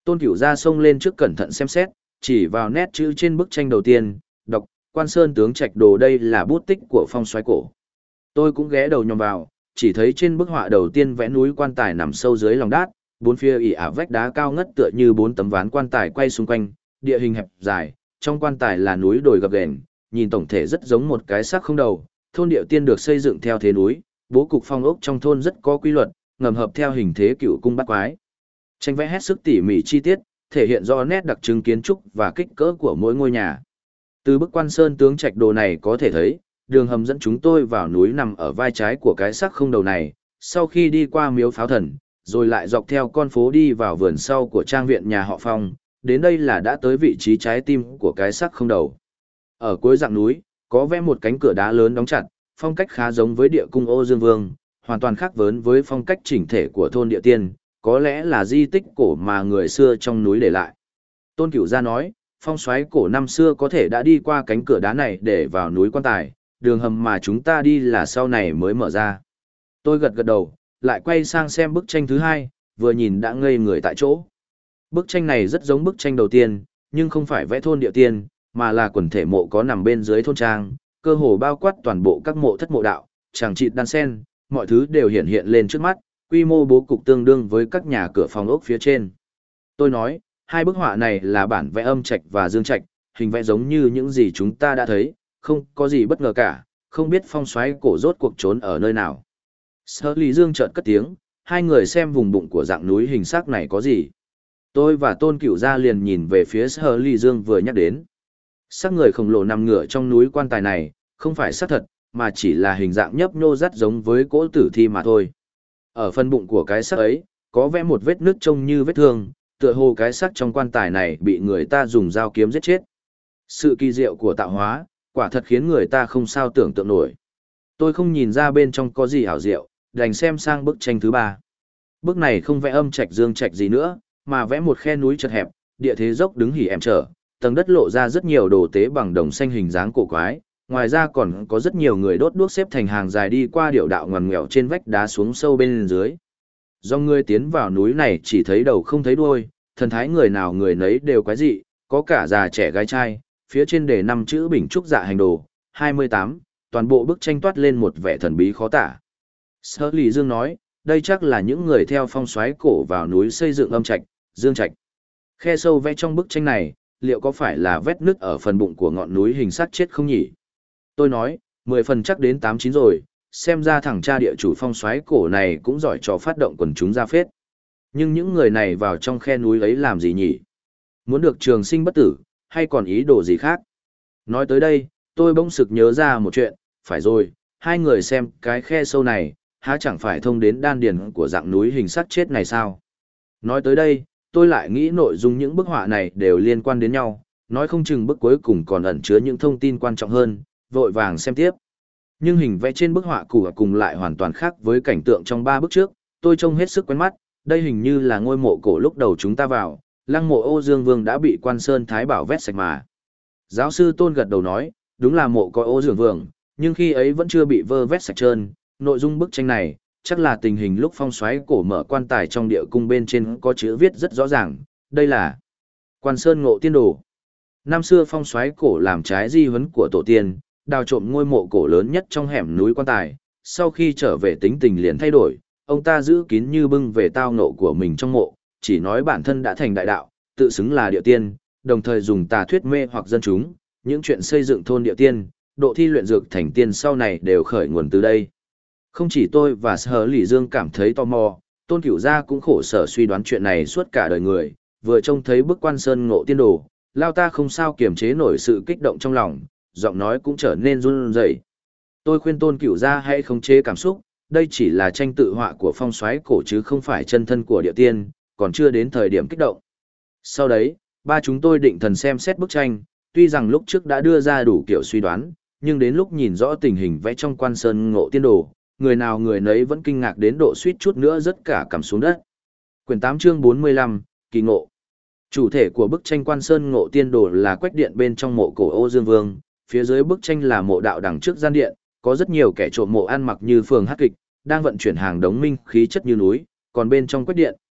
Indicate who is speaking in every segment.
Speaker 1: Tôn Cửu ra xông lên trước cẩn thận xem xét, chỉ vào nét chữ trên bức tranh đầu tiên, đọc, Quan Sơn tướng trạch đồ, đây là bút tích của phong soái cổ. Tôi cũng ghé đầu nhòm vào, chỉ thấy trên bức họa đầu tiên vẽ núi quan tài nằm sâu dưới lòng đát, bốn phía ỉ ả vách đá cao ngất tựa như bốn tấm ván quan tài quay xung quanh, địa hình hẹp dài, trong quan tài là núi đồi gập ghềnh, nhìn tổng thể rất giống một cái xác không đầu. Thôn Điệu Tiên được xây dựng theo thế núi, bố cục phong ốc trong thôn rất có quy luật, ngầm hợp theo hình thế cựu cung bát quái. Tranh vẽ hết sức tỉ mỉ chi tiết, thể hiện rõ nét đặc trưng kiến trúc và kích cỡ của mỗi ngôi nhà. Từ bức Quan Sơn tướng trạch đồ này có thể thấy, đường hầm dẫn chúng tôi vào núi nằm ở vai trái của cái xác không đầu này, sau khi đi qua miếu Pháo Thần, rồi lại dọc theo con phố đi vào vườn sau của trang viện nhà họ Phong, đến đây là đã tới vị trí trái tim của cái xác không đầu. Ở cuối dạng núi, có vẽ một cánh cửa đá lớn đóng chặt, phong cách khá giống với địa cung Ô Dương Vương, hoàn toàn khác vớn với phong cách chỉnh thể của thôn Địa Tiên, có lẽ là di tích cổ mà người xưa trong núi để lại. Tôn Cửu Gia nói, phong soái cổ năm xưa có thể đã đi qua cánh cửa đá này để vào núi quan tài, đường hầm mà chúng ta đi là sau này mới mở ra. Tôi gật gật đầu, lại quay sang xem bức tranh thứ hai, vừa nhìn đã ngây người tại chỗ. Bức tranh này rất giống bức tranh đầu tiên, nhưng không phải vẽ thôn Địa Tiên, mà là quần thể mộ có nằm bên dưới thôn trang, cơ hồ bao quát toàn bộ các mộ thất mộ đạo, chằng chịt đan sen, mọi thứ đều hiện hiện lên trước mắt, quy mô bố cục tương đương với các nhà cửa phòng ốc phía trên. Tôi nói, hai bức họa này là bản vẽ âm trạch và dương trạch, hình vẽ giống như những gì chúng ta đã thấy, không có gì bất ngờ cả, không biết phong soái cổ rốt cuộc trốn ở nơi nào. Sở Lý Dương chợt cất tiếng, hai người xem vùng bụng của dạng núi hình xác này có gì. Tôi và Tôn Cửu Gia liền nhìn về phía Sở Lý Dương vừa nhắc đến. Xác người khổng lồ nằm ngửa trong núi quan tài này, không phải xác thật, mà chỉ là hình dạng nhấp nhô rắt giống với cỗ tử thi mà thôi. Ở phần bụng của cái xác ấy, có vẽ một vết nứt trông như vết thương, tựa hồ cái xác trong quan tài này bị người ta dùng dao kiếm giết chết. Sự kỳ diệu của tạo hóa, quả thật khiến người ta không sao tưởng tượng nổi. Tôi không nhìn ra bên trong có gì ảo diệu, đành xem sang bức tranh thứ ba. Bức này không vẽ âm trạch dương trạch gì nữa, mà vẽ một khe núi chật hẹp, địa thế dốc đứng hỉ em trở, tầng đất lộ ra rất nhiều đồ tế bằng đồng xanh hình dáng cổ quái, ngoài ra còn có rất nhiều người đốt đuốc xếp thành hàng dài đi qua điệu đạo ngoằn ngoèo trên vách đá xuống sâu bên dưới. Do người tiến vào núi này chỉ thấy đầu không thấy đuôi, thần thái người nào người nấy đều quái dị, có cả già trẻ gái trai, phía trên đề 5 chữ Bình Trúc Dạ Hành Đồ, 28, toàn bộ bức tranh toát lên một vẻ thần bí khó tả. Sở Lý Dương nói, đây chắc là những người theo phong soái cổ vào núi xây dựng âm trạch, dương trạch. Khe sâu vẽ trong bức tranh này, liệu có phải là vết nứt ở phần bụng của ngọn núi hình xác chết không nhỉ? Tôi nói, 10 phần chắc đến 8-9 rồi, xem ra thằng cha địa chủ phong soái cổ này cũng giỏi trò phát động quần chúng ra phết. Nhưng những người này vào trong khe núi ấy làm gì nhỉ? Muốn được trường sinh bất tử, hay còn ý đồ gì khác? Nói tới đây, tôi bỗng sực nhớ ra một chuyện, phải rồi, hai người xem cái khe sâu này, há chẳng phải thông đến đan điền của dạng núi hình xác chết này sao? Nói tới đây, tôi lại nghĩ nội dung những bức họa này đều liên quan đến nhau, nói không chừng bức cuối cùng còn ẩn chứa những thông tin quan trọng hơn, vội vàng xem tiếp. Nhưng hình vẽ trên bức họa của cùng lại hoàn toàn khác với cảnh tượng trong ba bức trước, tôi trông hết sức quen mắt, đây hình như là ngôi mộ cổ lúc đầu chúng ta vào, lăng mộ Ô Dương Vương đã bị Quan Sơn Thái Bảo vét sạch mà. Giáo sư Tôn gật đầu nói, đúng là mộ có Ô Dương Vương, nhưng khi ấy vẫn chưa bị vơ vét sạch trơn, nội dung bức tranh này, chắc là tình hình lúc phong soái cổ mở quan tài trong địa cung bên trên có chữ viết rất rõ ràng, đây là Quan Sơn Ngộ Tiên Đồ. Năm xưa phong soái cổ làm trái di huấn của tổ tiên, đào trộm ngôi mộ cổ lớn nhất trong hẻm núi quan tài, sau khi trở về tính tình liền thay đổi, ông ta giữ kín như bưng về tao ngộ của mình trong mộ, chỉ nói bản thân đã thành đại đạo, tự xứng là địa tiên, đồng thời dùng tà thuyết mê hoặc dân chúng, những chuyện xây dựng thôn địa tiên, độ thi luyện dược thành tiên sau này đều khởi nguồn từ đây. Không chỉ tôi và Sở Lý Dương cảm thấy tò mò, Tôn Cửu Gia cũng khổ sở suy đoán chuyện này suốt cả đời người, vừa trông thấy bức Quan Sơn Ngộ Tiên Đồ, lao ta không sao kiềm chế nổi sự kích động trong lòng, giọng nói cũng trở nên run rẩy. Tôi khuyên Tôn Cửu Gia hãy khống chế cảm xúc, đây chỉ là tranh tự họa của phong soái cổ chứ không phải chân thân của địa tiên, còn chưa đến thời điểm kích động. Sau đấy, ba chúng tôi định thần xem xét bức tranh, tuy rằng lúc trước đã đưa ra đủ kiểu suy đoán, nhưng đến lúc nhìn rõ tình hình vẽ trong Quan Sơn Ngộ Tiên Đồ, người nào người nấy vẫn kinh ngạc đến độ suýt chút nữa rất cả cằm xuống đất. Quyển 8 chương 45, Kỳ Ngộ. Chủ thể của bức tranh Quan Sơn Ngộ Tiên Đồ là quách điện bên trong mộ cổ Ô Dương Vương, phía dưới bức tranh là mộ đạo đằng trước gian điện, có rất nhiều kẻ trộm mộ ăn mặc như phường hát kịch, đang vận chuyển hàng đống minh khí chất như núi, còn bên trong quách điện,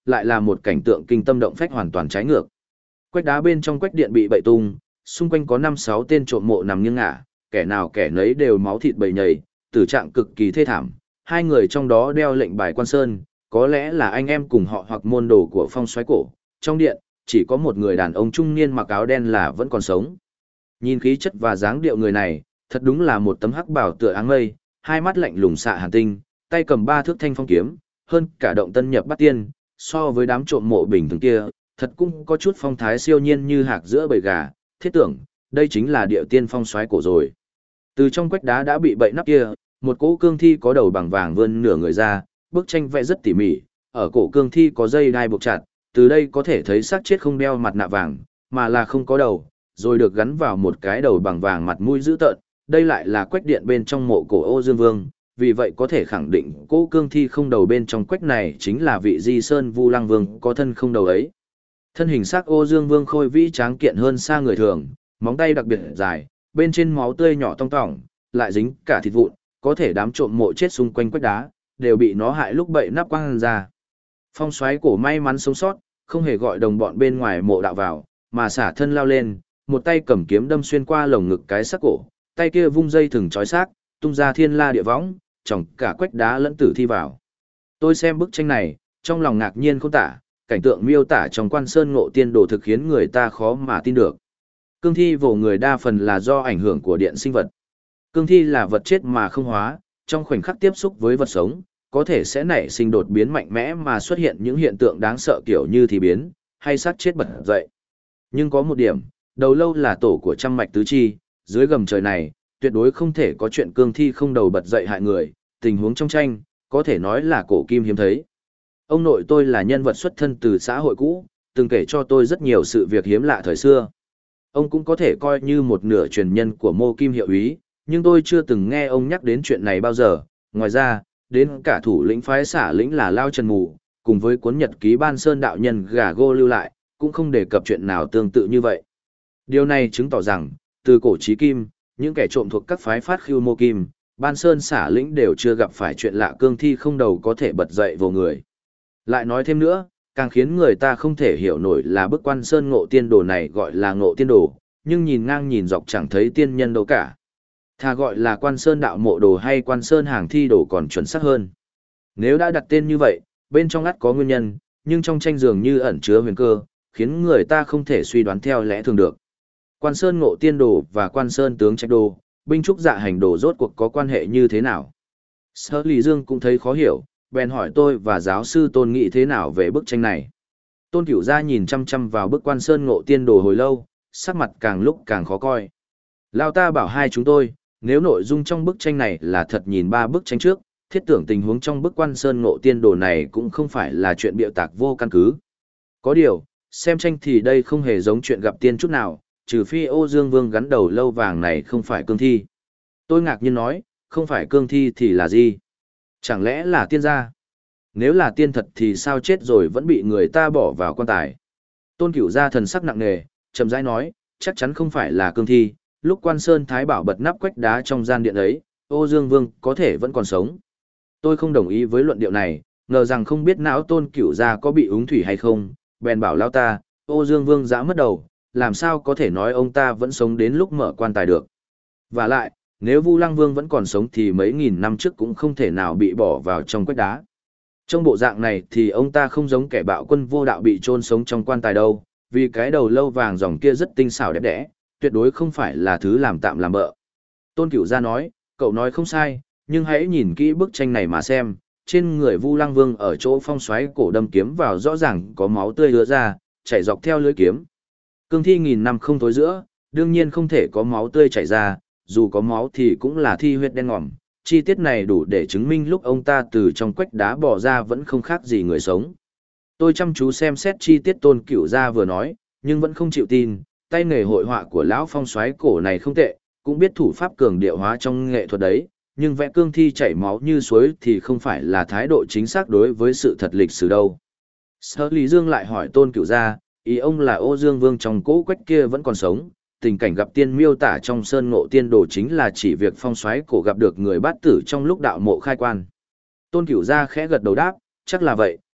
Speaker 1: lại là một cảnh tượng kinh tâm động phách hoàn toàn trái ngược. Quách đá bên trong quách điện bị bậy tung, xung quanh có 5-6 tên trộm mộ nằm nghiêng ngả, kẻ nào kẻ nấy đều máu thịt bầy nhầy, tử trạng cực kỳ thê thảm. Hai người trong đó đeo lệnh bài quan sơn, có lẽ là anh em cùng họ hoặc môn đồ của phong soái cổ. Trong điện, chỉ có một người đàn ông trung niên mặc áo đen là vẫn còn sống. Nhìn khí chất và dáng điệu người này, thật đúng là một tấm hắc bào tựa áng mây, hai mắt lạnh lùng xạ hàn tinh, tay cầm 3 thước thanh phong kiếm, hơn cả động tân nhập bát tiên, so với đám trộm mộ bình thường kia, thật cũng có chút phong thái siêu nhiên như hạc giữa bầy gà, thiết tưởng, đây chính là địa tiên phong soái cổ rồi. Từ trong quách đá đã bị bậy nắp kia, một cỗ cương thi có đầu bằng vàng vươn nửa người ra, bức tranh vẽ rất tỉ mỉ, ở cổ cương thi có dây đai buộc chặt, từ đây có thể thấy xác chết không đeo mặt nạ vàng, mà là không có đầu, rồi được gắn vào một cái đầu bằng vàng mặt mũi dữ tợn, đây lại là quách điện bên trong mộ cổ Ô Dương Vương, vì vậy có thể khẳng định cỗ cương thi không đầu bên trong quách này chính là vị Di Sơn Vu Lăng Vương có thân không đầu ấy. Thân hình xác Ô Dương Vương khôi vĩ tráng kiện hơn xa người thường, móng tay đặc biệt dài, bên trên máu tươi nhỏ tong tỏng, lại dính cả thịt vụn, có thể đám trộm mộ chết xung quanh quách đá, đều bị nó hại lúc bậy nắp quăng ra. Phong soái cổ may mắn sống sót, không hề gọi đồng bọn bên ngoài mộ đạo vào, mà xả thân lao lên, một tay cầm kiếm đâm xuyên qua lồng ngực cái xác cổ, tay kia vung dây thừng trói xác, tung ra thiên la địa võng, chồng cả quách đá lẫn tử thi vào. Tôi xem bức tranh này, trong lòng ngạc nhiên không tả, cảnh tượng miêu tả trong Quan Sơn Ngộ Tiên Đồ thực khiến người ta khó mà tin được. Cương thi vồ người đa phần là do ảnh hưởng của điện sinh vật. Cương thi là vật chết mà không hóa, trong khoảnh khắc tiếp xúc với vật sống, có thể sẽ nảy sinh đột biến mạnh mẽ mà xuất hiện những hiện tượng đáng sợ kiểu như thì biến, hay xác chết bật dậy. Nhưng có một điểm, đầu lâu là tổ của trăm mạch tứ chi, dưới gầm trời này, tuyệt đối không thể có chuyện cương thi không đầu bật dậy hại người, tình huống trong tranh, có thể nói là cổ kim hiếm thấy. Ông nội tôi là nhân vật xuất thân từ xã hội cũ, từng kể cho tôi rất nhiều sự việc hiếm lạ thời xưa. Ông cũng có thể coi như một nửa truyền nhân của Mô Kim hiệu úy, nhưng tôi chưa từng nghe ông nhắc đến chuyện này bao giờ. Ngoài ra, đến cả thủ lĩnh phái xả lĩnh là Lao Trần Mù, cùng với cuốn nhật ký Ban Sơn đạo nhân Gà Gô lưu lại, cũng không đề cập chuyện nào tương tự như vậy. Điều này chứng tỏ rằng, từ cổ chí kim, những kẻ trộm thuộc các phái phát khiêu Mô Kim, Ban Sơn xả lĩnh đều chưa gặp phải chuyện lạ cương thi không đầu có thể bật dậy vào người. Lại nói thêm nữa, càng khiến người ta không thể hiểu nổi là bức Quan Sơn Ngộ Tiên Đồ này gọi là Ngộ Tiên Đồ, nhưng nhìn ngang nhìn dọc chẳng thấy tiên nhân đâu cả. Thà gọi là Quan Sơn Đạo Mộ Đồ hay Quan Sơn Hàng Thi Đồ còn chuẩn xác hơn. Nếu đã đặt tên như vậy, bên trong ắt có nguyên nhân, nhưng trong tranh dường như ẩn chứa huyền cơ, khiến người ta không thể suy đoán theo lẽ thường được. Quan Sơn Ngộ Tiên Đồ và Quan Sơn Tướng Trạch Đồ, binh trúc dạ hành đồ rốt cuộc có quan hệ như thế nào? Sở Lý Dương cũng thấy khó hiểu, bèn hỏi tôi và giáo sư Tôn nghĩ thế nào về bức tranh này. Tôn Cửu Gia nhìn chăm chăm vào bức Quan Sơn Ngộ Tiên Đồ hồi lâu, sắc mặt càng lúc càng khó coi. Lao ta bảo hai chúng tôi, nếu nội dung trong bức tranh này là thật nhìn 3 bức tranh trước, thiết tưởng tình huống trong bức Quan Sơn Ngộ Tiên Đồ này cũng không phải là chuyện bịa tạc vô căn cứ. Có điều, xem tranh thì đây không hề giống chuyện gặp tiên chút nào, trừ phi Ô Dương Vương gắn đầu lâu vàng này không phải cương thi. Tôi ngạc nhiên nói, không phải cương thi thì là gì? Chẳng lẽ là tiên gia? Nếu là tiên thật thì sao chết rồi vẫn bị người ta bỏ vào quan tài? Tôn Cửu Gia thần sắc nặng nề, chậm rãi nói, chắc chắn không phải là cương thi, lúc Quan Sơn Thái Bảo bật nắp quách đá trong gian điện ấy, Ô Dương Vương có thể vẫn còn sống. Tôi không đồng ý với luận điệu này, ngờ rằng không biết não Tôn Cửu Gia có bị úng thủy hay không, bèn bảo lao ta, Ô Dương Vương dã mất đầu, làm sao có thể nói ông ta vẫn sống đến lúc mở quan tài được. Và lại, nếu Vu Lăng Vương vẫn còn sống thì mấy nghìn năm trước cũng không thể nào bị bỏ vào trong quách đá. Trong bộ dạng này thì ông ta không giống kẻ bạo quân vô đạo bị chôn sống trong quan tài đâu, vì cái đầu lâu vàng dòng kia rất tinh xảo đẹp đẽ, tuyệt đối không phải là thứ làm tạm làm bợ. Tôn Cửu Gia nói, cậu nói không sai, nhưng hãy nhìn kỹ bức tranh này mà xem, trên người Vu Lăng Vương ở chỗ phong xoáy cổ đâm kiếm vào rõ ràng có máu tươi ứa ra, chảy dọc theo lưỡi kiếm. Cương thi nghìn năm không thối giữa, đương nhiên không thể có máu tươi chảy ra, dù có máu thì cũng là thi huyết đen ngòm. Chi tiết này đủ để chứng minh lúc ông ta từ trong quách đá bỏ ra vẫn không khác gì người sống. Tôi chăm chú xem xét chi tiết Tôn Cửu Gia vừa nói, nhưng vẫn không chịu tin, tay nghề hội họa của lão phong soái cổ này không tệ, cũng biết thủ pháp cường điệu hóa trong nghệ thuật đấy, nhưng vẽ cương thi chảy máu như suối thì không phải là thái độ chính xác đối với sự thật lịch sử đâu. Sở Lý Dương lại hỏi Tôn Cửu Gia, ý ông là Ô Dương Vương trong cỗ quách kia vẫn còn sống, tình cảnh gặp tiên miêu tả trong Sơn Ngộ Tiên Đồ chính là chỉ việc phong soái cổ gặp được người bát tử trong lúc đạo mộ khai quan. Tôn Cửu Gia khẽ gật đầu đáp, chắc là vậy,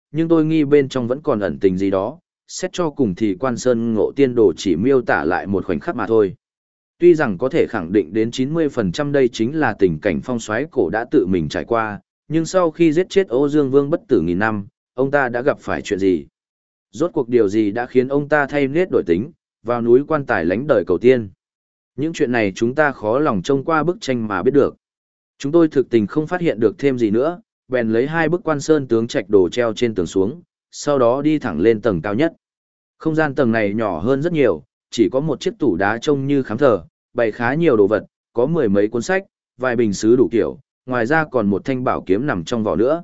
Speaker 1: nhưng tôi nghi bên trong vẫn còn ẩn tình gì đó, xét cho cùng thì Quan Sơn Ngộ Tiên Đồ chỉ miêu tả lại một khoảnh khắc mà thôi. Tuy rằng có thể khẳng định đến 90% đây chính là tình cảnh phong soái cổ đã tự mình trải qua, nhưng sau khi giết chết Ô Dương Vương bất tử nghìn năm, ông ta đã gặp phải chuyện gì? Rốt cuộc điều gì đã khiến ông ta thay nết đổi tính, vào núi quan tài lánh đời cầu tiên? Những chuyện này chúng ta khó lòng trông qua bức tranh mà biết được. Chúng tôi thực tình không phát hiện được thêm gì nữa, bèn lấy hai bức Quan Sơn tướng trạch đồ treo trên tường xuống, sau đó đi thẳng lên tầng cao nhất. Không gian tầng này nhỏ hơn rất nhiều, chỉ có một chiếc tủ đá trông như khám thờ, bày khá nhiều đồ vật, có mười mấy cuốn sách, vài bình sứ đủ kiểu, ngoài ra còn một thanh bảo kiếm nằm trong vỏ nữa.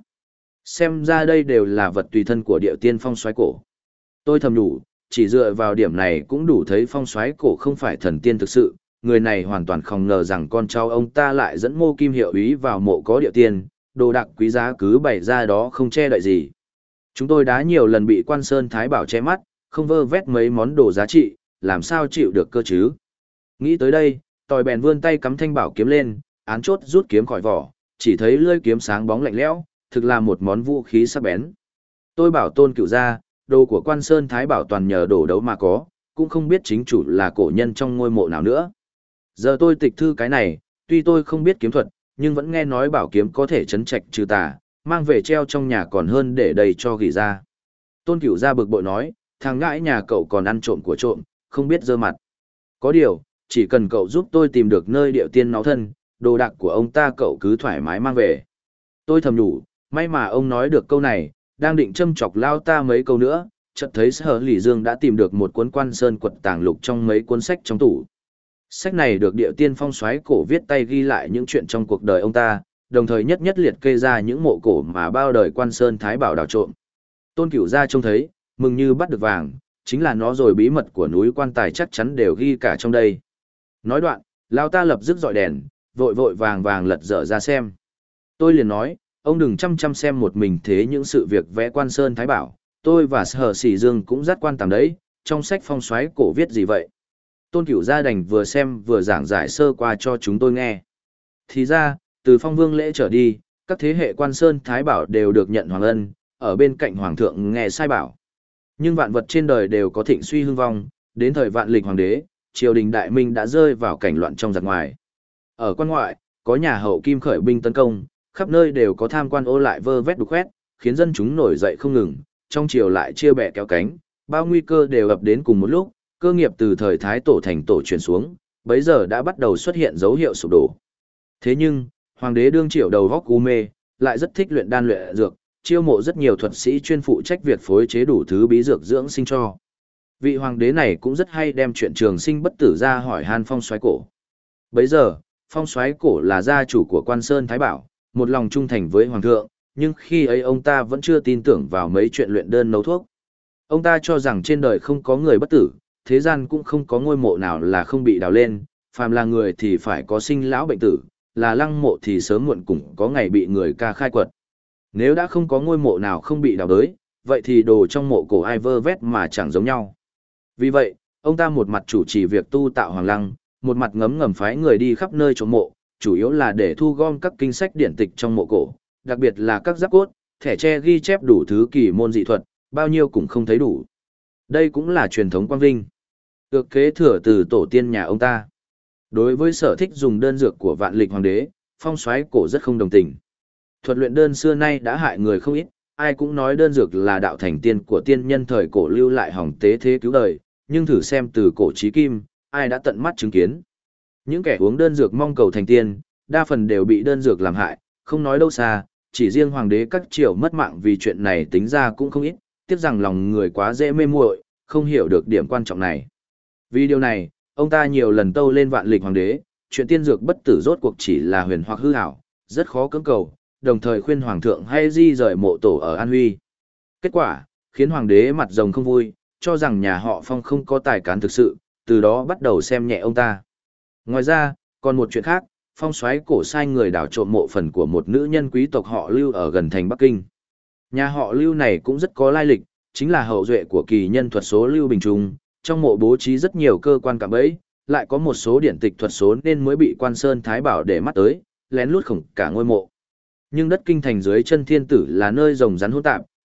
Speaker 1: Xem ra đây đều là vật tùy thân của Điệu Tiên phong soái cổ. Tôi thầm nhủ, chỉ dựa vào điểm này cũng đủ thấy phong soái cổ không phải thần tiên thực sự, người này hoàn toàn không ngờ rằng con cháu ông ta lại dẫn Mô Kim hiệu úy vào mộ có Điệu Tiên, đồ đạc quý giá cứ bày ra đó không che đậy gì. Chúng tôi đã nhiều lần bị Quan Sơn Thái Bảo che mắt, không vơ vét mấy món đồ giá trị, làm sao chịu được cơ chứ. Nghĩ tới đây, tòi bèn vươn tay cắm thanh bảo kiếm lên, án chốt rút kiếm khỏi vỏ, chỉ thấy lưỡi kiếm sáng bóng lạnh lẽo, thực là một món vũ khí sắc bén. Tôi bảo Tôn Cửu ra, đồ của Quan Sơn Thái Bảo toàn nhờ đổ đấu mà có, cũng không biết chính chủ là cổ nhân trong ngôi mộ nào nữa. Giờ tôi tịch thư cái này, tuy tôi không biết kiếm thuật, nhưng vẫn nghe nói bảo kiếm có thể chấn trạch trừ tà, mang về treo trong nhà còn hơn để đầy cho gỉ ra. Tôn Cửu ra bực bội nói, thằng ngãi nhà cậu còn ăn trộm của trộm, không biết dơ mặt. Có điều, chỉ cần cậu giúp tôi tìm được nơi Điệu Tiên nó thân, đồ đạc của ông ta cậu cứ thoải mái mang về. Tôi thầm nhủ, may mà ông nói được câu này, đang định châm chọc lao ta mấy câu nữa, chợt thấy Sở Lỷ Dương đã tìm được một cuốn Quan Sơn Quật Tàng Lục trong mấy cuốn sách trong tủ. Sách này được Điệu Tiên phong soái cổ viết tay ghi lại những chuyện trong cuộc đời ông ta, đồng thời nhất nhất liệt kê ra những mộ cổ mà bao đời Quan Sơn Thái Bảo đào trộm. Tôn Cửu ra trông thấy, mừng như bắt được vàng, chính là nó rồi, bí mật của núi quan tài chắc chắn đều ghi cả trong đây. Nói đoạn, lao ta lập tức dọi đèn, vội vội vàng vàng lật dở ra xem. Tôi liền nói, ông đừng chăm xem một mình thế những sự việc vẽ Quan Sơn Thái Bảo, tôi và Sở Sỉ Dương cũng rất quan tâm đấy, trong sách phong soái cổ viết gì vậy? Tôn Cửu gia đành vừa xem vừa giảng giải sơ qua cho chúng tôi nghe. Thì ra, từ Phong Vương lễ trở đi, các thế hệ Quan Sơn Thái Bảo đều được nhận hoàng ân, ở bên cạnh hoàng thượng nghe sai bảo. Nhưng vạn vật trên đời đều có thịnh suy hưng vong, đến thời Vạn Lịch hoàng đế, triều đình đại minh đã rơi vào cảnh loạn trong giặc ngoài. Ở quan ngoại, có nhà hậu kim khởi binh tấn công, khắp nơi đều có tham quan ô lại vơ vét đục khoét, khiến dân chúng nổi dậy không ngừng, trong triều lại chia bè kéo cánh, bao nguy cơ đều ập đến cùng một lúc, cơ nghiệp từ thời Thái Tổ thành tổ truyền xuống, bấy giờ đã bắt đầu xuất hiện dấu hiệu sụp đổ. Thế nhưng, hoàng đế đương triều đầu góc u mê, lại rất thích luyện đan luyện dược, chiêu mộ rất nhiều thuật sĩ chuyên phụ trách việc phối chế đủ thứ bí dược dưỡng sinh cho. Vị hoàng đế này cũng rất hay đem chuyện trường sinh bất tử ra hỏi han phong soái cổ. Bấy giờ, phong soái cổ là gia chủ của Quan Sơn Thái Bảo, một lòng trung thành với hoàng thượng, nhưng khi ấy ông ta vẫn chưa tin tưởng vào mấy chuyện luyện đơn nấu thuốc. Ông ta cho rằng trên đời không có người bất tử, thế gian cũng không có ngôi mộ nào là không bị đào lên, phàm là người thì phải có sinh lão bệnh tử, là lăng mộ thì sớm muộn cũng có ngày bị người ca khai quật. Nếu đã không có ngôi mộ nào không bị đào đới, vậy thì đồ trong mộ cổ ai vơ vét mà chẳng giống nhau. Vì vậy, ông ta một mặt chủ trì việc tu tạo hoàng lăng, một mặt ngấm ngầm phái người đi khắp nơi trộm mộ, chủ yếu là để thu gom các kinh sách điển tịch trong mộ cổ, đặc biệt là các giáp cốt, thẻ tre ghi chép đủ thứ kỳ môn dị thuật, bao nhiêu cũng không thấy đủ. Đây cũng là truyền thống quang vinh, được kế thừa từ tổ tiên nhà ông ta. Đối với sở thích dùng đơn dược của Vạn Lịch hoàng đế, phong soái cổ rất không đồng tình. Thuật luyện đơn xưa nay đã hại người không ít, ai cũng nói đơn dược là đạo thành tiên của tiên nhân thời cổ lưu lại hỏng tế thế cứu đời, nhưng thử xem từ cổ chí kim, ai đã tận mắt chứng kiến. Những kẻ uống đơn dược mong cầu thành tiên, đa phần đều bị đơn dược làm hại, không nói đâu xa, chỉ riêng hoàng đế các triều mất mạng vì chuyện này tính ra cũng không ít, tiếc rằng lòng người quá dễ mê muội, không hiểu được điểm quan trọng này. Vì điều này, ông ta nhiều lần tâu lên Vạn Lịch hoàng đế, chuyện tiên dược bất tử rốt cuộc chỉ là huyền hoặc hư ảo, rất khó cưỡng cầu, đồng thời khuyên hoàng thượng hay di rời mộ tổ ở An Huy. Kết quả, khiến hoàng đế mặt rồng không vui, cho rằng nhà họ Phong không có tài cán thực sự, từ đó bắt đầu xem nhẹ ông ta. Ngoài ra, còn một chuyện khác, Phong soái cổ sai người đào trộm mộ phần của một nữ nhân quý tộc họ Lưu ở gần thành Bắc Kinh. Nhà họ Lưu này cũng rất có lai lịch, chính là hậu duệ của kỳ nhân thuật số Lưu Bình Trung, trong mộ bố trí rất nhiều cơ quan cạm bẫy, lại có một số điển tịch thuật số nên mới bị Quan Sơn Thái Bảo để mắt tới, lén lút khổng cả ngôi mộ. Nhưng đất kinh thành dưới chân thiên tử là nơi rồng rắn hỗn tạp,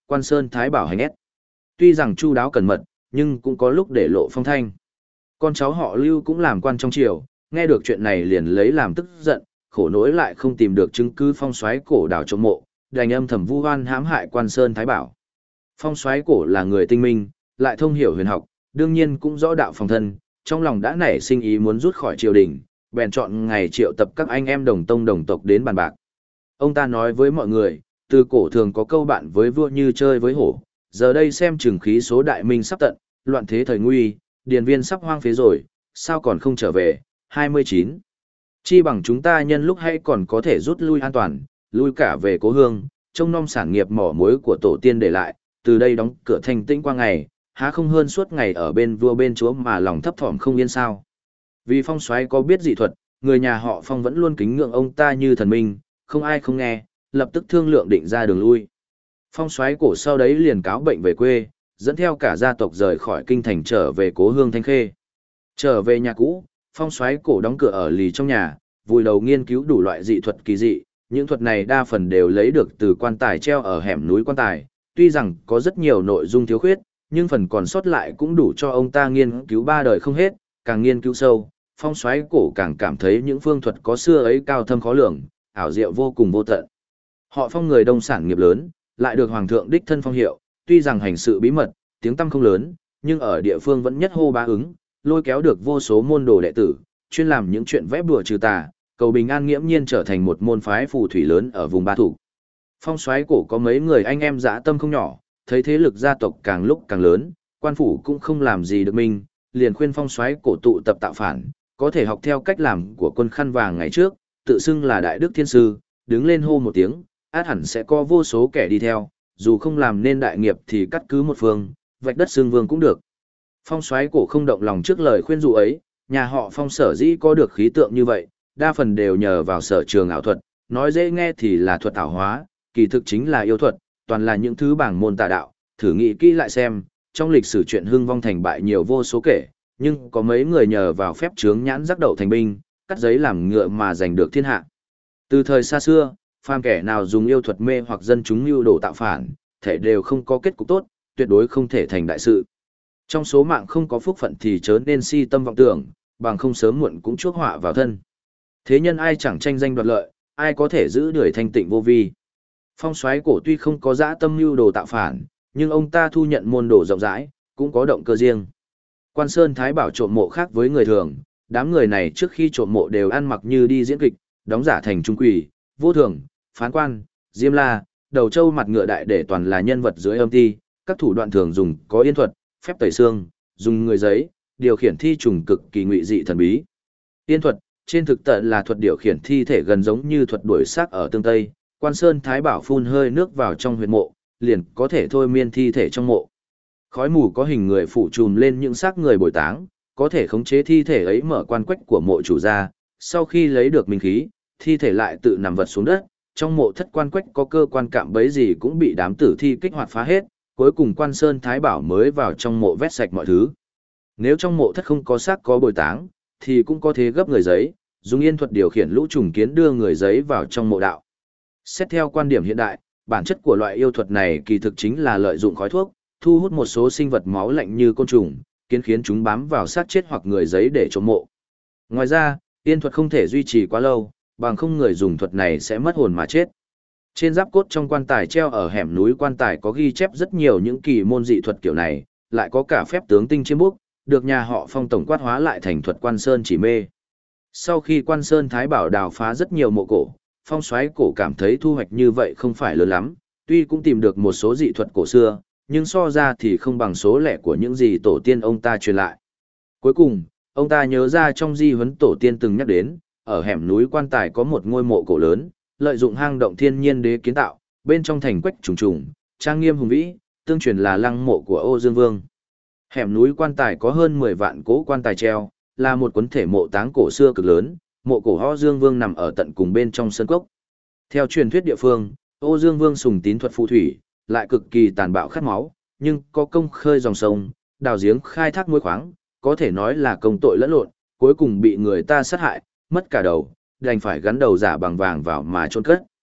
Speaker 1: Quan Sơn Thái Bảo hành ép. Tuy rằng chu đáo cẩn mật, nhưng cũng có lúc để lộ phong thanh. Con cháu họ Lưu cũng làm quan trong triều, nghe được chuyện này liền lấy làm tức giận, khổ nỗi lại không tìm được chứng cứ phong soái cổ đào trộm mộ, đành âm thầm vu oan hãm hại Quan Sơn Thái Bảo. Phong soái cổ là người tinh minh, lại thông hiểu huyền học, đương nhiên cũng rõ đạo phòng thân, trong lòng đã nảy sinh ý muốn rút khỏi triều đình, bèn chọn ngày triệu tập các anh em đồng tông đồng tộc đến bàn bạc. Ông ta nói với mọi người, từ cổ thường có câu bạn với vua như chơi với hổ, giờ đây xem chừng khí số đại minh sắp tận, loạn thế thời nguy, điền viên sắp hoang phế rồi, sao còn không trở về. 29. Chi bằng chúng ta nhân lúc hay còn có thể rút lui an toàn, lui cả về cố hương, trông nom sản nghiệp mỏ muối của tổ tiên để lại, từ đây đóng cửa thành tĩnh qua ngày, há không hơn suốt ngày ở bên vua bên chúa mà lòng thấp thỏm không yên sao. Vì Phong soái có biết dị thuật, người nhà họ Phong vẫn luôn kính ngưỡng ông ta như thần minh, không ai không nghe, lập tức thương lượng định ra đường lui. Phong soái cổ sau đấy liền cáo bệnh về quê, dẫn theo cả gia tộc rời khỏi kinh thành trở về cố hương Thanh Khê. Trở về nhà cũ, Phong soái cổ đóng cửa ở lì trong nhà, vùi đầu nghiên cứu đủ loại dị thuật kỳ dị, những thuật này đa phần đều lấy được từ quan tài treo ở hẻm núi quan tài, tuy rằng có rất nhiều nội dung thiếu khuyết, nhưng phần còn sót lại cũng đủ cho ông ta nghiên cứu ba đời không hết, càng nghiên cứu sâu, Phong soái cổ càng cảm thấy những phương thuật có xưa ấy cao thâm khó lường, ảo diệu vô cùng vô tận. Họ Phong người đông sản nghiệp lớn, lại được hoàng thượng đích thân phong hiệu, tuy rằng hành sự bí mật, tiếng tăm không lớn, nhưng ở địa phương vẫn nhất hô bá ứng, lôi kéo được vô số môn đồ đệ tử, chuyên làm những chuyện vẽ bùa trừ tà, cầu bình an nghiễm nhiên trở thành một môn phái phù thủy lớn ở vùng Ba Thủ. Phong soái cổ có mấy người anh em dã tâm không nhỏ, thấy thế lực gia tộc càng lúc càng lớn, quan phủ cũng không làm gì được mình, liền khuyên phong soái cổ tụ tập tạo phản, có thể học theo cách làm của quân khăn vàng ngày trước, tự xưng là đại đức thiên sư, đứng lên hô một tiếng, át hẳn sẽ có vô số kẻ đi theo, dù không làm nên đại nghiệp thì cắt cứ một phương, vạch đất xương vương cũng được. Phong soái cổ không động lòng trước lời khuyên dụ ấy, nhà họ Phong sở dĩ có được khí tượng như vậy, đa phần đều nhờ vào sở trường ảo thuật, nói dễ nghe thì là thuật ảo hóa, kỳ thực chính là yêu thuật, toàn là những thứ bảng môn tà đạo, thử nghĩ kỹ lại xem, trong lịch sử chuyện hưng vong thành bại nhiều vô số kể, nhưng có mấy người nhờ vào phép chướng nhãn rắc đậu thành binh, cắt giấy làm ngựa mà giành được thiên hạ. Từ thời xa xưa, phàm kẻ nào dùng yêu thuật mê hoặc dân chúng mưu đồ tạo phản, thể đều không có kết cục tốt, tuyệt đối không thể thành đại sự. Trong số mạng không có phúc phận thì chớ nên si tâm vọng tưởng, bằng không sớm muộn cũng chuốc họa vào thân. Thế nhân ai chẳng tranh danh đoạt lợi, ai có thể giữ đời thanh tịnh vô vi. Phong soái cổ tuy không có dã tâm mưu đồ tạo phản, nhưng ông ta thu nhận môn đồ rộng rãi, cũng có động cơ riêng. Quan Sơn Thái Bảo trộm mộ khác với người thường, đám người này trước khi trộm mộ đều ăn mặc như đi diễn kịch, đóng giả thành trung quỷ, vô thường, phán quan, diêm la, đầu trâu mặt ngựa đại để toàn là nhân vật dưới âm ti, các thủ đoạn thường dùng có yên thuật, phép tẩy xương, dùng người giấy, điều khiển thi trùng cực kỳ ngụy dị thần bí. Yên thuật, trên thực tế là thuật điều khiển thi thể gần giống như thuật đuổi xác ở tương Tây, Quan Sơn Thái Bảo phun hơi nước vào trong huyệt mộ, liền có thể thôi miên thi thể trong mộ. Khói mù có hình người phủ trùm lên những xác người bồi táng, có thể khống chế thi thể ấy mở quan quách của mộ chủ ra, sau khi lấy được minh khí, thi thể lại tự nằm vật xuống đất, trong mộ thất quan quách có cơ quan cạm bẫy gì cũng bị đám tử thi kích hoạt phá hết, cuối cùng Quan Sơn Thái Bảo mới vào trong mộ vét sạch mọi thứ. Nếu trong mộ thất không có xác có bồi táng, thì cũng có thể gấp người giấy, dùng yên thuật điều khiển lũ trùng kiến đưa người giấy vào trong mộ đạo. Xét theo quan điểm hiện đại, bản chất của loại yêu thuật này kỳ thực chính là lợi dụng khói thuốc, thu hút một số sinh vật máu lạnh như côn trùng, kiến khiến chúng bám vào xác chết hoặc người giấy để trộm mộ. Ngoài ra, yên thuật không thể duy trì quá lâu, bằng không người dùng thuật này sẽ mất hồn mà chết. Trên giáp cốt trong quan tài treo ở hẻm núi quan tài có ghi chép rất nhiều những kỳ môn dị thuật kiểu này, lại có cả phép tướng tinh chiêm búc, được nhà họ Phong tổng quát hóa lại thành thuật Quan Sơn chỉ mê. Sau khi Quan Sơn Thái Bảo đào phá rất nhiều mộ cổ, Phong soái cổ cảm thấy thu hoạch như vậy không phải lớn lắm, tuy cũng tìm được một số dị thuật cổ xưa, nhưng so ra thì không bằng số lẻ của những gì tổ tiên ông ta truyền lại. Cuối cùng, ông ta nhớ ra trong di huấn tổ tiên từng nhắc đến, ở hẻm núi quan tài có một ngôi mộ cổ lớn, lợi dụng hang động thiên nhiên đế kiến tạo, bên trong thành quách trùng trùng, trang nghiêm hùng vĩ, tương truyền là lăng mộ của Ô Dương Vương. Hẻm núi quan tài có hơn 10 vạn cố quan tài treo, là một quấn thể mộ táng cổ xưa cực lớn, mộ cổ Ô Dương Vương nằm ở tận cùng bên trong sân cốc. Theo truyền thuyết địa phương, Ô Dương Vương sùng tín thuật phù thủy, lại cực kỳ tàn bạo khát máu, nhưng có công khơi dòng sông, đào giếng khai thác muối khoáng, có thể nói là công tội lẫn lộn, cuối cùng bị người ta sát hại, mất cả đầu, đành phải gắn đầu giả bằng vàng vào mà chôn cất.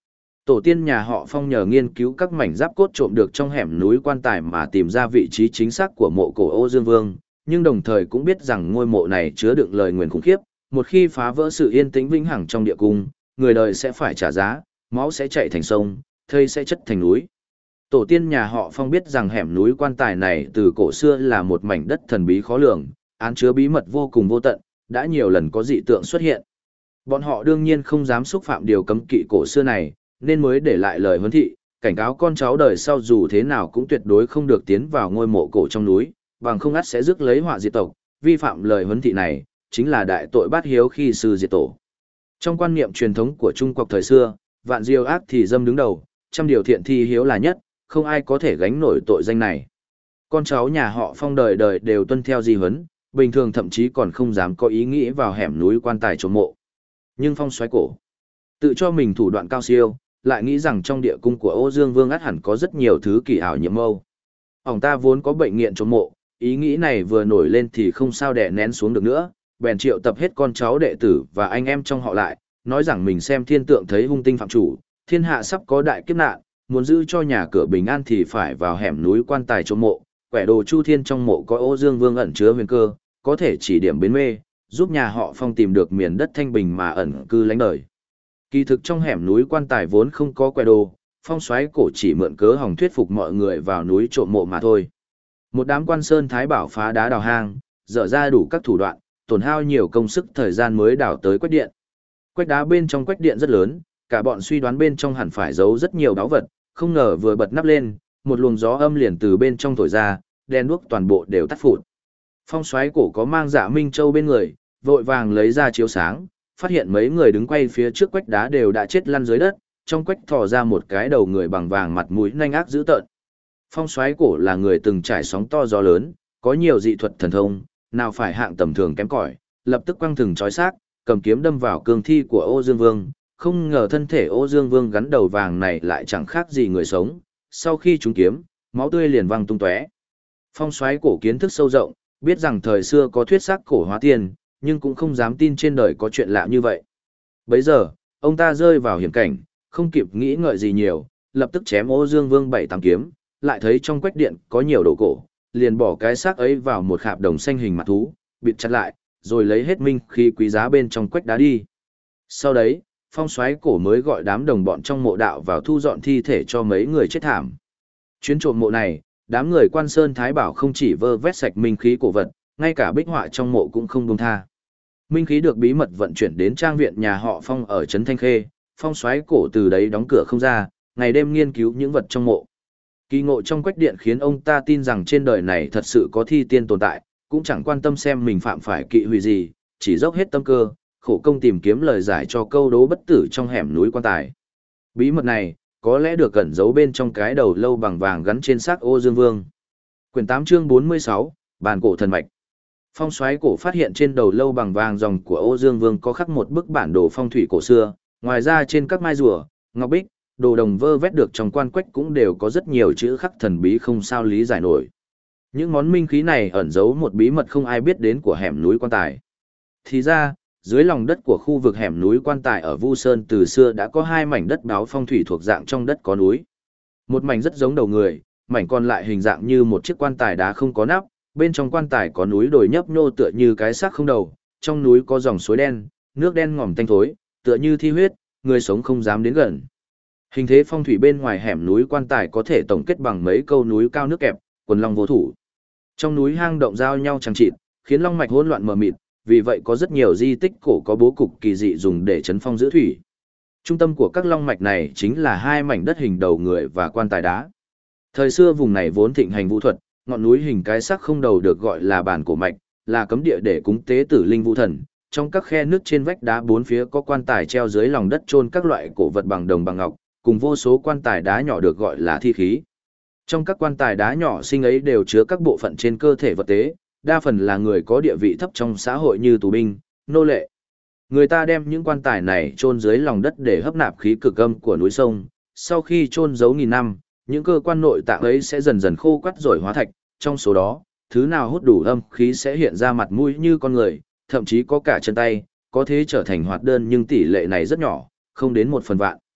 Speaker 1: Tổ tiên nhà họ Phong nhờ nghiên cứu các mảnh giáp cốt trộm được trong hẻm núi quan tài mà tìm ra vị trí chính xác của mộ cổ Ô Dương Vương, nhưng đồng thời cũng biết rằng ngôi mộ này chứa đựng lời nguyền khủng khiếp, một khi phá vỡ sự yên tĩnh vĩnh hằng trong địa cung, người đời sẽ phải trả giá, máu sẽ chảy thành sông, thây sẽ chất thành núi. Tổ tiên nhà họ Phong biết rằng hẻm núi quan tài này từ cổ xưa là một mảnh đất thần bí khó lường, án chứa bí mật vô cùng vô tận, đã nhiều lần có dị tượng xuất hiện. Bọn họ đương nhiên không dám xúc phạm điều cấm kỵ cổ xưa này, nên mới để lại lời huấn thị, cảnh cáo con cháu đời sau dù thế nào cũng tuyệt đối không được tiến vào ngôi mộ cổ trong núi, bằng không ắt sẽ rước lấy họa diệt tộc, vi phạm lời huấn thị này, chính là đại tội bát hiếu khi sư diệt tổ. Trong quan niệm truyền thống của Trung Quốc thời xưa, vạn diêu ác thì dâm đứng đầu, trăm điều thiện thi hiếu là nhất, không ai có thể gánh nổi tội danh này. Con cháu nhà họ Phong đời đời đều tuân theo di huấn, bình thường thậm chí còn không dám có ý nghĩ vào hẻm núi quan tài trộm mộ. Nhưng Phong xoáy cổ, tự cho mình thủ đoạn cao siêu, lại nghĩ rằng trong địa cung của Ô Dương Vương ắt hẳn có rất nhiều thứ kỳ ảo nhiệm mâu. Ông ta vốn có bệnh nghiện trộm mộ, ý nghĩ này vừa nổi lên thì không sao đè nén xuống được nữa, bèn triệu tập hết con cháu đệ tử và anh em trong họ lại, nói rằng mình xem thiên tượng thấy hung tinh phạm chủ, thiên hạ sắp có đại kiếp nạn, muốn giữ cho nhà cửa bình an thì phải vào hẻm núi quan tài trộm mộ, quẻ đồ Chu Thiên trong mộ có Ô Dương Vương ẩn chứa huyền cơ, có thể chỉ điểm bến mê, giúp nhà họ Phong tìm được miền đất thanh bình mà ẩn cư lánh đời. Kỳ thực trong hẻm núi quan tài vốn không có quẻ đồ, Phong xoáy cổ chỉ mượn cớ hòng thuyết phục mọi người vào núi trộm mộ mà thôi. Một đám quan sơn thái bảo phá đá đào hang, dở ra đủ các thủ đoạn, tổn hao nhiều công sức thời gian mới đào tới quách điện. Quách đá bên trong quách điện rất lớn, cả bọn suy đoán bên trong hẳn phải giấu rất nhiều báu vật, không ngờ vừa bật nắp lên, một luồng gió âm liền từ bên trong thổi ra, đèn đuốc toàn bộ đều tắt phụt. Phong xoáy cổ có mang Dạ Minh Châu bên người, vội vàng lấy ra chiếu sáng, phát hiện mấy người đứng quay phía trước quách đá đều đã chết lăn dưới đất, trong quách thò ra một cái đầu người bằng vàng mặt mũi nanh ác dữ tợn. Phong xoáy cổ là người từng trải sóng to gió lớn, có nhiều dị thuật thần thông, nào phải hạng tầm thường kém cỏi, lập tức quăng thừng trói xác, cầm kiếm đâm vào cương thi của Ô Dương Vương, không ngờ thân thể Ô Dương Vương gắn đầu vàng này lại chẳng khác gì người sống, sau khi trúng kiếm, máu tươi liền văng tung tóe. Phong xoáy cổ kiến thức sâu rộng, biết rằng thời xưa có thuyết xác cổ hóa tiên, nhưng cũng không dám tin trên đời có chuyện lạ như vậy. Bấy giờ, ông ta rơi vào hiểm cảnh, không kịp nghĩ ngợi gì nhiều, lập tức chém Ô Dương Vương 7-8 kiếm, lại thấy trong quách điện có nhiều đồ cổ, liền bỏ cái xác ấy vào một khạp đồng xanh hình mặt thú, bịt chặt lại, rồi lấy hết minh khí quý giá bên trong quách đá đi. Sau đấy, Phong xoáy cổ mới gọi đám đồng bọn trong mộ đạo vào thu dọn thi thể cho mấy người chết thảm. Chuyến trộm mộ này, đám người quan sơn thái bảo không chỉ vơ vét sạch minh khí cổ vật, ngay cả bích họa trong mộ cũng không buông tha. Minh khí được bí mật vận chuyển đến trang viện nhà họ Phong ở trấn Thanh Khê, Phong xoáy cổ từ đấy đóng cửa không ra, ngày đêm nghiên cứu những vật trong mộ. Kỳ ngộ trong quách điện khiến ông ta tin rằng trên đời này thật sự có thi tiên tồn tại, cũng chẳng quan tâm xem mình phạm phải kỵ hủy gì, chỉ dốc hết tâm cơ, khổ công tìm kiếm lời giải cho câu đố bất tử trong hẻm núi quan tài. Bí mật này, có lẽ được cẩn giấu bên trong cái đầu lâu bằng vàng gắn trên xác Ô Dương Vương. Quyển 8 chương 46, Bàn cổ thần mạch. Phong xoáy cổ phát hiện trên đầu lâu bằng vàng ròng của Ô Dương Vương có khắc một bức bản đồ phong thủy cổ xưa, ngoài ra trên các mai rùa, ngọc bích, đồ đồng vơ vét được trong quan quách cũng đều có rất nhiều chữ khắc thần bí không sao lý giải nổi. Những món minh khí này ẩn giấu một bí mật không ai biết đến của hẻm núi quan tài. Thì ra, dưới lòng đất của khu vực hẻm núi quan tài ở Vu Sơn từ xưa đã có hai mảnh đất báo phong thủy thuộc dạng trong đất có núi. Một mảnh rất giống đầu người, mảnh còn lại hình dạng như một chiếc quan tài đá không có nắp, bên trong quan tài có núi đồi nhấp nhô tựa như cái xác không đầu, trong núi có dòng suối đen, nước đen ngòm tanh thối, tựa như thi huyết, người sống không dám đến gần. Hình thế phong thủy bên ngoài hẻm núi quan tài có thể tổng kết bằng mấy câu núi cao nước kẹp, quần long vô thủ. Trong núi hang động giao nhau chằng chịt, khiến long mạch hỗn loạn mờ mịt, vì vậy có rất nhiều di tích cổ có bố cục kỳ dị dùng để trấn phong giữ thủy. Trung tâm của các long mạch này chính là hai mảnh đất hình đầu người và quan tài đá. Thời xưa vùng này vốn thịnh hành vũ thuật, ngọn núi hình cái xác không đầu được gọi là bản cổ mạch, là cấm địa để cúng tế tử linh vũ thần. Trong các khe nước trên vách đá bốn phía có quan tài treo dưới lòng đất chôn các loại cổ vật bằng đồng bằng ngọc, cùng vô số quan tài đá nhỏ được gọi là thi khí. Trong các quan tài đá nhỏ xinh ấy đều chứa các bộ phận trên cơ thể vật tế, đa phần là người có địa vị thấp trong xã hội như tù binh, nô lệ. Người ta đem những quan tài này chôn dưới lòng đất để hấp nạp khí cực âm của núi sông, sau khi chôn giấu nghìn năm, những cơ quan nội tạng ấy sẽ dần dần khô quắt rồi hóa thạch, trong số đó, thứ nào hút đủ âm khí sẽ hiện ra mặt mũi như con người, thậm chí có cả chân tay, có thể trở thành hoạt đơn nhưng tỷ lệ này rất nhỏ, không đến 1/1000.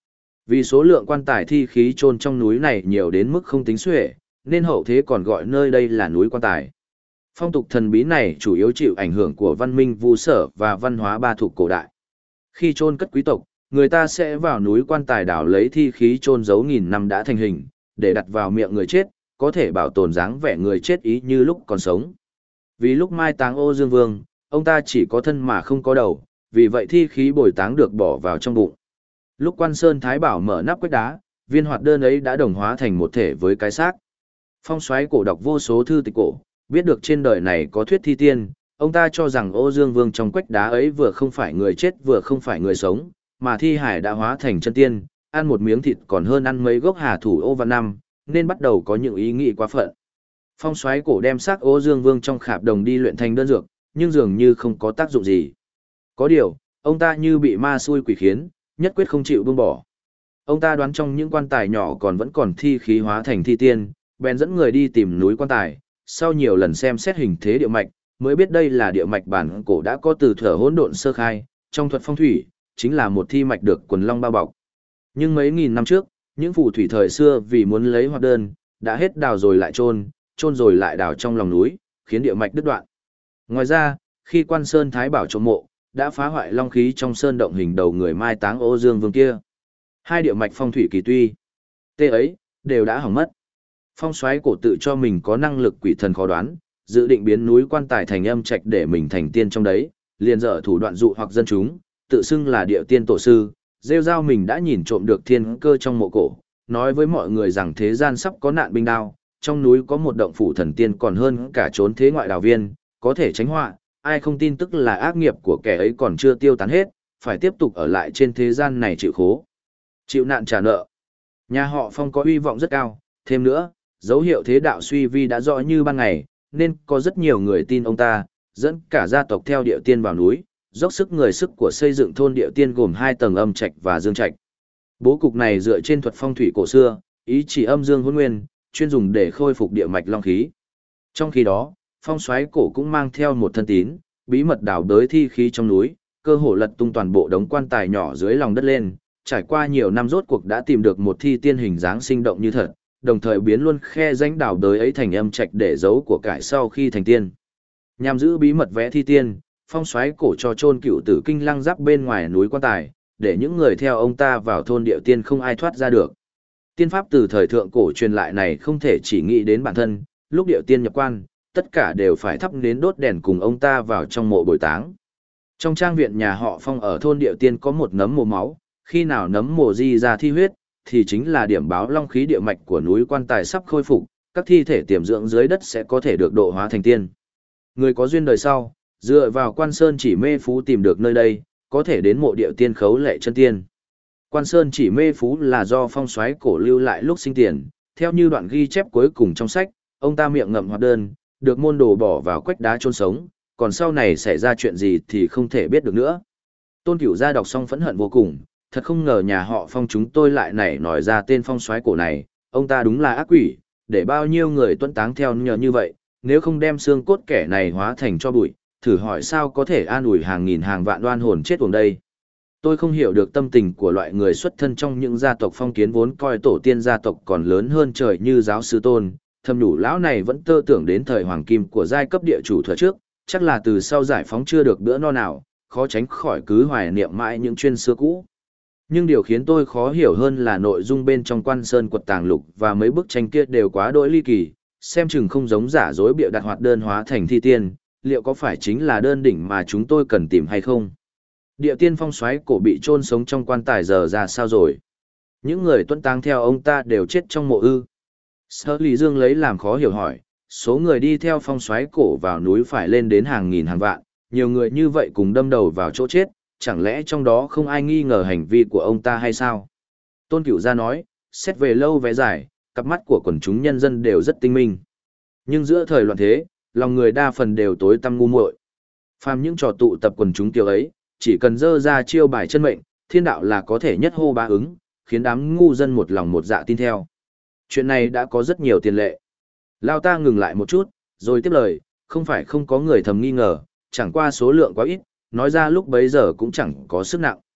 Speaker 1: Vì số lượng quan tài thi khí chôn trong núi này nhiều đến mức không tính xuể, nên hậu thế còn gọi nơi đây là núi quan tài. Phong tục thần bí này chủ yếu chịu ảnh hưởng của văn minh Vu Sở và văn hóa Ba Thục cổ đại. Khi chôn cất quý tộc, người ta sẽ vào núi quan tài đào lấy thi khí chôn giấu nghìn năm đã thành hình, để đặt vào miệng người chết, có thể bảo tồn dáng vẻ người chết ý như lúc còn sống. Vì lúc mai táng Ô Dương Vương, ông ta chỉ có thân mà không có đầu, vì vậy thi khí bồi táng được bỏ vào trong bụng. Lúc Quan Sơn Thái Bảo mở nắp quách đá, viên hoạt đơn ấy đã đồng hóa thành một thể với cái xác. Phong Soái cổ đọc vô số thư tịch cổ, biết được trên đời này có thuyết thi tiên, ông ta cho rằng Ô Dương Vương trong quách đá ấy vừa không phải người chết vừa không phải người sống, mà thi hải đã hóa thành chân tiên, ăn một miếng thịt còn hơn ăn mấy gốc hà thủ ô văn năm, nên bắt đầu có những ý nghĩ quá phận. Phong Soái cổ đem xác Ô Dương Vương trong khạp đồng đi luyện thành đơn dược, nhưng dường như không có tác dụng gì. Có điều, ông ta như bị ma xui quỷ khiến, nhất quyết không chịu buông bỏ. Ông ta đoán trong những quan tài nhỏ còn vẫn còn thi khí hóa thành thi tiên, bèn dẫn người đi tìm núi quan tài, sau nhiều lần xem xét hình thế địa mạch, mới biết đây là địa mạch bản cổ đã có từ thuở hỗn độn sơ khai, trong thuật phong thủy, chính là một thi mạch được quần long bao bọc. Nhưng mấy nghìn năm trước, những phù thủy thời xưa vì muốn lấy hoạt đơn, đã hết đào rồi lại chôn rồi lại đào trong lòng núi, khiến địa mạch đứt đoạn. Ngoài ra, khi Quan Sơn Thái Bảo trộm mộ, đã phá hoại long khí trong sơn động hình đầu người mai táng Ô Dương Vương kia. Hai địa mạch phong thủy kỳ tuy tê ấy đều đã hỏng mất. Phong Soái cổ tự cho mình có năng lực quỷ thần khó đoán, dự định biến núi quan tài thành âm trạch để mình thành tiên trong đấy, liền dở thủ đoạn dụ hoặc dân chúng, tự xưng là địa tiên tổ sư, rêu rao mình đã nhìn trộm được thiên cơ trong mộ cổ, nói với mọi người rằng thế gian sắp có nạn binh đao, trong núi có một động phủ thần tiên còn hơn cả trốn thế ngoại đào viên, có thể tránh họa, ai không tin tức là ác nghiệp của kẻ ấy còn chưa tiêu tán hết, phải tiếp tục ở lại trên thế gian này chịu khổ, chịu nạn trả nợ. Nhà họ Phong có uy vọng rất cao, thêm nữa, dấu hiệu thế đạo suy vi đã rõ như ban ngày, nên có rất nhiều người tin ông ta, dẫn cả gia tộc theo địa tiên vào núi, dốc sức người sức của xây dựng thôn địa tiên gồm 2 tầng âm trạch và dương trạch. Bố cục này dựa trên thuật phong thủy cổ xưa, ý chỉ âm dương hỗn nguyên, chuyên dùng để khôi phục địa mạch long khí. Trong khi đó, Phong Soái cổ cũng mang theo một thân tín, bí mật đào đới thi khí trong núi, cơ hồ lật tung toàn bộ đống quan tài nhỏ dưới lòng đất lên, trải qua nhiều năm rốt cuộc đã tìm được một thi tiên hình dáng sinh động như thật, đồng thời biến luôn khe rãnh đào đới ấy thành âm trạch để giấu của cải sau khi thành tiên. Nhằm giữ bí mật vẽ thi tiên, Phong Soái cổ cho chôn cựu tử kinh lăng giáp bên ngoài núi quan tài, để những người theo ông ta vào thôn địa tiên không ai thoát ra được. Tiên pháp từ thời thượng cổ truyền lại này không thể chỉ nghĩ đến bản thân, lúc địa tiên nhập quan, tất cả đều phải thắp nến đốt đèn cùng ông ta vào trong mộ bồi táng. Trong trang viện nhà họ Phong ở thôn địa tiên có một nấm mồ máu, khi nào nấm mồ di ra thi huyết, thì chính là điểm báo long khí địa mạch của núi quan tài sắp khôi phục, các thi thể tiềm dưỡng dưới đất sẽ có thể được độ hóa thành tiên. Người có duyên đời sau, dựa vào Quan Sơn Chỉ Mê Phú tìm được nơi đây, có thể đến mộ địa tiên khấu lệ chân tiên. Quan Sơn Chỉ Mê Phú là do Phong Soái cổ lưu lại lúc sinh tiền, theo như đoạn ghi chép cuối cùng trong sách, ông ta miệng ngậm hoạt đơn, được môn đồ bỏ vào quách đá chôn sống, còn sau này xảy ra chuyện gì thì không thể biết được nữa. Tôn Cửu Gia đọc xong phẫn hận vô cùng, thật không ngờ nhà họ Phong chúng tôi lại nảy nổi ra tên Phong Soái cổ này, ông ta đúng là ác quỷ, để bao nhiêu người tuân táng theo nhờ như vậy, nếu không đem xương cốt kẻ này hóa thành cho bụi, thử hỏi sao có thể an ủi hàng nghìn hàng vạn oan hồn chết uổng đây. Tôi không hiểu được tâm tình của loại người xuất thân trong những gia tộc phong kiến vốn coi tổ tiên gia tộc còn lớn hơn trời như giáo sư Tôn, thầm nhủ lão này vẫn tơ tưởng đến thời hoàng kim của giai cấp địa chủ thuở trước, chắc là từ sau giải phóng chưa được bữa no nào, khó tránh khỏi cứ hoài niệm mãi những chuyên xưa cũ. Nhưng điều khiến tôi khó hiểu hơn là nội dung bên trong Quan Sơn Quật Tàng Lục và mấy bức tranh kia đều quá đỗi ly kỳ, xem chừng không giống giả dối bịa đặt hoạt đơn hóa thành thi tiên, liệu có phải chính là đơn đỉnh mà chúng tôi cần tìm hay không? Địa tiên Phong Soái cổ bị chôn sống trong quan tài giờ ra sao rồi? Những người tuân táng theo ông ta đều chết trong mộ ư? Sở Lý Dương lấy làm khó hiểu hỏi, số người đi theo Phong Soái cổ vào núi phải lên đến hàng nghìn hàng vạn, nhiều người như vậy cùng đâm đầu vào chỗ chết, chẳng lẽ trong đó không ai nghi ngờ hành vi của ông ta hay sao? Tôn Cửu Gia nói, xét về lâu về dài, cặp mắt của quần chúng nhân dân đều rất tinh minh. Nhưng giữa thời loạn thế, lòng người đa phần đều tối tăm ngu muội. Phàm những trò tụ tập quần chúng tiêu ấy, chỉ cần dơ ra chiêu bài chân mệnh, thiên đạo là có thể nhất hô bá ứng, khiến đám ngu dân một lòng một dạ tin theo. Chuyện này đã có rất nhiều tiền lệ. Lao ta ngừng lại một chút, rồi tiếp lời, không phải không có người thầm nghi ngờ, chẳng qua số lượng quá ít, nói ra lúc bấy giờ cũng chẳng có sức nặng.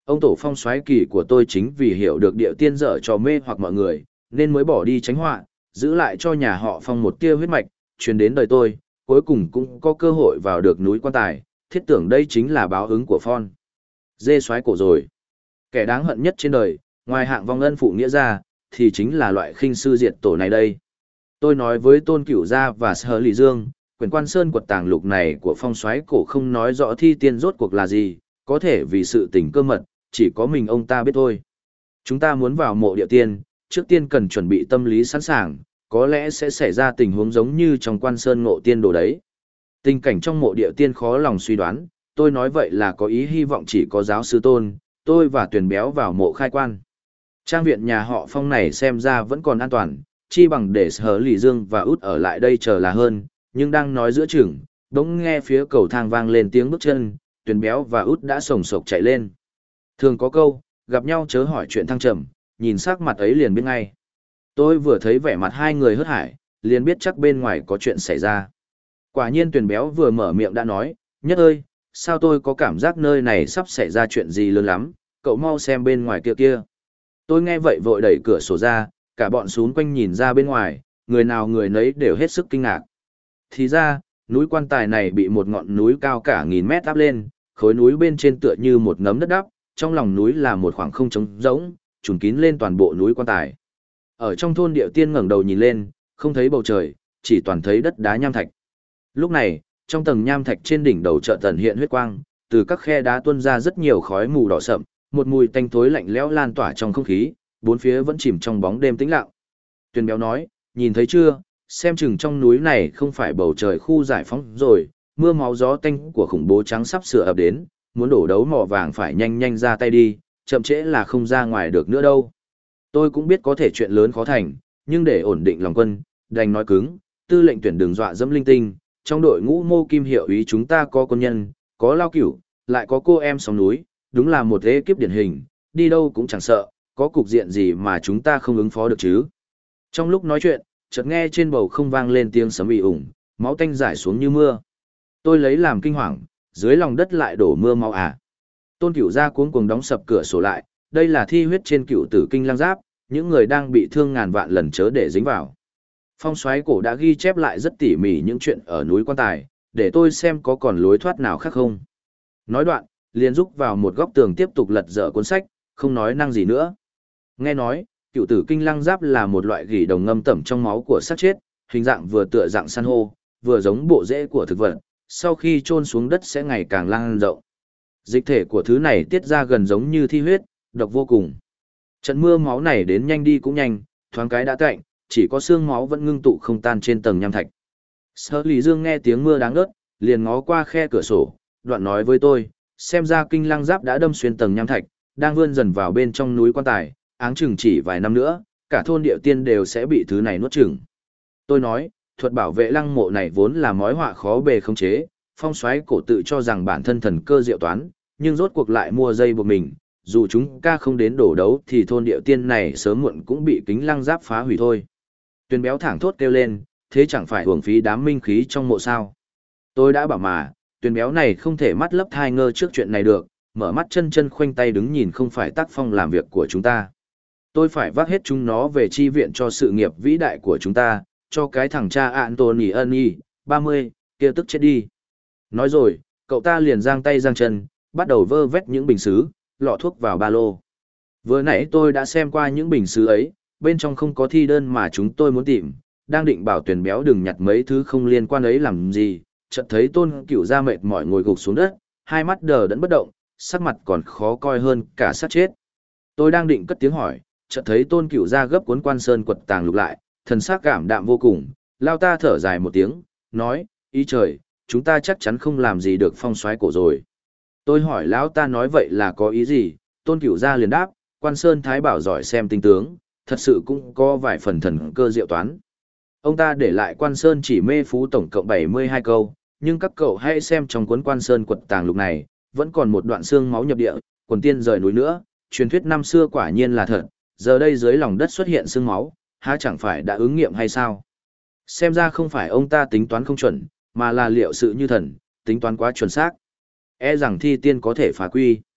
Speaker 1: Ông tổ phong soái kỳ của tôi chính vì hiểu được địa tiên dở trò mê hoặc mọi người, nên mới bỏ đi tránh họa, giữ lại cho nhà họ phong một tia huyết mạch, truyền đến đời tôi, cuối cùng cũng có cơ hội vào được núi quan tài, thiết tưởng đây chính là báo ứng của Phong. Dê soái cổ rồi. Kẻ đáng hận nhất trên đời, ngoài hạng vong ân phụ nghĩa ra, thì chính là loại khinh sư diệt tổ này đây. Tôi nói với Tôn Cửu Gia và Sở Lý Dương, quyển Quan Sơn quật tàng lục này của Phong soái cổ không nói rõ thi tiên rốt cuộc là gì, có thể vì sự tình cơ mật, chỉ có mình ông ta biết thôi. Chúng ta muốn vào mộ địa tiên, trước tiên cần chuẩn bị tâm lý sẵn sàng, có lẽ sẽ xảy ra tình huống giống như trong Quan Sơn ngộ tiên đồ đấy. Tình cảnh trong mộ địa tiên khó lòng suy đoán, tôi nói vậy là có ý hy vọng chỉ có giáo sư Tôn, tôi và Tuyền Béo vào mộ khai quan. Trang viện nhà họ Phong này xem ra vẫn còn an toàn, chi bằng để Sở Lý Dương và Út ở lại đây chờ là hơn, nhưng đang nói giữa chừng, bỗng nghe phía cầu thang vang lên tiếng bước chân, Tuyền Béo và Út đã sồng sộc chạy lên. Thường có câu, gặp nhau chớ hỏi chuyện thăng trầm, nhìn sắc mặt ấy liền biết ngay. Tôi vừa thấy vẻ mặt hai người hớt hải, liền biết chắc bên ngoài có chuyện xảy ra. Quả nhiên Tuyền Béo vừa mở miệng đã nói, Nhất ơi, sao tôi có cảm giác nơi này sắp xảy ra chuyện gì lớn lắm, cậu mau xem bên ngoài kia kia. Tôi nghe vậy vội đẩy cửa sổ ra, cả bọn xún quanh nhìn ra bên ngoài, người nào người nấy đều hết sức kinh ngạc. Thì ra, núi quan tài này bị một ngọn núi cao cả 1.000 mét áp lên, khối núi bên trên tựa như một nấm đất đắp, trong lòng núi là một khoảng không trống rỗng, trùm kín lên toàn bộ núi quan tài. Ở trong thôn Điệu Tiên ngẩng đầu nhìn lên, không thấy bầu trời, chỉ toàn thấy đất đá nham thạch. Lúc này, trong tầng nham thạch trên đỉnh đầu chợt tẩn hiện huyết quang, từ các khe đá tuôn ra rất nhiều khói mù đỏ sậm, một mùi tanh thối lạnh lẽo lan tỏa trong không khí, bốn phía vẫn chìm trong bóng đêm tĩnh lặng. Tuyền Béo nói, nhìn thấy chưa, xem chừng trong núi này không phải bầu trời khu giải phóng rồi, mưa máu gió tanh của khủng bố trắng sắp sửa ập đến, muốn đổ đấu mỏ vàng phải nhanh nhanh ra tay đi, chậm trễ là không ra ngoài được nữa đâu. Tôi cũng biết có thể chuyện lớn khó thành, nhưng để ổn định lòng quân, đành nói cứng, tư lệnh tuyển đừng dọa dẫm linh tinh, trong đội ngũ Mô Kim hiệu ý chúng ta có quân nhân, có lao cửu, lại có cô em sóng núi, đúng là một thế kiếp điển hình, đi đâu cũng chẳng sợ, có cục diện gì mà chúng ta không ứng phó được chứ. Trong lúc nói chuyện, chợt nghe trên bầu không vang lên tiếng sấm ì ủng, máu tanh rải xuống như mưa. Tôi lấy làm kinh hoàng, dưới lòng đất lại đổ mưa máu à. Tôn Cửu Gia cuống cuồng đóng sập cửa sổ lại, đây là thi huyết trên Cửu Tử Kinh Lăng Giáp, những người đang bị thương ngàn vạn lần chớ để dính vào. Phong soái cổ đã ghi chép lại rất tỉ mỉ những chuyện ở núi quan tài, để tôi xem có còn lối thoát nào khác không. Nói đoạn, liền rúc vào một góc tường tiếp tục lật dở cuốn sách, không nói năng gì nữa. Nghe nói, Cửu Tử Kinh Lăng Giáp là một loại gỉ đồng ngâm tẩm trong máu của xác chết, hình dạng vừa tựa dạng san hô, vừa giống bộ rễ của thực vật, sau khi chôn xuống đất sẽ ngày càng lan rộng. Dịch thể của thứ này tiết ra gần giống như thi huyết, độc vô cùng. Trận mưa máu này đến nhanh đi cũng nhanh, thoáng cái đã cạnh, chỉ có xương máu vẫn ngưng tụ không tan trên tầng nham thạch. Sở Lý Dương nghe tiếng mưa đáng ớt, liền ngó qua khe cửa sổ, đoạn nói với tôi, xem ra Kinh Lăng Giáp đã đâm xuyên tầng nham thạch, đang vươn dần vào bên trong núi quan tài, áng chừng chỉ vài năm nữa, cả thôn Điệu Tiên đều sẽ bị thứ này nuốt chửng. Tôi nói, thuật bảo vệ lăng mộ này vốn là mối họa khó bề khống chế, Phong soái cổ tự cho rằng bản thân thần cơ diệu toán, nhưng rốt cuộc lại mua dây buộc mình, dù chúng ca không đến đổ đấu thì thôn Điệu Tiên này sớm muộn cũng bị Kính Lăng Giáp phá hủy thôi. Tuyền Béo thẳng thốt kêu lên, thế chẳng phải uổng phí đám minh khí trong mộ sao. Tôi đã bảo mà, Tuyền Béo này không thể mắt lấp thai ngơ trước chuyện này được, mở mắt chân chân khoanh tay đứng nhìn không phải tác phong làm việc của chúng ta. Tôi phải vác hết chúng nó về chi viện cho sự nghiệp vĩ đại của chúng ta, cho cái thằng cha Anthony Ân 30, kia tức chết đi. Nói rồi, cậu ta liền giang tay giang chân, bắt đầu vơ vét những bình sứ, lọ thuốc vào ba lô. Vừa nãy tôi đã xem qua những bình sứ ấy, bên trong không có thi đơn mà chúng tôi muốn tìm, đang định bảo Tuyền Béo đừng nhặt mấy thứ không liên quan ấy làm gì, chợt thấy Tôn Cửu Gia mệt mỏi ngồi gục xuống đất, hai mắt đờ đẫn bất động, sắc mặt còn khó coi hơn cả sát chết. Tôi đang định cất tiếng hỏi, chợt thấy Tôn Cửu Gia gấp cuốn Quan Sơn quật tàng lục lại, thần sắc cảm đạm vô cùng, lao ta thở dài một tiếng, nói, ý trời, chúng ta chắc chắn không làm gì được Phong soái cổ rồi. Tôi hỏi lão ta nói vậy là có ý gì, Tôn Cửu Gia liền đáp, Quan Sơn Thái Bảo giỏi xem tinh tướng, thật sự cũng có vài phần thần cơ diệu toán. Ông ta để lại Quan Sơn chỉ mê phú tổng cộng 72 câu, nhưng các cậu hãy xem trong cuốn Quan Sơn quật tàng lục này, vẫn còn một đoạn xương máu nhập địa, quần tiên rời núi nữa, truyền thuyết năm xưa quả nhiên là thật, giờ đây dưới lòng đất xuất hiện xương máu, há chẳng phải đã ứng nghiệm hay sao? Xem ra không phải ông ta tính toán không chuẩn, mà là liệu sự như thần, tính toán quá chuẩn xác. E rằng thi tiên có thể phá quy.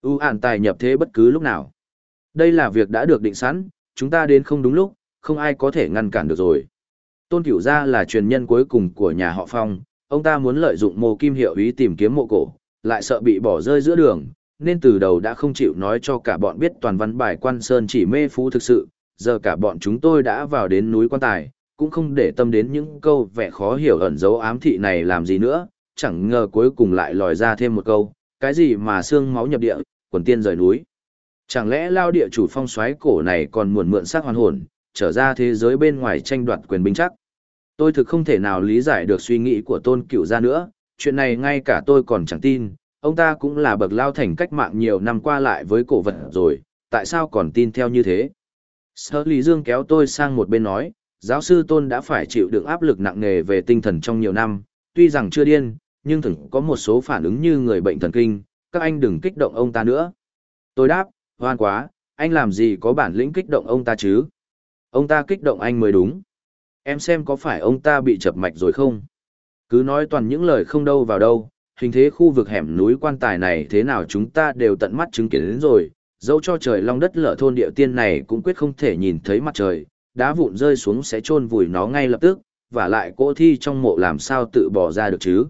Speaker 1: Ản tài nhập thế bất cứ lúc nào. Đây là việc đã được định sẵn, chúng ta đến không đúng lúc, không ai có thể ngăn cản được rồi. Tôn Cửu Gia là truyền nhân cuối cùng của nhà họ Phong, ông ta muốn lợi dụng Mộ Kim Hiệu Ý tìm kiếm mộ cổ, lại sợ bị bỏ rơi giữa đường, nên từ đầu đã không chịu nói cho cả bọn biết toàn văn bài Quan Sơn Chỉ mê phú thực sự, giờ cả bọn chúng tôi đã vào đến núi Quan Tài, cũng không để tâm đến những câu vẻ khó hiểu ẩn dấu ám thị này làm gì nữa, chẳng ngờ cuối cùng lại lòi ra thêm một câu, cái gì mà xương máu nhập địa, quần tiên rời núi. Chẳng lẽ lao địa chủ Phong Soái cổ này còn muốn mượn xác hoàn hồn, trở ra thế giới bên ngoài tranh đoạt quyền binh chắc? Tôi thực không thể nào lý giải được suy nghĩ của Tôn Cửu Gia nữa, chuyện này ngay cả tôi còn chẳng tin, ông ta cũng là bậc lao thành cách mạng nhiều năm qua lại với cổ vật rồi, tại sao còn tin theo như thế? Sở Lý Dương kéo tôi sang một bên nói, giáo sư Tôn đã phải chịu đựng áp lực nặng nề về tinh thần trong nhiều năm, tuy rằng chưa điên, nhưng thường có một số phản ứng như người bệnh thần kinh, các anh đừng kích động ông ta nữa. Tôi đáp, hoan quá, anh làm gì có bản lĩnh kích động ông ta chứ? Ông ta kích động anh mới đúng. Em xem có phải ông ta bị chập mạch rồi không? Cứ nói toàn những lời không đâu vào đâu, hình thế khu vực hẻm núi Quan Tài này thế nào chúng ta đều tận mắt chứng kiến đến rồi, dẫu cho trời long đất lở thôn địa tiên này cũng quyết không thể nhìn thấy mặt trời, đá vụn rơi xuống sẽ chôn vùi nó ngay lập tức, và lại cỗ thi trong mộ làm sao tự bỏ ra được chứ?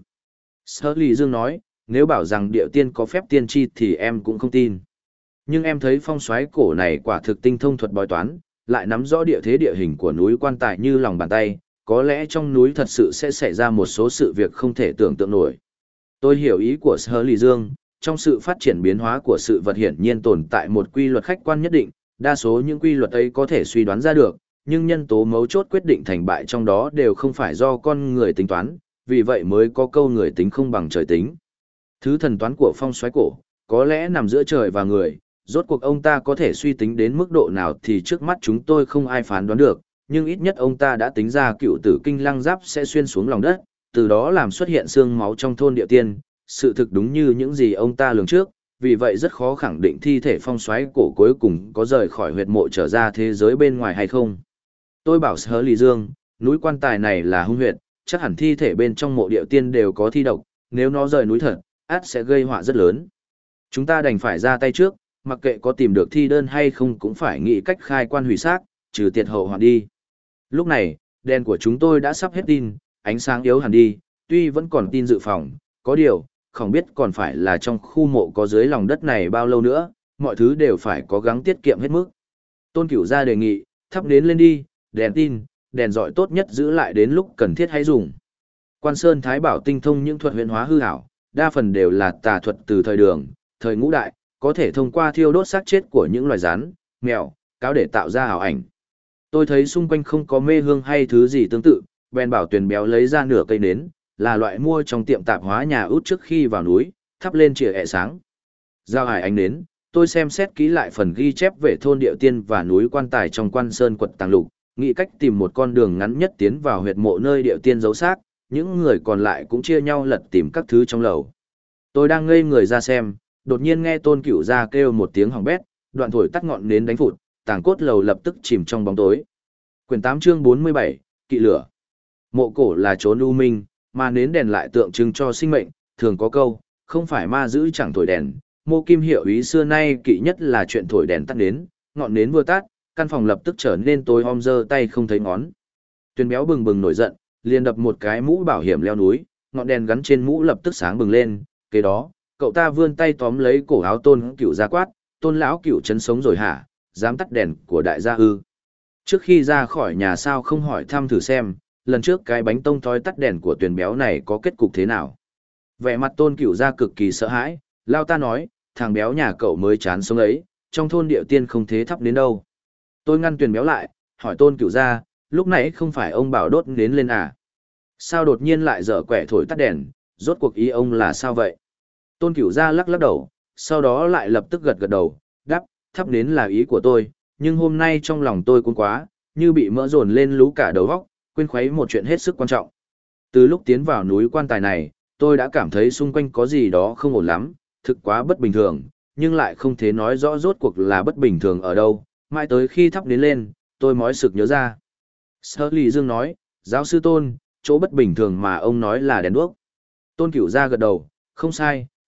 Speaker 1: Sở Lý Dương nói, nếu bảo rằng địa tiên có phép tiên tri thì em cũng không tin. Nhưng em thấy Phong Soái cổ này quả thực tinh thông thuật bói toán, lại nắm rõ địa thế địa hình của núi Quan Tài như lòng bàn tay, có lẽ trong núi thật sự sẽ xảy ra một số sự việc không thể tưởng tượng nổi. Tôi hiểu ý của Sở Lý Dương, trong sự phát triển biến hóa của sự vật hiển nhiên tồn tại một quy luật khách quan nhất định, đa số những quy luật ấy có thể suy đoán ra được, nhưng nhân tố mấu chốt quyết định thành bại trong đó đều không phải do con người tính toán, vì vậy mới có câu người tính không bằng trời tính. Thứ thần toán của Phong Soái cổ, có lẽ nằm giữa trời và người, rốt cuộc ông ta có thể suy tính đến mức độ nào thì trước mắt chúng tôi không ai phán đoán được, nhưng ít nhất ông ta đã tính ra cựu tử kinh lăng giáp sẽ xuyên xuống lòng đất, từ đó làm xuất hiện xương máu trong thôn địa tiên, sự thực đúng như những gì ông ta lường trước, vì vậy rất khó khẳng định thi thể Phong Soái cổ cuối cùng có rời khỏi huyệt mộ trở ra thế giới bên ngoài hay không. Tôi bảo Sở Lý Dương, núi Quan Tài này là hung huyệt, chắc hẳn thi thể bên trong mộ địa tiên đều có thi độc, nếu nó rời núi thật, ắt sẽ gây họa rất lớn. Chúng ta đành phải ra tay trước, mặc kệ có tìm được thi đơn hay không cũng phải nghĩ cách khai quan hủy xác, trừ tiệt hậu hoạn đi. Lúc này, đèn của chúng tôi đã sắp hết tin, ánh sáng yếu hẳn đi, tuy vẫn còn tin dự phòng, có điều, không biết còn phải là trong khu mộ có dưới lòng đất này bao lâu nữa, mọi thứ đều phải cố gắng tiết kiệm hết mức. Tôn Cửu Gia đề nghị, thắp nến lên đi, đèn tin, đèn dọi tốt nhất giữ lại đến lúc cần thiết hãy dùng. Quan Sơn Thái Bảo tinh thông những thuật huyền hóa hư ảo, đa phần đều là tà thuật từ thời Đường, thời Ngũ Đại, có thể thông qua thiêu đốt xác chết của những loài rắn, mèo, cáo để tạo ra ảo ảnh. Tôi thấy xung quanh không có mê hương hay thứ gì tương tự, bèn bảo Tuyền Béo lấy ra nửa cây nến, là loại mua trong tiệm tạp hóa nhà út trước khi vào núi, thắp lên chìa ẹ sáng. Giao hải ánh nến, tôi xem xét kỹ lại phần ghi chép về thôn địa tiên và núi Quan Tài trong Quan Sơn quật Tàng Lục, nghĩ cách tìm một con đường ngắn nhất tiến vào huyệt mộ nơi địa tiên giấu xác, những người còn lại cũng chia nhau lật tìm các thứ trong lầu. Tôi đang ngây người ra xem, đột nhiên nghe Tôn Cửu Gia kêu một tiếng hỏng bét, đoạn thổi tắt ngọn nến đánh phụt, tàng cốt lầu lập tức chìm trong bóng tối. Quyển 8 chương 47, Kỵ lửa. Mộ cổ là chốn u minh, mà nến đèn lại tượng trưng cho sinh mệnh, thường có câu, không phải ma giữ chẳng thổi đèn. Mộ Kim Hiệu Ý xưa nay kỵ nhất là chuyện thổi đèn tắt nến, ngọn nến vừa tắt, căn phòng lập tức trở nên tối om dơ tay không thấy ngón. Tuyền Béo bừng bừng nổi giận, liền đập một cái mũ bảo hiểm leo núi, ngọn đèn gắn trên mũ lập tức sáng bừng lên, kế đó, cậu ta vươn tay tóm lấy cổ áo Tôn Cửu Gia quát, Tôn lão cửu chấn sống rồi hả, dám tắt đèn của đại gia ư? Trước khi ra khỏi nhà sao không hỏi thăm thử xem, lần trước cái bánh tông thói tắt đèn của Tuyền Béo này có kết cục thế nào? Vẻ mặt Tôn Cửu Gia cực kỳ sợ hãi, lao ta nói, thằng béo nhà cậu mới chán sống ấy, trong thôn địa tiên không thế thắp đến đâu. Tôi ngăn Tuyền Béo lại, hỏi Tôn Cửu Gia, lúc nãy không phải ông bảo đốt nến lên à? Sao đột nhiên lại dở quẻ thổi tắt đèn, rốt cuộc ý ông là sao vậy? Tôn Cửu Gia lắc lắc đầu, sau đó lại lập tức gật gật đầu, đáp, thắp nến là ý của tôi, nhưng hôm nay trong lòng tôi cuốn quá, như bị mỡ dồn lên lú cả đầu óc, quên khuấy một chuyện hết sức quan trọng. Từ lúc tiến vào núi Quan Tài này, tôi đã cảm thấy xung quanh có gì đó không ổn lắm, thực quá bất bình thường, nhưng lại không thể nói rõ rốt cuộc là bất bình thường ở đâu, mãi tới khi thắp nến lên, tôi mới sực nhớ ra. Sở Lý Dương nói, giáo sư Tôn, chỗ bất bình thường mà ông nói là đèn đuốc. Tôn Cửu Gia gật đầu, không sai,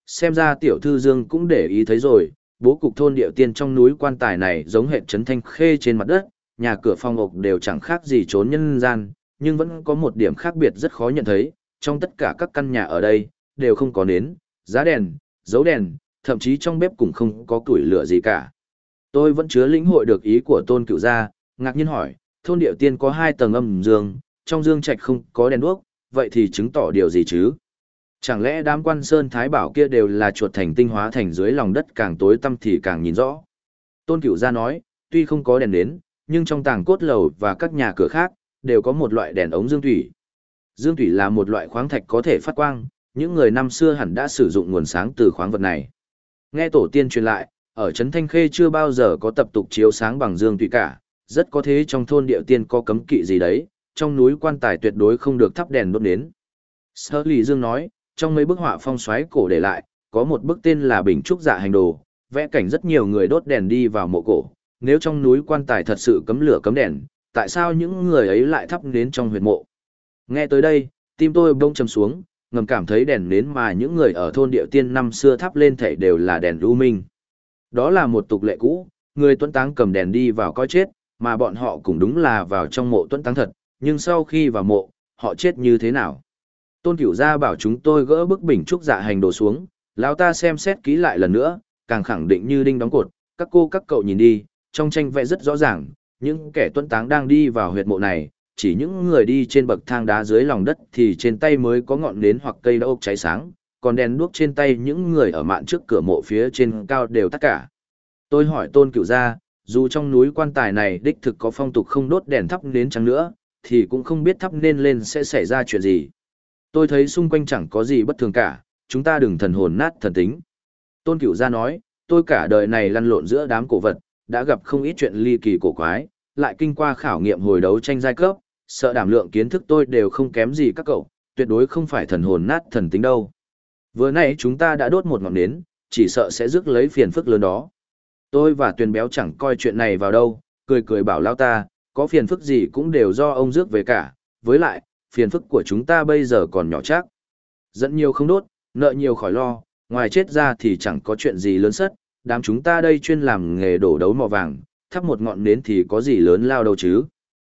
Speaker 1: Xem ra tiểu thư Dương cũng để ý thấy rồi, bố cục thôn địa tiên trong núi quan tài này giống hệt trấn Thanh Khê trên mặt đất, nhà cửa phong ốc đều chẳng khác gì trốn nhân gian, nhưng vẫn có một điểm khác biệt rất khó nhận thấy, trong tất cả các căn nhà ở đây, đều không có nến, giá đèn, dấu đèn, thậm chí trong bếp cũng không có củi lửa gì cả. Tôi vẫn chưa lĩnh hội được ý của Tôn Cửu gia, ngạc nhiên hỏi, thôn địa tiên có 2 tầng âm dương, trong dương trạch không có đèn đuốc, vậy thì chứng tỏ điều gì chứ? Chẳng lẽ đám quan sơn thái bảo kia đều là chuột thành tinh hóa thành dưới lòng đất càng tối tăm thì càng nhìn rõ? Tôn Cửu gia nói, tuy không có đèn nến, nhưng trong tàng cốt lầu và các nhà cửa khác, đều có một loại đèn ống dương thủy. Dương thủy là một loại khoáng thạch có thể phát quang, những người năm xưa hẳn đã sử dụng nguồn sáng từ khoáng vật này. Nghe tổ tiên truyền lại, ở Trấn Thanh Khê chưa bao giờ có tập tục chiếu sáng bằng dương thủy cả, rất có thế trong thôn địa tiên có cấm kỵ gì đấy, trong núi quan tài tuyệt đối không được thắp đèn đốt nến. Sở Lý Dương nói, trong mấy bức họa phong xoáy cổ để lại, có một bức tên là Bình Trúc Dạ Hành Đồ, vẽ cảnh rất nhiều người đốt đèn đi vào mộ cổ. Nếu trong núi quan tài thật sự cấm lửa cấm đèn, tại sao những người ấy lại thắp nến trong huyệt mộ? Nghe tới đây, tim tôi bỗng trầm xuống, ngầm cảm thấy đèn nến mà những người ở thôn địa tiên năm xưa thắp lên thảy đều là đèn lưu minh. Đó là một tục lệ cũ, người tuấn táng cầm đèn đi vào coi chết, mà bọn họ cũng đúng là vào trong mộ tuấn táng thật, nhưng sau khi vào mộ, họ chết như thế nào? Tôn Cửu gia bảo chúng tôi gỡ bức Bình Trúc Dạ Hành Đồ xuống, lão ta xem xét kỹ lại lần nữa, càng khẳng định như đinh đóng cột, các cô các cậu nhìn đi, trong tranh vẽ rất rõ ràng, những kẻ tuấn táng đang đi vào huyệt mộ này, chỉ những người đi trên bậc thang đá dưới lòng đất thì trên tay mới có ngọn nến hoặc cây đa ốc cháy sáng, còn đèn đuốc trên tay những người ở mạn trước cửa mộ phía trên cao đều tắt cả. Tôi hỏi Tôn Cửu gia, dù trong núi quan tài này đích thực có phong tục không đốt đèn thắp nến chăng nữa, thì cũng không biết thắp nên lên sẽ xảy ra chuyện gì. Tôi thấy xung quanh chẳng có gì bất thường cả, chúng ta đừng thần hồn nát thần tính. Tôn Cửu gia nói, tôi cả đời này lăn lộn giữa đám cổ vật, đã gặp không ít chuyện ly kỳ cổ quái, lại kinh qua khảo nghiệm hồi đấu tranh giai cấp, sợ đảm lượng kiến thức tôi đều không kém gì các cậu, tuyệt đối không phải thần hồn nát thần tính đâu. Vừa nãy chúng ta đã đốt một ngọn nến, chỉ sợ sẽ rước lấy phiền phức lớn đó. Tôi và Tuyền Béo chẳng coi chuyện này vào đâu, cười cười bảo lao ta, có phiền phức gì cũng đều do ông rước về cả, với lại, phiền phức của chúng ta bây giờ còn nhỏ chắc. Dẫn nhiều không đốt, nợ nhiều khỏi lo, ngoài chết ra thì chẳng có chuyện gì lớn sất, đám chúng ta đây chuyên làm nghề đổ đấu mỏ vàng, thắp một ngọn nến thì có gì lớn lao đâu chứ.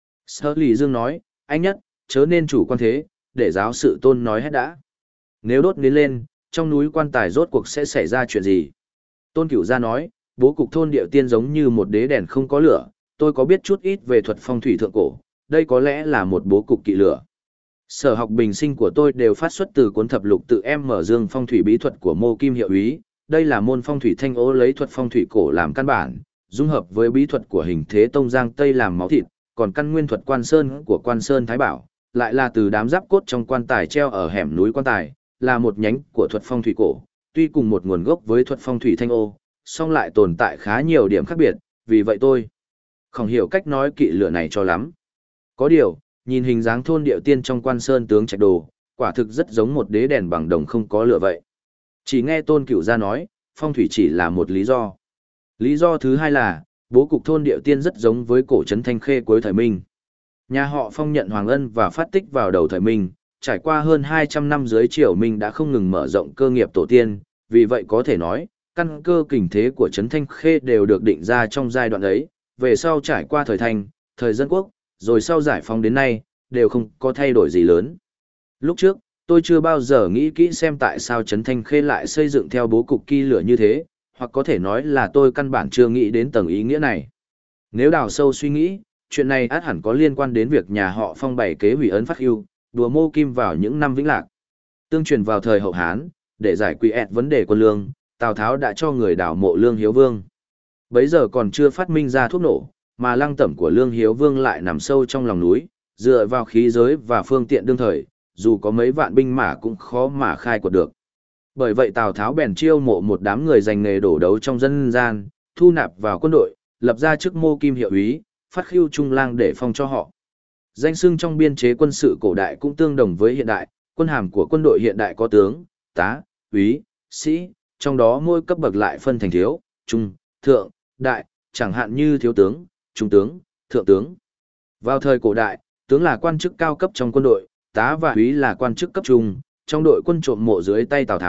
Speaker 1: Sở Lý Dương nói, anh nhất, chớ nên chủ quan thế, để giáo sự Tôn nói hết đã. Nếu đốt nến lên, trong núi quan tài rốt cuộc sẽ xảy ra chuyện gì? Tôn Cửu gia nói, bố cục thôn địa tiên giống như một đế đèn không có lửa, tôi có biết chút ít về thuật phong thủy thượng cổ, đây có lẽ là một bố cục kỵ lửa. Sở học bình sinh của tôi đều phát xuất từ cuốn thập lục tự em mở dương phong thủy bí thuật của Mô Kim Hiệu Úy, đây là môn phong thủy thanh ô lấy thuật phong thủy cổ làm căn bản, dung hợp với bí thuật của Hình Thế Tông Giang Tây làm máu thịt, còn căn nguyên thuật Quan Sơn của Quan Sơn Thái Bảo, lại là từ đám giáp cốt trong quan tài treo ở hẻm núi quan tài, là một nhánh của thuật phong thủy cổ, tuy cùng một nguồn gốc với thuật phong thủy thanh ô, song lại tồn tại khá nhiều điểm khác biệt, vì vậy tôi không hiểu cách nói kỵ lửa này cho lắm. Có điều, nhìn hình dáng thôn địa tiên trong Quan Sơn tướng trạch đồ, quả thực rất giống một đế đèn bằng đồng không có lửa vậy. Chỉ nghe Tôn Cửu gia nói, phong thủy chỉ là một lý do. Lý do thứ hai là, bố cục thôn địa tiên rất giống với cổ trấn Thanh Khê cuối thời Minh. Nhà họ Phong nhận Hoàng Ân và phát tích vào đầu thời Minh, trải qua hơn 200 năm dưới triều Minh đã không ngừng mở rộng cơ nghiệp tổ tiên, vì vậy có thể nói, căn cơ kình thế của trấn Thanh Khê đều được định ra trong giai đoạn ấy, về sau trải qua thời Thanh, thời Dân Quốc, rồi sau giải phóng đến nay, đều không có thay đổi gì lớn. Lúc trước, tôi chưa bao giờ nghĩ kỹ xem tại sao trấn Thanh Khê lại xây dựng theo bố cục kỳ lửa như thế, hoặc có thể nói là tôi căn bản chưa nghĩ đến tầng ý nghĩa này. Nếu đào sâu suy nghĩ, chuyện này ắt hẳn có liên quan đến việc nhà họ Phong bày kế hủy ấn phát hưu, đùa Mô Kim vào những năm vĩnh lạc. Tương truyền vào thời hậu Hán, để giải quyết vấn đề quân lương, Tào Tháo đã cho người đào mộ Lương Hiếu Vương. Bấy giờ còn chưa phát minh ra thuốc nổ, mà lăng tẩm của Lương Hiếu Vương lại nằm sâu trong lòng núi, dựa vào khí giới và phương tiện đương thời, dù có mấy vạn binh mã cũng khó mà khai quật được. Bởi vậy Tào Tháo bèn chiêu mộ một đám người dành nghề đổ đấu trong dân gian, thu nạp vào quân đội, lập ra chức Mô Kim Hiệu Úy, phát khiêu trung lang để phong cho họ. Danh xưng trong biên chế quân sự cổ đại cũng tương đồng với hiện đại, quân hàm của quân đội hiện đại có tướng, tá, úy, sĩ, trong đó mỗi cấp bậc lại phân thành thiếu, trung, thượng, đại, chẳng hạn như thiếu tướng, trung tướng, thượng tướng. Vào thời cổ đại, tướng là quan chức cao cấp trong quân đội, tá và úy là quan chức cấp trung, trong đội quân trộm mộ dưới tay Tào Tháo,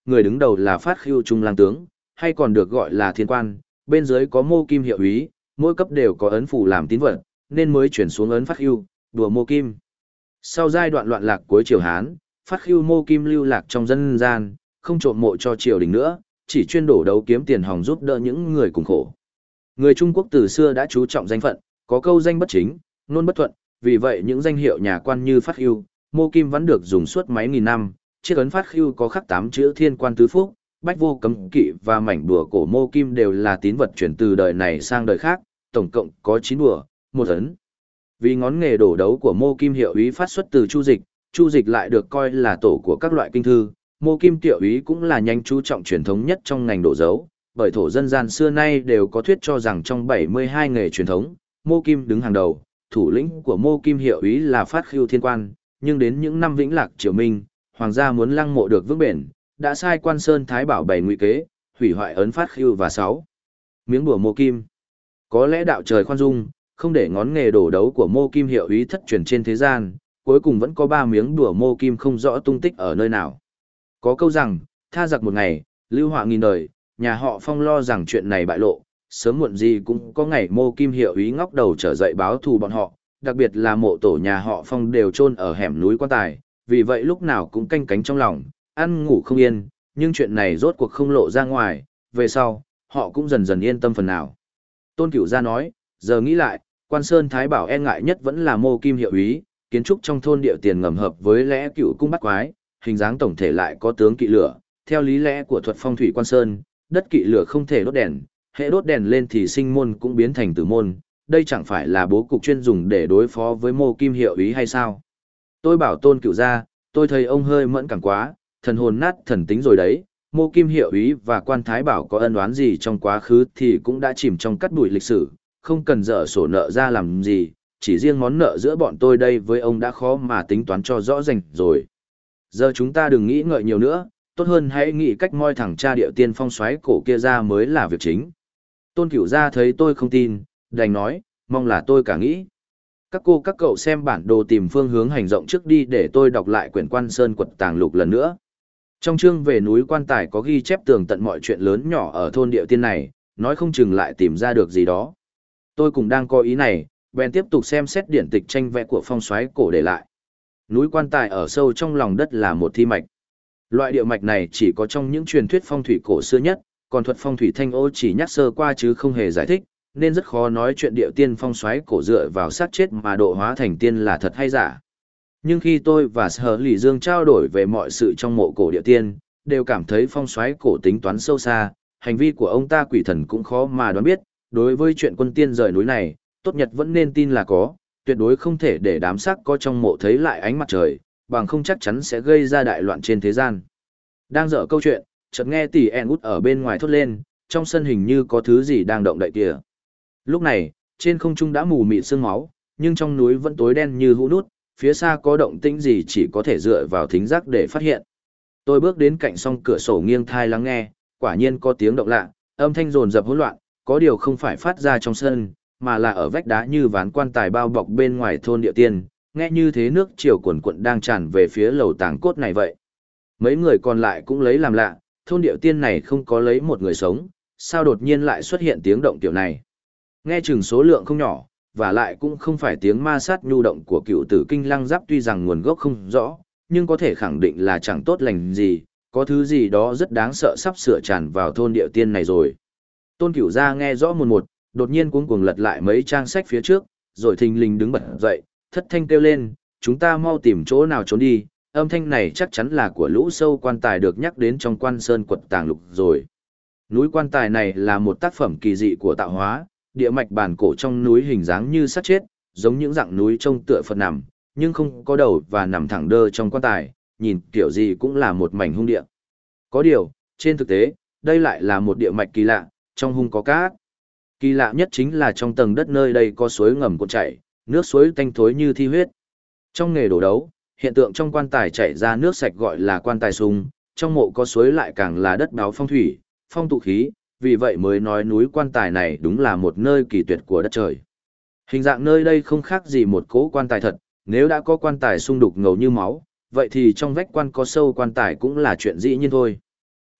Speaker 1: người đứng đầu là Phát Khưu Trung lang tướng, hay còn được gọi là thiên quan, bên dưới có mô kim hiệu úy, mỗi cấp đều có ấn phù làm tín vật, nên mới chuyển xuống ấn Phát Khưu, đùa mô kim. Sau giai đoạn loạn lạc cuối triều Hán, Phát Khưu mô kim lưu lạc trong dân gian, không trộm mộ cho triều đình nữa, chỉ chuyên đổ đấu kiếm tiền hòng giúp đỡ những người cùng khổ. Người Trung Quốc từ xưa đã chú trọng danh phận, có câu danh bất chính, nôn bất thuận, vì vậy những danh hiệu nhà quan như Phát Khưu, mô kim vẫn được dùng suốt mấy nghìn năm. Chiếc ấn Phát Khưu có khắc 8 chữ Thiên Quan Tứ Phúc, Bách Vô Cấm Kỵ và mảnh đùa cổ mô kim đều là tín vật chuyển từ đời này sang đời khác, tổng cộng có 9 đùa, một ấn. Vì ngón nghề đổ đấu của mô kim hiệu úy phát xuất từ Chu Dịch lại được coi là tổ của các loại kinh thư, mô kim tiểu úy cũng là nhánh chú trọng truyền thống nhất trong ngành đổ dấu, bởi thổ dân gian xưa nay đều có thuyết cho rằng trong 72 nghề truyền thống, mô kim đứng hàng đầu, thủ lĩnh của mô kim hiệu úy là Phát Khưu Thiên Quan, nhưng đến những năm Vĩnh Lạc Triều Minh, hoàng gia muốn lăng mộ được vững bền, đã sai Quan Sơn Thái Bảo bày ngụy kế, hủy hoại ấn Phát Khưu và 6 miếng đùa mô kim. Có lẽ đạo trời khoan dung, không để ngón nghề đổ đấu của mô kim hiệu úy thất truyền trên thế gian, cuối cùng vẫn có 3 miếng đùa mô kim không rõ tung tích ở nơi nào. Có câu rằng, tha giặc một ngày, lưu họa nghìn đời, nhà họ Phong lo rằng chuyện này bại lộ, sớm muộn gì cũng có ngày mô kim hiệu úy ngóc đầu trở dậy báo thù bọn họ, đặc biệt là mộ tổ nhà họ Phong đều chôn ở hẻm núi Quan Tài, vì vậy lúc nào cũng canh cánh trong lòng, ăn ngủ không yên, nhưng chuyện này rốt cuộc không lộ ra ngoài, về sau, họ cũng dần dần yên tâm phần nào. Tôn Cửu Gia nói, giờ nghĩ lại, Quan Sơn Thái Bảo e ngại nhất vẫn là mô kim hiệu úy, kiến trúc trong thôn địa tiền ngầm hợp với lẽ cựu cung bắt quái, hình dáng tổng thể lại có tướng kỵ lửa, theo lý lẽ của thuật phong thủy Quan Sơn, đất kỵ lửa không thể đốt đèn, hệ đốt đèn lên thì sinh môn cũng biến thành tử môn, đây chẳng phải là bố cục chuyên dùng để đối phó với mô kim hiệu úy hay sao? Tôi bảo Tôn Cửu Gia, tôi thấy ông hơi mẫn cảm quá, thần hồn nát thần tính rồi đấy, mô kim hiệu úy và Quan Thái Bảo có ân oán gì trong quá khứ thì cũng đã chìm trong cát bụi lịch sử, không cần dở sổ nợ ra làm gì, chỉ riêng món nợ giữa bọn tôi đây với ông đã khó mà tính toán cho rõ rành rồi. Giờ chúng ta đừng nghĩ ngợi nhiều nữa, tốt hơn hãy nghĩ cách moi thằng cha Điệu Tiên Phong xoáy cổ kia ra mới là việc chính. Tôn Cửu Gia thấy tôi không tin, đành nói, mong là tôi cả nghĩ. Các cô các cậu xem bản đồ tìm phương hướng hành động trước đi để tôi đọc lại quyển Quan Sơn Quật Tàng Lục lần nữa. Trong chương về núi Quan Tài có ghi chép tường tận mọi chuyện lớn nhỏ ở thôn Điệu Tiên này, nói không chừng lại tìm ra được gì đó. Tôi cũng đang có ý này, bèn tiếp tục xem xét điển tịch tranh vẽ của phong soái cổ để lại. Núi Quan Tài ở sâu trong lòng đất là một thi mạch. Loại địa mạch này chỉ có trong những truyền thuyết phong thủy cổ xưa nhất, còn thuật phong thủy Thanh Ô chỉ nhắc sơ qua chứ không hề giải thích, nên rất khó nói chuyện Điệu Tiên Phong xoáy cổ dựa vào sát chết mà độ hóa thành tiên là thật hay giả. Nhưng khi tôi và Sở Lỷ Dương trao đổi về mọi sự trong mộ cổ Điệu Tiên, đều cảm thấy phong xoáy cổ tính toán sâu xa, hành vi của ông ta quỷ thần cũng khó mà đoán biết, đối với chuyện quân tiên rời núi này, tốt nhất vẫn nên tin là có, tuyệt đối không thể để đám xác có trong mộ thấy lại ánh mặt trời, bằng không chắc chắn sẽ gây ra đại loạn trên thế gian. Đang dở câu chuyện, chợt nghe Tỷ En út ở bên ngoài thốt lên, trong sân hình như có thứ gì đang động đậy kìa. Lúc này, trên không trung đã mù mịt sương máu, nhưng trong núi vẫn tối đen như hũ nút, phía xa có động tĩnh gì chỉ có thể dựa vào thính giác để phát hiện. Tôi bước đến cạnh song cửa sổ nghiêng thai lắng nghe, quả nhiên có tiếng động lạ, âm thanh rồn rập hỗn loạn, có điều không phải phát ra trong sân, mà là ở vách đá như ván quan tài bao bọc bên ngoài thôn Điệu Tiên, nghe như thế nước triều cuồn cuộn đang tràn về phía lầu tàng cốt này vậy. Mấy người còn lại cũng lấy làm lạ, thôn Điệu Tiên này không có lấy một người sống, sao đột nhiên lại xuất hiện tiếng động kiểu này. Nghe chừng số lượng không nhỏ, và lại cũng không phải tiếng ma sát nhu động của cựu tử kinh lăng giáp, tuy rằng nguồn gốc không rõ, nhưng có thể khẳng định là chẳng tốt lành gì, có thứ gì đó rất đáng sợ sắp sửa tràn vào thôn Điệu Tiên này rồi. Tôn Cửu Gia nghe rõ một, đột nhiên cuống cuồng lật lại mấy trang sách phía trước, rồi thình lình đứng bật dậy, thất thanh kêu lên, chúng ta mau tìm chỗ nào trốn đi, âm thanh này chắc chắn là của lũ sâu quan tài được nhắc đến trong Quan Sơn Quật Tàng Lục rồi. Núi Quan Tài này là một tác phẩm kỳ dị của tạo hóa, địa mạch bản cổ trong núi hình dáng như xác chết, giống những dạng núi trông tựa Phật nằm, nhưng không có đầu và nằm thẳng đơ trong quan tài, nhìn kiểu gì cũng là một mảnh hung địa. Có điều, trên thực tế, đây lại là một địa mạch kỳ lạ, trong hung có cát. Kỳ lạ nhất chính là trong tầng đất nơi đây có suối ngầm cuộn chảy, nước suối tanh thối như thi huyết. Trong nghề đổ đấu, hiện tượng trong quan tài chảy ra nước sạch gọi là quan tài sung, trong mộ có suối lại càng là đất báo phong thủy, phong tụ khí, vì vậy mới nói núi Quan Tài này đúng là một nơi kỳ tuyệt của đất trời. Hình dạng nơi đây không khác gì một cỗ quan tài thật, nếu đã có quan tài sung đục ngầu như máu, vậy thì trong vách quan có sâu quan tài cũng là chuyện dĩ nhiên thôi.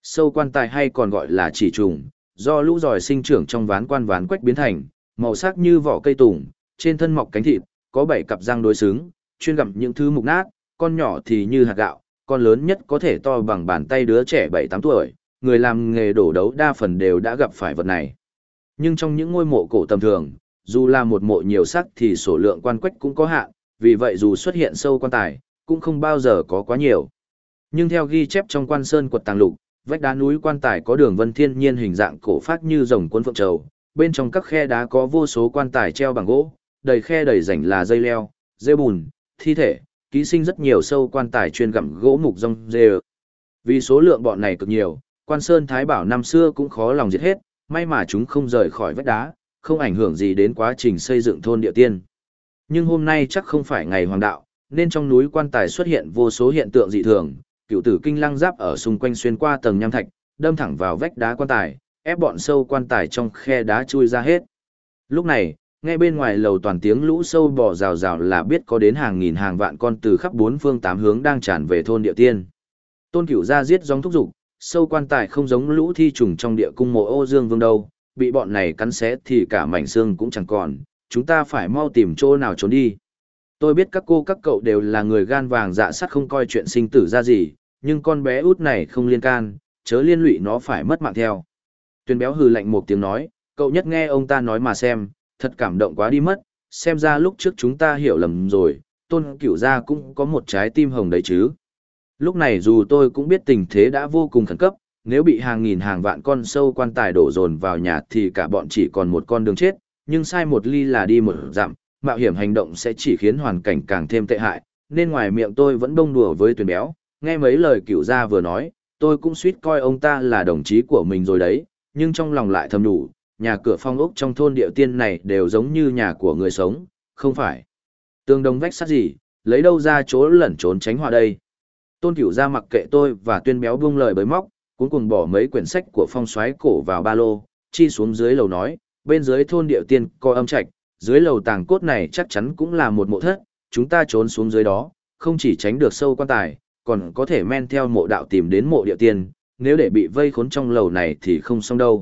Speaker 1: Sâu quan tài hay còn gọi là chỉ trùng, do lũ giỏi sinh trưởng trong ván quách biến thành, màu sắc như vỏ cây tùng, trên thân mọc cánh thịt, có 7 cặp răng đối xứng, chuyên gặm những thứ mục nát, con nhỏ thì như hạt gạo, con lớn nhất có thể to bằng bàn tay đứa trẻ 7-8 tuổi, người làm nghề đổ đấu đa phần đều đã gặp phải vật này. Nhưng trong những ngôi mộ cổ tầm thường, dù là một mộ nhiều sắc thì số lượng quan quách cũng có hạn, vì vậy dù xuất hiện sâu quan tài, cũng không bao giờ có quá nhiều. Nhưng theo ghi chép trong Quan Sơn Quật Tàng Lục, vách đá núi quan tài có đường vân thiên nhiên hình dạng cổ phác như rồng cuốn phượng trầu, bên trong các khe đá có vô số quan tài treo bằng gỗ, đầy khe đầy rãnh là dây leo, rêu bùn, thi thể, ký sinh rất nhiều sâu quan tài chuyên gặm gỗ mục rong rê. Vì số lượng bọn này cực nhiều, Quan Sơn Thái Bảo năm xưa cũng khó lòng diệt hết, may mà chúng không rời khỏi vách đá, không ảnh hưởng gì đến quá trình xây dựng thôn địa tiên. Nhưng hôm nay chắc không phải ngày hoàng đạo, nên trong núi quan tài xuất hiện vô số hiện tượng dị thường, cựu tử kinh lăng giáp ở xung quanh xuyên qua tầng nham thạch, đâm thẳng vào vách đá quan tài, ép bọn sâu quan tài trong khe đá chui ra hết. Lúc này, nghe bên ngoài lầu toàn tiếng lũ sâu bò rào rào là biết có đến hàng nghìn hàng vạn con từ khắp 4 phương 8 hướng đang tràn về thôn địa tiên. Tôn Cửu ra giết gióng thúc giục, sâu quan tài không giống lũ thi trùng trong địa cung mộ Ô Dương Vương đâu, bị bọn này cắn xé thì cả mảnh xương cũng chẳng còn, chúng ta phải mau tìm chỗ nào trốn đi. Tôi biết các cô các cậu đều là người gan vàng dạ sắt không coi chuyện sinh tử ra gì, nhưng con bé út này không liên can, chớ liên lụy nó phải mất mạng theo. Tuyền Béo hừ lạnh một tiếng nói, cậu nhất nghe ông ta nói mà xem, thật cảm động quá đi mất, xem ra lúc trước chúng ta hiểu lầm rồi, Tôn Cửu gia cũng có một trái tim hồng đấy chứ. Lúc này dù tôi cũng biết tình thế đã vô cùng khẩn cấp, nếu bị hàng nghìn hàng vạn con sâu quan tài đổ dồn vào nhà thì cả bọn chỉ còn một con đường chết, nhưng sai một ly là đi một dặm, mạo hiểm hành động sẽ chỉ khiến hoàn cảnh càng thêm tệ hại, nên ngoài miệng tôi vẫn bông đùa với Tuyền Béo, nghe mấy lời Cửu gia vừa nói, tôi cũng suýt coi ông ta là đồng chí của mình rồi đấy, nhưng trong lòng lại thầm nhủ, nhà cửa phong ốc trong thôn địa tiên này đều giống như nhà của người sống, không phải tường đồng vách sắt gì, lấy đâu ra chỗ lẩn trốn tránh họa đây. Tôn Cửu gia mặc kệ tôi và Tuyên Béo buông lời bới móc, cuối cùng bỏ mấy quyển sách của phong soái cổ vào ba lô, chi xuống dưới lầu nói, bên dưới thôn địa tiên có âm trạch, dưới lầu tàng cốt này chắc chắn cũng là một mộ thất, chúng ta trốn xuống dưới đó, không chỉ tránh được sâu quan tài, còn có thể men theo mộ đạo tìm đến mộ địa tiên, nếu để bị vây khốn trong lầu này thì không xong đâu.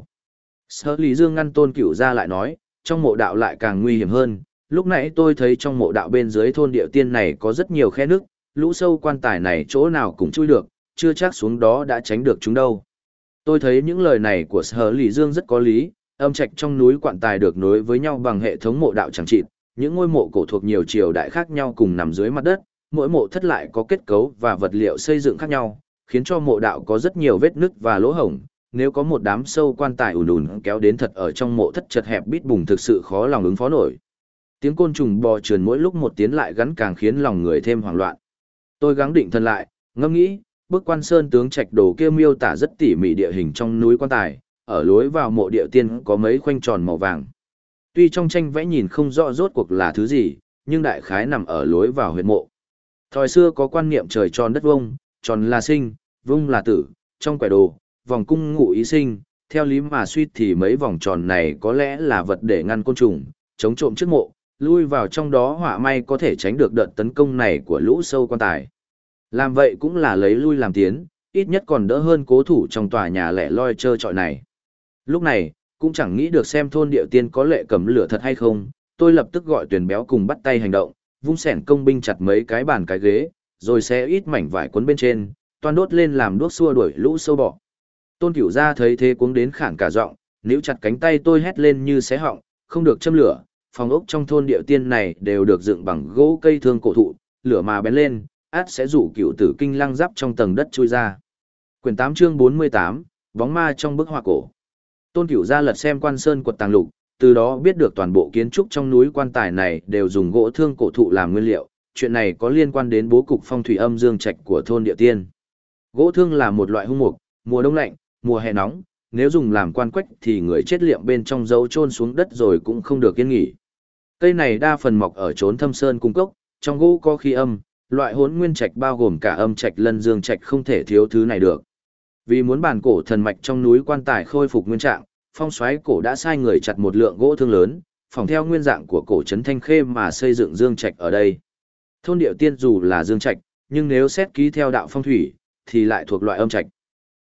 Speaker 1: Sở Lý Dương ngăn Tôn Cửu gia lại nói, trong mộ đạo lại càng nguy hiểm hơn, lúc nãy tôi thấy trong mộ đạo bên dưới thôn địa tiên này có rất nhiều khe nước, lũ sâu quan tài này chỗ nào cũng chui được, chưa chắc xuống đó đã tránh được chúng đâu. Tôi thấy những lời này của Sở Lý Dương rất có lý, âm trạch trong núi quan tài được nối với nhau bằng hệ thống mộ đạo chẳng chịt, những ngôi mộ cổ thuộc nhiều triều đại khác nhau cùng nằm dưới mặt đất, mỗi mộ thất lại có kết cấu và vật liệu xây dựng khác nhau, khiến cho mộ đạo có rất nhiều vết nứt và lỗ hổng. Nếu có một đám sâu quan tài ùn ùn kéo đến thật ở trong mộ thất chật hẹp bít bùng thực sự khó lòng ứng phó nổi. Tiếng côn trùng bò trườn mỗi lúc một tiến lại gắn càng khiến lòng người thêm hoảng loạn. Tôi gắng định thần lại, ngẫm nghĩ, bức Quan Sơn tướng trạch đồ kia miêu tả rất tỉ mỉ địa hình trong núi quan tài, ở lối vào mộ địa tiên có mấy khoanh tròn màu vàng. Tuy trong tranh vẽ nhìn không rõ rốt cuộc là thứ gì, nhưng đại khái nằm ở lối vào huyệt mộ. Thời xưa có quan niệm trời tròn đất vông, tròn là sinh, vông là tử, trong quẻ đồ, vòng cung ngụ ý sinh, theo lý mà suy thì mấy vòng tròn này có lẽ là vật để ngăn côn trùng, chống trộm trước mộ, lui vào trong đó họa may có thể tránh được đợt tấn công này của lũ sâu quan tài. Làm vậy cũng là lấy lui làm tiến, ít nhất còn đỡ hơn cố thủ trong tòa nhà lẻ loi trơ trọi này. Lúc này, cũng chẳng nghĩ được xem thôn địa tiên có lệ cầm lửa thật hay không, tôi lập tức gọi Tuyền Béo cùng bắt tay hành động, vung sẻn công binh chặt mấy cái bàn cái ghế, rồi xé ít mảnh vải cuốn bên trên, toan đốt lên làm đuốc xua đuổi lũ sâu bọ. Tôn Cửu gia thấy thế cuống đến khản cả giọng, níu chặt cánh tay tôi hét lên như xé họng, không được châm lửa, phòng ốc trong thôn địa tiên này đều được dựng bằng gỗ cây thương cổ thụ, lửa mà bén lên, át sẽ rủ cựu tử kinh lăng giáp trong tầng đất chui ra. Quyển 8 chương 48, bóng ma trong bức họa cổ. Tôn Cửu gia lật xem Quan Sơn Quật Tàng Lục, từ đó biết được toàn bộ kiến trúc trong núi quan tài này đều dùng gỗ thương cổ thụ làm nguyên liệu, chuyện này có liên quan đến bố cục phong thủy âm dương trạch của thôn địa tiên. Gỗ thương là một loại hung mục, mùa đông lạnh, mùa hè nóng, nếu dùng làm quan quách thì người chết liệm bên trong dấu chôn xuống đất rồi cũng không được yên nghỉ. Cây này đa phần mọc ở chốn thâm sơn cung cốc, trong gỗ có khí âm, loại hỗn nguyên trạch bao gồm cả âm trạch lân dương trạch không thể thiếu thứ này được. Vì muốn bản cổ thần mạch trong núi quan tài khôi phục nguyên trạng, phong soái cổ đã sai người chặt một lượng gỗ thương lớn, phỏng theo nguyên dạng của cổ trấn Thanh Khê mà xây dựng dương trạch ở đây. Thôn địa tiên dù là dương trạch, nhưng nếu xét ký theo đạo phong thủy, thì lại thuộc loại âm trạch.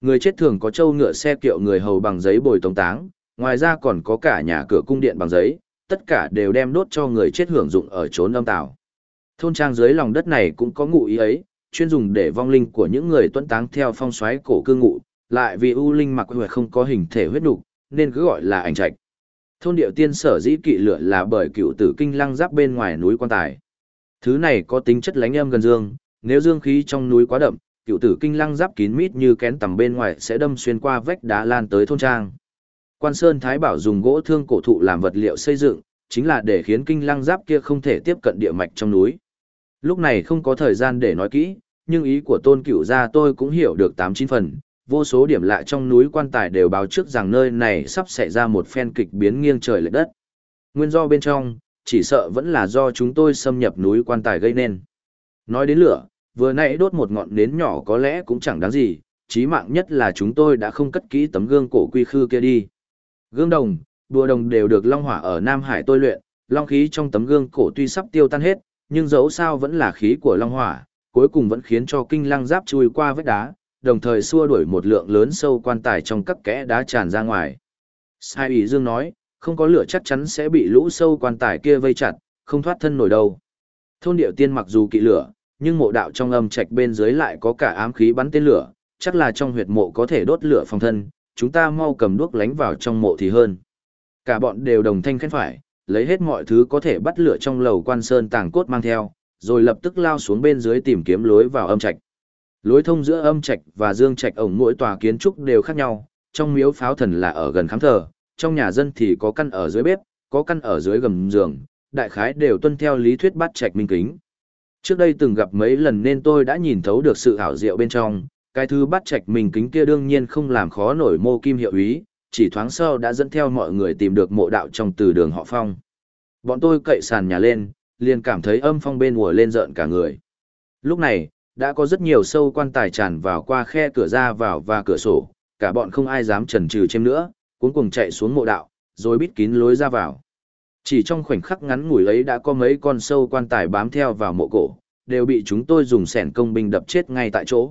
Speaker 1: Người chết thường có trâu ngựa xe kiệu người hầu bằng giấy bồi tống táng, ngoài ra còn có cả nhà cửa cung điện bằng giấy, tất cả đều đem đốt cho người chết hưởng dụng ở chốn âm tào. Thôn trang dưới lòng đất này cũng có ngụ ý ấy, chuyên dùng để vong linh của những người tuẫn táng theo phong soái cổ cư ngụ, lại vì u linh mặc huệ không có hình thể huyết nục, nên cứ gọi là ảnh trạch. Thôn Điệu Tiên sở dĩ kỵ lửa là bởi cựu tử kinh lăng giáp bên ngoài núi quan tài. Thứ này có tính chất lánh âm gần dương, nếu dương khí trong núi quá đậm, cựu tử kinh lăng giáp kín mít như kén tầm bên ngoài sẽ đâm xuyên qua vách đá lan tới thôn trang. Quan Sơn Thái Bảo dùng gỗ thương cổ thụ làm vật liệu xây dựng, chính là để khiến kinh lăng giáp kia không thể tiếp cận địa mạch trong núi. Lúc này không có thời gian để nói kỹ, nhưng ý của Tôn Cửu gia tôi cũng hiểu được 8-9 phần, vô số điểm lạ trong núi quan tài đều báo trước rằng nơi này sắp xảy ra một phen kịch biến nghiêng trời lệch đất. Nguyên do bên trong, chỉ sợ vẫn là do chúng tôi xâm nhập núi quan tài gây nên. Nói đến lửa, vừa nãy đốt một ngọn nến nhỏ có lẽ cũng chẳng đáng gì, chí mạng nhất là chúng tôi đã không cất kỹ tấm gương cổ quy khư kia đi. Gương đồng, đùa đồng đều được Long Hỏa ở Nam Hải tôi luyện, long khí trong tấm gương cổ tuy sắp tiêu tan hết, nhưng dẫu sao vẫn là khí của Long Hỏa, cuối cùng vẫn khiến cho kinh lăng giáp chui qua vách đá, đồng thời xua đuổi một lượng lớn sâu quan tài trong các kẽ đá tràn ra ngoài. Sai Ý Dương nói, không có lửa chắc chắn sẽ bị lũ sâu quan tài kia vây chặt, không thoát thân nổi đâu. Thôn Điệu Tiên mặc dù kỵ lửa, nhưng mộ đạo trong âm trạch bên dưới lại có cả ám khí bắn tên lửa, chắc là trong huyệt mộ có thể đốt lửa phòng thân, chúng ta mau cầm đuốc lánh vào trong mộ thì hơn. Cả bọn đều đồng thanh khen phải, lấy hết mọi thứ có thể bắt lửa trong lầu Quan Sơn tàng cốt mang theo, rồi lập tức lao xuống bên dưới tìm kiếm lối vào âm trạch. Lối thông giữa âm trạch và dương trạch ổng mỗi tòa kiến trúc đều khác nhau, trong miếu pháo thần là ở gần khám thờ, trong nhà dân thì có căn ở dưới bếp, có căn ở dưới gầm giường, đại khái đều tuân theo lý thuyết bát trạch minh kính. Trước đây từng gặp mấy lần nên tôi đã nhìn thấu được sự ảo diệu bên trong, cái thứ bát trạch minh kính kia đương nhiên không làm khó nổi Mô Kim hiệu úy, chỉ thoáng sau đã dẫn theo mọi người tìm được mộ đạo trong từ đường họ Phong. Bọn tôi cậy sàn nhà lên, liền cảm thấy âm phong bên mùa lên rợn cả người. Lúc này, đã có rất nhiều sâu quan tài tràn vào qua khe cửa ra vào và cửa sổ, cả bọn không ai dám chần chừ thêm nữa, cuống cuồng chạy xuống mộ đạo, rồi bít kín lối ra vào. Chỉ trong khoảnh khắc ngắn ngủi ấy đã có mấy con sâu quan tài bám theo vào mộ cổ, đều bị chúng tôi dùng xẻng công binh đập chết ngay tại chỗ.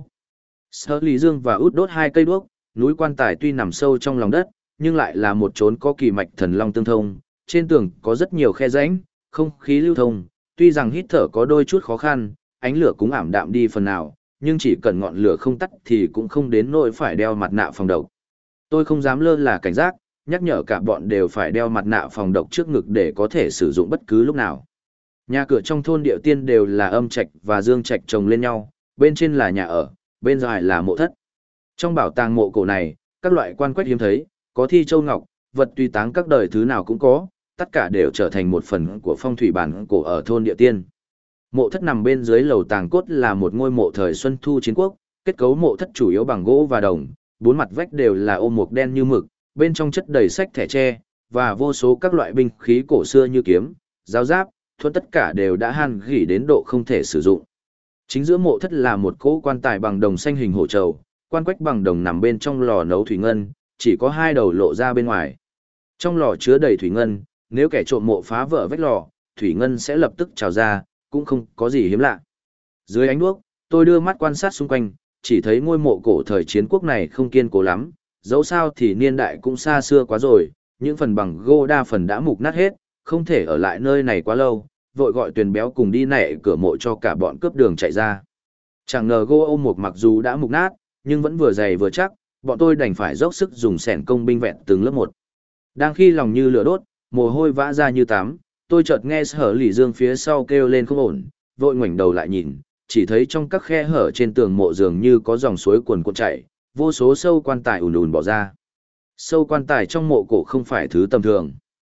Speaker 1: Sở Lý Dương và Út đốt 2 cây đuốc, núi quan tài tuy nằm sâu trong lòng đất, nhưng lại là một chốn có kỳ mạch thần long tương thông, trên tường có rất nhiều khe rãnh, không khí lưu thông, tuy rằng hít thở có đôi chút khó khăn, ánh lửa cũng ảm đạm đi phần nào, nhưng chỉ cần ngọn lửa không tắt thì cũng không đến nỗi phải đeo mặt nạ phòng độc. Tôi không dám lơ là cảnh giác, nhắc nhở cả bọn đều phải đeo mặt nạ phòng độc trước ngực để có thể sử dụng bất cứ lúc nào. Nhà cửa trong thôn Điệu Tiên đều là âm trạch và dương trạch chồng lên nhau, bên trên là nhà ở, bên ngoài là mộ thất. Trong bảo tàng mộ cổ này, các loại quan quách hiếm thấy, có thi châu ngọc, vật tùy táng các đời thứ nào cũng có, tất cả đều trở thành một phần của phong thủy bản cổ ở thôn Điệu Tiên. Mộ thất nằm bên dưới lầu tàng cốt là một ngôi mộ thời Xuân Thu Chiến Quốc, kết cấu mộ thất chủ yếu bằng gỗ và đồng, bốn mặt vách đều là ô mục đen như mực, bên trong chất đầy sách thẻ tre, và vô số các loại binh khí cổ xưa như kiếm, giáo giáp, thuẫn tất cả đều đã han gỉ đến độ không thể sử dụng. Chính giữa mộ thất là một cỗ quan tài bằng đồng xanh hình hổ trầu, quan quách bằng đồng nằm bên trong lò nấu thủy ngân, chỉ có 2 đầu lộ ra bên ngoài. Trong lò chứa đầy thủy ngân, nếu kẻ trộm mộ phá vỡ vách lò, thủy ngân sẽ lập tức trào ra, cũng không có gì hiếm lạ. Dưới ánh đuốc, tôi đưa mắt quan sát xung quanh, chỉ thấy ngôi mộ cổ thời Chiến Quốc này không kiên cố lắm, dẫu sao thì niên đại cũng xa xưa quá rồi, những phần bằng gỗ đa phần đã mục nát hết, không thể ở lại nơi này quá lâu, vội gọi Tuyền Béo cùng đi nạy cửa mộ cho cả bọn cướp đường chạy ra. Chẳng ngờ gỗ ôm mục mặc dù đã mục nát, nhưng vẫn vừa dày vừa chắc, bọn tôi đành phải dốc sức dùng xẻng công binh vẹn từng lớp một. Đang khi lòng như lửa đốt, mồ hôi vã ra như tắm, tôi chợt nghe Sở Lý Dương phía sau kêu lên không ổn, vội ngoảnh đầu lại nhìn, chỉ thấy trong các khe hở trên tường mộ dường như có dòng suối cuồn cuộn chảy, vô số sâu quan tài ùn ùn bỏ ra. Sâu quan tài trong mộ cổ không phải thứ tầm thường.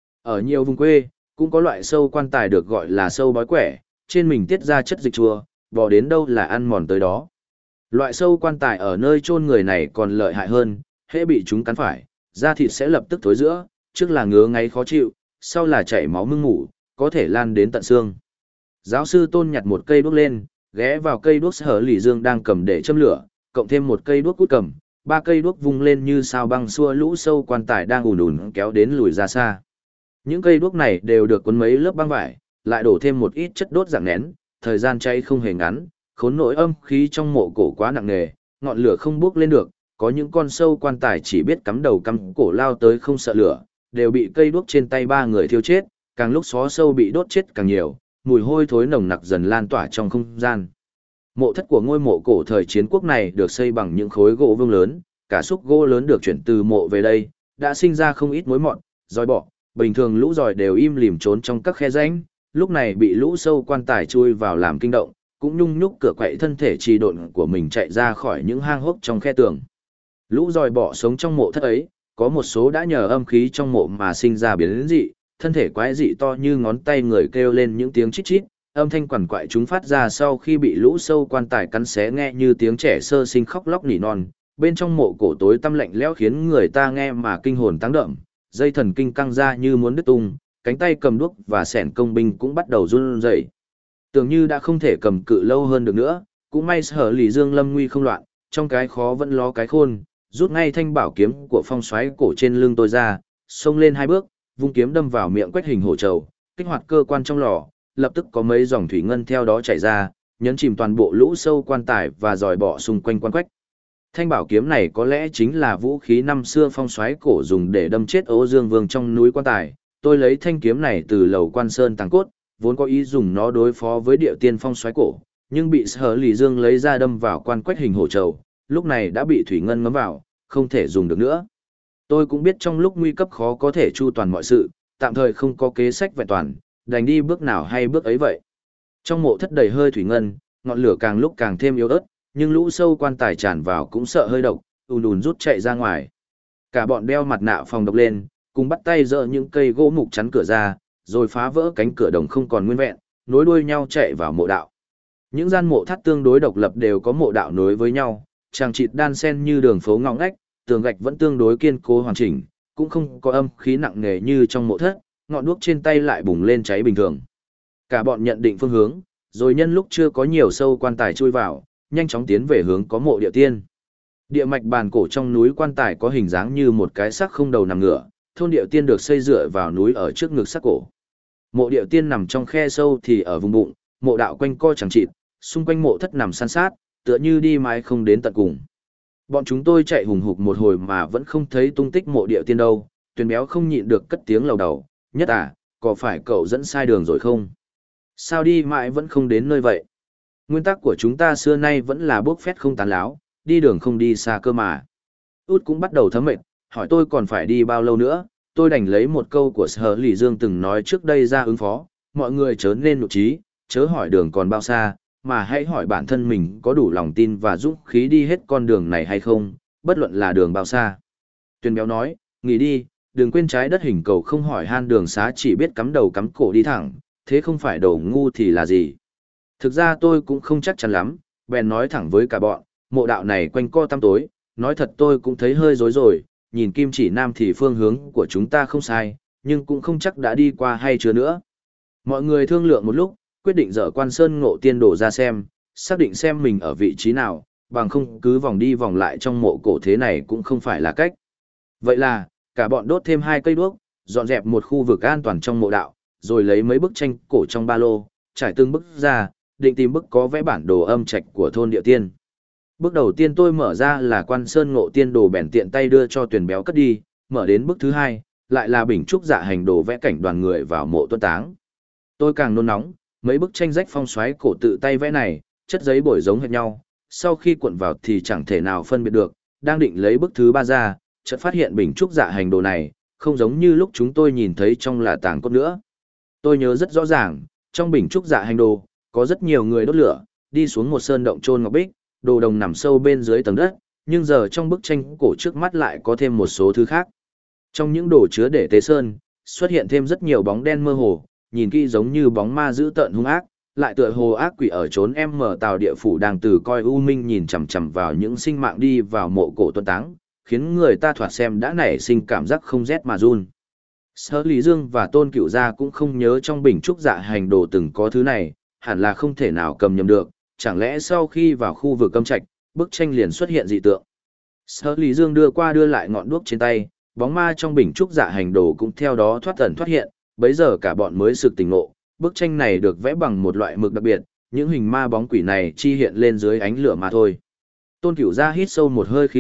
Speaker 1: Ở nhiều vùng quê, cũng có loại sâu quan tài được gọi là sâu bói quẻ, trên mình tiết ra chất dịch chua, bỏ đến đâu là ăn mòn tới đó. Loại sâu quan tài ở nơi chôn người này còn lợi hại hơn, hễ bị chúng cắn phải, da thịt sẽ lập tức thối rữa, trước là ngứa ngáy khó chịu, sau là chảy máu mưng mủ, có thể lan đến tận xương. Giáo sư Tôn nhặt một cây đuốc lên, ghé vào cây đuốc Sở Lý Dương đang cầm để châm lửa, cộng thêm một cây đuốc cút cầm, 3 cây đuốc vung lên như sao băng xua lũ sâu quan tài đang ùn ùn kéo đến lùi ra xa. Những cây đuốc này đều được cuốn mấy lớp băng vải, lại đổ thêm một ít chất đốt dạng nén, thời gian cháy không hề ngắn, khốn nỗi âm khí trong mộ cổ quá nặng nề, ngọn lửa không bốc lên được, Có những con sâu quan tài chỉ biết cắm đầu cắm cổ lao tới không sợ lửa, đều bị cây đuốc trên tay ba người thiêu chết, càng lúc xó sâu bị đốt chết càng nhiều, mùi hôi thối nồng nặc dần lan tỏa trong không gian. Mộ thất của ngôi mộ cổ thời chiến quốc này được xây bằng những khối gỗ vương lớn, cả xúc gỗ lớn được chuyển từ mộ về đây, đã sinh ra không ít mối mọt, giòi bọ, bình thường lũ giòi đều im lìm trốn trong các khe rãnh, lúc này bị lũ sâu quan tài chui vào làm kinh động, cũng nhung nhúc cửa quậy thân thể trì độn của mình chạy ra khỏi những hang hốc trong khe tường. Lũ giòi bọ sống trong mộ thất ấy, có một số đã nhờ âm khí trong mộ mà sinh ra biến dị, thân thể quái dị to như ngón tay người kêu lên những tiếng chít chít, âm thanh quằn quại chúng phát ra sau khi bị lũ sâu quan tài cắn xé nghe như tiếng trẻ sơ sinh khóc lóc nỉ non. Bên trong mộ cổ tối tăm lạnh lẽo khiến người ta nghe mà kinh hồn táng đậm, dây thần kinh căng ra như muốn đứt tung, cánh tay cầm đuốc và xẻng công binh cũng bắt đầu run rẩy. Tưởng như đã không thể cầm cự lâu hơn được nữa, cũng may Sở Lý Dương lâm nguy không loạn, trong cái khó vẫn lo cái khôn, rút ngay thanh bảo kiếm của phong soái cổ trên lưng tôi ra, xông lên hai bước, vung kiếm đâm vào miệng Quách Hình hổ trầu, kích hoạt cơ quan trong lò, lập tức có mấy dòng thủy ngân theo đó chảy ra, nhấn chìm toàn bộ lũ sâu quan tài và giòi bọ xung quanh quan Quách. Thanh bảo kiếm này có lẽ chính là vũ khí năm xưa phong soái cổ dùng để đâm chết Ô Dương Vương trong núi quan tài. Tôi lấy thanh kiếm này từ lầu Quan Sơn Tàng Cốt, vốn có ý dùng nó đối phó với Điệu Tiên phong soái cổ, nhưng bị Sở Lý Dương lấy ra đâm vào quan Quách Hình hổ trầu, lúc này đã bị thủy ngân ngấm vào, không thể dùng được nữa. Tôi cũng biết trong lúc nguy cấp khó có thể chu toàn mọi sự, tạm thời không có kế sách vẹn toàn, đành đi bước nào hay bước ấy vậy. Trong mộ thất đầy hơi thủy ngân, ngọn lửa càng lúc càng thêm yếu ớt, nhưng lũ sâu quan tài tràn vào cũng sợ hơi độc, ùn ùn rút chạy ra ngoài. Cả bọn đeo mặt nạ phòng độc lên, cùng bắt tay dỡ những cây gỗ mục chắn cửa ra, rồi phá vỡ cánh cửa đồng không còn nguyên vẹn, nối đuôi nhau chạy vào mộ đạo. Những gian mộ thất tương đối độc lập đều có mộ đạo nối với nhau, chằng chịt đan xen như đường phố ngõ ngách, tường gạch vẫn tương đối kiên cố hoàn chỉnh, cũng không có âm khí nặng nề như trong mộ thất, ngọn đuốc trên tay lại bùng lên cháy bình thường. Cả bọn nhận định phương hướng, rồi nhân lúc chưa có nhiều sâu quan tài chui vào, nhanh chóng tiến về hướng có mộ Địa Tiên. Địa mạch bàn cổ trong núi quan tài có hình dáng như một cái xác không đầu nằm ngửa, thôn Địa Tiên được xây dựa vào núi ở trước ngực xác cổ. Mộ Địa Tiên nằm trong khe sâu thì ở vùng bụng, mộ đạo quanh co chẳng chịt, xung quanh mộ thất nằm san sát, tựa như đi mãi không đến tận cùng. Bọn chúng tôi chạy hùng hục một hồi mà vẫn không thấy tung tích mộ Địa Tiên đâu, Tuyền Béo không nhịn được cất tiếng lầu đầu, Nhất à, có phải cậu dẫn sai đường rồi không? Sao đi mãi vẫn không đến nơi vậy? Nguyên tắc của chúng ta xưa nay vẫn là bốc phét không tán láo, đi đường không đi xa cơ mà. Út cũng bắt đầu thấm mệt, hỏi tôi còn phải đi bao lâu nữa, tôi đành lấy một câu của Sở Lý Dương từng nói trước đây ra ứng phó, mọi người chớ nên nụ trí, chớ hỏi đường còn bao xa, mà hãy hỏi bản thân mình có đủ lòng tin và dũng khí đi hết con đường này hay không, bất luận là đường bao xa. Tuyền Béo nói, nghỉ đi, đừng quên trái đất hình cầu không hỏi han đường xá chỉ biết cắm đầu cắm cổ đi thẳng, thế không phải đồ ngu thì là gì. Thực ra tôi cũng không chắc chắn lắm, bèn nói thẳng với cả bọn, mộ đạo này quanh co tăm tối, nói thật tôi cũng thấy hơi rối rồi, nhìn kim chỉ nam thì phương hướng của chúng ta không sai, nhưng cũng không chắc đã đi qua hay chưa nữa. Mọi người thương lượng một lúc, quyết định dở Quan Sơn Ngộ Tiên đổ ra xem, xác định xem mình ở vị trí nào, bằng không cứ vòng đi vòng lại trong mộ cổ thế này cũng không phải là cách. Vậy là, cả bọn đốt thêm 2 cây đuốc, dọn dẹp một khu vực an toàn trong mộ đạo, rồi lấy mấy bức tranh cổ trong ba lô, trải từng bức ra, định tìm bức có vẽ bản đồ âm trạch của thôn Địa Tiên. Bước đầu tiên tôi mở ra là Quan Sơn Ngộ Tiên đồ bèn tiện tay đưa cho Tuyền Béo cất đi, mở đến bức thứ 2, lại là Bình Trúc Dạ Hành đồ vẽ cảnh đoàn người vào mộ tuân táng. Tôi càng nôn nóng, mấy bức tranh rách phong xoáy cổ tự tay vẽ này, chất giấy bổi giống hệt nhau, sau khi cuộn vào thì chẳng thể nào phân biệt được, đang định lấy bức thứ 3 ra, chợt phát hiện Bình Trúc Dạ Hành đồ này, không giống như lúc chúng tôi nhìn thấy trong là tàng cốt nữa. Tôi nhớ rất rõ ràng, trong Bình Trúc Dạ Hành đồ, có rất nhiều người đốt lửa, đi xuống một sơn động chôn ngọc bích, đồ đồng nằm sâu bên dưới tầng đất, nhưng giờ trong bức tranh cổ trước mắt lại có thêm một số thứ khác. Trong những đồ chứa để tế sơn, xuất hiện thêm rất nhiều bóng đen mơ hồ, nhìn kỹ giống như bóng ma dữ tợn hung ác, lại tựa hồ ác quỷ ở trốn em mở tàu địa phủ đang từ coi u minh nhìn chằm chằm vào những sinh mạng đi vào mộ cổ tuân táng, khiến người ta thoạt xem đã nảy sinh cảm giác không rét mà run. Sở Lý Dương và Tôn Cửu Gia cũng không nhớ trong Bình Trúc Dạ Hành đồ từng có thứ này, hẳn là không thể nào cầm nhầm được, chẳng lẽ sau khi vào khu vực âm trạch, bức tranh liền xuất hiện dị tượng. Sở Lý Dương đưa qua đưa lại ngọn đuốc trên tay, bóng ma trong Bình Trúc Dạ Hành đồ cũng theo đó thoát ẩn thoát hiện, bấy giờ cả bọn mới sực tỉnh ngộ, bức tranh này được vẽ bằng một loại mực đặc biệt, những hình ma bóng quỷ này chi hiện lên dưới ánh lửa mà thôi. Tôn Cửu Gia hít sâu một hơi khí lạnh,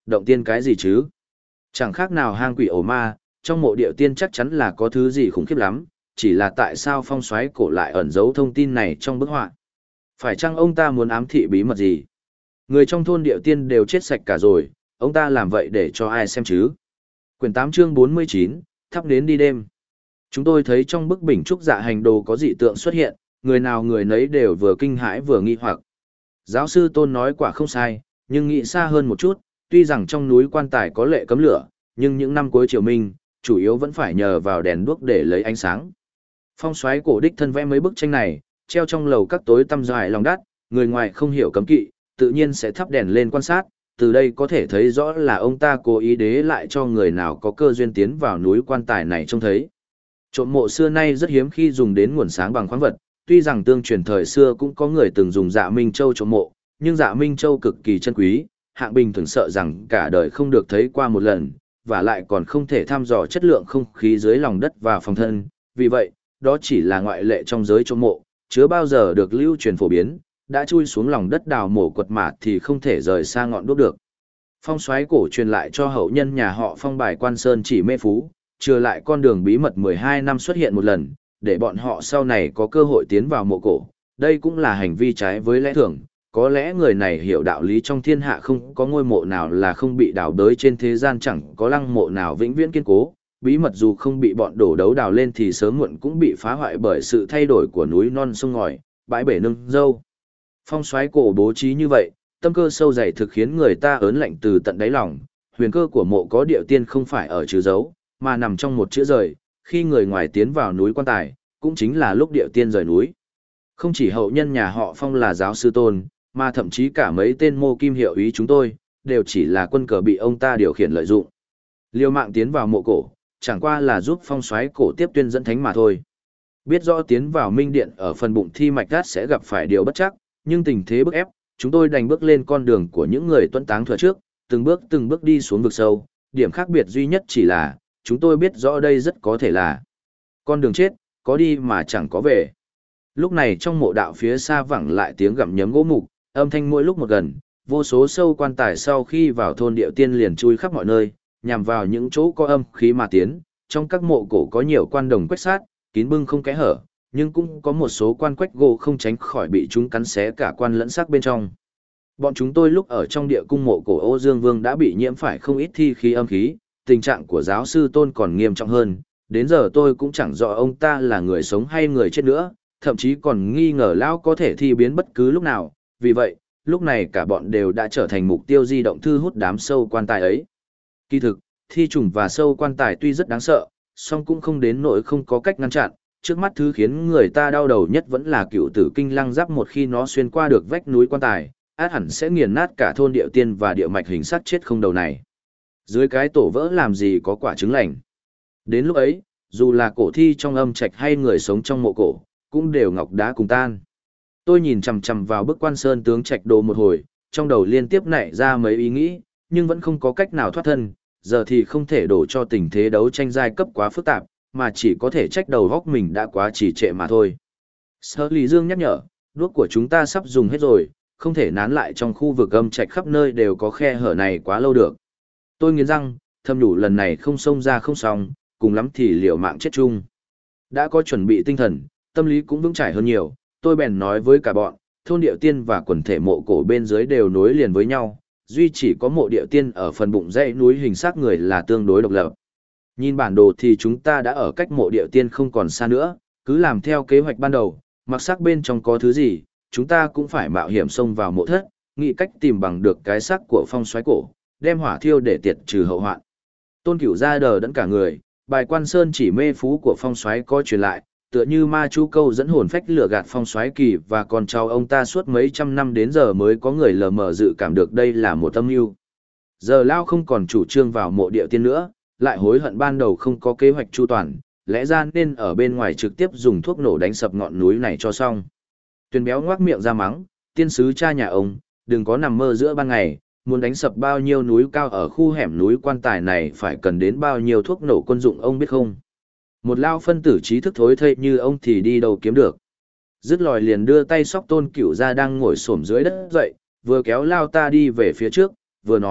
Speaker 1: Động tiên cái gì chứ? Chẳng khác nào hang quỷ ổ ma, trong mộ điệu tiên chắc chắn là có thứ gì khủng khiếp lắm, chỉ là tại sao phong soái cổ lại ẩn giấu thông tin này trong bức họa? Phải chăng ông ta muốn ám thị bí mật gì? Người trong thôn điệu tiên đều chết sạch cả rồi, ông ta làm vậy để cho ai xem chứ? Quyển 8 chương 49, thắp nến đi đêm. Chúng tôi thấy trong bức bình trúc dạ hành đồ có dị tượng xuất hiện, người nào người nấy đều vừa kinh hãi vừa nghi hoặc. Giáo sư Tôn nói quả không sai, nhưng nghĩ xa hơn một chút, tuy rằng trong núi quan tài có lệ cấm lửa, nhưng những năm cuối triều Minh, chủ yếu vẫn phải nhờ vào đèn đuốc để lấy ánh sáng. Phong soái cổ đích thân vẽ mấy bức tranh này, treo trong lầu các tối tăm dài lòng đất, người ngoài không hiểu cấm kỵ, tự nhiên sẽ thắp đèn lên quan sát, từ đây có thể thấy rõ là ông ta cố ý đế lại cho người nào có cơ duyên tiến vào núi quan tài này trông thấy. Trộm mộ xưa nay rất hiếm khi dùng đến nguồn sáng bằng khoáng vật, tuy rằng tương truyền thời xưa cũng có người từng dùng dạ Minh Châu trộm mộ, nhưng dạ Minh Châu cực kỳ chân quý, hạng bình thường sợ rằng cả đời không được thấy qua một lần, và lại còn không thể thăm dò chất lượng không khí dưới lòng đất và phòng thân, vì vậy, đó chỉ là ngoại lệ trong giới trộm mộ, chưa bao giờ được lưu truyền phổ biến, đã chui xuống lòng đất đào mổ quật mạt thì không thể rời xa ngọn đuốc được. Phong soái cổ truyền lại cho hậu nhân nhà họ Phong bài Quan Sơn Chỉ Mê Phú, trừ lại con đường bí mật 12 năm xuất hiện một lần, để bọn họ sau này có cơ hội tiến vào mộ cổ. Đây cũng là hành vi trái với lẽ thường, có lẽ người này hiểu đạo lý trong thiên hạ không có ngôi mộ nào là không bị đào đới, trên thế gian chẳng có lăng mộ nào vĩnh viễn kiên cố, bí mật dù không bị bọn đổ đấu đào lên thì sớm muộn cũng bị phá hoại bởi sự thay đổi của núi non sông ngòi, bãi bể nương dâu. Phong soái cổ bố trí như vậy, tâm cơ sâu dày thực khiến người ta ớn lạnh từ tận đáy lòng. Huyền cơ của mộ có điệu tiên không phải ở chữ dấu, mà nằm trong một chữ rời. Khi người ngoài tiến vào núi quan tài, cũng chính là lúc điệu tiên rời núi. Không chỉ hậu nhân nhà họ Phong là giáo sư Tôn, mà thậm chí cả mấy tên mô kim hiệu ý chúng tôi, đều chỉ là quân cờ bị ông ta điều khiển lợi dụng. Liều mạng tiến vào mộ cổ, chẳng qua là giúp phong soái cổ tiếp tuyên dẫn thánh mà thôi. Biết rõ tiến vào minh điện ở phần bụng thi mạch gát sẽ gặp phải điều bất chắc, nhưng tình thế bức ép, chúng tôi đành bước lên con đường của những người tuân táng thừa trước, từng bước đi xuống vực sâu. Điểm khác biệt duy nhất chỉ là, chúng tôi biết rõ đây rất có thể là con đường chết, có đi mà chẳng có về. Lúc này trong mộ đạo phía xa vẳng lại tiếng gặm nhấm gỗ mục, âm thanh mỗi lúc một gần, vô số sâu quan tài sau khi vào thôn điệu tiên liền chui khắp mọi nơi, nhằm vào những chỗ có âm khí mà tiến. Trong các mộ cổ có nhiều quan đồng quách sát, kín bưng không kẽ hở, nhưng cũng có một số quan quách gỗ không tránh khỏi bị chúng cắn xé cả quan lẫn xác bên trong. Bọn chúng tôi lúc ở trong địa cung mộ cổ Ô Dương Vương đã bị nhiễm phải không ít thi khí âm khí, tình trạng của giáo sư Tôn còn nghiêm trọng hơn, đến giờ tôi cũng chẳng rõ ông ta là người sống hay người chết nữa, thậm chí còn nghi ngờ lão có thể thi biến bất cứ lúc nào, vì vậy, lúc này cả bọn đều đã trở thành mục tiêu di động thu hút đám sâu quan tài ấy. Kỳ thực, thi trùng và sâu quan tài tuy rất đáng sợ, song cũng không đến nỗi không có cách ngăn chặn. Trước mắt thứ khiến người ta đau đầu nhất vẫn là cựu tử kinh lăng giáp, một khi nó xuyên qua được vách núi quan tài, át hẳn sẽ nghiền nát cả thôn điệu tiên và địa mạch hình sát chết không đầu này. Dưới cái tổ vỡ làm gì có quả trứng lành. Đến lúc ấy, dù là cổ thi trong âm trạch hay người sống trong mộ cổ, cũng đều ngọc đá cùng tan. Tôi nhìn chằm chằm vào bức Quan Sơn tướng trạch đồ một hồi, trong đầu liên tiếp nảy ra mấy ý nghĩ, nhưng vẫn không có cách nào thoát thân, giờ thì không thể đổ cho tình thế đấu tranh giai cấp quá phức tạp, mà chỉ có thể trách đầu góc mình đã quá trì trệ mà thôi. Sở Lý Dương nhắc nhở, đuốc của chúng ta sắp dùng hết rồi, không thể nán lại trong khu vực âm trạch khắp nơi đều có khe hở này quá lâu được. Tôi nghiến răng, thầm nhủ lần này không xông ra không xong, cùng lắm thì liều mạng chết chung. Đã có chuẩn bị tinh thần, tâm lý cũng vững chãi hơn nhiều, tôi bèn nói với cả bọn, thôn điệu tiên và quần thể mộ cổ bên dưới đều nối liền với nhau, duy chỉ có mộ điệu tiên ở phần bụng dãy núi hình xác người là tương đối độc lập. Nhìn bản đồ thì chúng ta đã ở cách mộ điệu tiên không còn xa nữa, cứ làm theo kế hoạch ban đầu, mặc xác bên trong có thứ gì, chúng ta cũng phải mạo hiểm xông vào mộ thất, nghĩ cách tìm bằng được cái xác của phong soái cổ, đem hỏa thiêu để tiệt trừ hậu hoạn. Tôn Cửu ra đờ đẫn cả người, bài Quan Sơn Chỉ Mê Phú của phong soái có truyền lại, tựa như ma chú câu dẫn hồn phách lừa gạt phong soái kỳ và con cháu ông ta suốt mấy trăm năm, đến giờ mới có người lờ mờ dự cảm được đây là một âm mưu. Giờ Lao không còn chủ trương vào mộ điệu tiên nữa, lại hối hận ban đầu không có kế hoạch chu toàn, lẽ ra nên ở bên ngoài trực tiếp dùng thuốc nổ đánh sập ngọn núi này cho xong. Tuyền béo ngoác miệng ra mắng, tiên sứ cha nhà ông, đừng có nằm mơ giữa ban ngày, muốn đánh sập bao nhiêu núi cao ở khu hẻm núi quan tài này phải cần đến bao nhiêu thuốc nổ quân dụng ông biết không? Một lao phân tử trí thức thối thây như ông thì đi đâu kiếm được. Dứt lòi liền đưa tay xóc Tôn Cửu ra đang ngồi xổm dưới đất dậy, vừa kéo Lao ta đi về phía trước, vừa nói,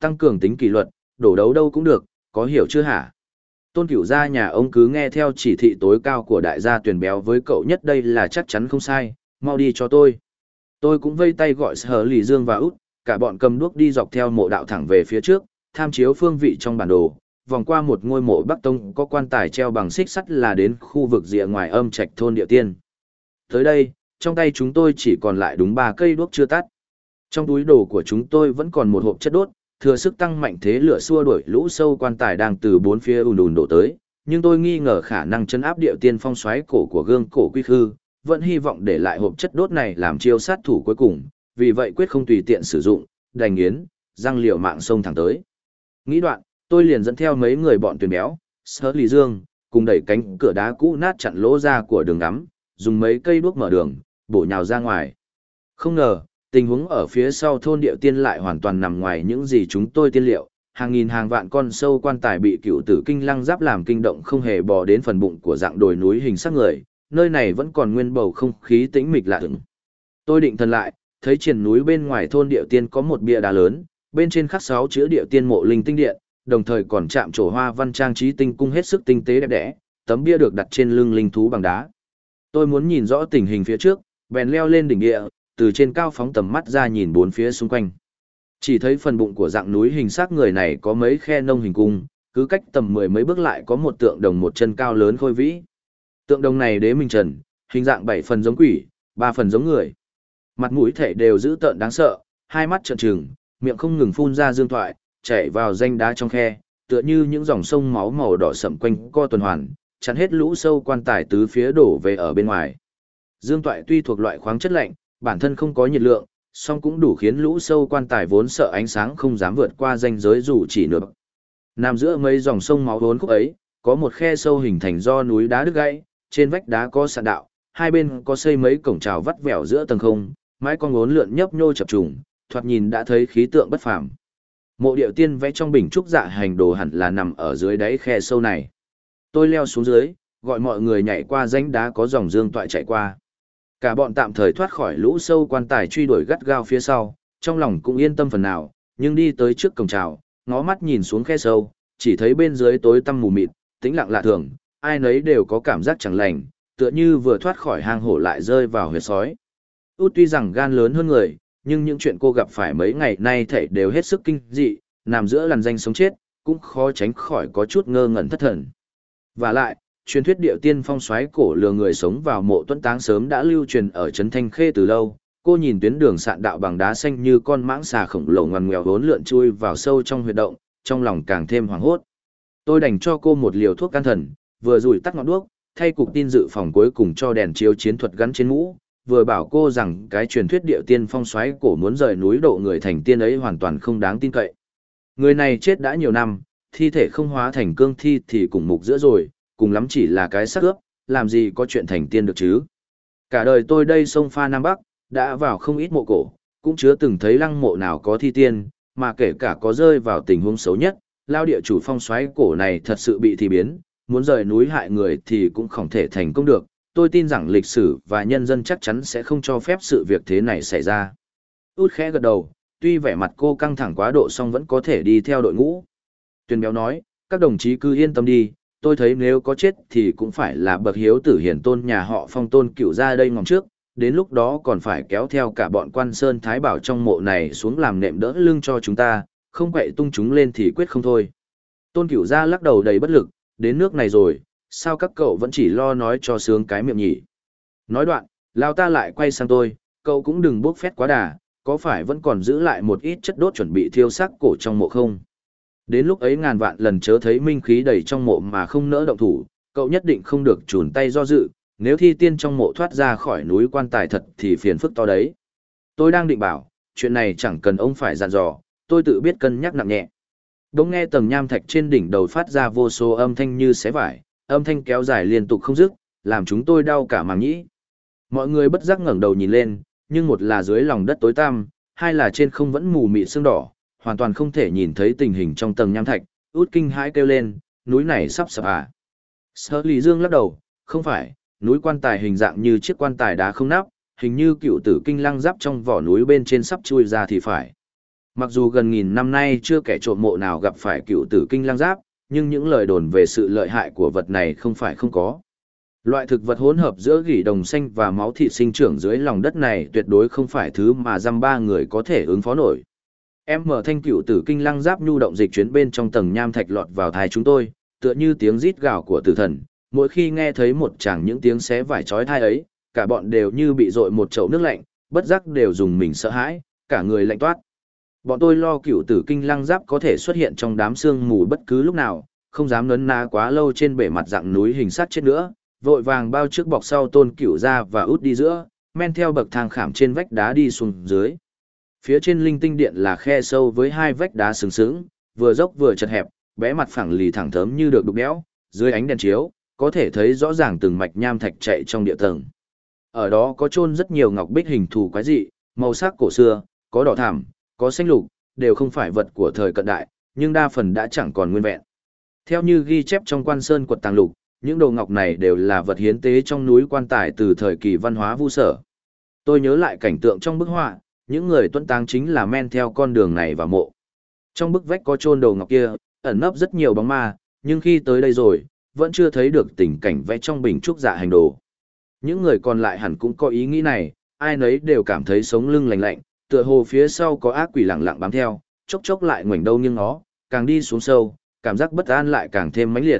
Speaker 1: tăng cường tính kỷ luật, đổ đấu đâu cũng được, có hiểu chưa hả? Tôn Cửu gia nhà ông cứ nghe theo chỉ thị tối cao của đại gia Tuyền Béo với cậu nhất đây là chắc chắn không sai, mau đi cho tôi. Tôi cũng vây tay gọi Sở Lì Dương và Út, cả bọn cầm đuốc đi dọc theo mộ đạo thẳng về phía trước, tham chiếu phương vị trong bản đồ, vòng qua một ngôi mộ Bắc Tông có quan tài treo bằng xích sắt là đến khu vực rìa ngoài âm trạch thôn Địa Tiên. Tới đây, trong tay chúng tôi chỉ còn lại đúng 3 cây đuốc chưa tắt. Trong túi đồ của chúng tôi vẫn còn một hộp chất đốt, thừa sức tăng mạnh thế lửa xua đuổi lũ sâu quan tài đang từ bốn phía ùn ùn đổ tới, nhưng tôi nghi ngờ khả năng chấn áp Địa Tiên phong xoáy cổ của gương cổ quy khư, vẫn hy vọng để lại hộp chất đốt này làm chiêu sát thủ cuối cùng, vì vậy quyết không tùy tiện sử dụng, đành nghiến răng liều mạng xông thẳng tới. Nghĩ đoạn, tôi liền dẫn theo mấy người bọn Tuyền Béo, Sở Lì Dương, cùng đẩy cánh cửa đá cũ nát chặn lỗ ra của đường ngắm, dùng mấy cây đuốc mở đường, bổ nhào ra ngoài. Không ngờ, tình huống ở phía sau thôn Địa Tiên lại hoàn toàn nằm ngoài những gì chúng tôi tiên liệu, hàng nghìn hàng vạn con sâu quan tài bị cựu tử kinh lăng giáp làm kinh động không hề bò đến phần bụng của dạng đồi núi hình xác người, nơi này vẫn còn nguyên bầu không khí tĩnh mịch lạ thường. Tôi định thần lại, thấy triền núi bên ngoài thôn Địa Tiên có một bia đá lớn, bên trên khắc 6 chữ Địa Tiên mộ linh tinh điện, đồng thời còn chạm trổ hoa văn trang trí tinh cung hết sức tinh tế đẹp đẽ, tấm bia được đặt trên lưng linh thú bằng đá. Tôi muốn nhìn rõ tình hình phía trước, bèn leo lên đỉnh địa, từ trên cao phóng tầm mắt ra nhìn bốn phía xung quanh. Chỉ thấy phần bụng của dạng núi hình xác người này có mấy khe nông hình cung, cứ cách tầm 10 mấy bước lại có một tượng đồng một chân cao lớn khôi vĩ. Tượng đồng này đế minh trần, hình dạng 7 phần giống quỷ, 3 phần giống người. Mặt mũi thể đều dữ tợn đáng sợ, hai mắt trợn trừng, miệng không ngừng phun ra dương thoại, chảy vào danh đá trong khe, tựa như những dòng sông máu màu đỏ sậm quanh co tuần hoàn, chắn hết lũ sâu quan tài tứ phía đổ về ở bên ngoài. Dương toại tuy thuộc loại khoáng chất lạnh, bản thân không có nhiệt lượng, song cũng đủ khiến lũ sâu quan tài vốn sợ ánh sáng không dám vượt qua ranh giới dù chỉ nửa bậc. Nằm giữa mấy dòng sông máu vốn khúc ấy, có một khe sâu hình thành do núi đá đứt gãy, trên vách đá có sạn đạo, hai bên có xây mấy cổng trào vắt vẻo giữa tầng không, mái con ngốn lượn nhấp nhô chập trùng, thoạt nhìn đã thấy khí tượng bất phàm. Mộ Điệu Tiên vẽ trong bình trúc dạ hành đồ hẳn là nằm ở dưới đáy khe sâu này. Tôi leo xuống dưới, gọi mọi người nhảy qua rãnh đá có dòng dương toại chạy qua. Cả bọn tạm thời thoát khỏi lũ sâu quan tài truy đuổi gắt gao phía sau, trong lòng cũng yên tâm phần nào, nhưng đi tới trước cổng trào, ngó mắt nhìn xuống khe sâu, chỉ thấy bên dưới tối tăm mù mịt, tĩnh lặng lạ thường, ai nấy đều có cảm giác chẳng lành, tựa như vừa thoát khỏi hang hổ lại rơi vào huyệt sói. Út tuy rằng gan lớn hơn người, nhưng những chuyện cô gặp phải mấy ngày nay thảy đều hết sức kinh dị, nằm giữa lằn danh sống chết, cũng khó tránh khỏi có chút ngơ ngẩn thất thần. Và lại, truyền thuyết Điệu Tiên phong xoáy cổ lừa người sống vào mộ tuẫn táng sớm đã lưu truyền ở Trấn Thanh Khê từ lâu. Cô nhìn tuyến đường sạn đạo bằng đá xanh như con mãng xà khổng lồ ngoằn ngoèo vốn lượn chui vào sâu trong huyệt động, trong lòng càng thêm hoảng hốt. Tôi đành cho cô một liều thuốc can thần, vừa rủi tắt ngọn đuốc, thay cục tin dự phòng cuối cùng cho đèn chiếu chiến thuật gắn trên mũ, vừa bảo cô rằng cái truyền thuyết Điệu Tiên phong xoáy cổ muốn rời núi độ người thành tiên ấy hoàn toàn không đáng tin cậy. Người này chết đã nhiều năm, thi thể không hóa thành cương thi thì cùng mục giữa rồi, cùng lắm chỉ là cái xác ướp, làm gì có chuyện thành tiên được chứ. Cả đời tôi đây sông pha Nam Bắc, đã vào không ít mộ cổ, cũng chưa từng thấy lăng mộ nào có thi tiên, mà kể cả có rơi vào tình huống xấu nhất, lao địa chủ phong xoáy cổ này thật sự bị thi biến, muốn rời núi hại người thì cũng không thể thành công được. Tôi tin rằng lịch sử và nhân dân chắc chắn sẽ không cho phép sự việc thế này xảy ra. Út khẽ gật đầu, tuy vẻ mặt cô căng thẳng quá độ song vẫn có thể đi theo đội ngũ. Tuyền Béo nói, các đồng chí cứ yên tâm đi, tôi thấy nếu có chết thì cũng phải là bậc hiếu tử hiển tôn nhà họ Phong Tôn Cửu ra đây ngòm trước, đến lúc đó còn phải kéo theo cả bọn quan sơn thái bảo trong mộ này xuống làm nệm đỡ lưng cho chúng ta, không quậy tung chúng lên thì quyết không thôi. Tôn Cửu ra lắc đầu đầy bất lực, đến nước này rồi, sao các cậu vẫn chỉ lo nói cho sướng cái miệng nhỉ? Nói đoạn, lao ta lại quay sang tôi, cậu cũng đừng bốc phét quá đà, có phải vẫn còn giữ lại một ít chất đốt chuẩn bị thiêu xác cổ trong mộ không? Đến lúc ấy ngàn vạn lần chớ thấy minh khí đầy trong mộ mà không nỡ động thủ, cậu nhất định không được chùn tay do dự, nếu thi tiên trong mộ thoát ra khỏi núi quan tài thật thì phiền phức to đấy. Tôi đang định bảo, chuyện này chẳng cần ông phải dặn dò, tôi tự biết cân nhắc nặng nhẹ. Bỗng nghe tầng nham thạch trên đỉnh đầu phát ra vô số âm thanh như xé vải, âm thanh kéo dài liên tục không dứt, làm chúng tôi đau cả màng nhĩ. Mọi người bất giác ngẩng đầu nhìn lên, nhưng một là dưới lòng đất tối tăm, hai là trên không vẫn mù mịt sương đỏ, hoàn toàn không thể nhìn thấy tình hình trong tầng nham thạch. Út kinh hãi kêu lên, núi này sắp sập à? Sở Lý Dương lắc đầu, không phải, núi quan tài hình dạng như chiếc quan tài đá không nắp, hình như cựu tử kinh lăng giáp trong vỏ núi bên trên sắp chui ra thì phải. Mặc dù gần nghìn năm nay chưa kẻ trộm mộ nào gặp phải cựu tử kinh lăng giáp, nhưng những lời đồn về sự lợi hại của vật này không phải không có. Loại thực vật hỗn hợp giữa gỉ đồng xanh và máu thịt sinh trưởng dưới lòng đất này tuyệt đối không phải thứ mà dăm ba người có thể ứng phó nổi. Em mở thanh cựu tử kinh lăng giáp nhu động dịch chuyến bên trong tầng nham thạch lọt vào tai chúng tôi, tựa như tiếng rít gào của tử thần. Mỗi khi nghe thấy một chàng những tiếng xé vải chói tai ấy, cả bọn đều như bị dội một chậu nước lạnh, bất giác đều dùng mình sợ hãi, cả người lạnh toát. Bọn tôi lo cựu tử kinh lăng giáp có thể xuất hiện trong đám sương mù bất cứ lúc nào, không dám nấn ná quá lâu trên bề mặt dạng núi hình sắt chết nữa, vội vàng bao trước bọc sau Tôn Cửu ra và út đi giữa, men theo bậc thang khảm trên vách đá đi xuống dưới. Phía trên linh tinh điện là khe sâu với hai vách đá sừng sững, vừa dốc vừa chật hẹp, bé mặt phẳng lì thẳng thớm như được đục đẽo, dưới ánh đèn chiếu, có thể thấy rõ ràng từng mạch nham thạch chạy trong địa tầng. Ở đó có chôn rất nhiều ngọc bích hình thù quái dị, màu sắc cổ xưa, có đỏ thẳm, có xanh lục, đều không phải vật của thời cận đại, nhưng đa phần đã chẳng còn nguyên vẹn. Theo như ghi chép trong Quan Sơn Quật Tàng Lục, những đồ ngọc này đều là vật hiến tế trong núi Quan Tài từ thời kỳ văn hóa Vu Sở. Tôi nhớ lại cảnh tượng trong bức họa, những người tuẫn táng chính là men theo con đường này vào mộ. Trong bức vách có chôn đồ ngọc kia, ẩn nấp rất nhiều bóng ma, nhưng khi tới đây rồi, vẫn chưa thấy được tình cảnh vẽ trong bình trúc dạ hành đồ. Những người còn lại hẳn cũng có ý nghĩ này, ai nấy đều cảm thấy sống lưng lạnh lạnh, tựa hồ phía sau có ác quỷ lẳng lặng bám theo, chốc chốc lại ngoảnh đầu nghiêng ngó, càng đi xuống sâu, cảm giác bất an lại càng thêm mãnh liệt.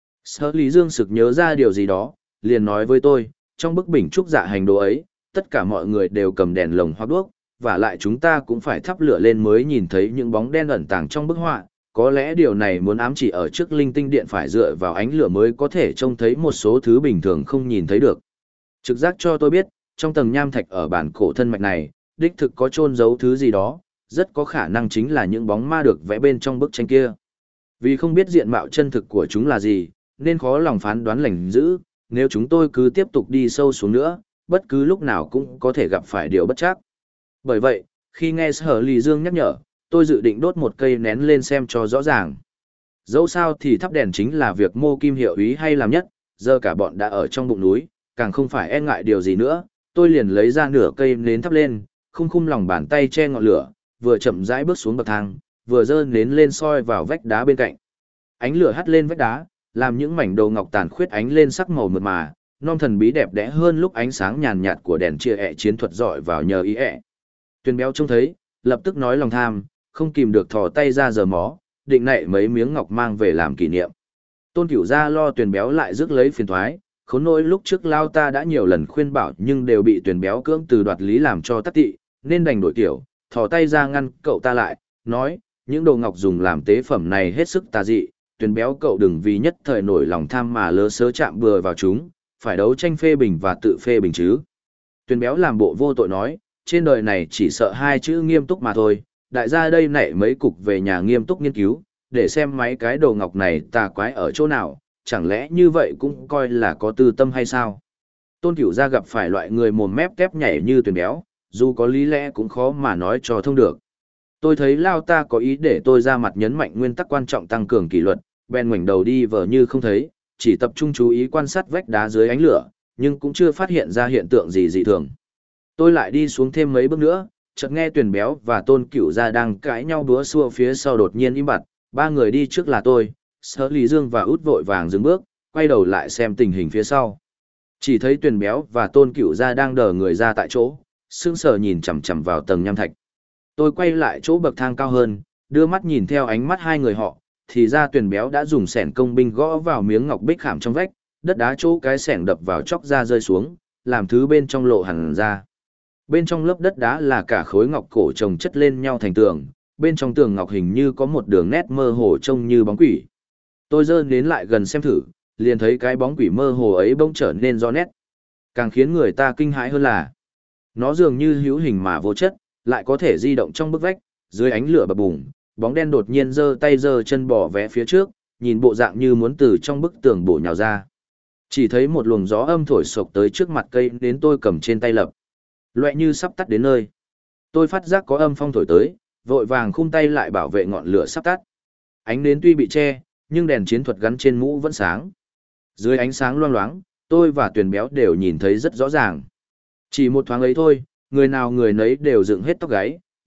Speaker 1: Sở Lý Dương sực nhớ ra điều gì đó, liền nói với tôi, trong bức bình trúc dạ hành đồ ấy, tất cả mọi người đều cầm đèn lồng hoặc đuốc, và lại chúng ta cũng phải thắp lửa lên mới nhìn thấy những bóng đen ẩn tàng trong bức họa. Có lẽ điều này muốn ám chỉ ở trước linh tinh điện phải dựa vào ánh lửa mới có thể trông thấy một số thứ bình thường không nhìn thấy được. Trực giác cho tôi biết, trong tầng nham thạch ở bản cổ thân mạch này, đích thực có chôn giấu thứ gì đó, rất có khả năng chính là những bóng ma được vẽ bên trong bức tranh kia. Vì không biết diện mạo chân thực của chúng là gì, nên khó lòng phán đoán lành dữ, nếu chúng tôi cứ tiếp tục đi sâu xuống nữa, bất cứ lúc nào cũng có thể gặp phải điều bất trắc. Bởi vậy, khi nghe Sở Lý Dương nhắc nhở, tôi dự định đốt một cây nén lên xem cho rõ ràng. Dẫu sao thì thắp đèn chính là việc Mô Kim hiệu ý hay làm nhất, giờ cả bọn đã ở trong bụng núi, càng không phải e ngại điều gì nữa, tôi liền lấy ra nửa cây nến thắp lên, khum lòng bàn tay che ngọn lửa, vừa chậm rãi bước xuống bậc thang, vừa giơ nến lên soi vào vách đá bên cạnh. Ánh lửa hắt lên vách đá, làm những mảnh đồ ngọc tàn khuyết ánh lên sắc màu mượt mà, non thần bí đẹp đẽ hơn lúc ánh sáng nhàn nhạt của đèn chia ẹ chiến thuật dọi vào nhờ ý ẹ. Tuyền Béo trông thấy, lập tức nói lòng tham, không kìm được thò tay ra giở mó, định nạy mấy miếng ngọc mang về làm kỷ niệm. Tôn Cửu gia lo Tuyền Béo lại rước lấy phiền toái, khốn nỗi lúc trước Lao ta đã nhiều lần khuyên bảo nhưng đều bị Tuyền Béo cưỡng từ đoạt lý làm cho tắc tị, nên đành đổi kiểu, thò tay ra ngăn cậu ta lại, nói, những đồ ngọc dùng làm tế phẩm này hết sức tà dị, Tuyền Béo cậu đừng vì nhất thời nổi lòng tham mà lỡ sớ chạm bừa vào chúng, phải đấu tranh phê bình và tự phê bình chứ. Tuyền Béo làm bộ vô tội nói, trên đời này chỉ sợ hai chữ nghiêm túc mà thôi, đại gia đây nảy mấy cục về nhà nghiêm túc nghiên cứu, để xem mấy cái đồ ngọc này tà quái ở chỗ nào, chẳng lẽ như vậy cũng coi là có tư tâm hay sao? Tôn Cửu gia gặp phải loại người mồm mép tép nhảy như Tuyền Béo, dù có lý lẽ cũng khó mà nói cho thông được. Tôi thấy Lao ta có ý để tôi ra mặt nhấn mạnh nguyên tắc quan trọng tăng cường kỷ luật, bèn ngoảnh đầu đi vờ như không thấy, chỉ tập trung chú ý quan sát vách đá dưới ánh lửa, nhưng cũng chưa phát hiện ra hiện tượng gì dị thường. Tôi lại đi xuống thêm mấy bước nữa, chợt nghe Tuyền Béo và Tôn Cửu gia đang cãi nhau đúa xua phía sau đột nhiên im bặt, ba người đi trước là tôi, Sở Lý Dương và Út vội vàng dừng bước, quay đầu lại xem tình hình phía sau. Chỉ thấy Tuyền Béo và Tôn Cửu gia đang đờ người ra tại chỗ, sững sờ nhìn chằm chằm vào tầng nham thạch. Tôi quay lại chỗ bậc thang cao hơn, đưa mắt nhìn theo ánh mắt hai người họ, thì ra Tuyền Béo đã dùng xẻng công binh gõ vào miếng ngọc bích khảm trong vách, đất đá chỗ cái xẻng đập vào chóc ra rơi xuống, làm thứ bên trong lộ hẳn ra. Bên trong lớp đất đá là cả khối ngọc cổ chồng chất lên nhau thành tường, bên trong tường ngọc hình như có một đường nét mơ hồ trông như bóng quỷ. Tôi giơ nến lại gần xem thử, liền thấy cái bóng quỷ mơ hồ ấy bỗng trở nên rõ nét. Càng khiến người ta kinh hãi hơn là, nó dường như hữu hình mà vô chất, lại có thể di động trong bức vách, dưới ánh lửa bập bùng, bóng đen đột nhiên giơ tay giơ chân bỏ vé phía trước, nhìn bộ dạng như muốn từ trong bức tường bổ nhào ra. Chỉ thấy một luồng gió âm thổi sộc tới trước mặt cây nến tôi cầm trên tay lập. Loại như sắp tắt đến nơi. Tôi phát giác có âm phong thổi tới, vội vàng khum tay lại bảo vệ ngọn lửa sắp tắt. Ánh nến tuy bị che, nhưng đèn chiến thuật gắn trên mũ vẫn sáng. Dưới ánh sáng loang loáng, tôi và Tuyền Béo đều nhìn thấy rất rõ ràng. Chỉ một thoáng ấy thôi, người nào người nấy đều dựng hết tóc gáy,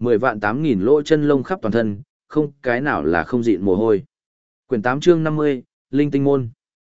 Speaker 1: 10 vạn 8.000 lỗ chân lông khắp toàn thân, không cái nào là không dịn mồ hôi. Quyển 8 chương 50, Linh Tinh Môn.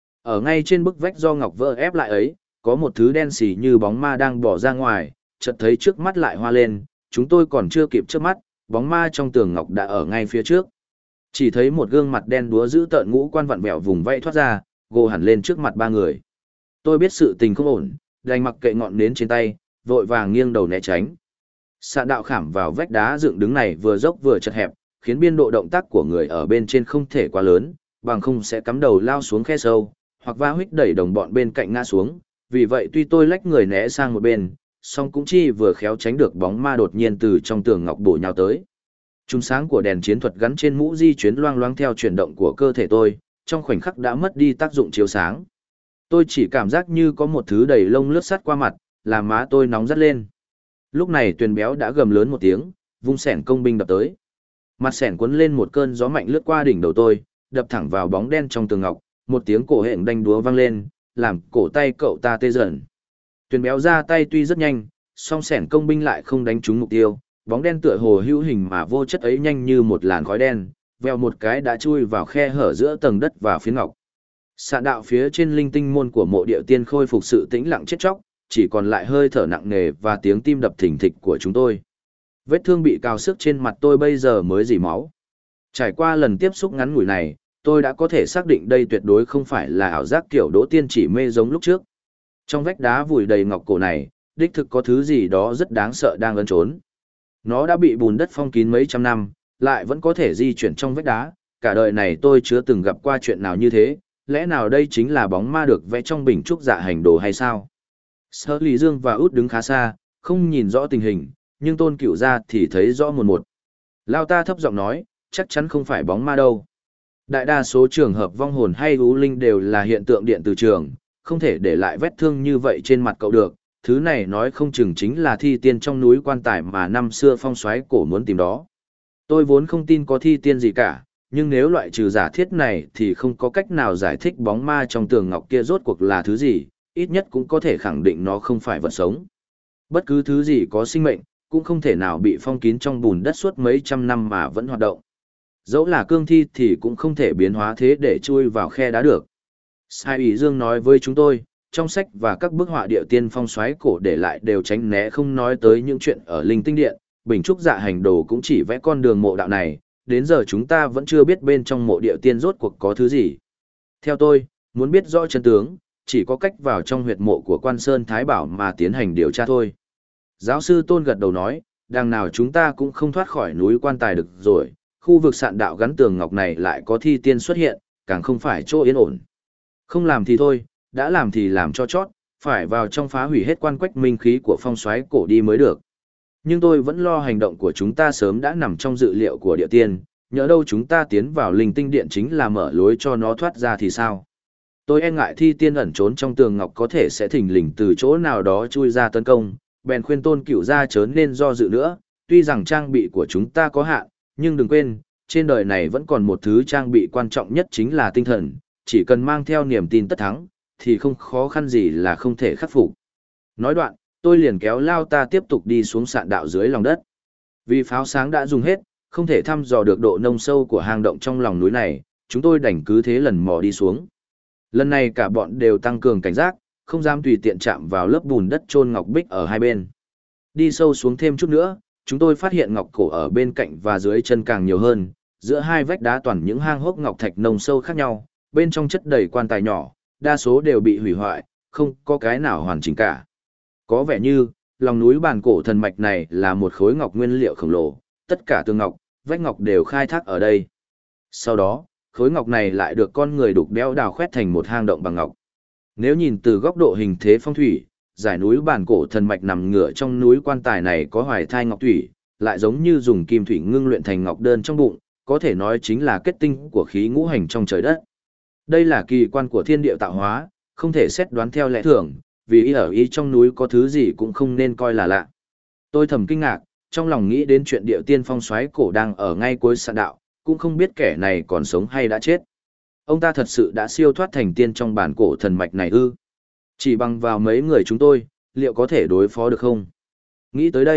Speaker 1: Ở ngay trên bức vách do ngọc vỡ ép lại ấy, có một thứ đen xì như bóng ma đang bỏ ra ngoài, chợt thấy trước mắt lại hoa lên, chúng tôi còn chưa kịp chớp mắt, bóng ma trong tường ngọc đã ở ngay phía trước. Chỉ thấy một gương mặt đen đúa dữ tợn ngũ quan vặn vẹo vùng vẫy thoát ra, gồ hẳn lên trước mặt ba người. Tôi biết sự tình không ổn, đành mặc kệ ngọn nến trên tay, vội vàng nghiêng đầu né tránh. Sạn đạo khảm vào vách đá dựng đứng này vừa dốc vừa chật hẹp, khiến biên độ động tác của người ở bên trên không thể quá lớn, bằng không sẽ cắm đầu lao xuống khe sâu, hoặc va huých đẩy đồng bọn bên cạnh ngã xuống. Vì vậy tuy tôi lách người né sang một bên, song cũng chi vừa khéo tránh được bóng ma đột nhiên từ trong tường ngọc bổ nhào tới. Chùm sáng của đèn chiến thuật gắn trên mũ di chuyển loang loáng theo chuyển động của cơ thể tôi, trong khoảnh khắc đã mất đi tác dụng chiếu sáng. Tôi chỉ cảm giác như có một thứ đầy lông lướt sắt qua mặt, làm má tôi nóng rát lên. Lúc này Tuyền Béo đã gầm lớn một tiếng, vung xẻng công binh đập tới. Mặt xẻng cuốn lên một cơn gió mạnh lướt qua đỉnh đầu tôi, đập thẳng vào bóng đen trong tường ngọc, một tiếng cổ hển đanh đúa vang lên, làm cổ tay cậu ta tê dần. Tuyền Béo ra tay tuy rất nhanh, song xẻng công binh lại không đánh trúng mục tiêu, bóng đen tựa hồ hữu hình mà vô chất ấy nhanh như một làn khói đen, vèo một cái đã chui vào khe hở giữa tầng đất và phiến ngọc. Sạn đạo phía trên linh tinh môn của mộ địa tiên khôi phục sự tĩnh lặng chết chóc, chỉ còn lại hơi thở nặng nề và tiếng tim đập thình thịch của chúng tôi. Vết thương bị cào xước trên mặt tôi bây giờ mới rỉ máu. Trải qua lần tiếp xúc ngắn ngủi này, tôi đã có thể xác định đây tuyệt đối không phải là ảo giác kiểu Đỗ Tiên chỉ mê giống lúc trước. Trong vách đá vùi đầy ngọc cổ này, đích thực có thứ gì đó rất đáng sợ đang ẩn trốn. Nó đã bị bùn đất phong kín mấy trăm năm, lại vẫn có thể di chuyển trong vách đá. Cả đời này tôi chưa từng gặp qua chuyện nào như thế, lẽ nào đây chính là bóng ma được vẽ trong bình trúc dạ hành đồ hay sao? Sở Lý Dương và Út đứng khá xa, không nhìn rõ tình hình, nhưng Tôn Cửu ra thì thấy rõ một một. Lao ta thấp giọng nói, chắc chắn không phải bóng ma đâu. Đại đa số trường hợp vong hồn hay u linh đều là hiện tượng điện từ trường, không thể để lại vết thương như vậy trên mặt cậu được. Thứ này nói không chừng chính là thi tiên trong núi quan tài mà năm xưa phong soái cổ muốn tìm đó. Tôi vốn không tin có thi tiên gì cả, nhưng nếu loại trừ giả thiết này thì không có cách nào giải thích bóng ma trong tường ngọc kia rốt cuộc là thứ gì, ít nhất cũng có thể khẳng định nó không phải vật sống. Bất cứ thứ gì có sinh mệnh, cũng không thể nào bị phong kín trong bùn đất suốt mấy trăm năm mà vẫn hoạt động. Dẫu là cương thi thì cũng không thể biến hóa thế để chui vào khe đá được. Sai Ý Dương nói với chúng tôi, trong sách và các bức họa địa tiên phong soái cổ để lại đều tránh né không nói tới những chuyện ở linh tinh điện, bình trúc dạ hành đồ cũng chỉ vẽ con đường mộ đạo này, đến giờ chúng ta vẫn chưa biết bên trong mộ địa tiên rốt cuộc có thứ gì. Theo tôi, muốn biết rõ chân tướng, chỉ có cách vào trong huyệt mộ của Quan Sơn Thái Bảo mà tiến hành điều tra thôi. Giáo sư Tôn gật đầu nói, đằng nào chúng ta cũng không thoát khỏi núi quan tài được rồi, khu vực sạn đạo gắn tường ngọc này lại có thi tiên xuất hiện, càng không phải chỗ yên ổn. Không làm thì thôi, đã làm thì làm cho chót, phải vào trong phá hủy hết quan quách minh khí của phong soái cổ đi mới được. Nhưng tôi vẫn lo hành động của chúng ta sớm đã nằm trong dự liệu của địa tiên, nhỡ đâu chúng ta tiến vào linh tinh điện chính là mở lối cho nó thoát ra thì sao? Tôi e ngại thi tiên ẩn trốn trong tường ngọc có thể sẽ thình lình từ chỗ nào đó chui ra tấn công, bèn khuyên Tôn Cửu ra chớ nên do dự nữa, tuy rằng trang bị của chúng ta có hạn, nhưng đừng quên, trên đời này vẫn còn một thứ trang bị quan trọng nhất chính là tinh thần, chỉ cần mang theo niềm tin tất thắng, thì không khó khăn gì là không thể khắc phục. Nói đoạn, tôi liền kéo Lao ta tiếp tục đi xuống sạn đạo dưới lòng đất. Vì pháo sáng đã dùng hết, không thể thăm dò được độ nông sâu của hang động trong lòng núi này, chúng tôi đành cứ thế lần mò đi xuống. Lần này cả bọn đều tăng cường cảnh giác, không dám tùy tiện chạm vào lớp bùn đất chôn ngọc bích ở hai bên. Đi sâu xuống thêm chút nữa, chúng tôi phát hiện ngọc cổ ở bên cạnh và dưới chân càng nhiều hơn, giữa hai vách đá toàn những hang hốc ngọc thạch nông sâu khác nhau, bên trong chất đầy quan tài nhỏ, đa số đều bị hủy hoại, không có cái nào hoàn chỉnh cả. Có vẻ như, lòng núi bản cổ thần mạch này là một khối ngọc nguyên liệu khổng lồ, tất cả tường ngọc, vách ngọc đều khai thác ở đây. Sau đó, khối ngọc này lại được con người đục đẽo đào khoét thành một hang động bằng ngọc. Nếu nhìn từ góc độ hình thế phong thủy, dải núi bản cổ thần mạch nằm ngửa trong núi quan tài này có hoài thai ngọc thủy, lại giống như dùng kim thủy ngưng luyện thành ngọc đơn trong bụng, có thể nói chính là kết tinh của khí ngũ hành trong trời đất. Đây là kỳ quan của thiên địa tạo hóa, không thể xét đoán theo lẽ thường, vì ở ý trong núi có thứ gì cũng không nên coi là lạ. Tôi thầm kinh ngạc, trong lòng nghĩ đến chuyện địa tiên phong soái cổ đang ở ngay cuối sạn đạo, cũng không biết kẻ này còn sống hay đã chết. Ông ta thật sự đã siêu thoát thành tiên trong bản cổ thần mạch này ư? Chỉ bằng vào mấy người chúng tôi, liệu có thể đối phó được không? Nghĩ tới đây,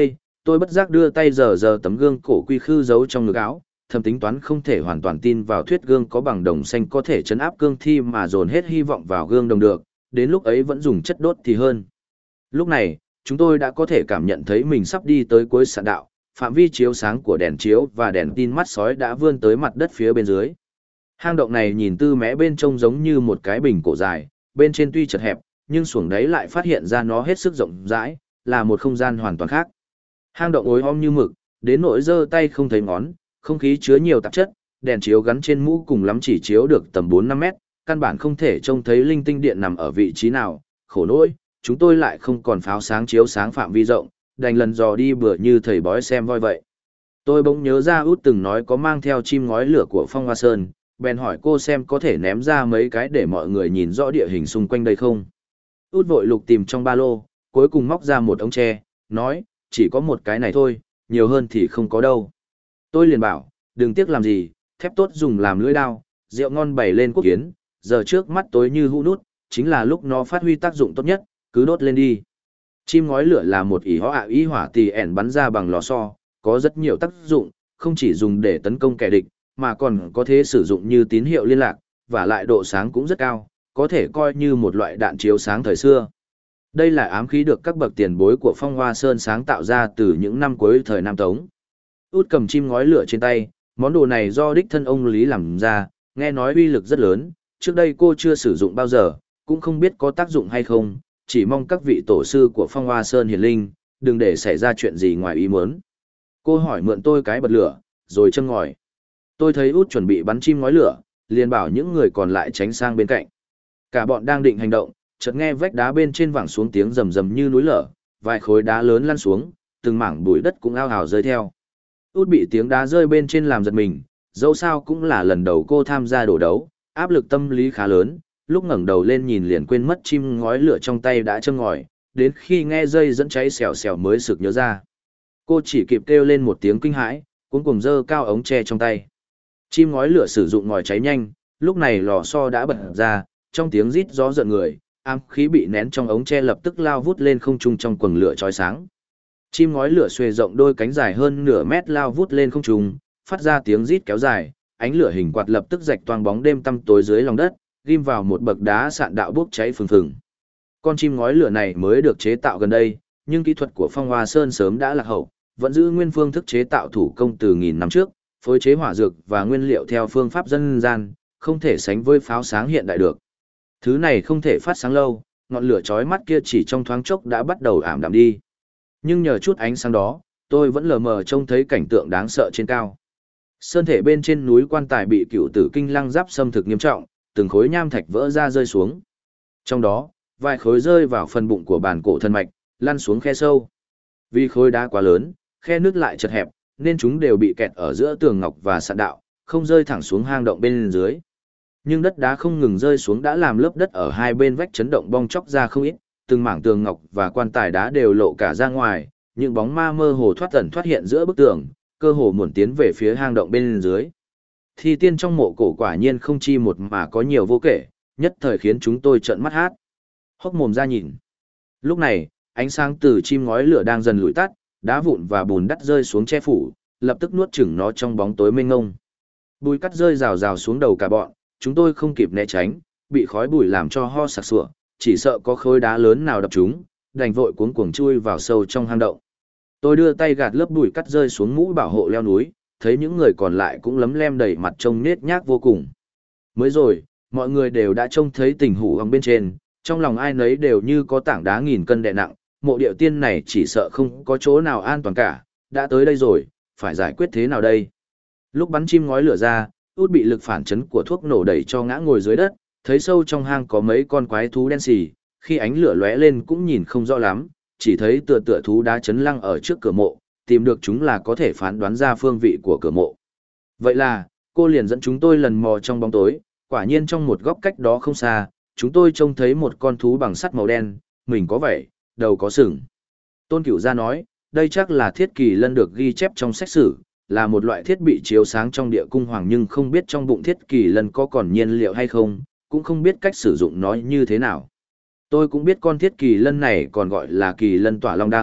Speaker 1: Tôi bất giác đưa tay sờ tấm gương cổ quy khư giấu trong ngực áo, thầm tính toán không thể hoàn toàn tin vào thuyết gương có bằng đồng xanh có thể chấn áp cương thi mà dồn hết hy vọng vào gương đồng được, đến lúc ấy vẫn dùng chất đốt thì hơn. Lúc này, chúng tôi đã có thể cảm nhận thấy mình sắp đi tới cuối sạn đạo, phạm vi chiếu sáng của đèn chiếu và đèn tin mắt sói đã vươn tới mặt đất phía bên dưới. Hang động này nhìn từ mé bên trông giống như một cái bình cổ dài, bên trên tuy chật hẹp, nhưng xuồng đáy lại phát hiện ra nó hết sức rộng rãi, là một không gian hoàn toàn khác. Hang động ối om như mực, đến nỗi giơ tay không thấy ngón, không khí chứa nhiều tạp chất, đèn chiếu gắn trên mũ cùng lắm chỉ chiếu được tầm 4-5 mét, căn bản không thể trông thấy linh tinh điện nằm ở vị trí nào, khổ nỗi, chúng tôi lại không còn pháo sáng chiếu sáng phạm vi rộng, đành lần dò đi bừa như thầy bói xem voi vậy. Tôi bỗng nhớ ra Út từng nói có mang theo chim ngói lửa của Phong Hoa Sơn, bèn hỏi cô xem có thể ném ra mấy cái để mọi người nhìn rõ địa hình xung quanh đây không. Út vội lục tìm trong ba lô, cuối cùng móc ra một ống tre, nói, chỉ có một cái này thôi, nhiều hơn thì không có đâu. Tôi liền bảo, đừng tiếc làm gì, thép tốt dùng làm lưỡi đao, rượu ngon bày lên quốc kiến, giờ trước mắt tối như hũ nút, chính là lúc nó phát huy tác dụng tốt nhất, cứ đốt lên đi. Chim ngói lửa là một ý hỏa tì ẻn bắn ra bằng lò xo, có rất nhiều tác dụng, không chỉ dùng để tấn công kẻ địch, mà còn có thể sử dụng như tín hiệu liên lạc, và lại độ sáng cũng rất cao, có thể coi như một loại đạn chiếu sáng thời xưa. Đây là ám khí được các bậc tiền bối của Phong Hoa Sơn sáng tạo ra từ những năm cuối thời Nam Tống. Út cầm chim ngói lửa trên tay, món đồ này do đích thân ông Lý làm ra, nghe nói uy lực rất lớn, trước đây cô chưa sử dụng bao giờ, cũng không biết có tác dụng hay không, chỉ mong các vị tổ sư của Phong Hoa Sơn hiển linh, đừng để xảy ra chuyện gì ngoài ý muốn. Cô hỏi mượn tôi cái bật lửa, rồi châm ngòi. Tôi thấy Út chuẩn bị bắn chim ngói lửa, liền bảo những người còn lại tránh sang bên cạnh. Cả bọn đang định hành động, chợt nghe vách đá bên trên vẳng xuống tiếng rầm rầm như núi lở, vài khối đá lớn lăn xuống, từng mảng bụi đất cũng ao ào rơi theo. Út bị tiếng đá rơi bên trên làm giật mình, dẫu sao cũng là lần đầu cô tham gia đổ đấu, áp lực tâm lý khá lớn, lúc ngẩng đầu lên nhìn liền quên mất chim ngói lửa trong tay đã châm ngòi, đến khi nghe dây dẫn cháy xèo xèo mới sực nhớ ra. Cô chỉ kịp kêu lên một tiếng kinh hãi, cuống cuồng giơ cao ống tre trong tay. Chim ngói lửa sử dụng ngòi cháy nhanh, lúc này lò xo đã bật ra, trong tiếng rít gió giận người, ám khí bị nén trong ống tre lập tức lao vút lên không trung trong quầng lửa chói sáng. Chim ngói lửa xuề rộng đôi cánh dài hơn nửa mét lao vút lên không trung, phát ra tiếng rít kéo dài, ánh lửa hình quạt lập tức rạch toang bóng đêm tăm tối dưới lòng đất, ghim vào một bậc đá sạn đạo bốc cháy phừng phừng. Con chim ngói lửa này mới được chế tạo gần đây, nhưng kỹ thuật của Phong Hoa Sơn sớm đã lạc hậu, vẫn giữ nguyên phương thức chế tạo thủ công từ nghìn năm trước, phối chế hỏa dược và nguyên liệu theo phương pháp dân gian, không thể sánh với pháo sáng hiện đại được. Thứ này không thể phát sáng lâu, ngọn lửa chói mắt kia chỉ trong thoáng chốc đã bắt đầu ảm đạm đi. Nhưng nhờ chút ánh sáng đó, tôi vẫn lờ mờ trông thấy cảnh tượng đáng sợ trên cao. Sơn thể bên trên núi Quan Tài bị cựu tử kinh lăng giáp xâm thực nghiêm trọng, từng khối nham thạch vỡ ra rơi xuống. Trong đó, vài khối rơi vào phần bụng của bản cổ thân mạch, lăn xuống khe sâu. Vì khối đá quá lớn, khe nước lại chật hẹp, nên chúng đều bị kẹt ở giữa tường ngọc và sạn đạo, không rơi thẳng xuống hang động bên dưới. Nhưng đất đá không ngừng rơi xuống đã làm lớp đất ở hai bên vách chấn động bong chóc ra không ít, từng mảng tường ngọc và quan tài đá đều lộ cả ra ngoài, những bóng ma mơ hồ thoát ẩn thoát hiện giữa bức tường, cơ hồ muốn tiến về phía hang động bên dưới. Thi tiên trong mộ cổ quả nhiên không chi một mà có nhiều vô kể, nhất thời khiến chúng tôi trợn mắt hát, hốc mồm ra nhìn. Lúc này, ánh sáng từ chim ngói lửa đang dần lụi tắt, đá vụn và bùn đất rơi xuống che phủ, lập tức nuốt chửng nó trong bóng tối mênh mông. Bùi cắt rơi rào rào xuống đầu cả bọn, chúng tôi không kịp né tránh, bị khói bụi làm cho ho sặc sụa, chỉ sợ có khối đá lớn nào đập chúng, đành vội cuống cuồng chui vào sâu trong hang động. Tôi đưa tay gạt lớp bụi cắt rơi xuống mũ bảo hộ leo núi, thấy những người còn lại cũng lấm lem đầy mặt trông nết nhác vô cùng. Mới rồi, mọi người đều đã trông thấy tình hủ ở bên trên, trong lòng ai nấy đều như có tảng đá nghìn cân đè nặng, mộ điệu tiên này chỉ sợ không có chỗ nào an toàn cả, đã tới đây rồi, phải giải quyết thế nào đây? Lúc bắn chim ngói lửa ra, Út bị lực phản chấn của thuốc nổ đẩy cho ngã ngồi dưới đất, thấy sâu trong hang có mấy con quái thú đen xì, khi ánh lửa lóe lên cũng nhìn không rõ lắm, chỉ thấy tựa thú đá chấn lăng ở trước cửa mộ, tìm được chúng là có thể phán đoán ra phương vị của cửa mộ. Vậy là, cô liền dẫn chúng tôi lần mò trong bóng tối, quả nhiên trong một góc cách đó không xa, chúng tôi trông thấy một con thú bằng sắt màu đen, mình có vảy, đầu có sừng. Tôn Cửu Gia nói, đây chắc là thiết kỳ lân được ghi chép trong sách sử, là một loại thiết bị chiếu sáng trong địa cung hoàng, nhưng không biết trong bụng thiết kỳ lân có còn nhiên liệu hay không, cũng không biết cách sử dụng nó như thế nào. Tôi cũng biết con thiết kỳ lân này còn gọi là kỳ lân tỏa long đăng,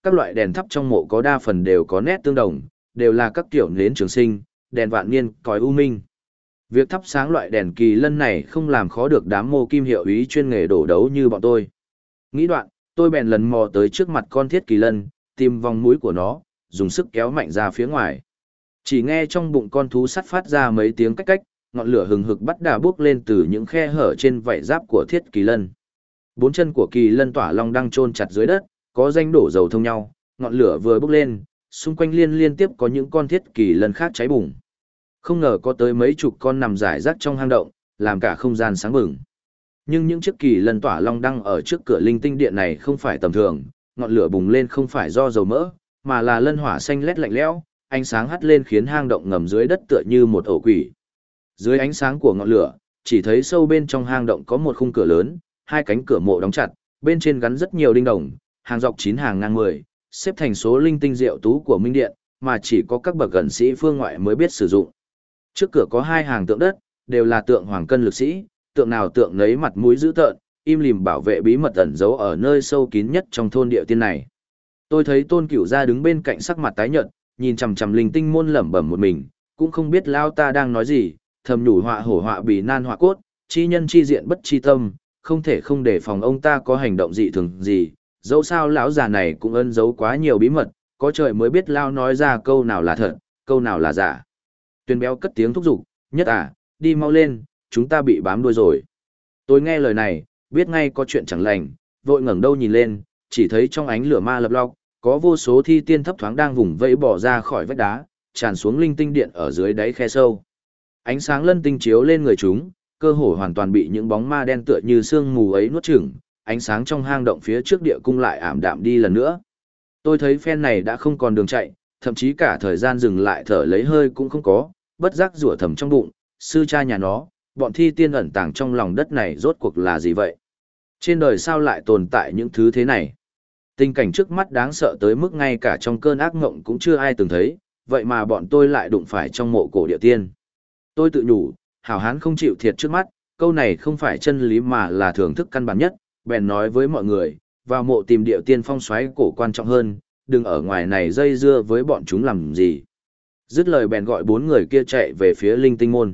Speaker 1: Các loại đèn thắp trong mộ có đa phần đều có nét tương đồng, đều là các kiểu nến trường sinh, đèn vạn niên, còi u minh. Việc thắp sáng loại đèn kỳ lân này không làm khó được đám mô kim hiệu ý chuyên nghề đổ đấu như bọn tôi. Nghĩ đoạn, tôi bèn lần mò tới trước mặt con thiết kỳ lân, tìm vòng mũi của nó, dùng sức kéo mạnh ra phía ngoài. Chỉ nghe trong bụng con thú sắt phát ra mấy tiếng cách cách, ngọn lửa hừng hực bắt đà bốc lên từ những khe hở trên vảy giáp của thiết kỳ lân. Bốn chân của kỳ lân tỏa long đang chôn chặt dưới đất, có danh đổ dầu thông nhau, ngọn lửa vừa bốc lên, xung quanh liên tiếp có những con thiết kỳ lân khác cháy bùng. Không ngờ có tới mấy chục con nằm rải rác trong hang động, làm cả không gian sáng bừng. Nhưng những chiếc kỳ lân tỏa long đăng ở trước cửa linh tinh điện này không phải tầm thường, ngọn lửa bùng lên không phải do dầu mỡ, mà là lân hỏa xanh lét lạnh lẽo, ánh sáng hắt lên khiến hang động ngầm dưới đất tựa như một ổ quỷ. Dưới ánh sáng của ngọn lửa, chỉ thấy sâu bên trong hang động có một khung cửa lớn, hai cánh cửa mộ đóng chặt, bên trên gắn rất nhiều đinh đồng, hàng dọc 9 hàng ngang 10, xếp thành số linh tinh diệu tú của minh điện, mà chỉ có các bậc gần sĩ phương ngoại mới biết sử dụng. Trước cửa có 2 hàng tượng đất, đều là tượng hoàng cân lực sĩ, tượng nào tượng nấy mặt mũi dữ tợn, im lìm bảo vệ bí mật ẩn giấu ở nơi sâu kín nhất trong thôn địa tiên này. Tôi thấy Tôn Cửu Gia đứng bên cạnh sắc mặt tái nhợt, nhìn chằm chằm linh tinh môn lẩm bẩm một mình, cũng không biết lao ta đang nói gì, thầm nhủ họa hổ họa bì nan họa cốt, chi nhân chi diện bất chi tâm, không thể không để phòng ông ta có hành động dị thường gì, dẫu sao lão già này cũng ẩn giấu quá nhiều bí mật, có trời mới biết lao nói ra câu nào là thật, câu nào là giả. Tuyền Béo cất tiếng thúc giục, Nhất à, đi mau lên, chúng ta bị bám đuôi rồi. Tôi nghe lời này, biết ngay có chuyện chẳng lành, vội ngẩng đầu nhìn lên, chỉ thấy trong ánh lửa ma lập lọc, có vô số thi tiên thấp thoáng đang vùng vẫy bỏ ra khỏi vách đá, tràn xuống linh tinh điện ở dưới đáy khe sâu. Ánh sáng lân tinh chiếu lên người chúng, cơ hồ hoàn toàn bị những bóng ma đen tựa như sương mù ấy nuốt chửng, ánh sáng trong hang động phía trước địa cung lại ảm đạm đi lần nữa. Tôi thấy phen này đã không còn đường chạy, thậm chí cả thời gian dừng lại thở lấy hơi cũng không có, bất giác rủa thầm trong bụng, sư cha nhà nó, bọn thi tiên ẩn tàng trong lòng đất này rốt cuộc là gì vậy? Trên đời sao lại tồn tại những thứ thế này? Tình cảnh trước mắt đáng sợ tới mức ngay cả trong cơn ác ngộng cũng chưa ai từng thấy, vậy mà bọn tôi lại đụng phải trong mộ cổ địa tiên. Tôi tự nhủ, hảo hán không chịu thiệt trước mắt, câu này không phải chân lý mà là thưởng thức căn bản nhất, bèn nói với mọi người, vào mộ tìm địa tiên phong xoáy cổ quan trọng hơn, đừng ở ngoài này dây dưa với bọn chúng làm gì. Dứt lời bèn gọi 4 người kia chạy về phía linh tinh môn.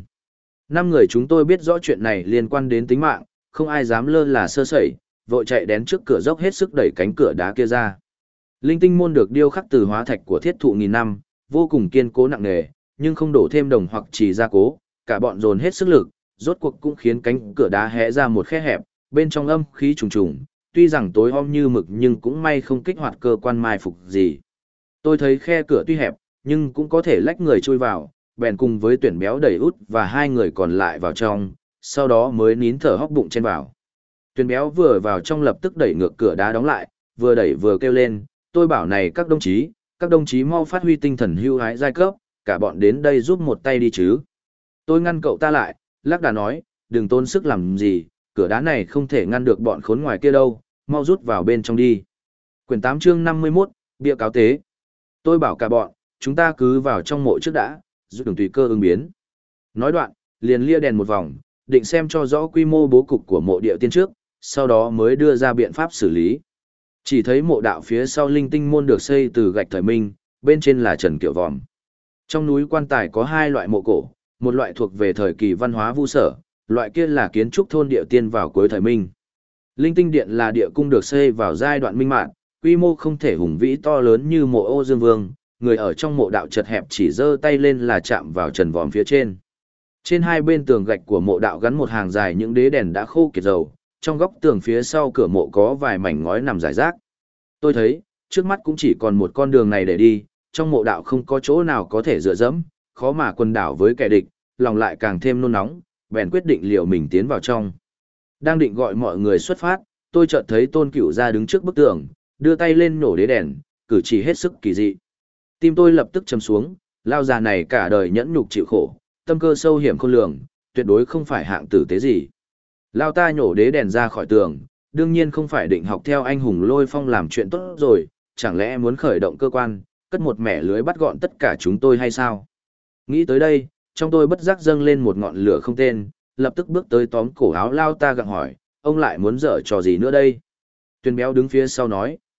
Speaker 1: 5 người chúng tôi biết rõ chuyện này liên quan đến tính mạng, không ai dám lơ là sơ sẩy, vội chạy đến trước cửa dốc hết sức đẩy cánh cửa đá kia ra. Linh tinh môn được điêu khắc từ hóa thạch của thiết thụ nghìn năm, vô cùng kiên cố nặng nề, nhưng không đổ thêm đồng hoặc chỉ gia cố, cả bọn dồn hết sức lực, rốt cuộc cũng khiến cánh cửa đá hé ra một khe hẹp, bên trong âm khí trùng trùng, tuy rằng tối om như mực nhưng cũng may không kích hoạt cơ quan mai phục gì. Tôi thấy khe cửa tuy hẹp, nhưng cũng có thể lách người chui vào, bèn cùng với Tuyển Béo đẩy út và 2 người còn lại vào trong, sau đó mới nín thở hốc bụng chen vào. Tuyển Béo vừa vào trong lập tức đẩy ngược cửa đá đóng lại, vừa đẩy vừa kêu lên, tôi bảo này các đồng chí mau phát huy tinh thần hưu hái giai cấp, cả bọn đến đây giúp một tay đi chứ. Tôi ngăn cậu ta lại, lắc đà nói, đừng tốn sức làm gì, cửa đá này không thể ngăn được bọn khốn ngoài kia đâu, mau rút vào bên trong đi. Quyển 8 chương 51, bịa cáo tế. Tôi bảo cả bọn, chúng ta cứ vào trong mộ trước đã, giúp đường tùy cơ ứng biến. Nói đoạn, liền lia đèn một vòng, định xem cho rõ quy mô bố cục của mộ địa tiên trước, sau đó mới đưa ra biện pháp xử lý. Chỉ thấy mộ đạo phía sau linh tinh môn được xây từ gạch thời minh, bên trên là trần kiệu vòm. Trong núi quan tài có 2 loại mộ cổ, một loại thuộc về thời kỳ văn hóa vu sở, loại kia là kiến trúc thôn địa tiên vào cuối thời minh. Linh tinh điện là địa cung được xây vào giai đoạn minh mạng, quy mô không thể hùng vĩ to lớn như mộ Ô Dương Vương, người ở trong mộ đạo chật hẹp chỉ giơ tay lên là chạm vào trần vòm phía trên. Trên 2 bên tường gạch của mộ đạo gắn một hàng dài những đế đèn đã khô kiệt dầu, trong góc tường phía sau cửa mộ có vài mảnh ngói nằm rải rác. Tôi thấy, trước mắt cũng chỉ còn một con đường này để đi, trong mộ đạo không có chỗ nào có thể dựa dẫm, khó mà quần đảo với kẻ địch, lòng lại càng thêm nôn nóng, bèn quyết định liều mình tiến vào trong. Đang định gọi mọi người xuất phát, tôi chợt thấy Tôn Cửu Gia đứng trước bức tường, đưa tay lên nổ đế đèn, cử chỉ hết sức kỳ dị. Tim tôi lập tức chầm xuống, lao già này cả đời nhẫn nhục chịu khổ, tâm cơ sâu hiểm khôn lường, tuyệt đối không phải hạng tử tế gì. Lao ta nhổ đế đèn ra khỏi tường, đương nhiên không phải định học theo anh hùng Lôi Phong làm chuyện tốt rồi, chẳng lẽ muốn khởi động cơ quan, cất một mẻ lưới bắt gọn tất cả chúng tôi hay sao? Nghĩ tới đây, trong tôi bất giác dâng lên một ngọn lửa không tên, lập tức bước tới tóm cổ áo Lao ta gặng hỏi, ông lại muốn dở trò gì nữa đây? Tuyên Béo đứng phía sau nói,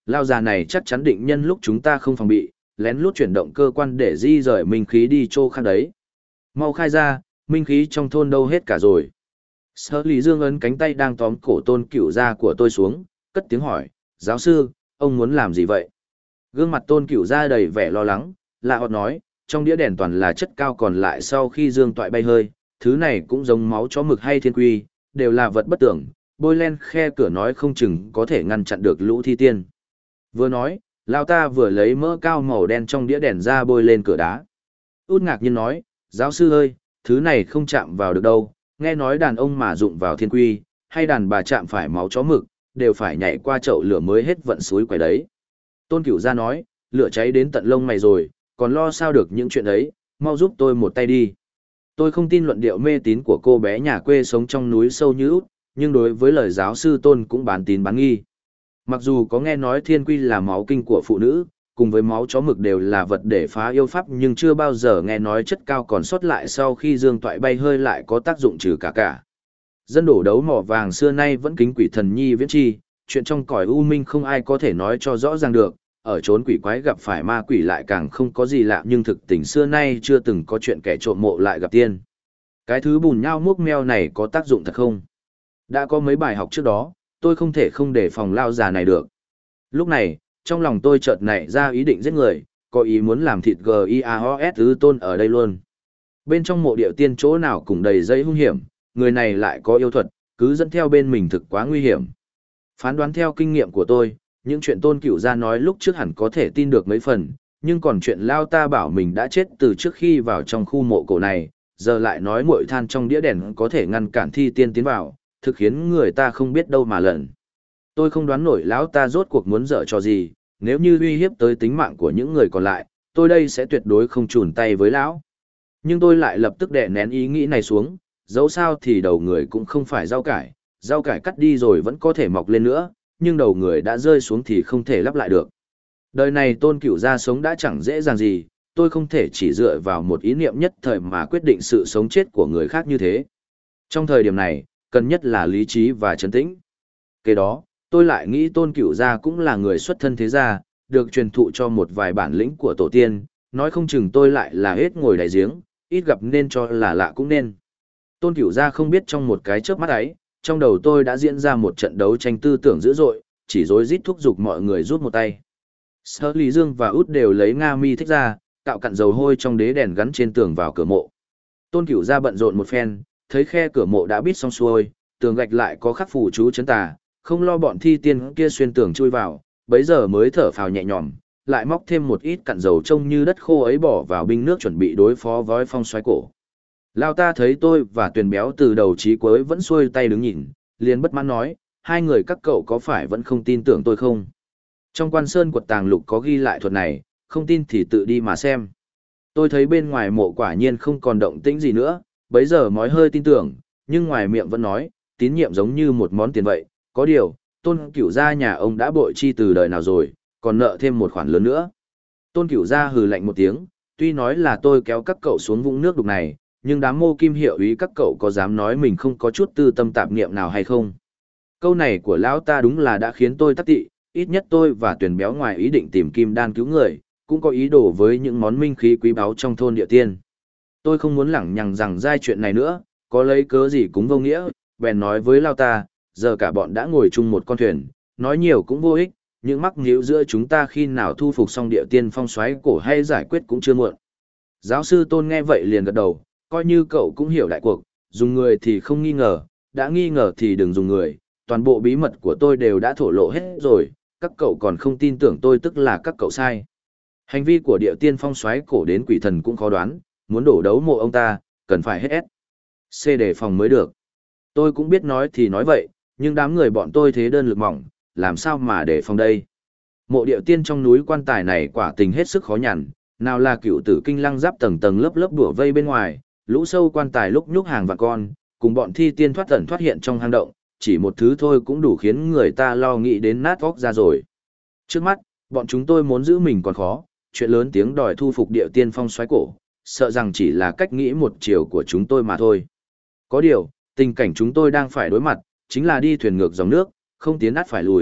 Speaker 1: Lao già này chắc chắn định nhân lúc chúng ta không phòng bị, lén lút chuyển động cơ quan để di rời minh khí đi chỗ khác đấy. Mau khai ra, minh khí trong thôn đâu hết cả rồi. Sở Lý Dương ấn cánh tay đang tóm cổ Tôn Cửu Gia của tôi xuống, cất tiếng hỏi, giáo sư, ông muốn làm gì vậy? Gương mặt Tôn Cửu Gia đầy vẻ lo lắng, lạ hót nói, trong đĩa đèn toàn là chất cao còn lại sau khi dương toại bay hơi, thứ này cũng giống máu chó mực hay thiên quy, đều là vật bất tưởng, bôi lên khe cửa nói không chừng có thể ngăn chặn được lũ thi tiên. Vừa nói, Lao ta vừa lấy mỡ cao màu đen trong đĩa đèn ra bôi lên cửa đá. Út ngạc nhiên nói, giáo sư ơi, thứ này không chạm vào được đâu, nghe nói đàn ông mà dụng vào thiên quy, hay đàn bà chạm phải máu chó mực, đều phải nhảy qua chậu lửa mới hết vận suối quẩy đấy. Tôn Cửu Gia nói, lửa cháy đến tận lông mày rồi, còn lo sao được những chuyện ấy, mau giúp tôi một tay đi. Tôi không tin luận điệu mê tín của cô bé nhà quê sống trong núi sâu như Út, nhưng đối với lời giáo sư Tôn cũng bán tín bán nghi. Mặc dù có nghe nói thiên quy là máu kinh của phụ nữ, cùng với máu chó mực đều là vật để phá yêu pháp nhưng chưa bao giờ nghe nói chất cao còn sót lại sau khi dương toại bay hơi lại có tác dụng trừ cả. Dân đổ đấu mỏ vàng xưa nay vẫn kính quỷ thần nhi viễn chi, chuyện trong cõi u minh không ai có thể nói cho rõ ràng được, ở chốn quỷ quái gặp phải ma quỷ lại càng không có gì lạ nhưng thực tình xưa nay chưa từng có chuyện kẻ trộm mộ lại gặp tiên. Cái thứ bùn nhão muốc meo này có tác dụng thật không? Đã có mấy bài học trước đó, tôi không thể không đề phòng lao già này được. Lúc này, trong lòng tôi chợt nảy ra ý định giết người, có ý muốn làm thịt GIAOS tứ Tôn ở đây luôn. Bên trong mộ điệu tiên chỗ nào cũng đầy dây hung hiểm, người này lại có yêu thuật, cứ dẫn theo bên mình thực quá nguy hiểm. Phán đoán theo kinh nghiệm của tôi, những chuyện Tôn Cửu Gia nói lúc trước hẳn có thể tin được mấy phần, nhưng còn chuyện lao ta bảo mình đã chết từ trước khi vào trong khu mộ cổ này, giờ lại nói muội than trong đĩa đèn có thể ngăn cản thi tiên tiến vào, thực khiến người ta không biết đâu mà lẩn. Tôi không đoán nổi lão ta rốt cuộc muốn dở trò gì, nếu như uy hiếp tới tính mạng của những người còn lại, tôi đây sẽ tuyệt đối không chùn tay với lão. Nhưng tôi lại lập tức đè nén ý nghĩ này xuống, dẫu sao thì đầu người cũng không phải rau cải cắt đi rồi vẫn có thể mọc lên nữa, nhưng đầu người đã rơi xuống thì không thể lắp lại được. Đời này Tôn Cửu Gia sống đã chẳng dễ dàng gì, tôi không thể chỉ dựa vào một ý niệm nhất thời mà quyết định sự sống chết của người khác như thế. Trong thời điểm này, cần nhất là lý trí và trấn tĩnh. Kế đó, tôi lại nghĩ Tôn Cửu Gia cũng là người xuất thân thế gia, được truyền thụ cho một vài bản lĩnh của tổ tiên, nói không chừng tôi lại là hết ngồi đáy giếng, ít gặp nên cho là lạ cũng nên. Tôn Cửu Gia không biết trong một cái chớp mắt ấy, trong đầu tôi đã diễn ra một trận đấu tranh tư tưởng dữ dội, chỉ rối rít thúc giục mọi người rút một tay. Sở Lý Dương và Út đều lấy Nga mi thích ra, cạo cặn dầu hôi trong đế đèn gắn trên tường vào cửa mộ. Tôn Cửu Gia bận rộn một phen, thấy khe cửa mộ đã bít xong xuôi, tường gạch lại có khắc phù chú chấn tà, không lo bọn thi tiên kia xuyên tường chui vào, bấy giờ mới thở phào nhẹ nhõm, lại móc thêm một ít cặn dầu trông như đất khô ấy bỏ vào bình nước chuẩn bị đối phó với phong xoáy cổ. Lao ta thấy tôi và Tuyền Béo từ đầu chí cuối vẫn xuôi tay đứng nhìn, liền bất mãn nói, hai người các cậu có phải vẫn không tin tưởng tôi không? Trong Quan Sơn Quật Tàng Lục có ghi lại thuật này, không tin thì tự đi mà xem. Tôi thấy bên ngoài mộ quả nhiên không còn động tĩnh gì nữa, bấy giờ mới hơi tin tưởng, nhưng ngoài miệng vẫn nói, tín nhiệm giống như một món tiền vậy, có điều, Tôn Cửu Gia nhà ông đã bội chi từ đời nào rồi, còn nợ thêm một khoản lớn nữa. Tôn Cửu Gia hừ lạnh một tiếng, tuy nói là tôi kéo các cậu xuống vũng nước đục này, nhưng đám mô kim hiệu ý các cậu có dám nói mình không có chút tư tâm tạp niệm nào hay không? Câu này của lão ta đúng là đã khiến tôi tắc tị, ít nhất tôi và Tuyền Béo ngoài ý định tìm kim đan cứu người, cũng có ý đồ với những món minh khí quý báu trong thôn địa tiên. Tôi không muốn lẳng nhằng rằng giai chuyện này nữa, có lấy cớ gì cũng vô nghĩa, bèn nói với lão ta, giờ cả bọn đã ngồi chung một con thuyền, nói nhiều cũng vô ích, những mắc nhíu giữa chúng ta khi nào thu phục xong địa tiên phong xoáy cổ hay giải quyết cũng chưa muộn. Giáo sư Tôn nghe vậy liền gật đầu, coi như cậu cũng hiểu đại cuộc, dùng người thì không nghi ngờ, đã nghi ngờ thì đừng dùng người, toàn bộ bí mật của tôi đều đã thổ lộ hết rồi, các cậu còn không tin tưởng tôi tức là các cậu sai. Hành vi của địa tiên phong xoáy cổ đến quỷ thần cũng khó đoán, muốn đổ đấu mộ ông ta, cần phải hết S. C đề phòng mới được. Tôi cũng biết nói thì nói vậy, nhưng đám người bọn tôi thế đơn lực mỏng, làm sao mà đề phòng đây. Mộ địa tiên trong núi quan tài này quả tình hết sức khó nhằn, nào là cựu tử kinh lăng giáp tầng tầng lớp lớp đùa vây bên ngoài, lũ sâu quan tài lúc nhúc hàng vạn con, cùng bọn thi tiên thoát ẩn thoát hiện trong hang động, chỉ một thứ thôi cũng đủ khiến người ta lo nghĩ đến nát óc ra rồi. Trước mắt, bọn chúng tôi muốn giữ mình còn khó, chuyện lớn tiếng đòi thu phục địa tiên phong xoáy cổ, sợ rằng chỉ là cách nghĩ một chiều của chúng tôi mà thôi. Có điều, tình cảnh chúng tôi đang phải đối mặt, chính là đi thuyền ngược dòng nước, không tiến át phải lùi,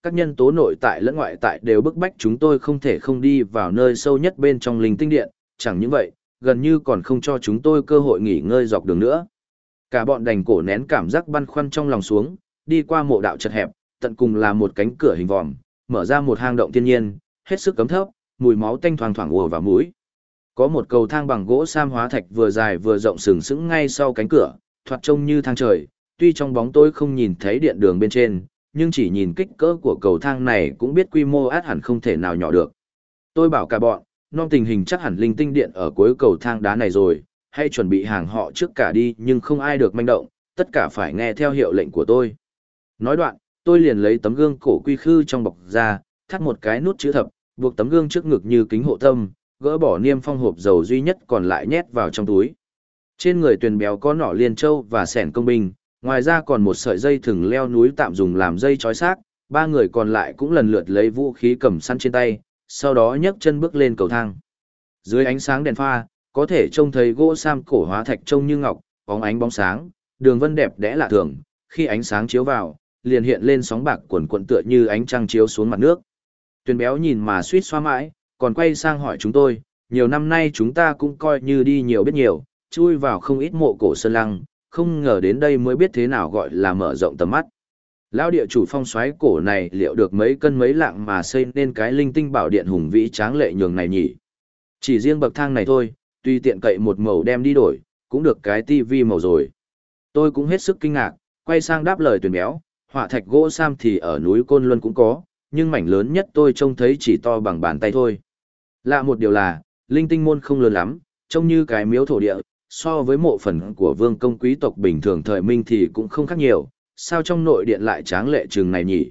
Speaker 1: Các nhân tố nội tại lẫn ngoại tại đều bức bách chúng tôi không thể không đi vào nơi sâu nhất bên trong linh tinh điện, chẳng những vậy, gần như còn không cho chúng tôi cơ hội nghỉ ngơi dọc đường nữa. Cả bọn đành cổ nén cảm giác băn khoăn trong lòng xuống, đi qua mộ đạo chật hẹp, tận cùng là một cánh cửa hình vòm, mở ra một hang động thiên nhiên, hết sức cấm thấp, mùi máu tanh thoang thoảng ùa vào mũi. Có một cầu thang bằng gỗ sam hóa thạch vừa dài vừa rộng sừng sững ngay sau cánh cửa, thoạt trông như thang trời, tuy trong bóng tối không nhìn thấy điện đường bên trên, nhưng chỉ nhìn kích cỡ của cầu thang này cũng biết quy mô át hẳn không thể nào nhỏ được. Tôi bảo cả bọn, non tình hình chắc hẳn linh tinh điện ở cuối cầu thang đá này rồi, hay chuẩn bị hàng họ trước cả đi, nhưng không ai được manh động, tất cả phải nghe theo hiệu lệnh của tôi. Nói đoạn, tôi liền lấy tấm gương cổ quy khư trong bọc ra, thắt một cái nút chữ thập, buộc tấm gương trước ngực như kính hộ tâm, gỡ bỏ niêm phong hộp dầu duy nhất còn lại nhét vào trong túi. Trên người Tuyền Béo có nỏ liên châu và xẻng công binh, ngoài ra còn một sợi dây thừng leo núi tạm dùng làm dây trói xác, ba người còn lại cũng lần lượt lấy vũ khí cầm săn trên tay, sau đó nhấc chân bước lên cầu thang. Dưới ánh sáng đèn pha, có thể trông thấy gỗ sam cổ hóa thạch trông như ngọc, bóng ánh bóng sáng, đường vân đẹp đẽ lạ thường, khi ánh sáng chiếu vào, liền hiện lên sóng bạc quần quần tựa như ánh trăng chiếu xuống mặt nước. Tuyền Béo nhìn mà suýt xoa mãi, còn quay sang hỏi chúng tôi, nhiều năm nay chúng ta cũng coi như đi nhiều biết nhiều, chui vào không ít mộ cổ sơn lăng, không ngờ đến đây mới biết thế nào gọi là mở rộng tầm mắt. Lão địa chủ phong soái cổ này liệu được mấy cân mấy lạng mà xây nên cái linh tinh bảo điện hùng vĩ tráng lệ nhường này nhỉ? Chỉ riêng bậc thang này thôi, tuy tiện cậy một màu đem đi đổi, cũng được cái tivi màu rồi. Tôi cũng hết sức kinh ngạc, quay sang đáp lời Tuyền Béo, họa thạch gỗ sam thì ở núi Côn Luân cũng có, nhưng mảnh lớn nhất tôi trông thấy chỉ to bằng bàn tay thôi. Lạ một điều là, linh tinh môn không lớn lắm, trông như cái miếu thổ địa, so với mộ phần của vương công quý tộc bình thường thời Minh thì cũng không khác nhiều, sao trong nội điện lại tráng lệ chừng này nhỉ?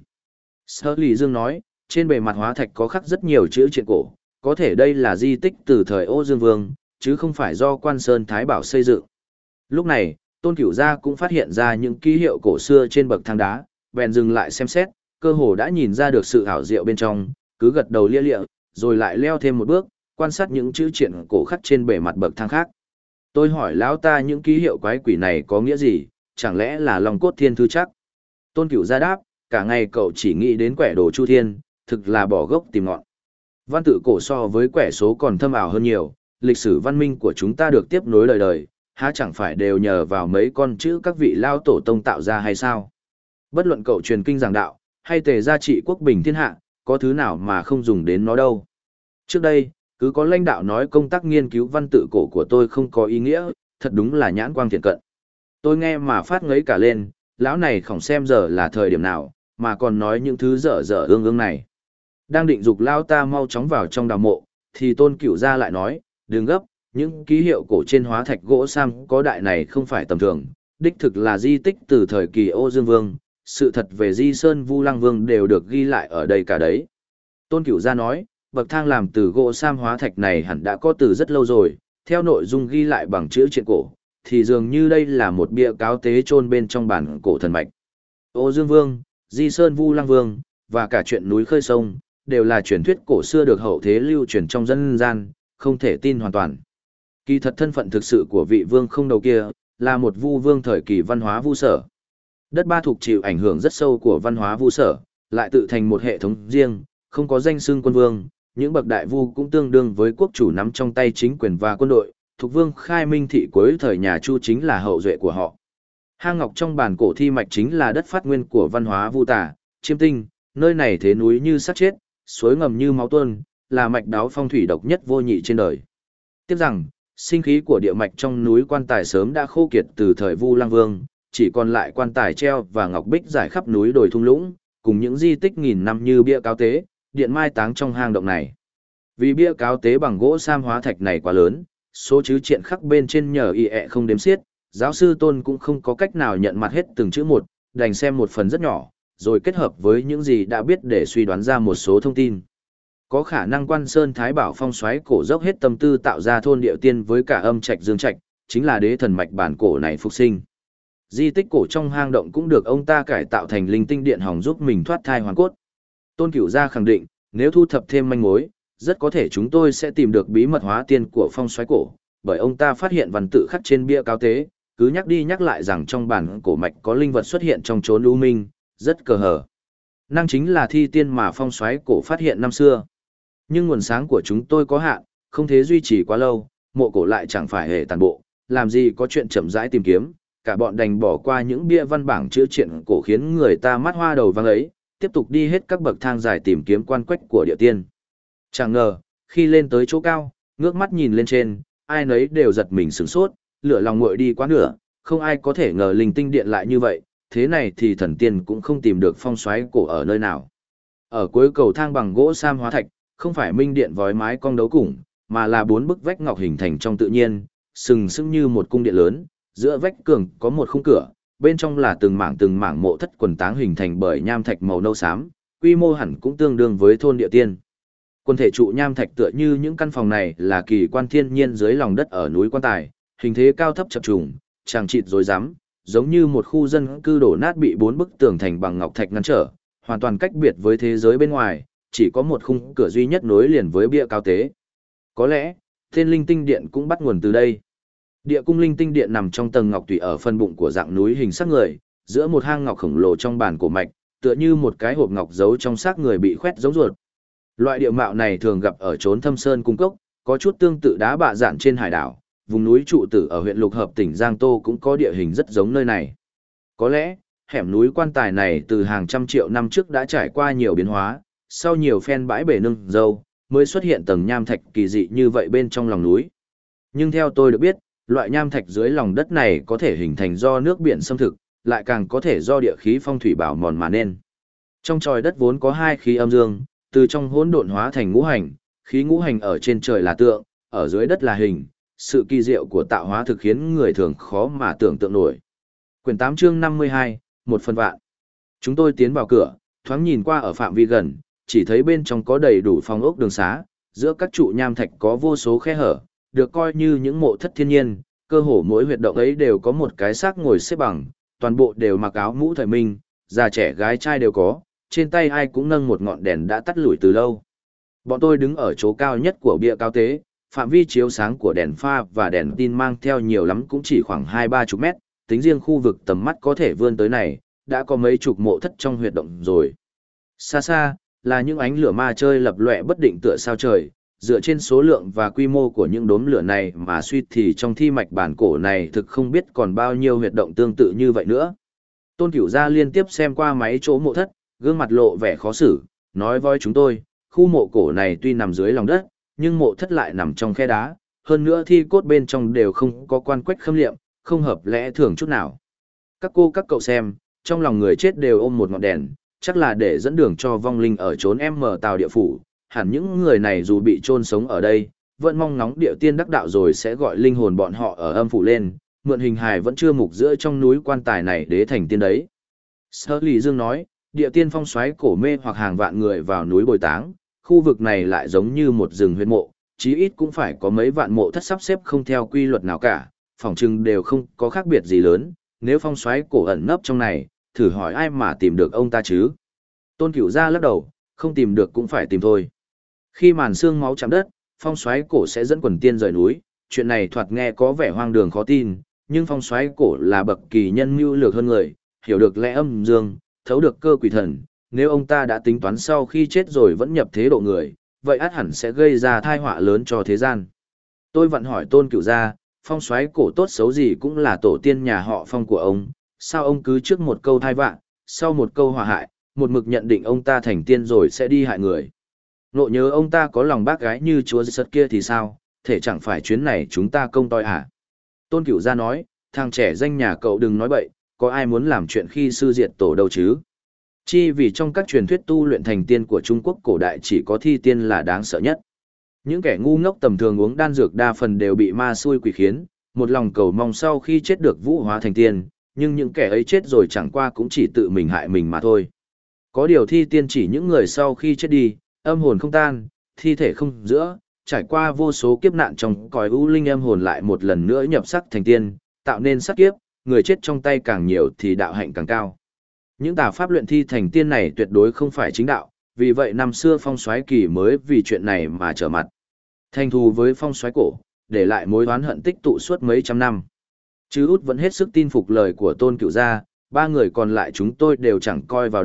Speaker 1: Sở Lý Dương nói, trên bề mặt hóa thạch có khắc rất nhiều chữ truyện cổ, có thể đây là di tích từ thời Ô Dương Vương, chứ không phải do Quan Sơn Thái Bảo xây dựng. Lúc này, Tôn Cửu Gia cũng phát hiện ra những ký hiệu cổ xưa trên bậc thang đá, bèn dừng lại xem xét, cơ hồ đã nhìn ra được sự ảo diệu bên trong, cứ gật đầu lia lịa, rồi lại leo thêm một bước, quan sát những chữ truyện cổ khắc trên bề mặt bậc thang khác. Tôi hỏi lão ta những ký hiệu quái quỷ này có nghĩa gì, chẳng lẽ là Long Cốt Thiên Thư chắc? Tôn Cửu Gia đáp, cả ngày cậu chỉ nghĩ đến quẻ đồ Chu Thiên, thực là bỏ gốc tìm ngọn. Văn tự cổ so với quẻ số còn thâm ảo hơn nhiều, lịch sử văn minh của chúng ta được tiếp nối đời đời, há chẳng phải đều nhờ vào mấy con chữ các vị lao tổ tông tạo ra hay sao? Bất luận cậu truyền kinh giảng đạo, hay tề gia trị quốc bình thiên hạ, có thứ nào mà không dùng đến nó đâu. Trước đây, cứ có lãnh đạo nói công tác nghiên cứu văn tự cổ của tôi không có ý nghĩa, thật đúng là nhãn quang thiện cận. Tôi nghe mà phát ngấy cả lên, lão này khổng xem giờ là thời điểm nào, mà còn nói những thứ dở dở ương ương này. Đang định dục lão ta mau chóng vào trong đào mộ, thì Tôn Cửu Gia lại nói, đừng gấp, những ký hiệu cổ trên hóa thạch gỗ sam có đại này không phải tầm thường, đích thực là di tích từ thời kỳ Ô Dương Vương, sự thật về Di Sơn Vu Lăng Vương đều được ghi lại ở đây cả đấy. Tôn Cửu Gia nói, bậc thang làm từ gỗ sam hóa thạch này hẳn đã có từ rất lâu rồi, theo nội dung ghi lại bằng chữ truyện cổ, thì dường như đây là một bia cáo tế chôn bên trong bản cổ thần mạch. Ô Dương Vương, Di Sơn Vu Lăng Vương, và cả chuyện núi khơi sông, đều là truyền thuyết cổ xưa được hậu thế lưu truyền trong dân gian, không thể tin hoàn toàn. Kỳ thật thân phận thực sự của vị vương không đầu kia, là một vu vương thời kỳ văn hóa vu sở. Đất Ba Thục chịu ảnh hưởng rất sâu của văn hóa vu sở, lại tự thành một hệ thống riêng, không có danh xưng quân vương, những bậc đại vu cũng tương đương với quốc chủ nắm trong tay chính quyền và quân đội, Thục Vương Khai Minh thị cuối thời nhà Chu chính là hậu duệ của họ. Hang ngọc trong bản cổ thi mạch chính là đất phát nguyên của văn hóa vu tả, Chiêm Tinh, nơi này thế núi như sắt chết, suối ngầm như máu tuôn, là mạch đáo phong thủy độc nhất vô nhị trên đời. Tiếp rằng, sinh khí của địa mạch trong núi quan tài sớm đã khô kiệt từ thời Vu Lăng Vương, chỉ còn lại quan tài treo và ngọc bích rải khắp núi đồi thung lũng, cùng những di tích nghìn năm như bia cáo tế, điện mai táng trong hang động này. Vì bia cáo tế bằng gỗ sam hóa thạch này quá lớn, số chữ triện khắc bên trên nhờ y ẹ không đếm xiết, giáo sư Tôn cũng không có cách nào nhận mặt hết từng chữ một, đành xem một phần rất nhỏ, rồi kết hợp với những gì đã biết để suy đoán ra một số thông tin. Có khả năng Quan Sơn Thái Bảo phong soái cổ dốc hết tâm tư tạo ra thôn điệu tiên với cả âm trạch dương trạch, chính là đế thần mạch bản cổ này phục sinh. Di tích cổ trong hang động cũng được ông ta cải tạo thành linh tinh điện hòng giúp mình thoát thai hoàn cốt. Tôn Cửu Gia khẳng định, nếu thu thập thêm manh mối, rất có thể chúng tôi sẽ tìm được bí mật hóa tiên của phong soái cổ, bởi ông ta phát hiện văn tự khắc trên bia cáo tế, cứ nhắc đi nhắc lại rằng trong bản cổ mạch có linh vật xuất hiện trong chốn u minh, rất cờ hở. Năng chính là thi tiên mà phong soái cổ phát hiện năm xưa. Nhưng nguồn sáng của chúng tôi có hạn, không thể duy trì quá lâu, mộ cổ lại chẳng phải hề tàn bộ, làm gì có chuyện chậm rãi tìm kiếm, cả bọn đành bỏ qua những bia văn bảng chữa triện cổ khiến người ta mắt hoa đầu váng ấy, tiếp tục đi hết các bậc thang dài tìm kiếm quan quách của địa tiên. Chẳng ngờ, khi lên tới chỗ cao, ngước mắt nhìn lên trên, ai nấy đều giật mình sửng sốt, lửa lòng nguội đi quá nửa, không ai có thể ngờ linh tinh điện lại như vậy, thế này thì thần tiên cũng không tìm được phong soái cổ ở nơi nào. Ở cuối cầu thang bằng gỗ sam hóa thạch, không phải minh điện vói mái cong đấu củng, mà là bốn bức vách ngọc hình thành trong tự nhiên, sừng sững như một cung điện lớn, giữa vách cường có một khung cửa, bên trong là từng mảng mộ thất quần táng hình thành bởi nham thạch màu nâu xám, quy mô hẳn cũng tương đương với thôn địa tiên. Quần thể trụ nham thạch tựa như những căn phòng này là kỳ quan thiên nhiên dưới lòng đất ở núi Quan Tài, hình thế cao thấp chập trùng, chằng chịt rối rắm, giống như một khu dân cư đổ nát bị bốn bức tường thành bằng ngọc thạch ngăn trở, hoàn toàn cách biệt với thế giới bên ngoài, chỉ có một khung cửa duy nhất nối liền với bia cao tế. Có lẽ, tên linh tinh điện cũng bắt nguồn từ đây. Địa cung linh tinh điện nằm trong tầng ngọc tủy ở phân bụng của dạng núi hình xác người, giữa một hang ngọc khổng lồ trong bản cổ mạch, tựa như một cái hộp ngọc giấu trong xác người bị khoét giống ruột. Loại địa mạo này thường gặp ở chốn thâm sơn cung cốc, có chút tương tự đá bạ dạn trên hải đảo, vùng núi trụ tử ở huyện Lục Hợp tỉnh Giang Tô cũng có địa hình rất giống nơi này. Có lẽ, hẻm núi Quan Tài này từ hàng trăm triệu năm trước đã trải qua nhiều biến hóa, sau nhiều phen bãi bể nâng dâu, mới xuất hiện tầng nham thạch kỳ dị như vậy bên trong lòng núi. Nhưng theo tôi được biết, loại nham thạch dưới lòng đất này có thể hình thành do nước biển xâm thực, lại càng có thể do địa khí phong thủy bảo mòn mà nên. Trong trời đất vốn có hai khí âm dương, từ trong hỗn độn hóa thành ngũ hành, khí ngũ hành ở trên trời là tượng, ở dưới đất là hình, sự kỳ diệu của tạo hóa thực khiến người thường khó mà tưởng tượng nổi. Quyển 8 chương 52, một phần vạn. Chúng tôi tiến vào cửa, thoáng nhìn qua ở phạm vi gần, chỉ thấy bên trong có đầy đủ phòng ốc đường xá, giữa các trụ nham thạch có vô số khe hở, được coi như những mộ thất thiên nhiên, cơ hồ mỗi huyệt động ấy đều có một cái xác ngồi xếp bằng, toàn bộ đều mặc áo mũ thời minh, già trẻ gái trai đều có, trên tay ai cũng nâng một ngọn đèn đã tắt lủi từ lâu. Bọn tôi đứng ở chỗ cao nhất của bia cao tế, phạm vi chiếu sáng của đèn pha và đèn tin mang theo nhiều lắm cũng chỉ khoảng 20-30 mét, tính riêng khu vực tầm mắt có thể vươn tới này, đã có mấy chục mộ thất trong huyệt động rồi. Xa xa, là những ánh lửa ma chơi lập lòe bất định tựa sao trời, dựa trên số lượng và quy mô của những đốm lửa này mà suy thì trong thi mạch bản cổ này thực không biết còn bao nhiêu huyệt động tương tự như vậy nữa. Tôn Cửu Gia liên tiếp xem qua máy chỗ mộ thất, gương mặt lộ vẻ khó xử, nói với chúng tôi, khu mộ cổ này tuy nằm dưới lòng đất, nhưng mộ thất lại nằm trong khe đá, hơn nữa thi cốt bên trong đều không có quan quách khâm liệm, không hợp lẽ thường chút nào. Các cô các cậu xem, trong lòng người chết đều ôm một ngọn đèn, chắc là để dẫn đường cho vong linh ở chốn em mở tàu địa phủ, hẳn những người này dù bị chôn sống ở đây, vẫn mong ngóng địa tiên đắc đạo rồi sẽ gọi linh hồn bọn họ ở âm phủ lên, mượn hình hài vẫn chưa mục giữa trong núi Quan Tài này để thành tiên đấy. Sở Lý Dương nói, địa tiên phong xoáy cổ mê hoặc hàng vạn người vào núi bồi táng, khu vực này lại giống như một rừng huyệt mộ, chí ít cũng phải có mấy vạn mộ thất sắp xếp không theo quy luật nào cả, phỏng chừng đều không có khác biệt gì lớn, nếu phong xoáy cổ ẩn nấp trong này, thử hỏi ai mà tìm được ông ta chứ? Tôn Cửu Gia lắc đầu, không tìm được cũng phải tìm thôi. Khi màn xương máu chạm đất, phong xoáy cổ sẽ dẫn quần tiên rời núi, chuyện này thoạt nghe có vẻ hoang đường khó tin, nhưng phong xoáy cổ là bậc kỳ nhân mưu lược hơn người, hiểu được lẽ âm dương, thấu được cơ quỷ thần, nếu ông ta đã tính toán sau khi chết rồi vẫn nhập thế độ người, vậy ắt hẳn sẽ gây ra tai họa lớn cho thế gian. Tôi vặn hỏi Tôn Cửu Gia, phong xoáy cổ tốt xấu gì cũng là tổ tiên nhà họ Phong của ông, sao ông cứ trước một câu thai vạ, sau một câu hòa hại, một mực nhận định ông ta thành tiên rồi sẽ đi hại người. Nộ nhớ ông ta có lòng bác gái như chúa giật kia thì sao, thể chẳng phải chuyến này chúng ta công toi hả? Tôn Cửu Gia nói, thằng trẻ danh nhà cậu đừng nói bậy, có ai muốn làm chuyện khi sư diệt tổ đâu chứ? Chi vì trong các truyền thuyết tu luyện thành tiên của Trung Quốc cổ đại chỉ có thi tiên là đáng sợ nhất. Những kẻ ngu ngốc tầm thường uống đan dược đa phần đều bị ma xui quỷ khiến, một lòng cầu mong sau khi chết được vũ hóa thành tiên, nhưng những kẻ ấy chết rồi chẳng qua cũng chỉ tự mình hại mình mà thôi. Có điều thi tiên chỉ những người sau khi chết đi, âm hồn không tan, thi thể không giữa, trải qua vô số kiếp nạn trong cõi u linh âm hồn lại một lần nữa nhập sắc thành tiên, tạo nên sát kiếp, người chết trong tay càng nhiều thì đạo hạnh càng cao. Những tà pháp luyện thi thành tiên này tuyệt đối không phải chính đạo, vì vậy năm xưa Phong Soái Kỳ mới vì chuyện này mà trở mặt. Thành thù với Phong Soái cổ, để lại mối oán hận tích tụ suốt mấy trăm năm. Chứ út vẫn hết sức tin phục lời của Tôn Cửu Gia, ba người còn lại chúng tôi đều chẳng coi vào đâu,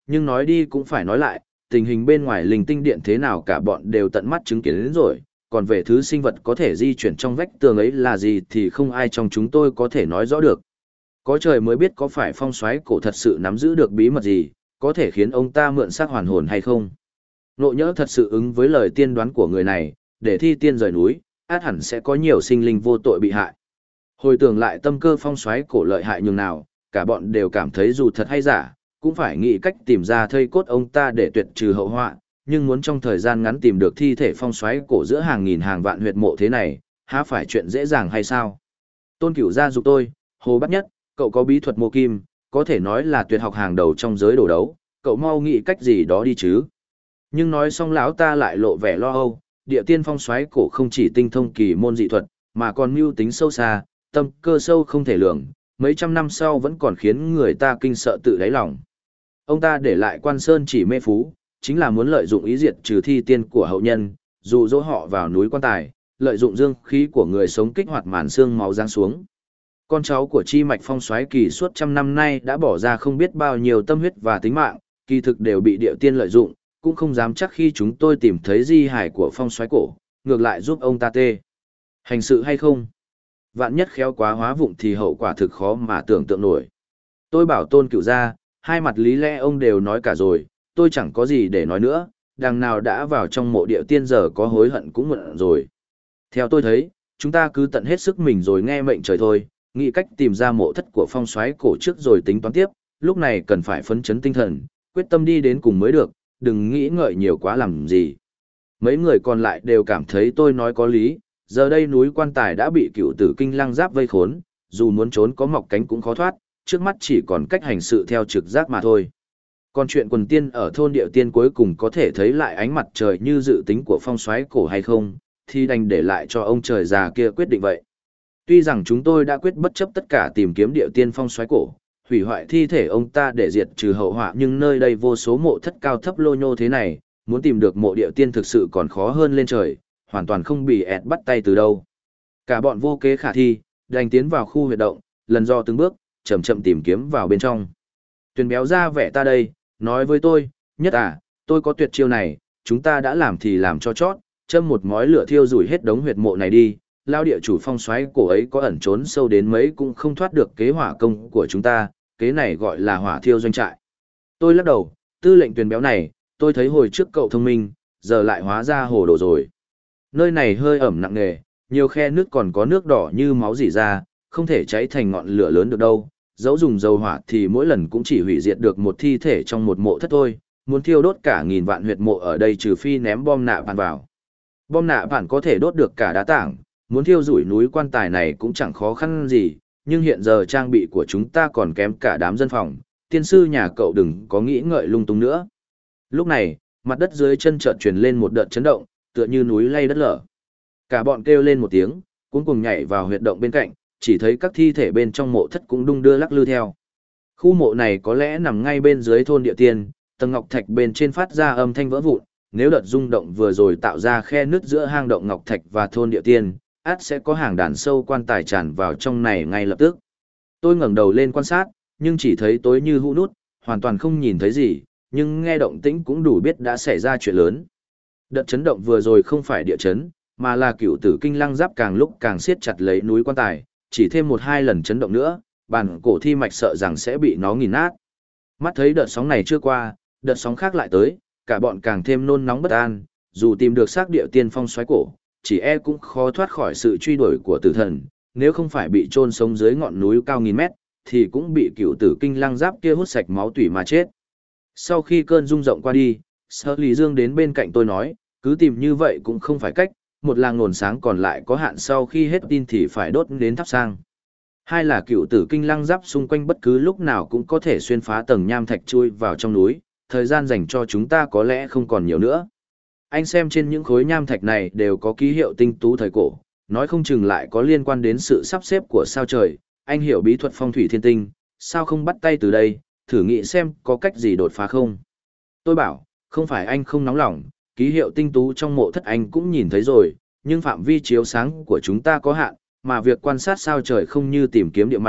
Speaker 1: nhưng nói đi cũng phải nói lại, tình hình bên ngoài linh tinh điện thế nào cả bọn đều tận mắt chứng kiến đến rồi, còn về thứ sinh vật có thể di chuyển trong vách tường ấy là gì thì không ai trong chúng tôi có thể nói rõ được. Có trời mới biết có phải phong soái cổ thật sự nắm giữ được bí mật gì, có thể khiến ông ta mượn xác hoàn hồn hay không. Nộ nhỡ thật sự ứng với lời tiên đoán của người này, để thi tiên rời núi, át hẳn sẽ có nhiều sinh linh vô tội bị hại. Hồi tưởng lại tâm cơ phong soái cổ lợi hại nhường nào, cả bọn đều cảm thấy dù thật hay giả, cũng phải nghĩ cách tìm ra thây cốt ông ta để tuyệt trừ hậu họa, nhưng muốn trong thời gian ngắn tìm được thi thể phong soái cổ giữa hàng nghìn hàng vạn huyệt mộ thế này, há phải chuyện dễ dàng hay sao? Tôn Cửu gia giục tôi, Hồ Bát Nhất, cậu có bí thuật mô kim, có thể nói là tuyệt học hàng đầu trong giới đồ đấu, cậu mau nghĩ cách gì đó đi chứ. Nhưng nói xong lão ta lại lộ vẻ lo âu, địa tiên phong soái cổ không chỉ tinh thông kỳ môn dị thuật, mà còn mưu tính sâu xa, tâm cơ sâu không thể lường, mấy trăm năm sau vẫn còn khiến người ta kinh sợ tự đáy lòng. Ông ta để lại Quan Sơn Chỉ Mê Phú, chính là muốn lợi dụng ý diệt trừ thi tiên của hậu nhân, dụ dỗ họ vào núi quan tài, lợi dụng dương khí của người sống kích hoạt màn xương máu giáng xuống. Con cháu của chi mạch phong soái kỳ suốt trăm năm nay đã bỏ ra không biết bao nhiêu tâm huyết và tính mạng, kỳ thực đều bị địa tiên lợi dụng, cũng không dám chắc khi chúng tôi tìm thấy di hải của phong soái cổ, ngược lại giúp ông ta tê. Hành sự hay không? Vạn nhất khéo quá hóa vụng thì hậu quả thực khó mà tưởng tượng nổi. Tôi bảo Tôn Cửu gia, hai mặt lý lẽ ông đều nói cả rồi, tôi chẳng có gì để nói nữa, đằng nào đã vào trong mộ địa tiên giờ có hối hận cũng muộn rồi. Theo tôi thấy, chúng ta cứ tận hết sức mình rồi nghe mệnh trời thôi, nghĩ cách tìm ra mộ thất của phong soái cổ trước rồi tính toán tiếp, lúc này cần phải phấn chấn tinh thần, quyết tâm đi đến cùng mới được, đừng nghĩ ngợi nhiều quá làm gì. Mấy người còn lại đều cảm thấy tôi nói có lý, giờ đây núi quan tài đã bị cựu tử kinh lăng giáp vây khốn, dù muốn trốn có mọc cánh cũng khó thoát, trước mắt chỉ còn cách hành sự theo trực giác mà thôi. Còn chuyện quần tiên ở thôn địa tiên cuối cùng có thể thấy lại ánh mặt trời như dự tính của phong soái cổ hay không, thì đành để lại cho ông trời già kia quyết định vậy. Tuy rằng chúng tôi đã quyết bất chấp tất cả tìm kiếm địa tiên phong soái cổ, hủy hoại thi thể ông ta để diệt trừ hậu họa, nhưng nơi đây vô số mộ thất cao thấp lô nhô thế này, muốn tìm được mộ địa tiên thực sự còn khó hơn lên trời, hoàn toàn không bị ẹt bắt tay từ đâu. Cả bọn vô kế khả thi, đành tiến vào khu huyệt động, lần do từng bước, chậm chậm tìm kiếm vào bên trong. Tuyền béo ra vẻ ta đây, nói với tôi, Nhất à, tôi có tuyệt chiêu này, chúng ta đã làm thì làm cho chót, châm một mối lửa thiêu rủi hết đống huyệt mộ này đi, lao địa chủ phong soái cổ ấy có ẩn trốn sâu đến mấy cũng không thoát được kế hỏa công của chúng ta, kế này gọi là hỏa thiêu doanh trại. Tôi lắc đầu, tư lệnh Tuyền béo này, tôi thấy hồi trước cậu thông minh, giờ lại hóa ra hồ đồ rồi. Nơi này hơi ẩm nặng nề, nhiều khe nước còn có nước đỏ như máu rỉ ra, không thể cháy thành ngọn lửa lớn được đâu. Dẫu dùng dầu hỏa thì mỗi lần cũng chỉ hủy diệt được một thi thể trong một mộ thất thôi, muốn thiêu đốt cả nghìn vạn huyệt mộ ở đây trừ phi ném bom nạ phản vào. Bom nạ phản có thể đốt được cả đá tảng, muốn thiêu rủi núi quan tài này cũng chẳng khó khăn gì, nhưng hiện giờ trang bị của chúng ta còn kém cả đám dân phòng, tiên sư nhà cậu đừng có nghĩ ngợi lung tung nữa. Lúc này, mặt đất dưới chân chợt truyền lên một đợt chấn động, tựa như núi lay đất lở. Cả bọn kêu lên một tiếng, cuống cuồng nhảy vào huyệt động bên cạnh, chỉ thấy các thi thể bên trong mộ thất cũng đung đưa lắc lư theo. Khu mộ này có lẽ nằm ngay bên dưới thôn địa tiên, tầng ngọc thạch bên trên phát ra âm thanh vỡ vụn, nếu đợt rung động vừa rồi tạo ra khe nứt giữa hang động ngọc thạch và thôn địa tiên, ắt sẽ có hàng đàn sâu quan tài tràn vào trong này ngay lập tức. Tôi ngẩng đầu lên quan sát, nhưng chỉ thấy tối như hũ nút, hoàn toàn không nhìn thấy gì, nhưng nghe động tĩnh cũng đủ biết đã xảy ra chuyện lớn. Đợt chấn động vừa rồi không phải địa chấn, mà là cựu tử kinh lăng giáp càng lúc càng siết chặt lấy núi quan tài, chỉ thêm một hai lần chấn động nữa, bản cổ thi mạch sợ rằng sẽ bị nó nghiền nát. Mắt thấy đợt sóng này chưa qua, đợt sóng khác lại tới, cả bọn càng thêm nôn nóng bất an, dù tìm được xác địa tiên phong xoáy cổ, chỉ e cũng khó thoát khỏi sự truy đuổi của tử thần, nếu không phải bị chôn sống dưới ngọn núi cao nghìn mét, thì cũng bị cựu tử kinh lăng giáp kia hút sạch máu tủy mà chết. Sau khi cơn rung rộng qua đi, Sở Lý Dương đến bên cạnh tôi nói, cứ tìm như vậy cũng không phải cách, một là nguồn sáng còn lại có hạn, sau khi hết tin thì phải đốt đến thắp sang. Hai là cựu tử kinh lăng giáp xung quanh bất cứ lúc nào cũng có thể xuyên phá tầng nham thạch chui vào trong núi, thời gian dành cho chúng ta có lẽ không còn nhiều nữa. Anh xem trên những khối nham thạch này đều có ký hiệu tinh tú thời cổ, nói không chừng lại có liên quan đến sự sắp xếp của sao trời, anh hiểu bí thuật phong thủy thiên tinh, sao không bắt tay từ đây, thử nghĩ xem có cách gì đột phá không. Tôi bảo, không phải anh không nóng lòng, ký hiệu tinh tú trong mộ thất anh cũng nhìn thấy rồi, nhưng phạm vi chiếu sáng của chúng ta có hạn, mà việc quan sát sao trời không như tìm kiếm địa mạch,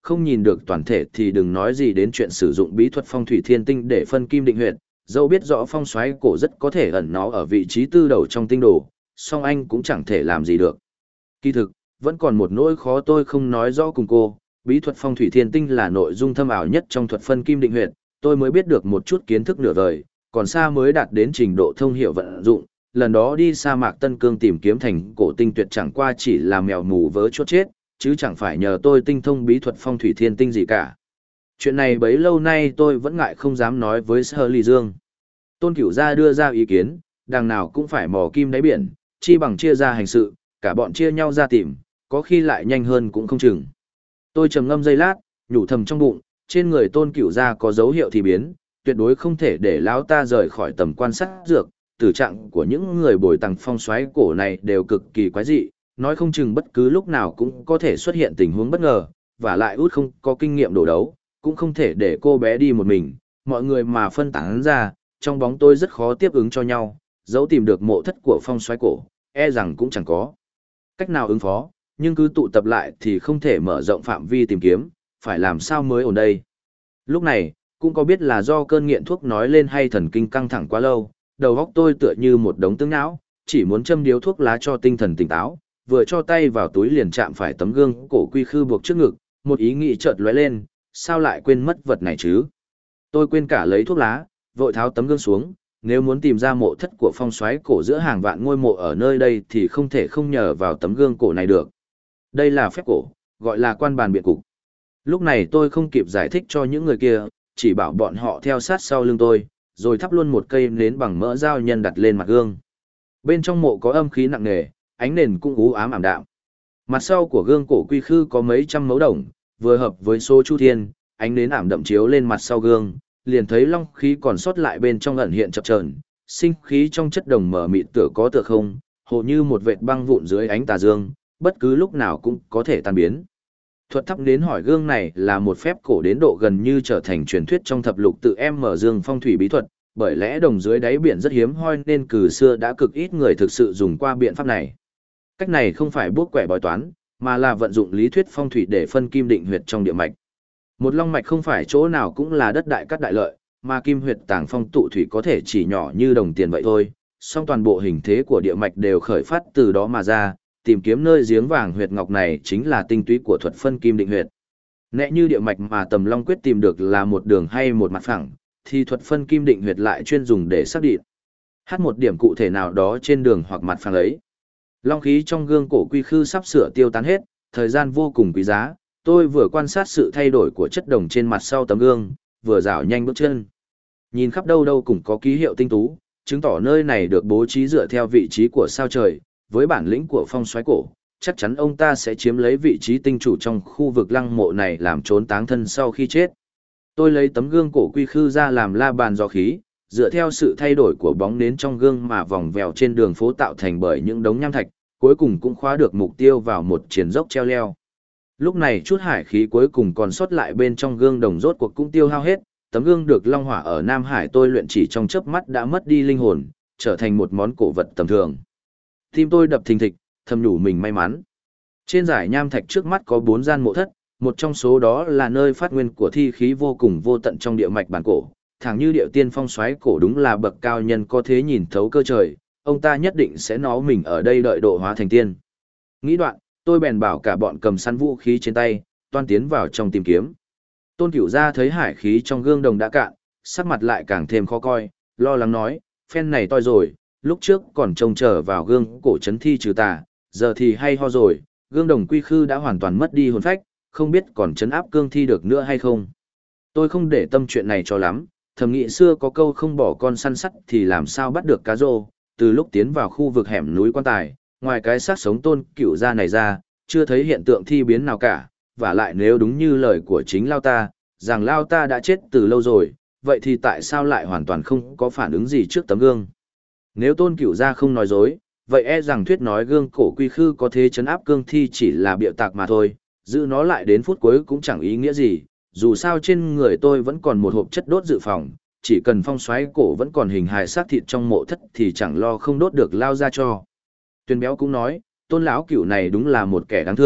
Speaker 1: không nhìn được toàn thể thì đừng nói gì đến chuyện sử dụng bí thuật phong thủy thiên tinh để phân kim định huyệt, dẫu biết rõ phong xoáy cổ rất có thể ẩn nó ở vị trí tư đầu trong tinh đồ, song anh cũng chẳng thể làm gì được. Kỳ thực, vẫn còn một nỗi khó tôi không nói rõ cùng cô, bí thuật phong thủy thiên tinh là nội dung thâm ảo nhất trong thuật phân kim định huyệt, tôi mới biết được một chút kiến thức nửa vời, còn xa mới đạt đến trình độ thông hiểu vận dụng. Lần đó đi sa mạc Tân Cương tìm kiếm thành cổ tinh tuyệt chẳng qua chỉ là mèo mù vớ chốt chết, chứ chẳng phải nhờ tôi tinh thông bí thuật phong thủy thiên tinh gì cả. Chuyện này bấy lâu nay tôi vẫn ngại không dám nói với Sở Ly Dương. Tôn Cửu Gia đưa ra ý kiến, đằng nào cũng phải mò kim đáy biển, chi bằng chia ra hành sự, cả bọn chia nhau ra tìm, có khi lại nhanh hơn cũng không chừng. Tôi trầm ngâm giây lát, nhủ thầm trong bụng, trên người Tôn Cửu Gia có dấu hiệu thì biến, tuyệt đối không thể để lão ta rời khỏi tầm quan sát dược. Tử trạng của những người bồi tàng phong xoáy cổ này đều cực kỳ quái dị, nói không chừng bất cứ lúc nào cũng có thể xuất hiện tình huống bất ngờ, và lại út không có kinh nghiệm đổ đấu, cũng không thể để cô bé đi một mình, mọi người mà phân tán ra, trong bóng tôi rất khó tiếp ứng cho nhau, dẫu tìm được mộ thất của phong xoáy cổ, e rằng cũng chẳng có cách nào ứng phó, nhưng cứ tụ tập lại thì không thể mở rộng phạm vi tìm kiếm, phải làm sao mới ổn đây. Lúc này, cũng có biết là do cơn nghiện thuốc nói lên hay thần kinh căng thẳng quá lâu, đầu óc tôi tựa như một đống tương não, chỉ muốn châm điếu thuốc lá cho tinh thần tỉnh táo, vừa cho tay vào túi liền chạm phải tấm gương cổ quy khư buộc trước ngực, một ý nghĩ chợt lóe lên, sao lại quên mất vật này chứ? Tôi quên cả lấy thuốc lá, vội tháo tấm gương xuống, nếu muốn tìm ra mộ thất của phong soái cổ giữa hàng vạn ngôi mộ ở nơi đây thì không thể không nhờ vào tấm gương cổ này được. Đây là phép cổ, gọi là quan bàn biện cục. Lúc này tôi không kịp giải thích cho những người kia, chỉ bảo bọn họ theo sát sau lưng tôi, rồi thắp luôn một cây nến bằng mỡ dao nhân đặt lên mặt gương. Bên trong mộ có âm khí nặng nề, ánh nền cũng u ám ảm đạm. Mặt sau của gương cổ quy khư có mấy trăm mấu đồng, vừa hợp với số chu thiên, ánh nến ảm đậm chiếu lên mặt sau gương, liền thấy long khí còn sót lại bên trong ẩn hiện chập chờn, sinh khí trong chất đồng mờ mịt tựa có tựa không, hồ như một vệt băng vụn dưới ánh tà dương, bất cứ lúc nào cũng có thể tan biến. Thuật thắp nến hỏi gương này là một phép cổ đến độ gần như trở thành truyền thuyết trong thập lục tự em mở dương phong thủy bí thuật, bởi lẽ đồng dưới đáy biển rất hiếm hoi nên từ xưa đã cực ít người thực sự dùng qua biện pháp này. Cách này không phải buốc quẻ bói toán, mà là vận dụng lý thuyết phong thủy để phân kim định huyệt trong địa mạch. Một long mạch không phải chỗ nào cũng là đất đại cát đại lợi, mà kim huyệt tàng phong tụ thủy có thể chỉ nhỏ như đồng tiền vậy thôi, song toàn bộ hình thế của địa mạch đều khởi phát từ đó mà ra, tìm kiếm nơi giếng vàng huyệt ngọc này chính là tinh túy của thuật phân kim định huyệt. Nẽ như địa mạch mà Tầm Long Quyết tìm được là một đường hay một mặt phẳng, thì thuật phân kim định huyệt lại chuyên dùng để xác định hát một điểm cụ thể nào đó trên đường hoặc mặt phẳng ấy. Long khí trong gương cổ quy khư sắp sửa tiêu tán hết, thời gian vô cùng quý giá, tôi vừa quan sát sự thay đổi của chất đồng trên mặt sau tấm gương, vừa dạo nhanh bước chân. Nhìn khắp đâu đâu cũng có ký hiệu tinh tú, chứng tỏ nơi này được bố trí dựa theo vị trí của sao trời, với bản lĩnh của phong soái cổ, chắc chắn ông ta sẽ chiếm lấy vị trí tinh chủ trong khu vực lăng mộ này làm trốn táng thân sau khi chết. Tôi lấy tấm gương cổ quy khư ra làm la bàn do khí, dựa theo sự thay đổi của bóng nến trong gương mà vòng vèo trên đường phố tạo thành bởi những đống nham thạch, cuối cùng cũng khóa được mục tiêu vào một triển dốc treo leo. Lúc này chút hải khí cuối cùng còn sót lại bên trong gương đồng rốt cuộc cũng tiêu hao hết, tấm gương được long hỏa ở Nam Hải tôi luyện chỉ trong chớp mắt đã mất đi linh hồn, trở thành một món cổ vật tầm thường. Tim tôi đập thình thịch, thầm nhủ mình may mắn. Trên dải nham thạch trước mắt có 4 gian mộ thất, một trong số đó là nơi phát nguyên của thi khí vô cùng vô tận trong địa mạch bản cổ. Thẳng như điệu tiên phong xoáy cổ đúng là bậc cao nhân có thế nhìn thấu cơ trời, ông ta nhất định sẽ nó mình ở đây đợi độ hóa thành tiên. Nghĩ đoạn, tôi bèn bảo cả bọn cầm săn vũ khí trên tay, toan tiến vào trong tìm kiếm. Tôn Cửu Gia thấy hải khí trong gương đồng đã cạn, sắc mặt lại càng thêm khó coi, lo lắng nói, phen này toi rồi, lúc trước còn trông chờ vào gương cổ chấn thi trừ tà, giờ thì hay ho rồi, gương đồng quy khư đã hoàn toàn mất đi hồn phách, không biết còn chấn áp cương thi được nữa hay không. Tôi không để tâm chuyện này cho lắm, thầm nghĩ xưa có câu không bỏ con săn sắt thì làm sao bắt được cá rô, từ lúc tiến vào khu vực hẻm núi quan tài, ngoài cái xác sống Tôn Cửu Gia này ra, chưa thấy hiện tượng thi biến nào cả, và lại nếu đúng như lời của chính Lao ta, rằng Lao ta đã chết từ lâu rồi, vậy thì tại sao lại hoàn toàn không có phản ứng gì trước tấm gương? Nếu Tôn Cửu Gia không nói dối, vậy e rằng thuyết nói gương cổ quy khư có thế chấn áp cương thi chỉ là bịa tạc mà thôi, giữ nó lại đến phút cuối cũng chẳng ý nghĩa gì, dù sao trên người tôi vẫn còn một hộp chất đốt dự phòng, chỉ cần phong xoáy cổ vẫn còn hình hài xác thịt trong mộ thất thì chẳng lo không đốt được Lao ra cho. Tuyền Béo cũng nói, Tôn lão cửu này đúng là một kẻ đáng thương,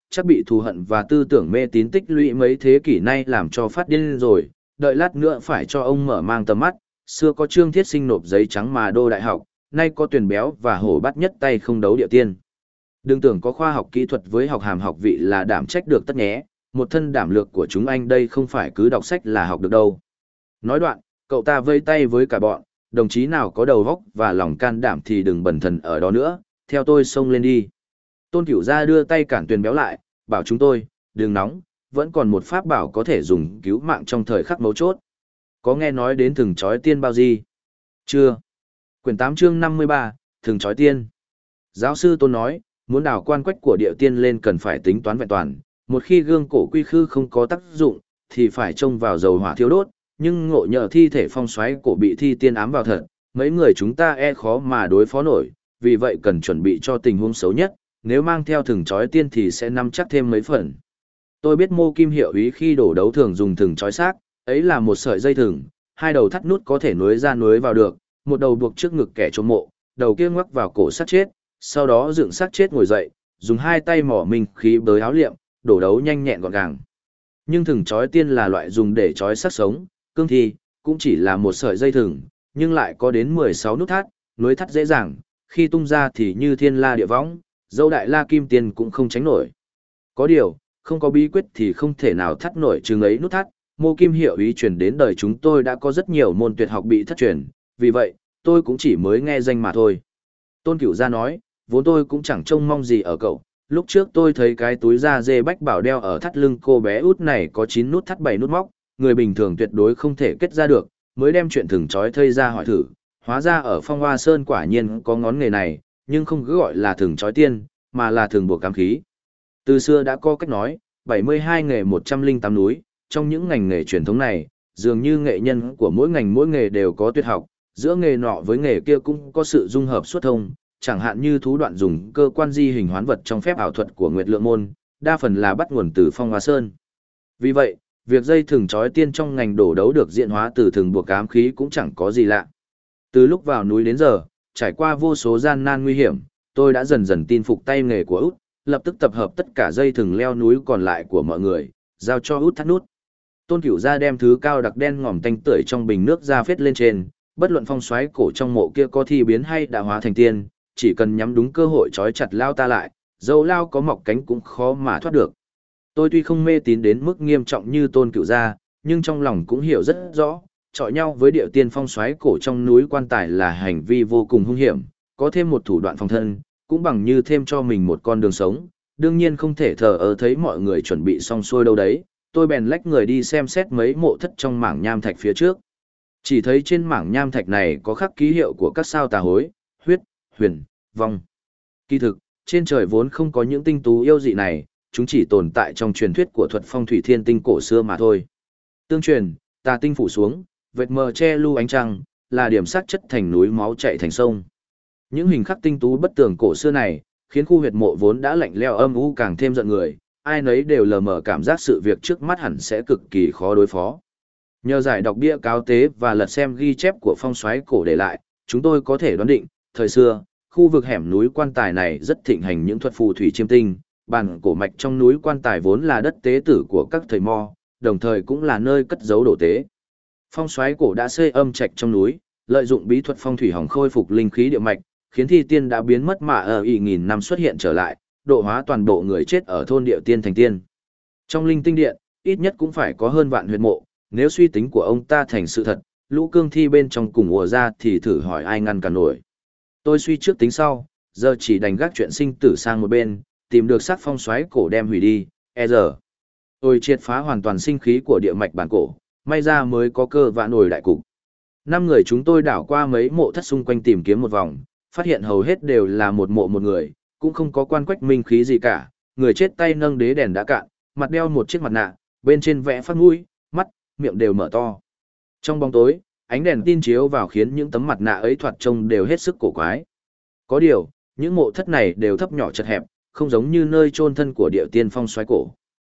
Speaker 1: chắc bị thù hận và tư tưởng mê tín tích lũy mấy thế kỷ nay làm cho phát điên rồi, đợi lát nữa phải cho ông mở mang tầm mắt. Xưa có Trương Thiết Sinh nộp giấy trắng mà đô đại học, nay có Tuyền Béo và Hổ Bát nhất tay không đấu địa tiên. Đừng tưởng có khoa học kỹ thuật với học hàm học vị là đảm trách được tất nhé, một thân đảm lược của chúng anh đây không phải cứ đọc sách là học được đâu. Nói đoạn, cậu ta vây tay với cả bọn, đồng chí nào có đầu óc và lòng can đảm thì đừng bần thần ở đó nữa, theo tôi xông lên đi. Tôn Cửu Gia đưa tay cản Tuyền Béo lại, bảo chúng tôi, đừng nóng, vẫn còn một pháp bảo có thể dùng cứu mạng trong thời khắc mấu chốt. Có nghe nói đến thừng chói tiên bao gì? Chưa. Quyển 8 chương 53, thừng chói tiên. Giáo sư Tôn nói, muốn đào quan quách của địa tiên lên cần phải tính toán vẹn toàn, một khi gương cổ quy khư không có tác dụng, thì phải trông vào dầu hỏa thiêu đốt, nhưng ngộ nhờ thi thể phong xoáy cổ bị thi tiên ám vào thật, mấy người chúng ta khó mà đối phó nổi, vì vậy cần chuẩn bị cho tình huống xấu nhất, nếu mang theo thừng chói tiên thì sẽ nắm chắc thêm mấy phần. Tôi biết Mô Kim hiệu úy khi đổ đấu thường dùng thừng chói xác, ấy là một sợi dây thừng, hai đầu thắt nút có thể nối ra nối vào được, một đầu buộc trước ngực kẻ trộm mộ, đầu kia ngoắc vào cổ xác chết, sau đó dựng xác chết ngồi dậy, dùng hai tay mỏ mình khí bới áo liệm, đổ đấu nhanh nhẹn gọn gàng. Nhưng thừng chói tiên là loại dùng để chói xác sống, cương thi, cũng chỉ là một sợi dây thừng, nhưng lại có đến 16 nút thắt, nối thắt dễ dàng, khi tung ra thì như thiên la địa võng, dẫu đại la kim tiên cũng không tránh nổi. Có điều, không có bí quyết thì không thể nào thắt nổi chừng ấy nút thắt. Mô Kim hiệu ý truyền đến đời chúng tôi đã có rất nhiều môn tuyệt học bị thất truyền, vì vậy, tôi cũng chỉ mới nghe danh mà thôi. Tôn Cửu Gia nói, vốn tôi cũng chẳng trông mong gì ở cậu, lúc trước tôi thấy cái túi da dê bách bảo đeo ở thắt lưng cô bé út này có 9 nút thắt 7 nút móc, người bình thường tuyệt đối không thể kết ra được, mới đem chuyện thừng chói thây ra hỏi thử, hóa ra ở Phong Hoa Sơn quả nhiên có ngón nghề này, nhưng không cứ gọi là thừng chói tiên, mà là thừng buộc cám khí. Từ xưa đã có cách nói, 72 nghề 108 núi, trong những ngành nghề truyền thống này, dường như nghệ nhân của mỗi ngành mỗi nghề đều có tuyệt học, giữa nghề nọ với nghề kia cũng có sự dung hợp xuất thông, chẳng hạn như thú đoạn dùng cơ quan di hình hoán vật trong phép ảo thuật của Nguyệt Lượng môn, đa phần là bắt nguồn từ Phong Hoa Sơn. Vì vậy, việc dây thừng chói tiên trong ngành đổ đấu được diễn hóa từ thừng buộc ám khí cũng chẳng có gì lạ. Từ lúc vào núi đến giờ, trải qua vô số gian nan nguy hiểm, tôi đã dần dần tin phục tay nghề của Út, lập tức tập hợp tất cả dây thừng leo núi còn lại của mọi người, giao cho Út thắt nút. Tôn Cửu Gia đem thứ cao đặc đen ngòm tanh tưởi trong bình nước ra phết lên trên, bất luận phong xoáy cổ trong mộ kia có thi biến hay đã hóa thành tiên, chỉ cần nhắm đúng cơ hội trói chặt lao ta lại, dẫu lao có mọc cánh cũng khó mà thoát được. Tôi tuy không mê tín đến mức nghiêm trọng như Tôn Cửu Gia, nhưng trong lòng cũng hiểu rất rõ, chọi nhau với điệu tiên phong xoáy cổ trong núi quan tài là hành vi vô cùng hung hiểm, có thêm một thủ đoạn phòng thân, cũng bằng như thêm cho mình một con đường sống, đương nhiên không thể thờ ơ thấy mọi người chuẩn bị xong xuôi đâu đấy, tôi bèn lách người đi xem xét mấy mộ thất trong mảng nham thạch phía trước. Chỉ thấy trên mảng nham thạch này có khắc ký hiệu của các sao tà hối, huyết, huyền, vong. Kỳ thực, trên trời vốn không có những tinh tú yêu dị này, chúng chỉ tồn tại trong truyền thuyết của thuật phong thủy thiên tinh cổ xưa mà thôi. Tương truyền, tà tinh phủ xuống, vệt mờ che lu ánh trăng, là điểm sắc chất thành núi máu chảy thành sông. Những hình khắc tinh tú bất tường cổ xưa này, khiến khu huyệt mộ vốn đã lạnh lẽo âm u càng thêm giận người, ai nấy đều lờ mờ cảm giác sự việc trước mắt hẳn sẽ cực kỳ khó đối phó. Nhờ giải đọc bia cáo tế và lật xem ghi chép của phong soái cổ để lại, chúng tôi có thể đoán định, thời xưa, khu vực hẻm núi quan tài này rất thịnh hành những thuật phù thủy chiêm tinh, bản cổ mạch trong núi quan tài vốn là đất tế tử của các thầy mo, đồng thời cũng là nơi cất giấu đồ tế. Phong soái cổ đã xây âm trạch trong núi, lợi dụng bí thuật phong thủy hỏng khôi phục linh khí địa mạch, khiến thi tiên đã biến mất mà ở nghìn năm xuất hiện trở lại, độ hóa toàn bộ người chết ở thôn địa tiên thành tiên. Trong linh tinh điện, ít nhất cũng phải có hơn vạn huyệt mộ, nếu suy tính của ông ta thành sự thật, lũ cương thi bên trong cùng ùa ra thì thử hỏi ai ngăn cản nổi. Tôi suy trước tính sau, giờ chỉ đành gác chuyện sinh tử sang một bên, tìm được xác phong soái cổ đem hủy đi, giờ. Tôi triệt phá hoàn toàn sinh khí của địa mạch bản cổ, may ra mới có cơ vãn hồi đại cục. 5 người chúng tôi đảo qua mấy mộ thất xung quanh tìm kiếm một vòng, phát hiện hầu hết đều là một mộ một người, cũng không có quan quách minh khí gì cả, người chết tay nâng đế đèn đã cạn, mặt đeo một chiếc mặt nạ, bên trên vẽ phát mũi, mắt, miệng đều mở to. Trong bóng tối, ánh đèn tin chiếu vào khiến những tấm mặt nạ ấy thoạt trông đều hết sức cổ quái. Có điều, những mộ thất này đều thấp nhỏ chật hẹp, không giống như nơi chôn thân của địa tiên phong soái cổ.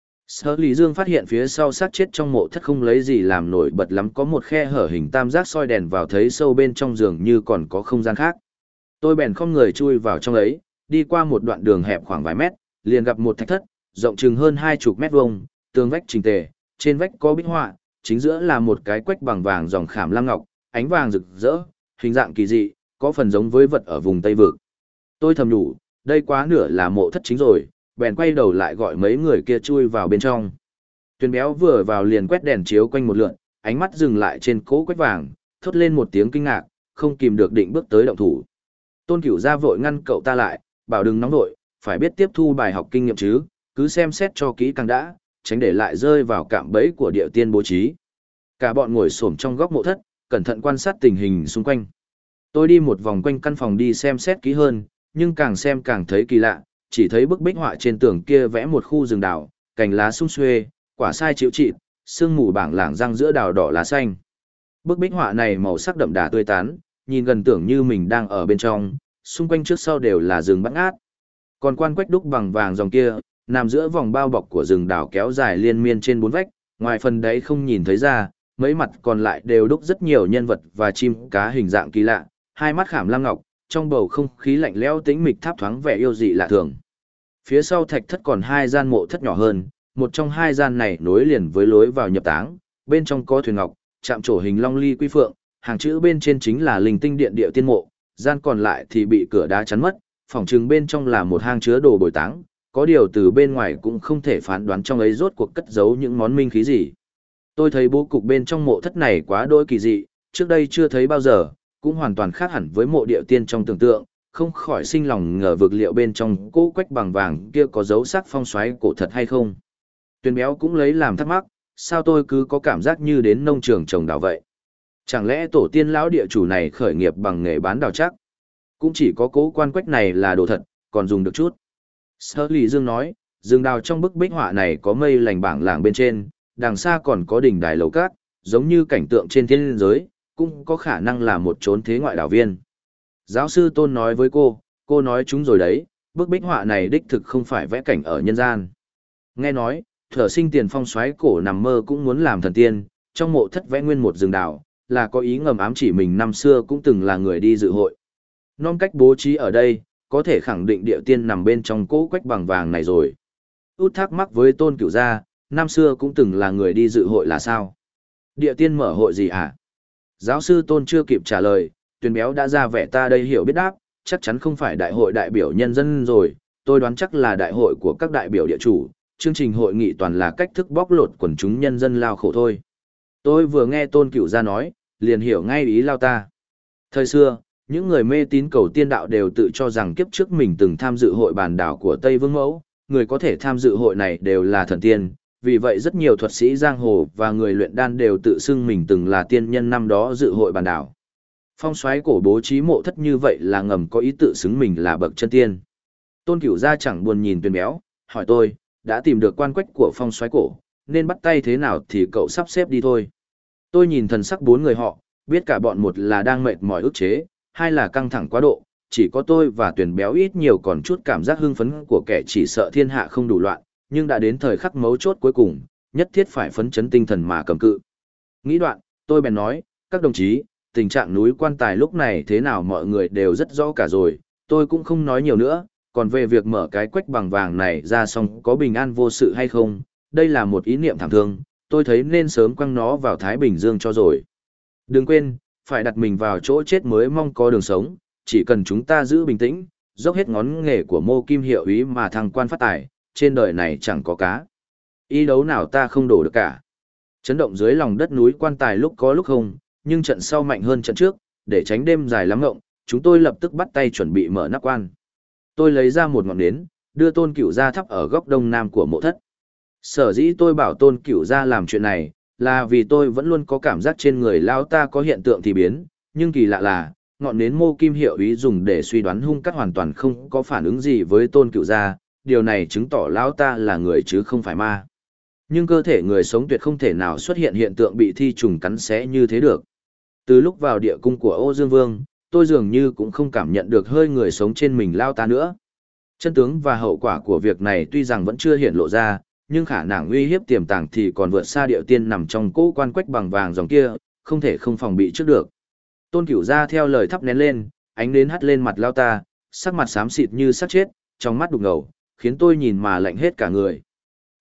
Speaker 1: Sở Lý Dương phát hiện phía sau xác chết trong mộ thất không lấy gì làm nổi bật lắm, có một khe hở hình tam giác soi đèn vào thấy sâu bên trong giường như còn có không gian khác. Tôi bèn không người chui vào trong ấy, đi qua một đoạn đường hẹp khoảng vài mét, liền gặp một thạch thất, rộng chừng hơn 20 mét vuông, tường vách chỉnh tề, trên vách có bích họa, chính giữa là một cái quách bằng vàng dòng khảm lam ngọc, ánh vàng rực rỡ, hình dạng kỳ dị, có phần giống với vật ở vùng Tây Vực. Tôi thầm nhủ, đây quá nửa là mộ thất chính rồi, bèn quay đầu lại gọi mấy người kia chui vào bên trong. Tuyền béo vừa vào liền quét đèn chiếu quanh một lượn, ánh mắt dừng lại trên cỗ quách vàng, thốt lên một tiếng kinh ngạc, không kìm được định bước tới động thủ. Tôn Cửu Gia vội ngăn cậu ta lại, bảo đừng nóng vội, phải biết tiếp thu bài học kinh nghiệm chứ, cứ xem xét cho kỹ càng đã, tránh để lại rơi vào cạm bẫy của địa tiên bố trí. Cả bọn ngồi xổm trong góc mộ thất, cẩn thận quan sát tình hình xung quanh. Tôi đi một vòng quanh căn phòng đi xem xét kỹ hơn, nhưng càng xem càng thấy kỳ lạ, chỉ thấy bức bích họa trên tường kia vẽ một khu rừng đào, cành lá sum xuê, quả sai chịu chịt, sương mù bảng lảng răng giữa đào đỏ lá xanh. Bức bích họa này màu sắc đậm đà tươi tán, nhìn gần tưởng như mình đang ở bên trong, xung quanh trước sau đều là rừng bát ngát. Còn quan quách đúc bằng vàng dòng kia, nằm giữa vòng bao bọc của rừng đào kéo dài liên miên trên 4 vách, ngoài phần đấy không nhìn thấy ra, mấy mặt còn lại đều đúc rất nhiều nhân vật và chim cá hình dạng kỳ lạ, hai mắt khảm lam ngọc, trong bầu không khí lạnh lẽo tĩnh mịch tháp thoáng vẻ yêu dị lạ thường. Phía sau thạch thất còn 2 gian mộ thất nhỏ hơn, một trong 2 gian này nối liền với lối vào nhập táng, bên trong có thuyền ngọc, chạm trổ hình long ly quy phượng, hàng chữ bên trên chính là linh tinh điện địa tiên mộ, gian còn lại thì bị cửa đá chắn mất, phòng trừng bên trong là một hang chứa đồ bồi táng, có điều từ bên ngoài cũng không thể phán đoán trong ấy rốt cuộc cất giấu những món minh khí gì. Tôi thấy bố cục bên trong mộ thất này quá đỗi kỳ dị, trước đây chưa thấy bao giờ, cũng hoàn toàn khác hẳn với mộ địa tiên trong tưởng tượng, không khỏi sinh lòng ngờ vực liệu bên trong cỗ quách bằng vàng kia có dấu sắc phong xoáy cổ thật hay không. Tuyền béo cũng lấy làm thắc mắc, sao tôi cứ có cảm giác như đến nông trường trồng đào vậy? Chẳng lẽ tổ tiên lão địa chủ này khởi nghiệp bằng nghề bán đào chắc? Cũng chỉ có cố quan quách này là đồ thật, còn dùng được chút. Sở Lý Dương nói, rừng đào trong bức bích họa này có mây lành bảng làng bên trên, đằng xa còn có đỉnh đài lầu cát, giống như cảnh tượng trên thiên giới, cũng có khả năng là một chốn thế ngoại đảo viên. Giáo sư Tôn nói với cô nói chúng rồi đấy, bức bích họa này đích thực không phải vẽ cảnh ở nhân gian. Nghe nói, Thở Sinh Tiền Phong xoáy cổ nằm mơ cũng muốn làm thần tiên, trong mộ thất vẽ nguyên một rừng đào, là có ý ngầm ám chỉ mình năm xưa cũng từng là người đi dự hội. Non cách bố trí ở đây, có thể khẳng định địa tiên nằm bên trong cỗ quách bằng vàng này rồi. Út thắc mắc với Tôn Cửu Gia, năm xưa cũng từng là người đi dự hội là sao? Địa tiên mở hội gì hả? Giáo sư Tôn chưa kịp trả lời, Tuyền béo đã ra vẻ ta đây hiểu biết đáp, chắc chắn không phải đại hội đại biểu nhân dân rồi, tôi đoán chắc là đại hội của các đại biểu địa chủ, chương trình hội nghị toàn là cách thức bóc lột quần chúng nhân dân lao khổ thôi. Tôi vừa nghe Tôn Cửu Gia nói, liền hiểu ngay ý lao ta. Thời xưa, những người mê tín cầu tiên đạo đều tự cho rằng kiếp trước mình từng tham dự hội bàn đảo của Tây Vương Mẫu, người có thể tham dự hội này đều là thần tiên, vì vậy rất nhiều thuật sĩ giang hồ và người luyện đan đều tự xưng mình từng là tiên nhân năm đó dự hội bàn đảo. Phong xoáy cổ bố trí mộ thất như vậy là ngầm có ý tự xứng mình là bậc chân tiên. Tôn Cửu Gia chẳng buồn nhìn Tuyền béo, hỏi tôi, đã tìm được quan quách của phong xoáy cổ, nên bắt tay thế nào thì cậu sắp xếp đi thôi. Tôi nhìn thần sắc 4 người họ, biết cả bọn một là đang mệt mỏi ức chế, hai là căng thẳng quá độ, chỉ có tôi và Tuyền béo ít nhiều còn chút cảm giác hưng phấn của kẻ chỉ sợ thiên hạ không đủ loạn, nhưng đã đến thời khắc mấu chốt cuối cùng, nhất thiết phải phấn chấn tinh thần mà cầm cự. Nghĩ đoạn, tôi bèn nói, các đồng chí, tình trạng núi quan tài lúc này thế nào mọi người đều rất rõ cả rồi, tôi cũng không nói nhiều nữa, còn về việc mở cái quách bằng vàng này ra xong có bình an vô sự hay không, đây là một ý niệm thảm thương, tôi thấy nên sớm quăng nó vào Thái Bình Dương cho rồi. Đừng quên, phải đặt mình vào chỗ chết mới mong có đường sống, chỉ cần chúng ta giữ bình tĩnh, dốc hết ngón nghề của Mô Kim hiệu ý mà thăng quan phát tài, trên đời này chẳng có cá. Ý đấu nào ta không đổ được cả. Chấn động dưới lòng đất núi quan tài lúc có lúc không, nhưng trận sau mạnh hơn trận trước, để tránh đêm dài lắm ngộng, chúng tôi lập tức bắt tay chuẩn bị mở nắp quan. Tôi lấy ra một ngọn nến, đưa Tôn Cửu Gia thắp ở góc đông nam của mộ thất. Sở dĩ tôi bảo Tôn Cửu Gia làm chuyện này, là vì tôi vẫn luôn có cảm giác trên người lão ta có hiện tượng thì biến, nhưng kỳ lạ là, ngọn nến Mô Kim hiệu ý dùng để suy đoán hung cắt hoàn toàn không có phản ứng gì với Tôn Cửu Gia, điều này chứng tỏ lão ta là người chứ không phải ma. Nhưng cơ thể người sống tuyệt không thể nào xuất hiện hiện tượng bị thi trùng cắn xé như thế được. Từ lúc vào địa cung của Ô Dương Vương, tôi dường như cũng không cảm nhận được hơi người sống trên mình lão ta nữa. Chân tướng và hậu quả của việc này tuy rằng vẫn chưa hiện lộ ra, nhưng khả năng uy hiếp tiềm tàng thì còn vượt xa địa tiên nằm trong cỗ quan quách bằng vàng dòng kia, không thể không phòng bị trước được. Tôn Cửu Gia theo lời thắp nén lên, ánh nến hắt lên mặt lão ta, sắc mặt xám xịt như xác chết, trong mắt đục ngầu, khiến tôi nhìn mà lạnh hết cả người.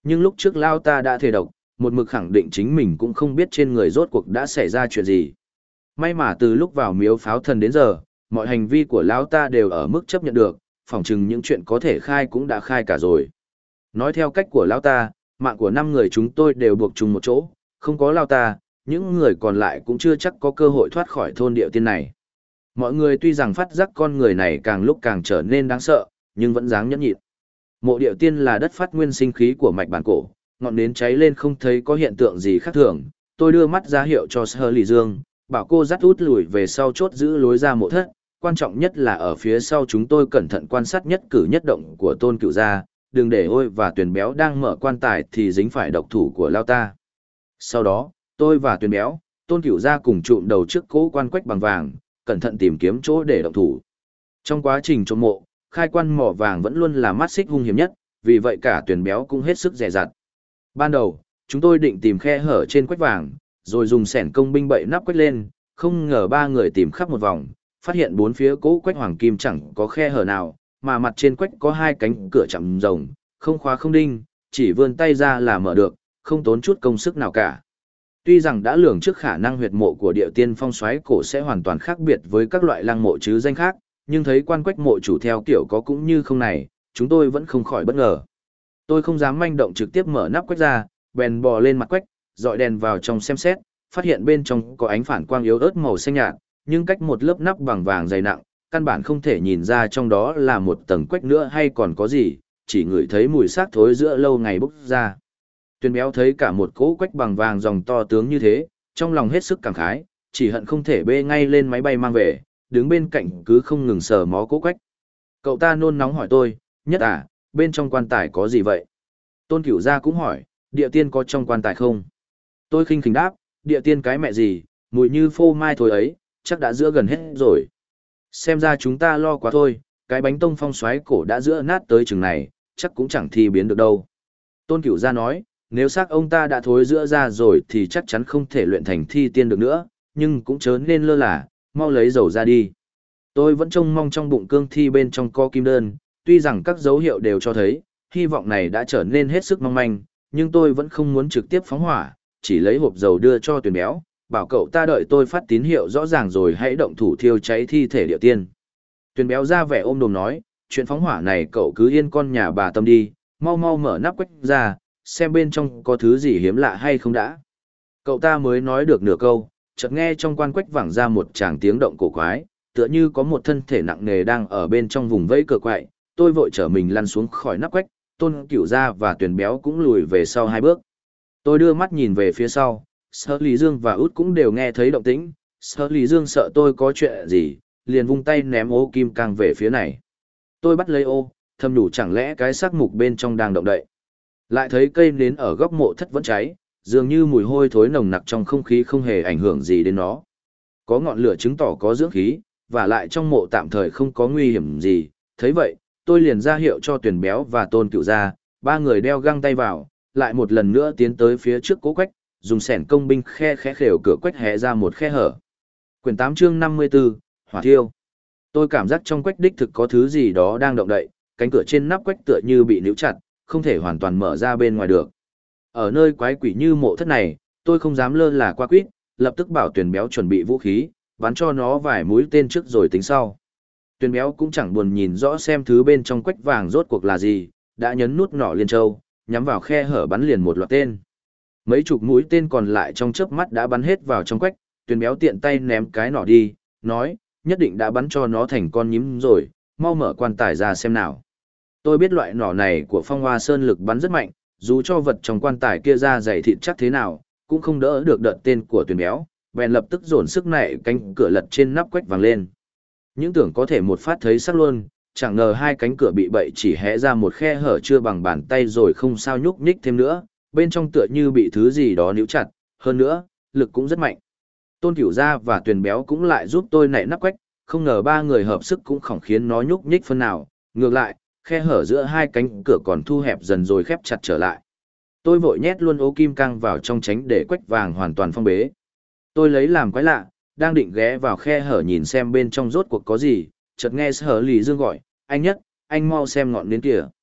Speaker 1: Nhưng lúc trước Lao ta đã thề độc, một mực khẳng định chính mình cũng không biết trên người rốt cuộc đã xảy ra chuyện gì. May mà từ lúc vào miếu pháo thần đến giờ, mọi hành vi của Lão ta đều ở mức chấp nhận được, phỏng chừng những chuyện có thể khai cũng đã khai cả rồi. Nói theo cách của Lão ta, mạng của 5 người chúng tôi đều buộc chung một chỗ, không có Lão ta, những người còn lại cũng chưa chắc có cơ hội thoát khỏi thôn địa tiên này. Mọi người tuy rằng phát giác con người này càng lúc càng trở nên đáng sợ, nhưng vẫn dáng nhẫn nhịn. Mộ địa tiên là đất phát nguyên sinh khí của mạch bản cổ, ngọn nến cháy lên không thấy có hiện tượng gì khác thường. Tôi đưa mắt ra hiệu cho Sơ Lì Dương, bảo cô dắt út lùi về sau chốt giữ lối ra mộ thất. Quan trọng nhất là ở phía sau chúng tôi cẩn thận quan sát nhất cử nhất động của Tôn Cửu gia, đừng để Ôi và Tuyền Béo đang mở quan tài thì dính phải độc thủ của Lao ta. Sau đó, tôi và Tuyền Béo, Tôn Cửu gia cùng trụm đầu trước cỗ quan quách bằng vàng, cẩn thận tìm kiếm chỗ để động thủ. Trong quá trình trộm mộ, khai quan mỏ vàng vẫn luôn là mắt xích hung hiểm nhất, vì vậy cả Tuyền Béo cũng hết sức dè dặt. Ban đầu, chúng tôi định tìm khe hở trên quách vàng, rồi dùng xẻng công binh bậy nắp quách lên, không ngờ 3 người tìm khắp một vòng, phát hiện 4 phía cỗ quách hoàng kim chẳng có khe hở nào, mà mặt trên quách có 2 cánh cửa chạm rồng, không khóa không đinh, chỉ vươn tay ra là mở được, không tốn chút công sức nào cả. Tuy rằng đã lường trước khả năng huyệt mộ của địa tiên phong soái cổ sẽ hoàn toàn khác biệt với các loại lăng mộ chứ danh khác, nhưng thấy quan quách mộ chủ theo kiểu có cũng như không này, chúng tôi vẫn không khỏi bất ngờ. Tôi không dám manh động trực tiếp mở nắp quách ra, bèn bò lên mặt quách, dọi đèn vào trong xem xét, phát hiện bên trong có ánh phản quang yếu ớt màu xanh nhạt, nhưng cách một lớp nắp bằng vàng dày nặng, căn bản không thể nhìn ra trong đó là một tầng quách nữa hay còn có gì, chỉ ngửi thấy mùi xác thối giữa lâu ngày bốc ra. Tuyền Béo thấy cả một cỗ quách bằng vàng dòng to tướng như thế, trong lòng hết sức cảm khái, chỉ hận không thể bê ngay lên máy bay mang về, đứng bên cạnh cứ không ngừng sờ mó cỗ quách. Cậu ta nôn nóng hỏi tôi, Nhất à, bên trong quan tài có gì vậy? Tôn Cửu gia cũng hỏi, địa tiên có trong quan tài không? Tôi khinh khỉnh đáp, địa tiên cái mẹ gì, mùi như phô mai thôi ấy, chắc đã giữa gần hết rồi. Xem ra chúng ta lo quá thôi, cái bánh tông phong xoáy cổ đã giữa nát tới chừng này, chắc cũng chẳng thi biến được đâu. Tôn Cửu gia nói, nếu xác ông ta đã thối giữa ra rồi thì chắc chắn không thể luyện thành thi tiên được nữa, nhưng cũng chớ nên lơ là, mau lấy dầu ra đi. Tôi vẫn trông mong trong bụng cương thi bên trong co kim đơn, tuy rằng các dấu hiệu đều cho thấy, hy vọng này đã trở nên hết sức mong manh, nhưng tôi vẫn không muốn trực tiếp phóng hỏa, chỉ lấy hộp dầu đưa cho Tuyền Béo, bảo cậu ta đợi tôi phát tín hiệu rõ ràng rồi hãy động thủ thiêu cháy thi thể địa tiên. Tuyền Béo ra vẻ ôm đồm nói, chuyện phóng hỏa này cậu cứ yên con nhà bà Tâm đi, mau mau mở nắp quách ra, xem bên trong có thứ gì hiếm lạ hay không đã. Cậu ta mới nói được nửa câu, chợt nghe trong quan quách vẳng ra một tràng tiếng động cổ quái, tựa như có một thân thể nặng nề đang ở bên trong vùng vẫy cờ quậy. Tôi vội trở mình lăn xuống khỏi nắp quách, Tôn Cửu gia và Tuyền Béo cũng lùi về sau 2 bước. Tôi đưa mắt nhìn về phía sau, Sở Lý Dương và Út cũng đều nghe thấy động tĩnh. Sở Lý Dương sợ tôi có chuyện gì, liền vung tay ném ô kim cang về phía này. Tôi bắt lấy ô, thầm nhủ chẳng lẽ cái xác mục bên trong đang động đậy. Lại thấy cây nến ở góc mộ thất vẫn cháy, dường như mùi hôi thối nồng nặc trong không khí không hề ảnh hưởng gì đến nó. Có ngọn lửa chứng tỏ có dưỡng khí, và lại trong mộ tạm thời không có nguy hiểm gì. Thấy vậy, tôi liền ra hiệu cho Tuyền Béo và Tôn Cửu gia, 3 người đeo găng tay vào, lại một lần nữa tiến tới phía trước cố quách, dùng xẻng công binh khe khều cửa quách hé ra một khe hở. Quyển 8 chương 54, Hỏa thiêu. Tôi cảm giác trong quách đích thực có thứ gì đó đang động đậy, cánh cửa trên nắp quách tựa như bị níu chặt, không thể hoàn toàn mở ra bên ngoài được. Ở nơi quái quỷ như mộ thất này, tôi không dám lơ là qua quýt, lập tức bảo Tuyền Béo chuẩn bị vũ khí, bắn cho nó vài mũi tên trước rồi tính sau. Tuyền Béo cũng chẳng buồn nhìn rõ xem thứ bên trong quách vàng rốt cuộc là gì, đã nhấn nút nỏ liên châu, nhắm vào khe hở bắn liền một loạt tên. Mấy chục mũi tên còn lại trong chớp mắt đã bắn hết vào trong quách, Tuyền Béo tiện tay ném cái nỏ đi, nói, nhất định đã bắn cho nó thành con nhím rồi, mau mở quan tài ra xem nào. Tôi biết loại nỏ này của Phong Hoa Sơn lực bắn rất mạnh, dù cho vật trong quan tài kia ra dày thịt chắc thế nào, cũng không đỡ được đợt tên của Tuyền Béo, bèn lập tức dồn sức nảy cánh cửa lật trên nắp quách vàng lên. Những tưởng có thể một phát thấy sắc luôn, chẳng ngờ 2 cánh cửa bị bậy chỉ hé ra một khe hở chưa bằng bàn tay rồi không sao nhúc nhích thêm nữa, bên trong tựa như bị thứ gì đó níu chặt, hơn nữa, lực cũng rất mạnh. Tôn Cửu gia và Tuyền Béo cũng lại giúp tôi nảy nắp quách, không ngờ 3 người hợp sức cũng không khiến nó nhúc nhích phân nào, ngược lại, khe hở giữa 2 cánh cửa còn thu hẹp dần rồi khép chặt trở lại. Tôi vội nhét luôn ố kim cang vào trong tránh để quách vàng hoàn toàn phong bế. Tôi lấy làm quái lạ, đang định ghé vào khe hở nhìn xem bên trong rốt cuộc có gì, chợt nghe Sở Lý Dương gọi, anh Nhất, anh mau xem ngọn nến kìa.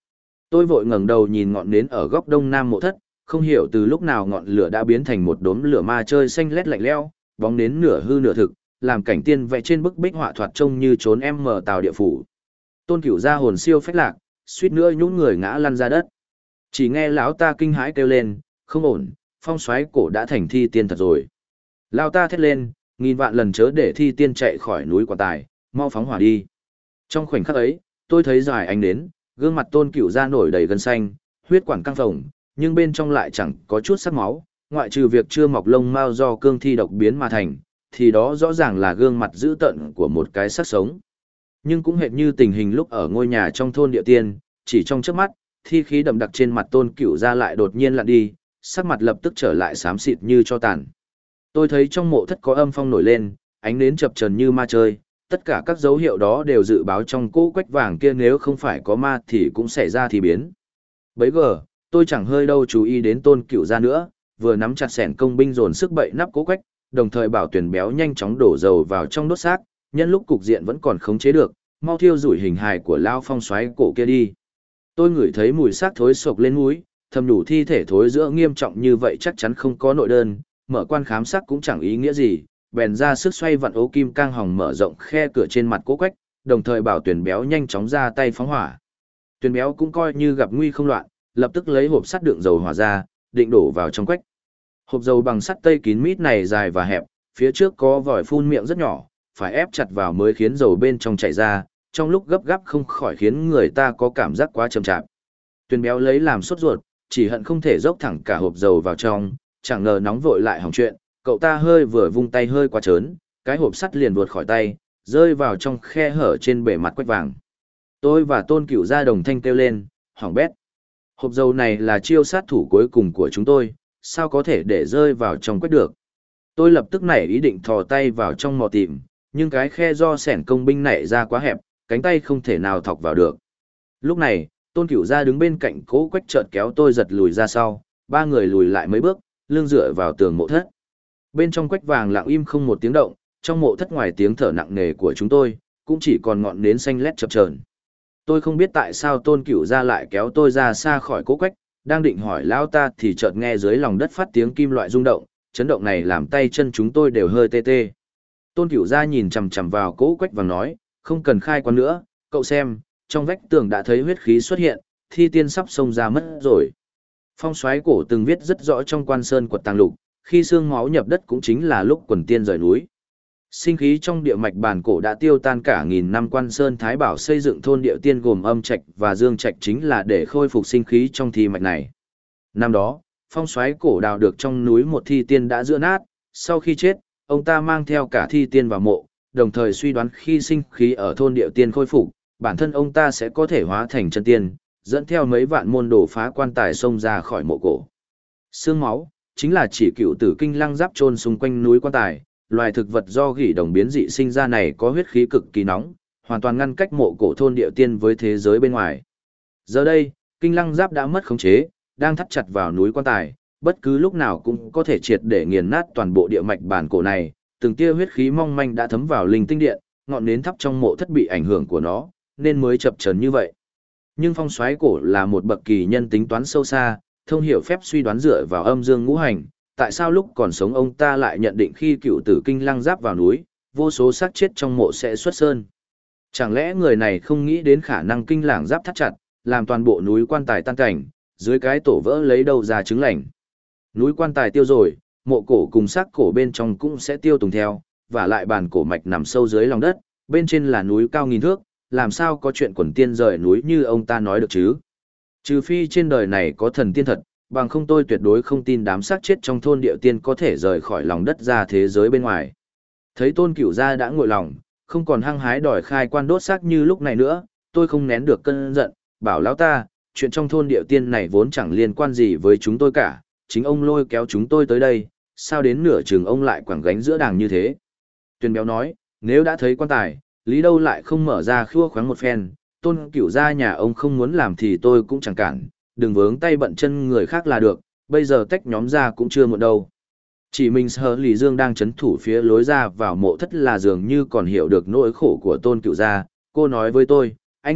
Speaker 1: Tôi vội ngẩng đầu nhìn ngọn nến ở góc đông nam mộ thất, không hiểu từ lúc nào ngọn lửa đã biến thành một đốm lửa ma chơi xanh lét lạnh lẽo, bóng nến nửa hư nửa thực, làm cảnh tiên vẽ trên bức bích họa thoạt trông như trốn em mờ tàu địa phủ. Tôn Cửu ra hồn siêu phách lạc, suýt nữa nhũn người ngã lăn ra đất. Chỉ nghe lão ta kinh hãi kêu lên, không ổn, phong soái cổ đã thành thi tiên thật rồi. Lão ta thét lên, nghìn vạn lần chớ để thi tiên chạy khỏi núi Quan Tài, mau phóng hỏa đi. Trong khoảnh khắc ấy, tôi thấy dài ánh đến, gương mặt Tôn Cửu ra nổi đầy gân xanh, huyết quản căng phồng, nhưng bên trong lại chẳng có chút sắc máu, ngoại trừ việc chưa mọc lông mao do cương thi độc biến mà thành, thì đó rõ ràng là gương mặt dữ tợn của một cái xác sống. Nhưng cũng hệt như tình hình lúc ở ngôi nhà trong thôn địa tiên, chỉ trong chớp mắt, thi khí đậm đặc trên mặt Tôn Cửu ra lại đột nhiên lặn đi, sắc mặt lập tức trở lại xám xịt như tro tàn. Tôi thấy trong mộ thất có âm phong nổi lên, ánh nến chập chờn như ma chơi, tất cả các dấu hiệu đó đều dự báo trong cỗ quách vàng kia nếu không phải có ma thì cũng xảy ra thì biến. Bấy giờ, tôi chẳng hơi đâu chú ý đến Tôn Cửu ra nữa, vừa nắm chặt xẻng công binh dồn sức bậy nắp cỗ quách, đồng thời bảo Tuyền Béo nhanh chóng đổ dầu vào trong đốt xác, nhân lúc cục diện vẫn còn khống chế được, mau thiêu rủi hình hài của lao phong xoáy cổ kia đi. Tôi ngửi thấy mùi xác thối sộc lên mũi, thầm đủ thi thể thối giữa nghiêm trọng như vậy chắc chắn không có nội đơn, mở quan khám xác cũng chẳng ý nghĩa gì, bèn ra sức xoay vặn ố kim cang hòng mở rộng khe cửa trên mặt cỗ quách, đồng thời bảo Tuyền Béo nhanh chóng ra tay phóng hỏa. Tuyền Béo cũng coi như gặp nguy không loạn, lập tức lấy hộp sắt đựng dầu hỏa ra, định đổ vào trong quách. Hộp dầu bằng sắt tây kín mít này dài và hẹp, phía trước có vòi phun miệng rất nhỏ, phải ép chặt vào mới khiến dầu bên trong chảy ra, trong lúc gấp gáp không khỏi khiến người ta có cảm giác quá chậm chạp. Tuyền Béo lấy làm sốt ruột, chỉ hận không thể dốc thẳng cả hộp dầu vào trong, chẳng ngờ nóng vội lại hỏng chuyện, cậu ta hơi vừa vung tay hơi quá trớn, cái hộp sắt liền vụt khỏi tay, rơi vào trong khe hở trên bề mặt quách vàng. Tôi và Tôn Cửu ra đồng thanh kêu lên, hỏng bét. Hộp dầu này là chiêu sát thủ cuối cùng của chúng tôi, sao có thể để rơi vào trong quách được. Tôi lập tức nảy ý định thò tay vào trong mò tìm, nhưng cái khe do xẻng công binh nảy ra quá hẹp, cánh tay không thể nào thọc vào được. Lúc này, Tôn Cửu ra đứng bên cạnh cố quách chợt kéo tôi giật lùi ra sau, ba người lùi lại mấy bước, lưng dựa vào tường mộ thất. Bên trong quách vàng lặng im không một tiếng động, trong mộ thất ngoài tiếng thở nặng nề của chúng tôi, cũng chỉ còn ngọn nến xanh lét chập chờn. Tôi không biết tại sao Tôn Cửu ra lại kéo tôi ra xa khỏi cố quách, đang định hỏi lão ta thì chợt nghe dưới lòng đất phát tiếng kim loại rung động, chấn động này làm tay chân chúng tôi đều hơi tê tê. Tôn Cửu ra nhìn chằm chằm vào cố quách vàng nói, không cần khai quan nữa, cậu xem, trong vách tường đã thấy huyết khí xuất hiện, thi tiên sắp xông ra mất rồi. Phong soái cổ từng viết rất rõ trong Quan Sơn Quật Tàng Lục, khi xương máu nhập đất cũng chính là lúc quần tiên rời núi. Sinh khí trong địa mạch bản cổ đã tiêu tan cả nghìn năm. Quan Sơn Thái Bảo xây dựng thôn địa tiên gồm âm trạch và dương trạch chính là để khôi phục sinh khí trong thi mạch này. Năm đó, phong soái cổ đào được trong núi một thi tiên đã giữa nát, sau khi chết, ông ta mang theo cả thi tiên vào mộ, đồng thời suy đoán khi sinh khí ở thôn địa tiên khôi phục, bản thân ông ta sẽ có thể hóa thành chân tiên, dẫn theo mấy vạn môn đồ phá quan tài xông ra khỏi mộ cổ. Xương máu chính là chỉ cựu tử kinh lăng giáp chôn xung quanh núi quan tài, loài thực vật do gỉ đồng biến dị sinh ra này có huyết khí cực kỳ nóng, hoàn toàn ngăn cách mộ cổ thôn địa tiên với thế giới bên ngoài. Giờ đây, kinh lăng giáp đã mất khống chế, đang thắt chặt vào núi quan tài, bất cứ lúc nào cũng có thể triệt để nghiền nát toàn bộ địa mạch bản cổ này, từng tia huyết khí mong manh đã thấm vào linh tinh điện, ngọn nến thắp trong mộ thất bị ảnh hưởng của nó, nên mới chập chờn như vậy. Nhưng phong soái cổ là một bậc kỳ nhân tính toán sâu xa, thông hiểu phép suy đoán dựa vào âm dương ngũ hành, tại sao lúc còn sống ông ta lại nhận định khi cựu tử kinh lăng giáp vào núi, vô số xác chết trong mộ sẽ xuất sơn. Chẳng lẽ người này không nghĩ đến khả năng kinh lảng giáp thắt chặt, làm toàn bộ núi quan tài tan cảnh, dưới cái tổ vỡ lấy đâu ra trứng lành. Núi quan tài tiêu rồi, mộ cổ cùng xác cổ bên trong cũng sẽ tiêu tùng theo, và lại bàn cổ mạch nằm sâu dưới lòng đất, bên trên là núi cao nghìn thước, làm sao có chuyện quần tiên rời núi như ông ta nói được chứ? Trừ phi trên đời này có thần tiên thật, bằng không tôi tuyệt đối không tin đám xác chết trong thôn địa tiên có thể rời khỏi lòng đất ra thế giới bên ngoài. Thấy Tôn Cửu gia đã nguội lòng, không còn hăng hái đòi khai quan đốt xác như lúc này nữa, tôi không nén được cơn giận, bảo lão ta, chuyện trong thôn địa tiên này vốn chẳng liên quan gì với chúng tôi cả, chính ông lôi kéo chúng tôi tới đây, sao đến nửa chừng ông lại quẳng gánh giữa đàng như thế? Tuyền Béo nói, nếu đã thấy quan tài, lý đâu lại không mở ra khua khoáng một phen, Tôn Cửu gia nhà ông không muốn làm thì tôi cũng chẳng cản, đừng vướng tay bận chân người khác là được, bây giờ tách nhóm ra cũng chưa muộn đâu. Chỉ mình Sở Lý Dương đang chấn thủ phía lối ra vào mộ thất là dường như còn hiểu được nỗi khổ của Tôn Cửu gia, cô nói với tôi, anh Nhất,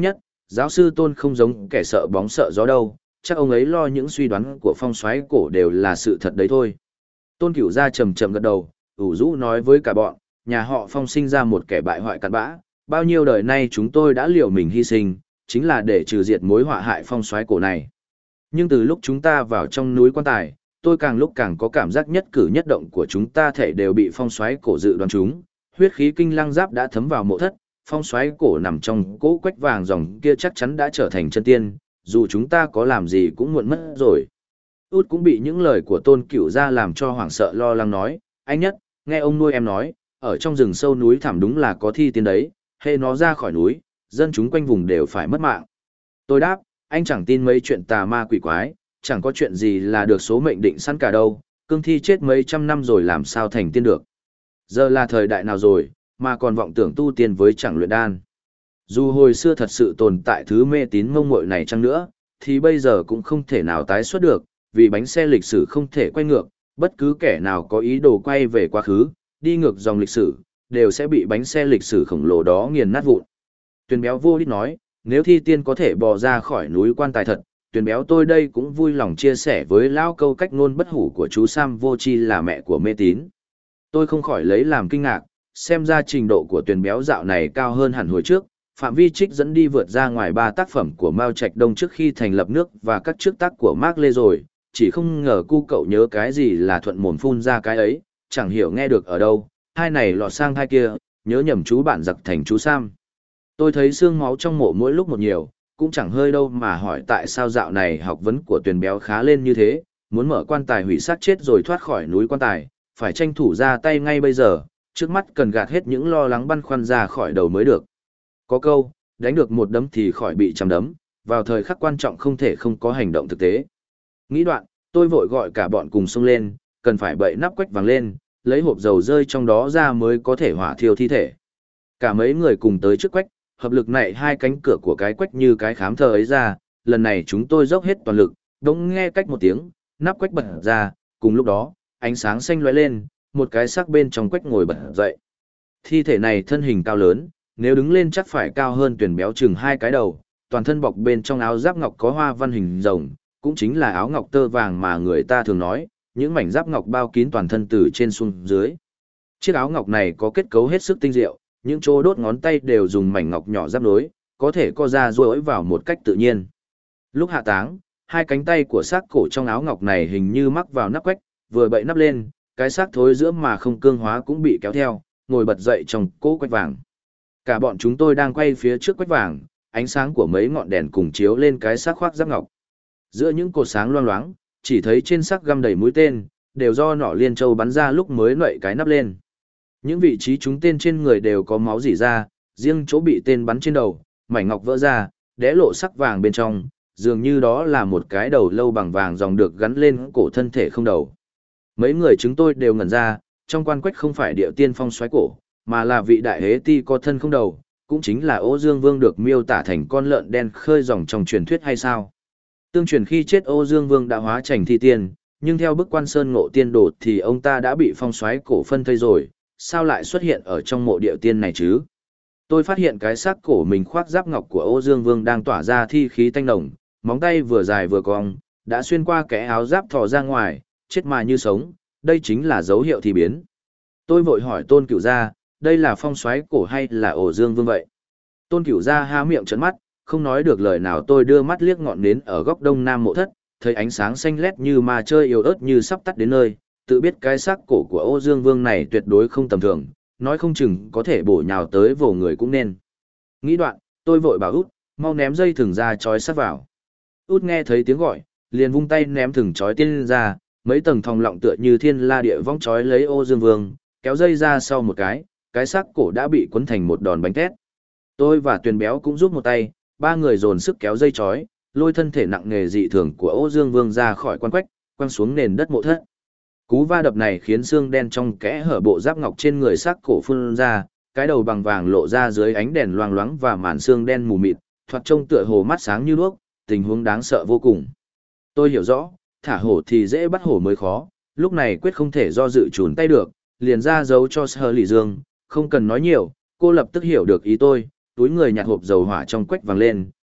Speaker 1: giáo sư Tôn không giống kẻ sợ bóng sợ gió đâu, chắc ông ấy lo những suy đoán của phong soái cổ đều là sự thật đấy thôi. Tôn Cửu Gia trầm trầm gật đầu, ủ rũ nói với cả bọn, nhà họ Phong sinh ra một kẻ bại hoại cặn bã, bao nhiêu đời nay chúng tôi đã liều mình hy sinh, chính là để trừ diệt mối họa hại phong soái cổ này. Nhưng từ lúc chúng ta vào trong núi quan tài, tôi càng lúc càng có cảm giác nhất cử nhất động của chúng ta thể đều bị phong soái cổ dự đoán chúng, huyết khí kinh lăng giáp đã thấm vào mộ thất, phong soái cổ nằm trong cỗ quách vàng dòng kia chắc chắn đã trở thành chân tiên, dù chúng ta có làm gì cũng muộn mất rồi. Út cũng bị những lời của Tôn Cửu Gia làm cho hoảng sợ lo lắng nói, anh Nhất, nghe ông nuôi em nói, ở trong rừng sâu núi thẳm đúng là có thi tiên đấy, hễ nó ra khỏi núi, dân chúng quanh vùng đều phải mất mạng. Tôi đáp, anh chẳng tin mấy chuyện tà ma quỷ quái, chẳng có chuyện gì là được số mệnh định sẵn cả đâu, cương thi chết mấy trăm năm rồi làm sao thành tiên được. Giờ là thời đại nào rồi, mà còn vọng tưởng tu tiên với chẳng luyện đan. Dù hồi xưa thật sự tồn tại thứ mê tín ngông muội này chăng nữa, thì bây giờ cũng không thể nào tái xuất được, vì bánh xe lịch sử không thể quay ngược, bất cứ kẻ nào có ý đồ quay về quá khứ, đi ngược dòng lịch sử, đều sẽ bị bánh xe lịch sử khổng lồ đó nghiền nát vụn. Tuyền béo vô đích nói, nếu thi tiên có thể bò ra khỏi núi quan tài thật, Tuyền béo tôi đây cũng vui lòng chia sẻ với lão câu cách ngôn bất hủ của chú Sam Vô Chi là mẹ của mê tín. Tôi không khỏi lấy làm kinh ngạc, xem ra trình độ của Tuyền béo dạo này cao hơn hẳn hồi trước, phạm vi trích dẫn đi vượt ra ngoài 3 tác phẩm của Mao Trạch Đông trước khi thành lập nước và các trước tác của Mark Lê rồi, chỉ không ngờ cu cậu nhớ cái gì là thuận mồm phun ra cái ấy, chẳng hiểu nghe được ở đâu, hai này lọt sang hai kia, nhớ nhầm chú bạn giặc thành chú Sam. Tôi thấy xương máu trong mộ mỗi lúc một nhiều, cũng chẳng hơi đâu mà hỏi tại sao dạo này học vấn của Tuyền béo khá lên như thế, muốn mở quan tài hủy xác chết rồi thoát khỏi núi quan tài, phải tranh thủ ra tay ngay bây giờ, trước mắt cần gạt hết những lo lắng băn khoăn ra khỏi đầu mới được. Có câu, đánh được một đấm thì khỏi bị trăm đấm, vào thời khắc quan trọng không thể không có hành động thực tế. Nghĩ đoạn, tôi vội gọi cả bọn cùng xông lên, cần phải bậy nắp quách vàng lên, lấy hộp dầu rơi trong đó ra mới có thể hỏa thiêu thi thể. Cả mấy người cùng tới trước quách, hợp lực nạy hai cánh cửa của cái quách như cái khám thờ ấy ra, lần này chúng tôi dốc hết toàn lực, đống nghe cách một tiếng, nắp quách bật ra, cùng lúc đó, ánh sáng xanh lóe lên, một cái xác bên trong quách ngồi bật dậy. Thi thể này thân hình cao lớn, nếu đứng lên chắc phải cao hơn Tuyền béo chừng 2 cái đầu, toàn thân bọc bên trong áo giáp ngọc có hoa văn hình rồng, cũng chính là áo ngọc tơ vàng mà người ta thường nói, những mảnh giáp ngọc bao kín toàn thân từ trên xuống dưới. Chiếc áo ngọc này có kết cấu hết sức tinh diệu, những chỗ đốt ngón tay đều dùng mảnh ngọc nhỏ giáp nối, có thể co ra duỗi vào một cách tự nhiên. Lúc hạ táng, hai cánh tay của xác cổ trong áo ngọc này hình như mắc vào nắp quách, vừa bậy nắp lên, cái xác thối giữa mà không cương hóa cũng bị kéo theo, ngồi bật dậy trong cỗ quách vàng. Cả bọn chúng tôi đang quay phía trước quách vàng, ánh sáng của mấy ngọn đèn cùng chiếu lên cái xác khoác giáp ngọc. Giữa những cột sáng loang loáng, chỉ thấy trên xác găm đầy mũi tên, đều do nỏ liên châu bắn ra lúc mới nậy cái nắp lên. Những vị trí trúng tên trên người đều có máu rỉ ra, riêng chỗ bị tên bắn trên đầu, mảnh ngọc vỡ ra, đẽ lộ sắc vàng bên trong, dường như đó là một cái đầu lâu bằng vàng dòng được gắn lên cổ thân thể không đầu. Mấy người chúng tôi đều ngẩn ra, trong quan quách không phải địa tiên phong xoáy cổ, mà là vị đại hế ti có thân không đầu, cũng chính là Ô Dương Vương được miêu tả thành con lợn đen khơi dòng trong truyền thuyết hay sao. Tương truyền khi chết Ô Dương Vương đã hóa thành thi tiên, nhưng theo bức Quan Sơn Ngộ Tiên Đồ thì ông ta đã bị phong xoáy cổ phân thây rồi, sao lại xuất hiện ở trong mộ địa tiên này chứ? Tôi phát hiện cái xác cổ mình khoác giáp ngọc của Ô Dương Vương đang tỏa ra thi khí tanh nồng, móng tay vừa dài vừa cong, đã xuyên qua kẽ áo giáp thò ra ngoài, chết mà như sống, đây chính là dấu hiệu thi biến. Tôi vội hỏi Tôn Cửu Gia, đây là phong xoáy cổ hay là Ô Dương Vương vậy? Tôn Cửu Gia há miệng trợn mắt, không nói được lời nào. Tôi đưa mắt liếc ngọn nến ở góc đông nam mộ thất, thấy ánh sáng xanh lét như ma chơi yếu ớt như sắp tắt đến nơi, tự biết cái xác cổ của Ô Dương Vương này tuyệt đối không tầm thường, nói không chừng có thể bổ nhào tới vồ người cũng nên. Nghĩ đoạn, tôi vội bảo Út, mau ném dây thừng ra trói sát vào. Út nghe thấy tiếng gọi, liền vung tay ném thừng trói tiên ra, mấy tầng thòng lọng tựa như thiên la địa vong trói lấy Ô Dương Vương, kéo dây ra sau một cái xác cổ đã bị quấn thành một đòn bánh tét. Tôi và Tuyền Béo cũng giúp một tay, ba người dồn sức kéo dây trói, lôi thân thể nặng nề dị thường của Ô Dương Vương ra khỏi quan quách, quăng xuống nền đất mộ thất. Cú va đập này khiến xương đen trong kẽ hở bộ giáp ngọc trên người xác cổ phun ra, cái đầu bằng vàng lộ ra dưới ánh đèn loang loáng và màn xương đen mù mịt, thoạt trông tựa hồ mắt sáng như đuốc, tình huống đáng sợ vô cùng. Tôi hiểu rõ, thả hổ thì dễ bắt hổ mới khó, lúc này quyết không thể do dự chùn tay được, liền ra dấu cho Sở Lỷ Dương, không cần nói nhiều, cô lập tức hiểu được ý tôi, túi người nhặt hộp dầu hỏa trong quách vàng lên,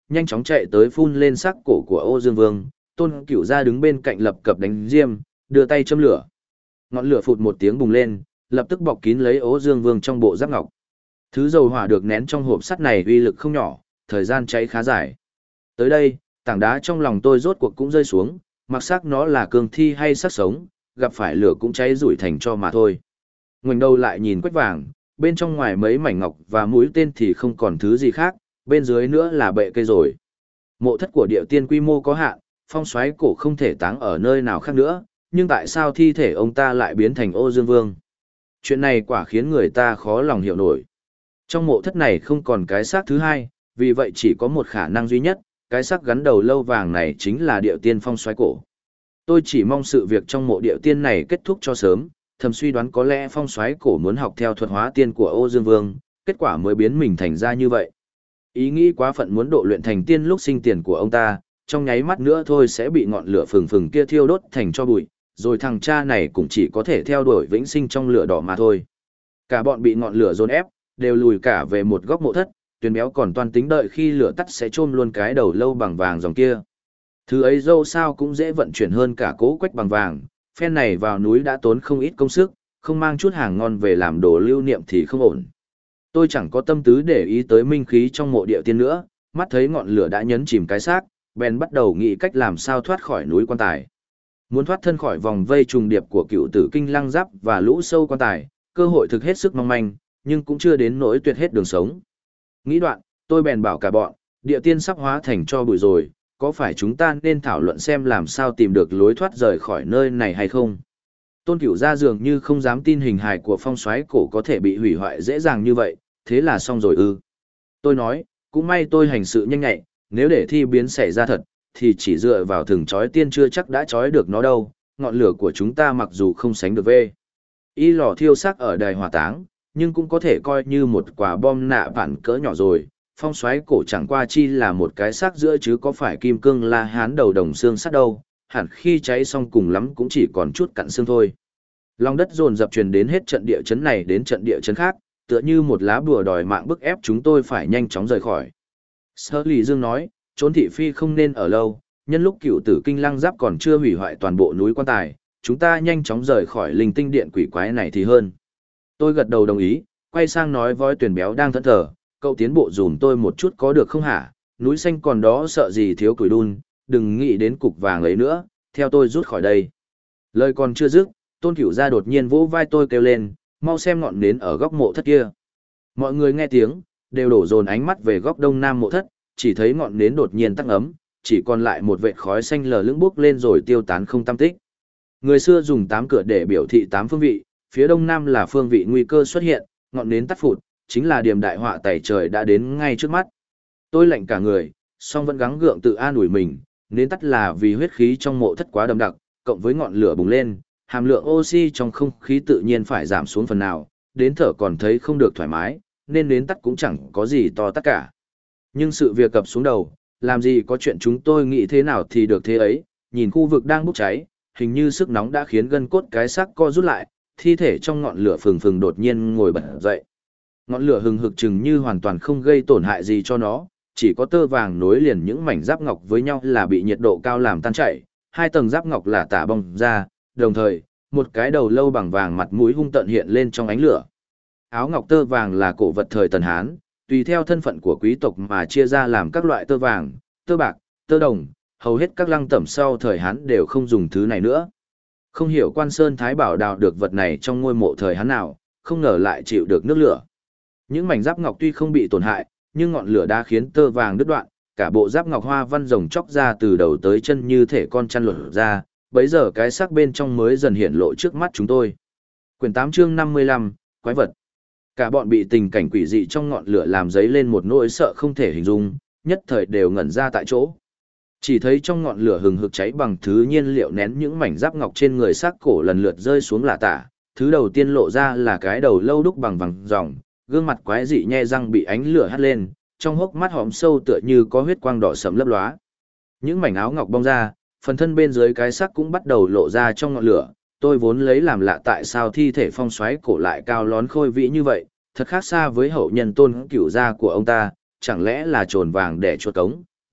Speaker 1: nhanh chóng chạy tới phun lên xác cổ của Ô Dương Vương, Tôn Cửu Gia đứng bên cạnh lập cập đánh diêm, đưa tay châm lửa. Ngọn lửa phụt một tiếng bùng lên, lập tức bọc kín lấy Ô Dương Vương trong bộ giáp ngọc. Thứ dầu hỏa được nén trong hộp sắt này uy lực không nhỏ, thời gian cháy khá dài. Tới đây, tảng đá trong lòng tôi rốt cuộc cũng rơi xuống, mặc xác nó là cương thi hay xác sống, gặp phải lửa cũng cháy rủi thành cho mà thôi. Ngoảnh đầu lại nhìn quách vàng, bên trong ngoài mấy mảnh ngọc và mũi tên thì không còn thứ gì khác, bên dưới nữa là bệ cây rồi. Mộ thất của địa tiên quy mô có hạn, phong soái cổ không thể táng ở nơi nào khác nữa, nhưng tại sao thi thể ông ta lại biến thành Ô Dương Vương? Chuyện này quả khiến người ta khó lòng hiểu nổi. Trong mộ thất này không còn cái xác thứ hai, vì vậy chỉ có một khả năng duy nhất, cái xác gắn đầu lâu vàng này chính là địa tiên phong soái cổ. Tôi chỉ mong sự việc trong mộ địa tiên này kết thúc cho sớm, thầm suy đoán có lẽ phong soái cổ muốn học theo thuật hóa tiên của Ô Dương Vương, kết quả mới biến mình thành ra như vậy. Ý nghĩ quá phận muốn độ luyện thành tiên lúc sinh tiền của ông ta, trong nháy mắt nữa thôi sẽ bị ngọn lửa phừng phừng kia thiêu đốt thành tro bụi, rồi thằng cha này cũng chỉ có thể theo đuổi vĩnh sinh trong lửa đỏ mà thôi. Cả bọn bị ngọn lửa dồn ép, đều lùi cả về một góc mộ thất, Tuyền Béo còn toan tính đợi khi lửa tắt sẽ chôm luôn cái đầu lâu bằng vàng dòng kia. Thứ ấy dâu sao cũng dễ vận chuyển hơn cả cố quách bằng vàng, phen này vào núi đã tốn không ít công sức, không mang chút hàng ngon về làm đồ lưu niệm thì không ổn. Tôi chẳng có tâm tư để ý tới minh khí trong mộ địa tiên nữa, mắt thấy ngọn lửa đã nhấn chìm cái xác, bèn bắt đầu nghĩ cách làm sao thoát khỏi núi quan tài. Muốn thoát thân khỏi vòng vây trùng điệp của cựu tử kinh lăng giáp và lũ sâu quan tài, cơ hội thực hết sức mong manh, nhưng cũng chưa đến nỗi tuyệt hết đường sống. Nghĩ đoạn, tôi bèn bảo cả bọn, địa tiên sắp hóa thành tro bụi rồi, có phải chúng ta nên thảo luận xem làm sao tìm được lối thoát rời khỏi nơi này hay không? Tôn Cửu Gia dường như không dám tin hình hài của phong soái cổ có thể bị hủy hoại dễ dàng như vậy, thế là xong rồi ư? Tôi nói, cũng may tôi hành sự nhanh nhạy, nếu để thi biến xảy ra thật, thì chỉ dựa vào thừng chói tiên chưa chắc đã chói được nó đâu, ngọn lửa của chúng ta mặc dù không sánh được về y lò thiêu xác ở đài hỏa táng, nhưng cũng có thể coi như một quả bom nạ bản cỡ nhỏ rồi. Phong soái cổ chẳng qua chi là một cái xác giữa chứ có phải kim cương la hán đầu đồng xương sắt đâu, hẳn khi cháy xong cùng lắm cũng chỉ còn chút cặn xương thôi. Lòng đất dồn dập truyền đến hết trận địa chấn này đến trận địa chấn khác, tựa như một lá bùa đòi mạng bức ép chúng tôi phải nhanh chóng rời khỏi. Sở Lý Dương nói, trốn thị phi không nên ở lâu, nhân lúc cựu tử kinh lăng giáp còn chưa hủy hoại toàn bộ núi quan tài, chúng ta nhanh chóng rời khỏi linh tinh điện quỷ quái này thì hơn. Tôi gật đầu đồng ý, quay sang nói với Tuyền Béo đang thẫn thờ, cậu tiến bộ dùm tôi một chút có được không hả? Núi xanh còn đó sợ gì thiếu củi đun, đừng nghĩ đến cục vàng ấy nữa, theo tôi rút khỏi đây. Lời còn chưa dứt, Tôn Cửu Gia đột nhiên vỗ vai tôi kêu lên, mau xem ngọn nến ở góc mộ thất kia. Mọi người nghe tiếng, đều đổ dồn ánh mắt về góc đông nam mộ thất, chỉ thấy ngọn nến đột nhiên tắt ấm, chỉ còn lại một vệt khói xanh lờ lững bốc lên rồi tiêu tán không tăm tích. Người xưa dùng 8 cửa để biểu thị 8 phương vị, phía đông nam là phương vị nguy cơ xuất hiện, ngọn nến tắt phụt, chính là điểm đại họa tày trời đã đến ngay trước mắt. Tôi lạnh cả người, song vẫn gắng gượng tự an ủi mình, nến tắt là vì huyết khí trong mộ thất quá đậm đặc, cộng với ngọn lửa bùng lên, hàm lượng oxy trong không khí tự nhiên phải giảm xuống phần nào, đến thở còn thấy không được thoải mái, nên nến tắt cũng chẳng có gì to tát cả. Nhưng sự việc cập xuống đầu, làm gì có chuyện chúng tôi nghĩ thế nào thì được thế ấy, nhìn khu vực đang bốc cháy, hình như sức nóng đã khiến gân cốt cái xác co rút lại, thi thể trong ngọn lửa phừng phừng đột nhiên ngồi bật dậy. Ngọn lửa hừng hực chừng như hoàn toàn không gây tổn hại gì cho nó, chỉ có tơ vàng nối liền những mảnh giáp ngọc với nhau là bị nhiệt độ cao làm tan chảy, hai tầng giáp ngọc là tả bong ra, đồng thời, một cái đầu lâu bằng vàng mặt mũi hung tợn hiện lên trong ánh lửa. Áo ngọc tơ vàng là cổ vật thời Tần Hán, tùy theo thân phận của quý tộc mà chia ra làm các loại tơ vàng, tơ bạc, tơ đồng, hầu hết các lăng tẩm sau thời Hán đều không dùng thứ này nữa. Không hiểu Quan Sơn Thái Bảo đào được vật này trong ngôi mộ thời Hán nào, không ngờ lại chịu được nước lửa. Những mảnh giáp ngọc tuy không bị tổn hại, nhưng ngọn lửa đã khiến tơ vàng đứt đoạn, cả bộ giáp ngọc hoa văn rồng chóc ra từ đầu tới chân như thể con chăn lột ra, bấy giờ cái xác bên trong mới dần hiện lộ trước mắt chúng tôi. Quyển 8 chương 55, Quái vật. Cả bọn bị tình cảnh quỷ dị trong ngọn lửa làm dấy lên một nỗi sợ không thể hình dung, nhất thời đều ngẩn ra tại chỗ. Chỉ thấy trong ngọn lửa hừng hực cháy bằng thứ nhiên liệu nén những mảnh giáp ngọc trên người xác cổ lần lượt rơi xuống lả tả, thứ đầu tiên lộ ra là cái đầu lâu đúc bằng vàng ròng, gương mặt quái dị nhe răng bị ánh lửa hắt lên, trong hốc mắt hõm sâu tựa như có huyết quang đỏ sẫm lấp lóa. Những mảnh áo ngọc bong ra, phần thân bên dưới cái xác cũng bắt đầu lộ ra trong ngọn lửa. Tôi vốn lấy làm lạ tại sao thi thể phong soái cổ lại cao lón khôi vĩ như vậy, thật khác xa với hậu nhân Tôn Cửu Gia của ông ta, chẳng lẽ là trồn vàng để chuột cống,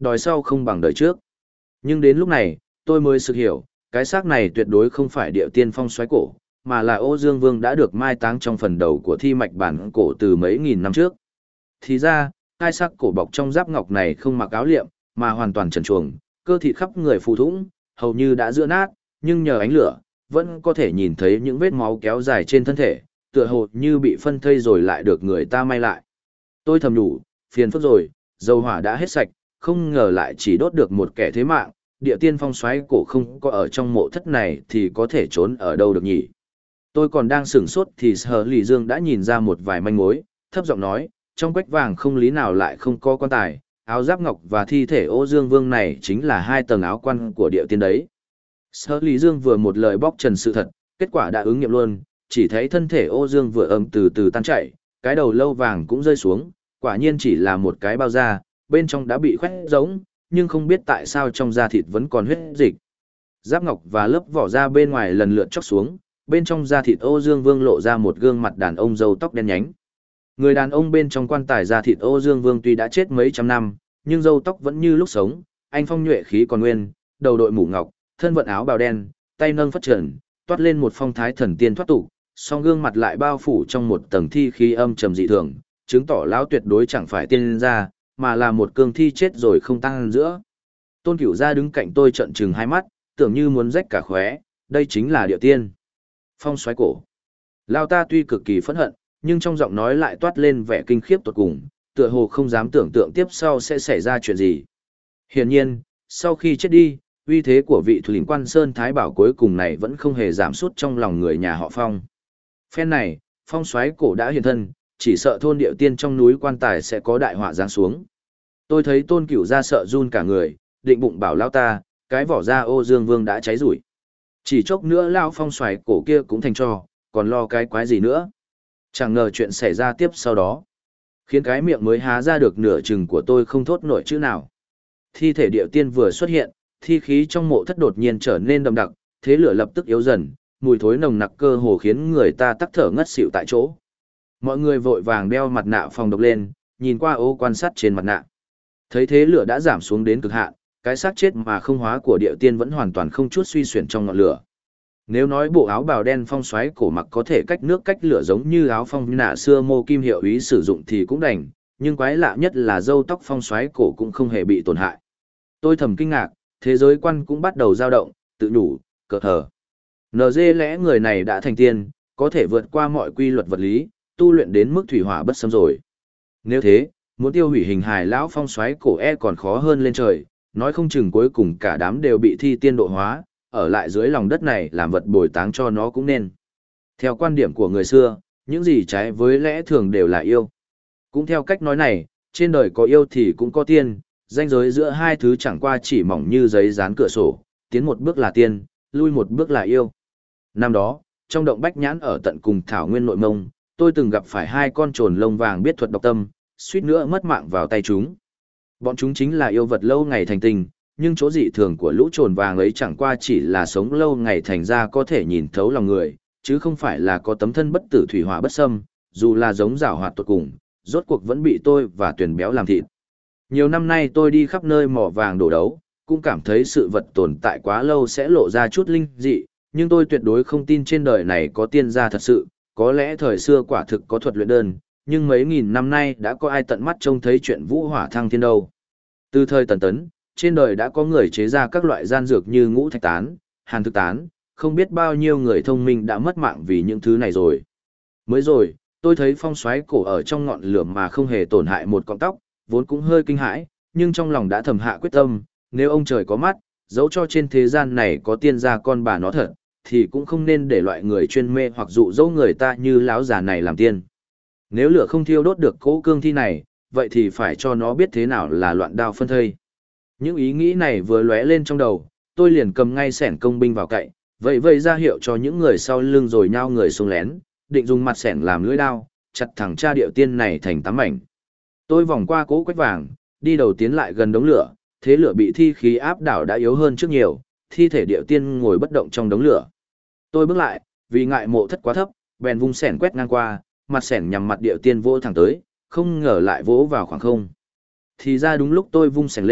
Speaker 1: Đòi sau không bằng đời trước. Nhưng đến lúc này, tôi mới sực hiểu, cái xác này tuyệt đối không phải địa tiên phong xoáy cổ, mà là Ô Dương Vương đã được mai táng trong phần đầu của thi mạch bản cổ từ mấy nghìn năm trước. Thì ra, hai xác cổ bọc trong giáp ngọc này không mặc áo liệm, mà hoàn toàn trần truồng, cơ thịt khắp người phù thủng, hầu như đã giữa nát, nhưng nhờ ánh lửa, vẫn có thể nhìn thấy những vết máu kéo dài trên thân thể, tựa hồ như bị phân thây rồi lại được người ta may lại. Tôi thầm đủ, phiền phức rồi, dầu hỏa đã hết sạch, không ngờ lại chỉ đốt được một kẻ thế mạng, địa tiên phong xoáy cổ không có ở trong mộ thất này thì có thể trốn ở đâu được nhỉ? Tôi còn đang sửng sốt thì Sở Lì Dương đã nhìn ra một vài manh mối, thấp giọng nói, trong quách vàng không lý nào lại không có quan tài, áo giáp ngọc và thi thể Ô Dương Vương này chính là hai tầng áo quan của địa tiên đấy. Sở Lý Dương vừa một lời bóc trần sự thật, kết quả đã ứng nghiệm luôn, chỉ thấy thân thể Ô Dương vừa ấm từ từ tan chảy, cái đầu lâu vàng cũng rơi xuống, quả nhiên chỉ là một cái bao da, bên trong đã bị khoét rỗng, nhưng không biết tại sao trong da thịt vẫn còn huyết dịch. Giáp ngọc và lớp vỏ da bên ngoài lần lượt chóc xuống, bên trong da thịt Ô Dương Vương lộ ra một gương mặt đàn ông râu tóc đen nhánh. Người đàn ông bên trong quan tài da thịt Ô Dương Vương tuy đã chết mấy trăm năm, nhưng râu tóc vẫn như lúc sống, anh phong nhuệ khí còn nguyên, đầu đội mũ ngọc, thân vận áo bào đen, tay nâng phất trần, toát lên một phong thái thần tiên thoát tục, song gương mặt lại bao phủ trong một tầng thi khí âm trầm dị thường, chứng tỏ lão tuyệt đối chẳng phải tiên gia, mà là một cương thi chết rồi không tăng giữa. Tôn Cửu Gia đứng cạnh tôi trợn trừng hai mắt, tưởng như muốn rách cả khóe, đây chính là địa tiên. Phong xoáy cổ. Lão ta tuy cực kỳ phẫn hận, nhưng trong giọng nói lại toát lên vẻ kinh khiếp tột cùng, tựa hồ không dám tưởng tượng tiếp sau sẽ xảy ra chuyện gì. Hiển nhiên, sau khi chết đi, uy thế của vị thủ lĩnh Quan Sơn Thái Bảo cuối cùng này vẫn không hề giảm sút trong lòng người nhà họ Phong. Phen này, phong soái cổ đã hiện thân, chỉ sợ thôn điệu tiên trong núi quan tài sẽ có đại họa giáng xuống. Tôi thấy Tôn Cửu Gia sợ run cả người, định bụng bảo lao ta, cái vỏ da Ô Dương Vương đã cháy rủi. Chỉ chốc nữa lao phong soái cổ kia cũng thành trò, còn lo cái quái gì nữa. Chẳng ngờ chuyện xảy ra tiếp sau đó, khiến cái miệng mới há ra được nửa chừng của tôi không thốt nổi chữ nào. Thi thể điệu tiên vừa xuất hiện, thi khí trong mộ thất đột nhiên trở nên đậm đặc, thế lửa lập tức yếu dần, mùi thối nồng nặc cơ hồ khiến người ta tắc thở ngất xỉu tại chỗ. Mọi người vội vàng đeo mặt nạ phòng độc lên, nhìn qua ô quan sát trên mặt nạ. Thấy thế lửa đã giảm xuống đến cực hạn, cái xác chết mà không hóa của điệu tiên vẫn hoàn toàn không chút suy xuyển trong ngọn lửa. Nếu nói bộ áo bào đen phong xoáy cổ mặc có thể cách nước cách lửa giống như áo phong nạ xưa Mô Kim Hiệu Úy sử dụng thì cũng đành, nhưng quái lạ nhất là râu tóc phong xoáy cổ cũng không hề bị tổn hại. Tôi thầm kinh ngạc, thế giới quan cũng bắt đầu dao động, tự nhủ, cờ thờ. NG lẽ người này đã thành tiên, có thể vượt qua mọi quy luật vật lý, tu luyện đến mức thủy hỏa bất xâm rồi. Nếu thế, muốn tiêu hủy hình hài lão phong xoáy cổ còn khó hơn lên trời, nói không chừng cuối cùng cả đám đều bị thi tiên độ hóa, ở lại dưới lòng đất này làm vật bồi táng cho nó cũng nên. Theo quan điểm của người xưa, những gì trái với lẽ thường đều là yêu. Cũng theo cách nói này, trên đời có yêu thì cũng có tiên, ranh giới giữa hai thứ chẳng qua chỉ mỏng như giấy dán cửa sổ, tiến một bước là tiên, lui một bước là yêu. Năm đó, trong động Bách Nhãn ở tận cùng Thảo Nguyên Nội Mông, tôi từng gặp phải hai con trồn lông vàng biết thuật độc tâm, suýt nữa mất mạng vào tay chúng. Bọn chúng chính là yêu vật lâu ngày thành tình, nhưng chỗ dị thường của lũ trồn vàng ấy chẳng qua chỉ là sống lâu ngày thành ra có thể nhìn thấu lòng người, chứ không phải là có tấm thân bất tử thủy hỏa bất xâm, dù là giống giảo hoạt tuột cùng, rốt cuộc vẫn bị tôi và Tuyền Béo làm thịt. Nhiều năm nay tôi đi khắp nơi mỏ vàng đổ đấu, cũng cảm thấy sự vật tồn tại quá lâu sẽ lộ ra chút linh dị, nhưng tôi tuyệt đối không tin trên đời này có tiên gia thật sự, có lẽ thời xưa quả thực có thuật luyện đơn, nhưng mấy nghìn năm nay đã có ai tận mắt trông thấy chuyện vũ hỏa thăng thiên đâu. Từ thời Tần Tấn, trên đời đã có người chế ra các loại gian dược như ngũ thạch tán, hàn thực tán, không biết bao nhiêu người thông minh đã mất mạng vì những thứ này rồi. Mới rồi, tôi thấy phong xoáy cổ ở trong ngọn lửa mà không hề tổn hại một cọng tóc, vốn cũng hơi kinh hãi, nhưng trong lòng đã thầm hạ quyết tâm, nếu ông trời có mắt, dẫu cho trên thế gian này có tiên gia con bà nó thật, thì cũng không nên để loại người chuyên mê hoặc dụ dỗ người ta như lão già này làm tiên. Nếu lửa không thiêu đốt được cỗ cương thi này, vậy thì phải cho nó biết thế nào là loạn đao phân thây. Những ý nghĩ này vừa lóe lên trong đầu, tôi liền cầm ngay xẻng công binh vào cậy, vậy ra hiệu cho những người sau lưng rồi nhao người xuống lén, định dùng mặt xẻng làm lưỡi đao, chặt thẳng cha điệu tiên này thành tám mảnh. Tôi vòng qua cỗ quách vàng, đi đầu tiến lại gần đống lửa, thế lửa bị thi khí áp đảo đã yếu hơn trước nhiều, thi thể điệu tiên ngồi bất động trong đống lửa. Tôi bước lại, vì ngại mộ thất quá thấp, bèn vung xẻng quét ngang qua, mặt xẻng nhằm mặt điệu tiên vỗ thẳng tới, không ngờ lại vỗ vào khoảng không. Thì ra đúng lúc tôi vung xẻng lên,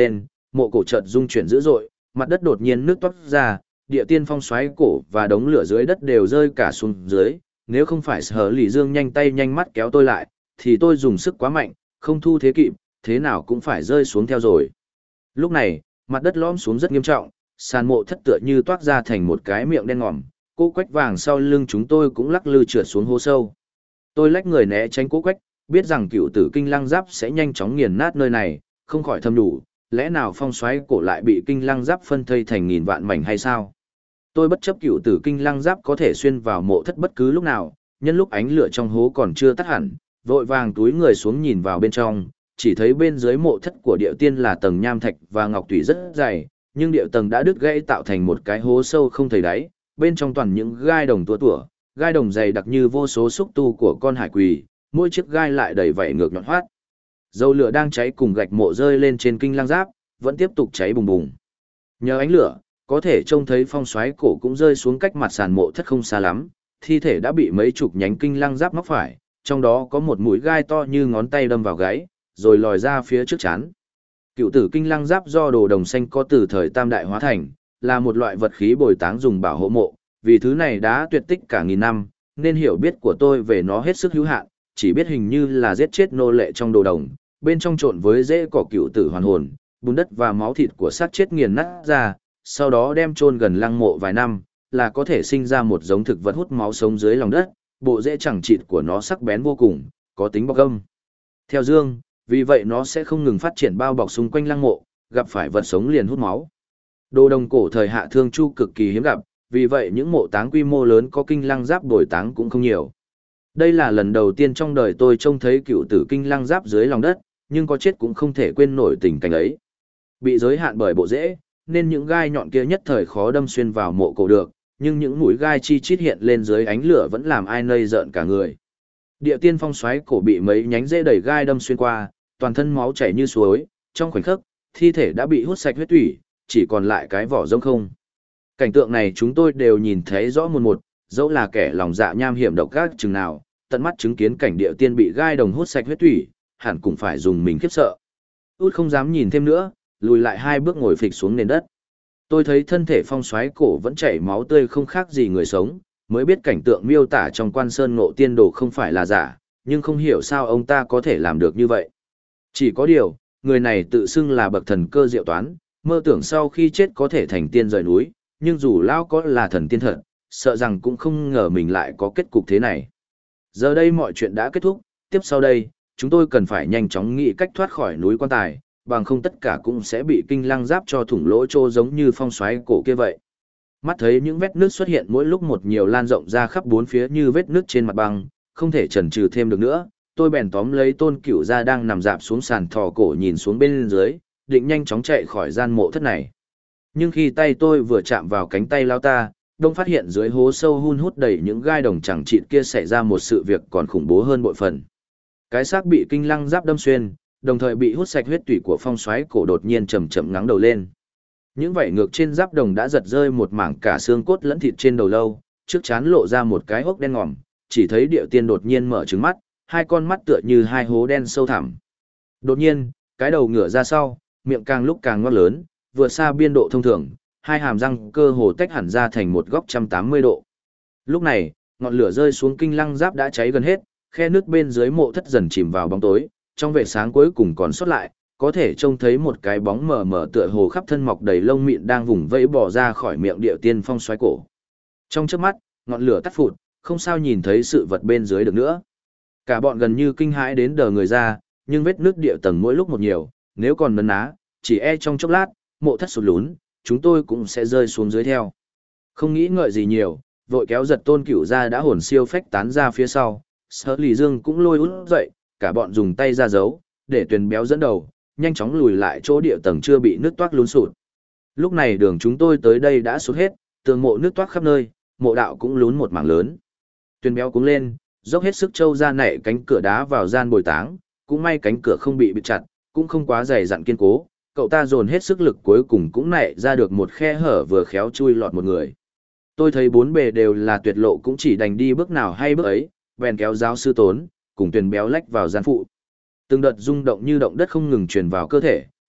Speaker 1: mộ cổ chợt rung chuyển dữ dội, mặt đất đột nhiên nước toát ra, địa tiên phong xoáy cổ và đống lửa dưới đất đều rơi cả xuống dưới, nếu không phải Sở Lỷ Dương nhanh tay nhanh mắt kéo tôi lại, thì tôi dùng sức quá mạnh, không thu thế kịp, thế nào cũng phải rơi xuống theo rồi. Lúc này, mặt đất lõm xuống rất nghiêm trọng, sàn mộ thất tựa như toát ra thành một cái miệng đen ngòm, cỗ quách vàng sau lưng chúng tôi cũng lắc lư trượt xuống hố sâu. Tôi lách người né tránh cỗ quách, biết rằng cựu tử kinh lăng giáp sẽ nhanh chóng nghiền nát nơi này, không khỏi thầm đủ, lẽ nào phong xoáy cổ lại bị kinh lăng giáp phân thây thành nghìn vạn mảnh hay sao? Tôi bất chấp cựu tử kinh lăng giáp có thể xuyên vào mộ thất bất cứ lúc nào, nhân lúc ánh lửa trong hố còn chưa tắt hẳn, vội vàng túi người xuống nhìn vào bên trong, chỉ thấy bên dưới mộ thất của địa tiên là tầng nham thạch và ngọc thủy rất dày, nhưng địa tầng đã đứt gãy tạo thành một cái hố sâu không thấy đáy, bên trong toàn những gai đồng tua tủa, gai đồng dày đặc như vô số xúc tu của con hải quỳ, mỗi chiếc gai lại đầy vảy ngược nhọn hoắt. Dầu lửa đang cháy cùng gạch mộ rơi lên trên kinh lăng giáp, vẫn tiếp tục cháy bùng bùng. Nhờ ánh lửa, có thể trông thấy phong xoáy cổ cũng rơi xuống cách mặt sàn mộ thất không xa lắm, thi thể đã bị mấy chục nhánh kinh lăng giáp móc phải, trong đó có một mũi gai to như ngón tay đâm vào gáy, rồi lòi ra phía trước chán. Cựu tử kinh lăng giáp do đồ đồng xanh có từ thời Tam Đại hóa thành, là một loại vật khí bồi táng dùng bảo hộ mộ, vì thứ này đã tuyệt tích cả nghìn năm, nên hiểu biết của tôi về nó hết sức hữu hạn, chỉ biết hình như là giết chết nô lệ trong đồ đồng, bên trong trộn với rễ cỏ cựu tử hoàn hồn, bùn đất và máu thịt của xác chết nghiền nát ra, sau đó đem chôn gần lăng mộ vài năm, là có thể sinh ra một giống thực vật hút máu sống dưới lòng đất, bộ rễ chẳng chịt của nó sắc bén vô cùng, có tính bọc âm. Theo Dương, vì vậy nó sẽ không ngừng phát triển bao bọc xung quanh lăng mộ, gặp phải vật sống liền hút máu. Đồ đồng cổ thời Hạ Thương Chu cực kỳ hiếm gặp, vì vậy những mộ táng quy mô lớn có kinh lăng giáp bồi táng cũng không nhiều. Đây là lần đầu tiên trong đời tôi trông thấy cựu tử kinh lăng giáp dưới lòng đất, nhưng có chết cũng không thể quên nổi tình cảnh ấy. Bị giới hạn bởi bộ rễ, nên những gai nhọn kia nhất thời khó đâm xuyên vào mộ cổ được, nhưng những mũi gai chi chít hiện lên dưới ánh lửa vẫn làm ai nấy rợn cả người. Địa tiên phong xoáy cổ bị mấy nhánh rễ đẩy gai đâm xuyên qua, toàn thân máu chảy như suối, trong khoảnh khắc, thi thể đã bị hút sạch huyết thủy, chỉ còn lại cái vỏ rỗng không. Cảnh tượng này chúng tôi đều nhìn thấy rõ một, dẫu là kẻ lòng dạ nham hiểm độc ác chừng nào, tận mắt chứng kiến cảnh địa tiên bị gai đồng hút sạch huyết thủy, hẳn cũng phải dùng mình khiếp sợ. Út không dám nhìn thêm nữa, lùi lại 2 bước ngồi phịch xuống nền đất. Tôi thấy thân thể phong xoáy cổ vẫn chảy máu tươi không khác gì người sống, mới biết cảnh tượng miêu tả trong Quan Sơn Ngộ Tiên Đồ không phải là giả, nhưng không hiểu sao ông ta có thể làm được như vậy. Chỉ có điều, người này tự xưng là bậc thần cơ diệu toán, mơ tưởng sau khi chết có thể thành tiên rời núi, nhưng dù lão có là thần tiên thật, sợ rằng cũng không ngờ mình lại có kết cục thế này. Giờ đây mọi chuyện đã kết thúc, tiếp sau đây, chúng tôi cần phải nhanh chóng nghĩ cách thoát khỏi núi Quan Tài, bằng không tất cả cũng sẽ bị kinh lăng giáp cho thủng lỗ trô giống như phong xoáy cổ kia vậy. Mắt thấy những vết nước xuất hiện mỗi lúc một nhiều lan rộng ra khắp bốn phía như vết nước trên mặt băng, không thể chần chừ thêm được nữa, tôi bèn tóm lấy Tôn Cửu Gia đang nằm rạp xuống sàn thò cổ nhìn xuống bên dưới, định nhanh chóng chạy khỏi gian mộ thất này. Nhưng khi tay tôi vừa chạm vào cánh tay lao ta, đông phát hiện dưới hố sâu hun hút đầy những gai đồng chẳng chịt kia xảy ra một sự việc còn khủng bố hơn bội phần. Cái xác bị kinh lăng giáp đâm xuyên, đồng thời bị hút sạch huyết tủy của phong xoáy cổ đột nhiên chậm chậm ngắng đầu lên. Những vảy ngược trên giáp đồng đã giật rơi một mảng cả xương cốt lẫn thịt trên đầu lâu, trước trán lộ ra một cái hốc đen ngòm, chỉ thấy địa tiên đột nhiên mở trừng mắt, 2 con mắt tựa như 2 hố đen sâu thẳm. Đột nhiên, cái đầu ngửa ra sau, miệng càng lúc càng ngoác lớn, vượt xa biên độ thông thường, 2 hàm răng cơ hồ tách hẳn ra thành một góc 180 độ. Lúc này, ngọn lửa rơi xuống kinh lăng giáp đã cháy gần hết, khe nước bên dưới mộ thất dần chìm vào bóng tối, trong vệt sáng cuối cùng còn sót lại, có thể trông thấy một cái bóng mờ mờ tựa hồ khắp thân mọc đầy lông mịn đang vùng vẫy bò ra khỏi miệng địa tiên phong xoáy cổ. Trong chớp mắt, ngọn lửa tắt phụt, không sao nhìn thấy sự vật bên dưới được nữa. Cả bọn gần như kinh hãi đến đờ người ra, nhưng vết nước địa tầng mỗi lúc một nhiều, nếu còn nấn ná, chỉ e trong chốc lát, mộ thất sụt lún, chúng tôi cũng sẽ rơi xuống dưới theo. Không nghĩ ngợi gì nhiều, vội kéo giật Tôn Cửu Gia đã hồn siêu phách tán ra phía sau, Sở Lì Dương cũng lôi út dậy, cả bọn dùng tay ra giấu, để Tuyền Béo dẫn đầu, nhanh chóng lùi lại chỗ địa tầng chưa bị nước toát lún sụt. Lúc này đường chúng tôi tới đây đã sụt hết, tường mộ nước toát khắp nơi, mộ đạo cũng lún một mảng lớn. Tuyền Béo cũng lên, dốc hết sức trâu ra nảy cánh cửa đá vào gian bồi táng, cũng may cánh cửa không bị bịt chặt, cũng không quá dày dặn kiên cố, cậu ta dồn hết sức lực cuối cùng cũng nảy ra được một khe hở vừa khéo chui lọt một người. Tôi thấy 4 bề đều là tuyệt lộ cũng chỉ đành đi bước nào hay bước ấy, bèn kéo giáo sư Tốn, cùng Tuyền Béo lách vào gian phụ. Từng đợt rung động như động đất không ngừng truyền vào cơ thể,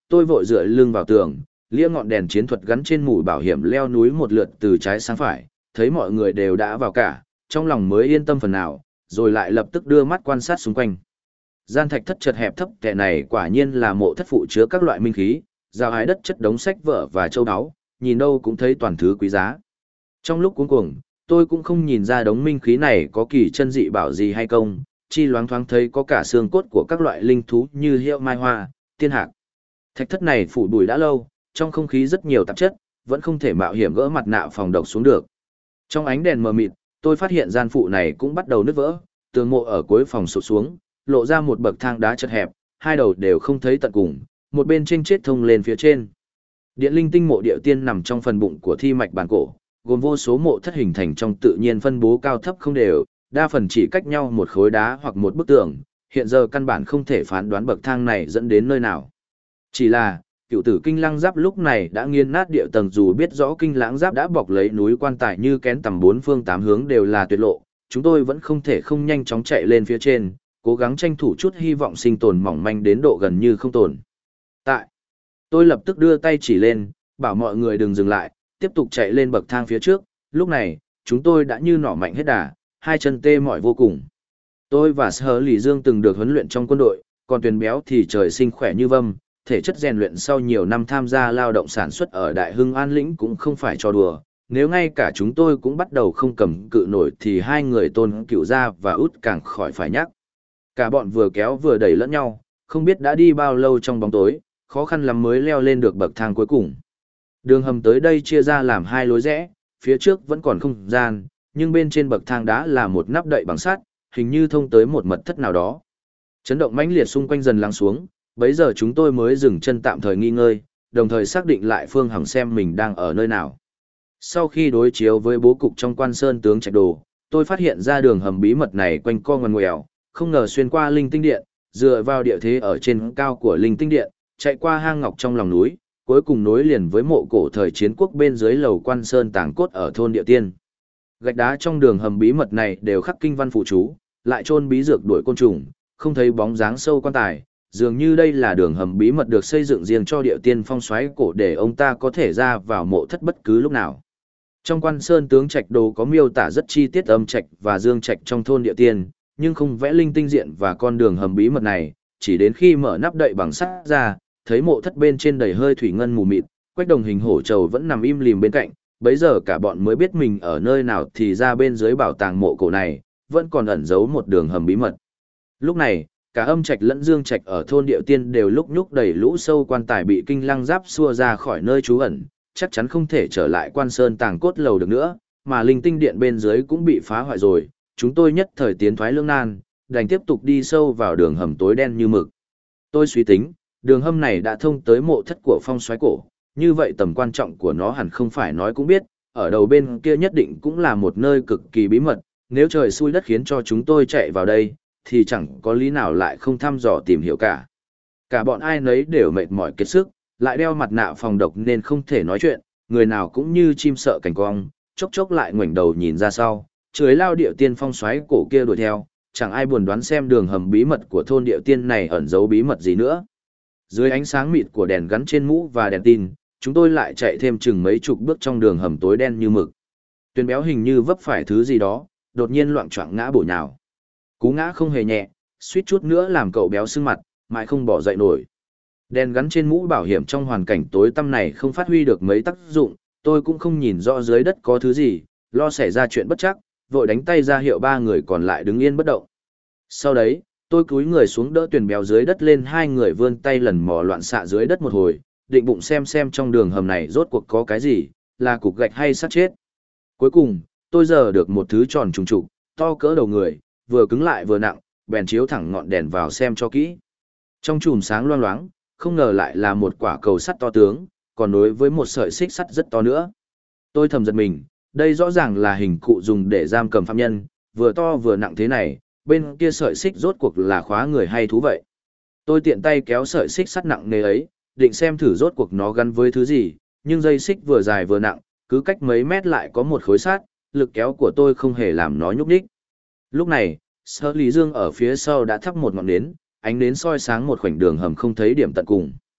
Speaker 1: tôi vội dựa lưng vào tường, lia ngọn đèn chiến thuật gắn trên mũ bảo hiểm leo núi một lượt từ trái sang phải, thấy mọi người đều đã vào cả, trong lòng mới yên tâm phần nào, rồi lại lập tức đưa mắt quan sát xung quanh. Gian thạch thất chật hẹp thấp tệ này quả nhiên là mộ thất phụ chứa các loại minh khí, rào hái đất chất đống sách vở và châu báu, nhìn đâu cũng thấy toàn thứ quý giá. Trong lúc cuống cuồng, tôi cũng không nhìn ra đống minh khí này có kỳ chân dị bảo gì hay không, chi loáng thoáng thấy có cả xương cốt của các loại linh thú như hiệu mai hoa, tiên hạc. Thạch thất này phủ bụi đã lâu, trong không khí rất nhiều tạp chất, vẫn không thể mạo hiểm gỡ mặt nạ phòng độc xuống được. Trong ánh đèn mờ mịt, tôi phát hiện gian phụ này cũng bắt đầu nứt vỡ, tường mộ ở cuối phòng sụt xuống, lộ ra một bậc thang đá chật hẹp, hai đầu đều không thấy tận cùng, một bên trên chết thông lên phía trên. Điện linh tinh mộ địa tiên nằm trong phần bụng của thi mạch bản cổ, gồm vô số mộ thất hình thành trong tự nhiên phân bố cao thấp không đều, đa phần chỉ cách nhau một khối đá hoặc một bức tường, hiện giờ căn bản không thể phán đoán bậc thang này dẫn đến nơi nào. Chỉ là, cựu tử kinh lăng giáp lúc này đã nghiền nát địa tầng, dù biết rõ kinh lãng giáp đã bọc lấy núi quan tài như kén tầm bốn phương tám hướng đều là tuyệt lộ, chúng tôi vẫn không thể không nhanh chóng chạy lên phía trên, cố gắng tranh thủ chút hy vọng sinh tồn mỏng manh đến độ gần như không tồn tại. Tôi lập tức đưa tay chỉ lên, bảo mọi người đừng dừng lại, tiếp tục chạy lên bậc thang phía trước. Lúc này, chúng tôi đã như nỏ mạnh hết đà, hai chân tê mỏi vô cùng. Tôi và Sở Lì Dương từng được huấn luyện trong quân đội, còn Tuyền Béo thì trời sinh khỏe như vâm, thể chất rèn luyện sau nhiều năm tham gia lao động sản xuất ở Đại Hưng An Lĩnh cũng không phải trò đùa. Nếu ngay cả chúng tôi cũng bắt đầu không cầm cự nổi thì hai người Tôn Cựu Gia và Út càng khỏi phải nhắc. Cả bọn vừa kéo vừa đẩy lẫn nhau, không biết đã đi bao lâu trong bóng tối, khó khăn lắm mới leo lên được bậc thang cuối cùng. Đường hầm tới đây chia ra làm hai lối rẽ, phía trước vẫn còn không gian, nhưng bên trên bậc thang đá là một nắp đậy bằng sắt, hình như thông tới một mật thất nào đó. Chấn động mãnh liệt xung quanh dần lắng xuống, bấy giờ chúng tôi mới dừng chân tạm thời nghỉ ngơi, đồng thời xác định lại phương hướng xem mình đang ở nơi nào. Sau khi đối chiếu với bố cục trong Quan Sơn tướng Trạch Đồ, tôi phát hiện ra đường hầm bí mật này quanh co ngoằn ngoèo, không ngờ xuyên qua Linh Tinh Điện, dựa vào địa thế ở trên cao của Linh Tinh Điện, chạy qua hang ngọc trong lòng núi, cuối cùng nối liền với mộ cổ thời chiến quốc bên dưới lầu Quan Sơn tàng cốt ở thôn Địa Tiên. Gạch đá trong đường hầm bí mật này đều khắc kinh văn phụ chú, lại chôn bí dược đuổi côn trùng, không thấy bóng dáng sâu quan tài, dường như đây là đường hầm bí mật được xây dựng riêng cho Địa Tiên phong soái cổ để ông ta có thể ra vào mộ thất bất cứ lúc nào. Trong Quan Sơn tướng Trạch Đồ có miêu tả rất chi tiết âm trạch và dương trạch trong thôn Địa Tiên, nhưng không vẽ linh tinh diện và con đường hầm bí mật này, chỉ đến khi mở nắp đậy bằng sắt ra, thấy mộ thất bên trên đầy hơi thủy ngân mù mịt, Quách Đồng hình hổ trầu vẫn nằm im lìm bên cạnh, bấy giờ cả bọn mới biết mình ở nơi nào, thì ra bên dưới bảo tàng mộ cổ này, vẫn còn ẩn giấu một đường hầm bí mật. Lúc này, cả âm trạch lẫn dương trạch ở thôn Địa Tiên đều lúc nhúc đầy lũ sâu quan tài bị kinh lăng giáp xua ra khỏi nơi trú ẩn, chắc chắn không thể trở lại Quan Sơn tàng cốt lầu được nữa, mà linh tinh điện bên dưới cũng bị phá hoại rồi, chúng tôi nhất thời tiến thoái lưỡng nan, đành tiếp tục đi sâu vào đường hầm tối đen như mực. Tôi suy tính, đường hầm này đã thông tới mộ thất của phong soái cổ, như vậy tầm quan trọng của nó hẳn không phải nói cũng biết, ở đầu bên kia nhất định cũng là một nơi cực kỳ bí mật, nếu trời xui đất khiến cho chúng tôi chạy vào đây, thì chẳng có lý nào lại không thăm dò tìm hiểu cả. Cả bọn ai nấy đều mệt mỏi kiệt sức, lại đeo mặt nạ phòng độc nên không thể nói chuyện, người nào cũng như chim sợ cảnh cong, chốc chốc lại ngoảnh đầu nhìn ra sau, chưới lao Địa Tiên phong soái cổ kia đuổi theo, chẳng ai buồn đoán xem đường hầm bí mật của thôn Địa Tiên này ẩn giấu bí mật gì nữa. Dưới ánh sáng mịt của đèn gắn trên mũ và đèn tin, chúng tôi lại chạy thêm chừng mấy chục bước trong đường hầm tối đen như mực. Tuyền Béo hình như vấp phải thứ gì đó, đột nhiên loạng choạng ngã bổ nhào. Cú ngã không hề nhẹ, suýt chút nữa làm cậu béo sưng mặt, mãi không bỏ dậy nổi. Đèn gắn trên mũ bảo hiểm trong hoàn cảnh tối tăm này không phát huy được mấy tác dụng, tôi cũng không nhìn rõ dưới đất có thứ gì, lo xảy ra chuyện bất trắc, vội đánh tay ra hiệu ba người còn lại đứng yên bất động. Sau đấy, tôi cúi người xuống đỡ Tuyền Béo dưới đất lên, hai người vươn tay lần mò loạn xạ dưới đất một hồi, định bụng xem trong đường hầm này rốt cuộc có cái gì, là cục gạch hay xác chết. Cuối cùng, tôi giờ được một thứ tròn trùng trục, to cỡ đầu người, vừa cứng lại vừa nặng, bèn chiếu thẳng ngọn đèn vào xem cho kỹ. Trong chùm sáng loang loáng, không ngờ lại là một quả cầu sắt to tướng, còn nối với một sợi xích sắt rất to nữa. Tôi thầm giật mình, đây rõ ràng là hình cụ dùng để giam cầm phạm nhân, vừa to vừa nặng thế này, bên kia sợi xích rốt cuộc là khóa người hay thú vậy. Tôi tiện tay kéo sợi xích sắt nặng nề ấy, định xem thử rốt cuộc nó gắn với thứ gì, nhưng dây xích vừa dài vừa nặng, cứ cách mấy mét lại có một khối sắt, lực kéo của tôi không hề làm nó nhúc nhích. Lúc này, Sở Lý Dương ở phía sau đã thắp một ngọn nến, ánh nến soi sáng một khoảnh đường hầm không thấy điểm tận cùng.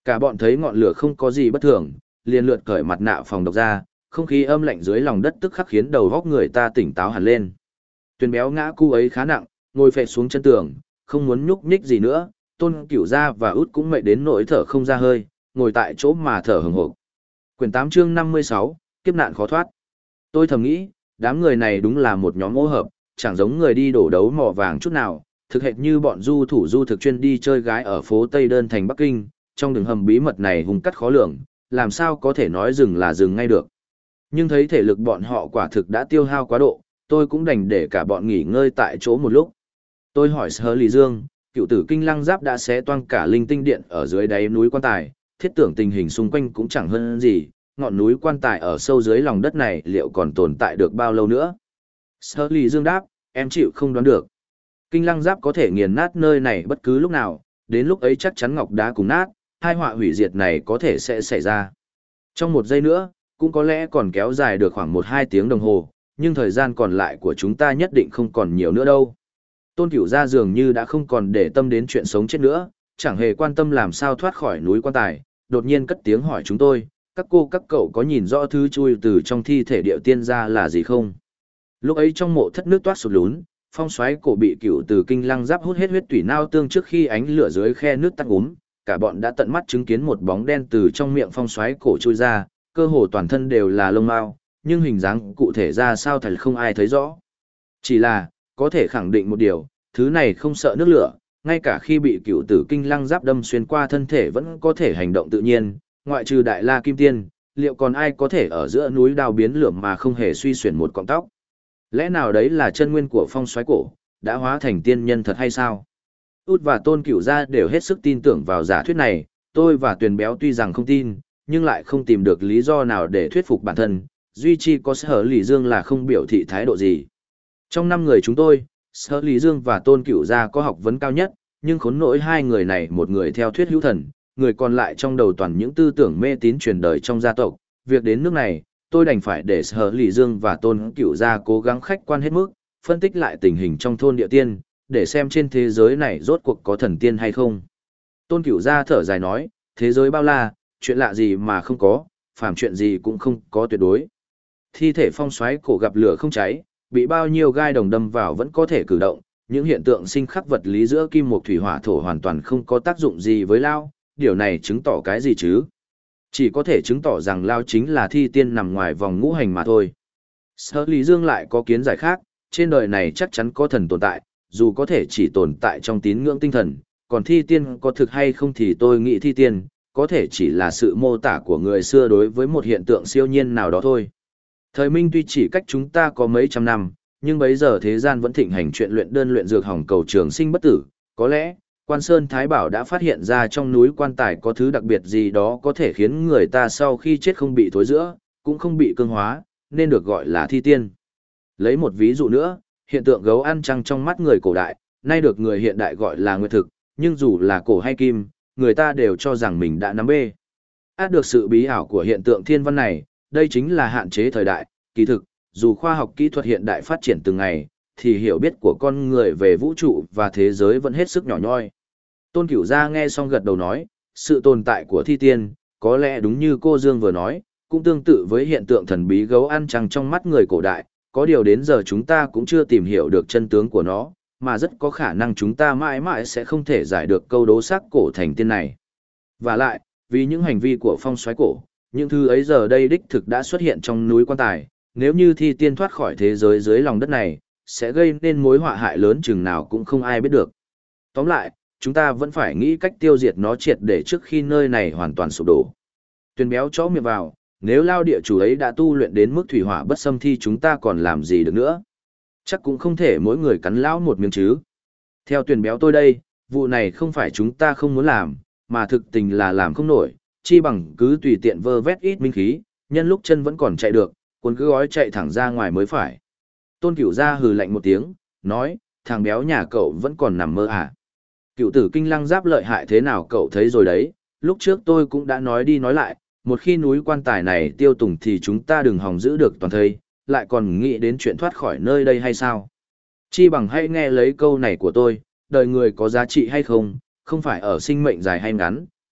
Speaker 1: Cả bọn thấy ngọn lửa không có gì bất thường, liền lượt cởi mặt nạ phòng độc ra, không khí âm lạnh dưới lòng đất tức khắc khiến đầu óc người ta tỉnh táo hẳn lên. Tuyền béo ngã cu ấy khá nặng, ngồi phệ xuống chân tường, không muốn nhúc nhích gì nữa, Tôn Cửu Gia và Út cũng mệt đến nỗi thở không ra hơi, ngồi tại chỗ mà thở hừng hực. Quyển 8 chương 56, kiếp nạn khó thoát. Tôi thầm nghĩ, đám người này đúng là một nhóm ô hợp, chẳng giống người đi đổ đấu mỏ vàng chút nào, thực hệt như bọn du thủ du thực chuyên đi chơi gái ở phố Tây Đơn thành Bắc Kinh, trong đường hầm bí mật này hung cắt khó lường, làm sao có thể nói dừng là dừng ngay được. Nhưng thấy thể lực bọn họ quả thực đã tiêu hao quá độ, tôi cũng đành để cả bọn nghỉ ngơi tại chỗ một lúc. Tôi hỏi Sở Lý Dương, cựu tử Kinh Lăng Giáp đã xé toang cả linh tinh điện ở dưới đáy núi quan tài, thiết tưởng tình hình xung quanh cũng chẳng hơn gì, ngọn núi quan tài ở sâu dưới lòng đất này liệu còn tồn tại được bao lâu nữa? Sở Lý Dương đáp, em chịu không đoán được. Kinh Lăng Giáp có thể nghiền nát nơi này bất cứ lúc nào, đến lúc ấy chắc chắn ngọc đá cùng nát, hai họa hủy diệt này có thể sẽ xảy ra. Trong một giây nữa, cũng có lẽ còn kéo dài được khoảng 1-2 tiếng đồng hồ, nhưng thời gian còn lại của chúng ta nhất định không còn nhiều nữa đâu. Tôn Cửu Gia dường như đã không còn để tâm đến chuyện sống chết nữa, chẳng hề quan tâm làm sao thoát khỏi núi quan tài, đột nhiên cất tiếng hỏi chúng tôi, các cô các cậu có nhìn rõ thứ chui từ trong thi thể điệu tiên ra là gì không? Lúc ấy trong mộ thất nước toát sụt lún, phong xoáy cổ bị cựu từ Kinh Lăng Giáp hút hết huyết tủy nao tương trước khi ánh lửa dưới khe nước tắt úm, cả bọn đã tận mắt chứng kiến một bóng đen từ trong miệng phong xoáy cổ chui ra, cơ hồ toàn thân đều là lông mao, nhưng hình dáng cụ thể ra sao thật không ai thấy rõ. Chỉ là, có thể khẳng định một điều, thứ này không sợ nước lửa, ngay cả khi bị cựu tử Kinh Lăng Giáp đâm xuyên qua thân thể vẫn có thể hành động tự nhiên, ngoại trừ Đại La Kim Tiên, liệu còn ai có thể ở giữa núi đao biến lửa mà không hề suy xuyển một cọng tóc? Lẽ nào đấy là chân nguyên của phong xoáy cổ, đã hóa thành tiên nhân thật hay sao? Út và Tôn Cửu Gia đều hết sức tin tưởng vào giả thuyết này, tôi và Tuyền Béo tuy rằng không tin, nhưng lại không tìm được lý do nào để thuyết phục bản thân, duy chi có Sở Lý Dương là không biểu thị thái độ gì. Trong 5 người chúng tôi, Sở Lý Dương và Tôn Cửu Gia có học vấn cao nhất, nhưng khốn nỗi hai người này một người theo thuyết hữu thần, người còn lại trong đầu toàn những tư tưởng mê tín truyền đời trong gia tộc. Việc đến nước này, tôi đành phải để Sở Lý Dương và Tôn Cửu Gia cố gắng khách quan hết mức, phân tích lại tình hình trong thôn địa tiên, để xem trên thế giới này rốt cuộc có thần tiên hay không. Tôn Cửu Gia thở dài nói, thế giới bao la, chuyện lạ gì mà không có, phàm chuyện gì cũng không có tuyệt đối. Thi thể phong xoáy cổ gặp lửa không cháy, bị bao nhiêu gai đồng đâm vào vẫn có thể cử động, những hiện tượng sinh khắc vật lý giữa kim mộc thủy hỏa thổ hoàn toàn không có tác dụng gì với Lao, điều này chứng tỏ cái gì chứ? Chỉ có thể chứng tỏ rằng Lao chính là thi tiên nằm ngoài vòng ngũ hành mà thôi. Sở Lý Dương lại có kiến giải khác, trên đời này chắc chắn có thần tồn tại, dù có thể chỉ tồn tại trong tín ngưỡng tinh thần, còn thi tiên có thực hay không thì tôi nghĩ thi tiên, có thể chỉ là sự mô tả của người xưa đối với một hiện tượng siêu nhiên nào đó thôi. Thời Minh tuy chỉ cách chúng ta có mấy trăm năm, nhưng bấy giờ thế gian vẫn thịnh hành chuyện luyện đơn luyện dược hỏng cầu trường sinh bất tử, có lẽ, Quan Sơn Thái Bảo đã phát hiện ra trong núi quan tài có thứ đặc biệt gì đó có thể khiến người ta sau khi chết không bị thối rữa, cũng không bị cương hóa, nên được gọi là thi tiên. Lấy một ví dụ nữa, hiện tượng gấu ăn trăng trong mắt người cổ đại, nay được người hiện đại gọi là nguyệt thực, nhưng dù là cổ hay kim, người ta đều cho rằng mình đã nắm bê. Át được sự bí ảo của hiện tượng thiên văn này, đây chính là hạn chế thời đại, kỳ thực, dù khoa học kỹ thuật hiện đại phát triển từng ngày, thì hiểu biết của con người về vũ trụ và thế giới vẫn hết sức nhỏ nhoi. Tôn Cửu Gia nghe xong gật đầu nói, sự tồn tại của thi tiên, có lẽ đúng như cô Dương vừa nói, cũng tương tự với hiện tượng thần bí gấu ăn trăng trong mắt người cổ đại, có điều đến giờ chúng ta cũng chưa tìm hiểu được chân tướng của nó, mà rất có khả năng chúng ta mãi mãi sẽ không thể giải được câu đố sắc cổ thành tiên này. Và lại, vì những hành vi của phong soái cổ, những thứ ấy giờ đây đích thực đã xuất hiện trong núi quan tài, nếu như thi tiên thoát khỏi thế giới dưới lòng đất này, sẽ gây nên mối họa hại lớn chừng nào cũng không ai biết được. Tóm lại, chúng ta vẫn phải nghĩ cách tiêu diệt nó triệt để trước khi nơi này hoàn toàn sụp đổ. Tuyền Béo chó miệng vào, nếu Lao địa chủ ấy đã tu luyện đến mức thủy hỏa bất xâm thì chúng ta còn làm gì được nữa. Chắc cũng không thể mỗi người cắn lão một miếng chứ. Theo Tuyền Béo tôi đây, vụ này không phải chúng ta không muốn làm, mà thực tình là làm không nổi, chi bằng cứ tùy tiện vơ vét ít minh khí, nhân lúc chân vẫn còn chạy được, cuốn cứ gói chạy thẳng ra ngoài mới phải. Tôn Cửu Gia hừ lạnh một tiếng, nói, thằng béo nhà cậu vẫn còn nằm mơ à. Cựu tử Kinh Lăng Giáp lợi hại thế nào cậu thấy rồi đấy, lúc trước tôi cũng đã nói đi nói lại, một khi núi quan tài này tiêu tùng thì chúng ta đừng hòng giữ được toàn thây, lại còn nghĩ đến chuyện thoát khỏi nơi đây hay sao? Chi bằng hãy nghe lấy câu này của tôi, đời người có giá trị hay không, không phải ở sinh mệnh dài hay ngắn,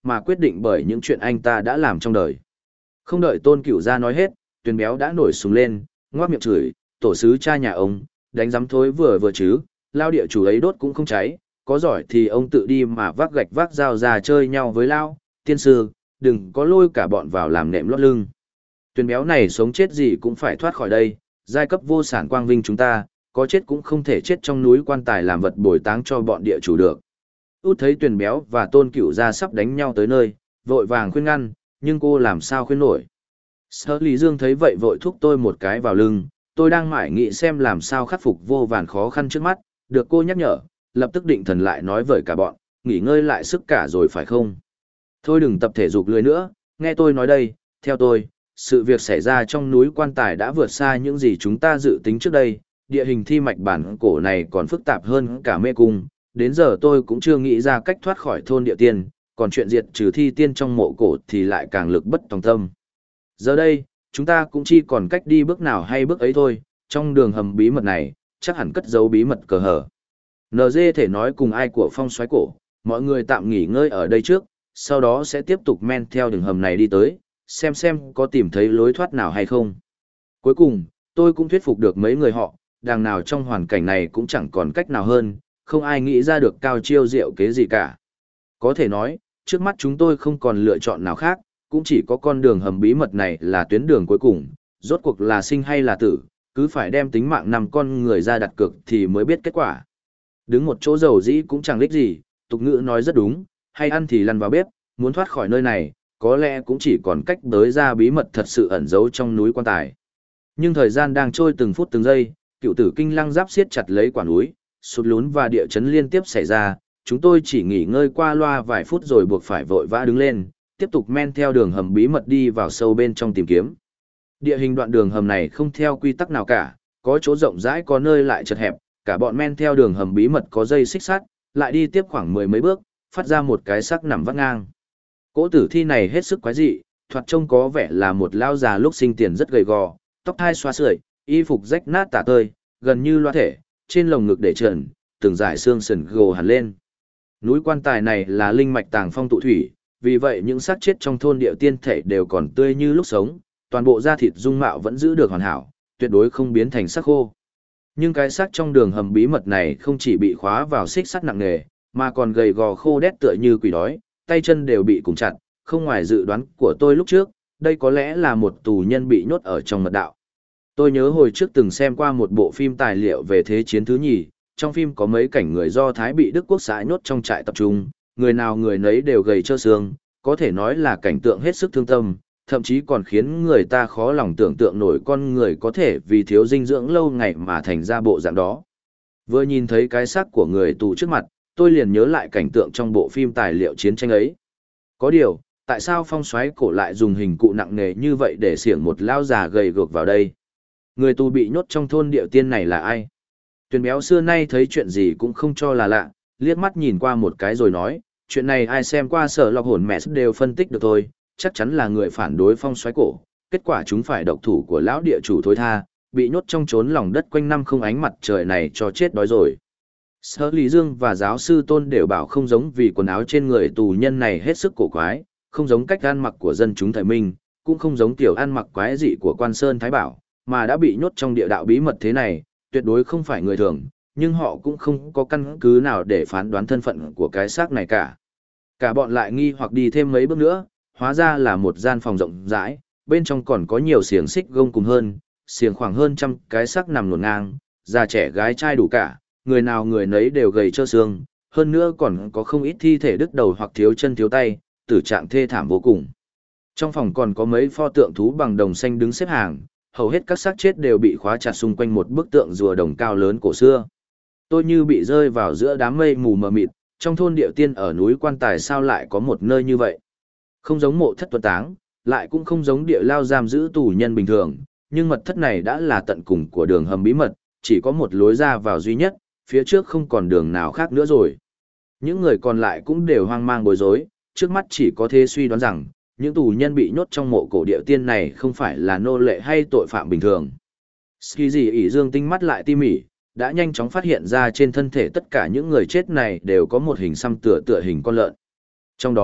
Speaker 1: mà quyết định bởi những chuyện anh ta đã làm trong đời. Không đợi Tôn Cửu Gia nói hết, Tuyền Béo đã nổi súng lên, ngoác miệng chửi, tổ sứ cha nhà ông, đánh giám thối vừa vừa chứ, lao địa chủ ấy đốt cũng không cháy, có giỏi thì ông tự đi mà vác gạch vác dao ra chơi nhau với lao, tiên sư, đừng có lôi cả bọn vào làm nệm lót lưng. Tuyền Béo này sống chết gì cũng phải thoát khỏi đây, giai cấp vô sản quang vinh chúng ta, có chết cũng không thể chết trong núi quan tài làm vật bồi táng cho bọn địa chủ được. Út thấy Tuyền Béo và Tôn Cửu Gia sắp đánh nhau tới nơi, vội vàng khuyên ngăn, nhưng cô làm sao khuyên nổi. Sở Lý Dương thấy vậy vội thúc tôi một cái vào lưng, tôi đang mải nghĩ xem làm sao khắc phục vô vàn khó khăn trước mắt, được cô nhắc nhở, lập tức định thần lại nói với cả bọn, nghỉ ngơi lại sức cả rồi phải không? Thôi đừng tập thể dục lười nữa, nghe tôi nói đây, theo tôi, sự việc xảy ra trong núi quan tài đã vượt xa những gì chúng ta dự tính trước đây, địa hình thi mạch bản cổ này còn phức tạp hơn cả mê cung, đến giờ tôi cũng chưa nghĩ ra cách thoát khỏi thôn địa tiên, còn chuyện diệt trừ thi tiên trong mộ cổ thì lại càng lực bất tòng tâm. Giờ đây, chúng ta cũng chỉ còn cách đi bước nào hay bước ấy thôi, trong đường hầm bí mật này, chắc hẳn cất giấu bí mật cờ hở. NG thể nói cùng ai của phong soái cổ, mọi người tạm nghỉ ngơi ở đây trước, sau đó sẽ tiếp tục men theo đường hầm này đi tới, xem có tìm thấy lối thoát nào hay không. Cuối cùng, tôi cũng thuyết phục được mấy người họ, đằng nào trong hoàn cảnh này cũng chẳng còn cách nào hơn, không ai nghĩ ra được cao chiêu diệu kế gì cả. Có thể nói, trước mắt chúng tôi không còn lựa chọn nào khác, cũng chỉ có con đường hầm bí mật này là tuyến đường cuối cùng, rốt cuộc là sinh hay là tử, cứ phải đem tính mạng 5 con người ra đặt cược thì mới biết kết quả. Đứng một chỗ dầu dĩ cũng chẳng lích gì, tục ngữ nói rất đúng, hay ăn thì lăn vào bếp, muốn thoát khỏi nơi này, có lẽ cũng chỉ còn cách đới ra bí mật thật sự ẩn giấu trong núi quan tài. Nhưng thời gian đang trôi từng phút từng giây, cựu tử kinh lăng giáp siết chặt lấy quả núi, sụt lún và địa chấn liên tiếp xảy ra, chúng tôi chỉ nghỉ ngơi qua loa vài phút rồi buộc phải vội vã đứng lên, tiếp tục men theo đường hầm bí mật đi vào sâu bên trong tìm kiếm. Địa hình đoạn đường hầm này không theo quy tắc nào cả, có chỗ rộng rãi có nơi lại chật hẹp, cả bọn men theo đường hầm bí mật có dây xích sắt, lại đi tiếp khoảng 10 mấy bước, phát ra một cái xác nằm vắt ngang. Cỗ tử thi này hết sức quái dị, thoạt trông có vẻ là một lao già lúc sinh tiền rất gầy gò, tóc thai xóa sưởi, y phục rách nát tả tơi, gần như loa thể, trên lồng ngực để trần, từng dải xương sườn gồ hẳn lên. Núi quan tài này là linh mạch tàng phong tụ thủy, vì vậy những xác chết trong thôn địa tiên thể đều còn tươi như lúc sống, toàn bộ da thịt dung mạo vẫn giữ được hoàn hảo, tuyệt đối không biến thành xác khô. Nhưng cái xác trong đường hầm bí mật này không chỉ bị khóa vào xích sắt nặng nề, mà còn gầy gò khô đét tựa như quỷ đói, tay chân đều bị cùng chặt, không ngoài dự đoán của tôi lúc trước, đây có lẽ là một tù nhân bị nhốt ở trong mật đạo. Tôi nhớ hồi trước từng xem qua một bộ phim tài liệu về Thế chiến thứ nhì, trong phim có mấy cảnh người Do Thái bị Đức Quốc xã nhốt trong trại tập trung, người nào người nấy đều gầy trơ xương, có thể nói là cảnh tượng hết sức thương tâm, thậm chí còn khiến người ta khó lòng tưởng tượng nổi con người có thể vì thiếu dinh dưỡng lâu ngày mà thành ra bộ dạng đó. Vừa nhìn thấy cái xác của người tù trước mặt, tôi liền nhớ lại cảnh tượng trong bộ phim tài liệu chiến tranh ấy. Có điều, tại sao phong soái cổ lại dùng hình cụ nặng nề như vậy để xiểng một lao già gầy gược vào đây? Người tù bị nhốt trong thôn địa tiên này là ai? Tuyền Béo xưa nay thấy chuyện gì cũng không cho là lạ, liếc mắt nhìn qua một cái rồi nói, chuyện này ai xem qua Sở Lọc Hồn mẹ đều phân tích được thôi, chắc chắn là người phản đối phong soái cổ, kết quả chúng phải độc thủ của lão địa chủ thôi tha, bị nhốt trong chốn lòng đất quanh năm không ánh mặt trời này cho chết đói rồi. Sở Lý Dương và giáo sư Tôn đều bảo không giống vì quần áo trên người tù nhân này hết sức cổ quái, không giống cách ăn mặc của dân chúng thời Minh, cũng không giống tiểu ăn mặc quái dị của Quan Sơn Thái Bảo, mà đã bị nhốt trong địa đạo bí mật thế này, tuyệt đối không phải người thường, nhưng họ cũng không có căn cứ nào để phán đoán thân phận của cái xác này cả. Cả bọn lại nghi hoặc đi thêm mấy bước nữa, hóa ra là một gian phòng rộng rãi, bên trong còn có nhiều xiềng xích gông cùng hơn, xiềng khoảng hơn 100 cái xác nằm luồn ngang, già trẻ gái trai đủ cả, người nào người nấy đều gầy trơ xương, hơn nữa còn có không ít thi thể đứt đầu hoặc thiếu chân thiếu tay, tử trạng thê thảm vô cùng. Trong phòng còn có mấy pho tượng thú bằng đồng xanh đứng xếp hàng, hầu hết các xác chết đều bị khóa chặt xung quanh một bức tượng rùa đồng cao lớn cổ xưa. Tôi như bị rơi vào giữa đám mây mù mờ mịt, trong thôn địa tiên ở núi quan tài sao lại có một nơi như vậy. Không giống mộ thất tuần táng, lại cũng không giống địa lao giam giữ tù nhân bình thường, nhưng mật thất này đã là tận cùng của đường hầm bí mật, chỉ có một lối ra vào duy nhất, phía trước không còn đường nào khác nữa rồi. Những người còn lại cũng đều hoang mang bối rối, trước mắt chỉ có thể suy đoán rằng, những tù nhân bị nhốt trong mộ cổ địa tiên này không phải là nô lệ hay tội phạm bình thường. Ski gì ỉ dương tinh mắt lại tỉ mỉ, đã nhanh chóng phát hiện ra trên thân thể tất cả những người chết này đều có một hình xăm tựa hình con lợn. Trong đó,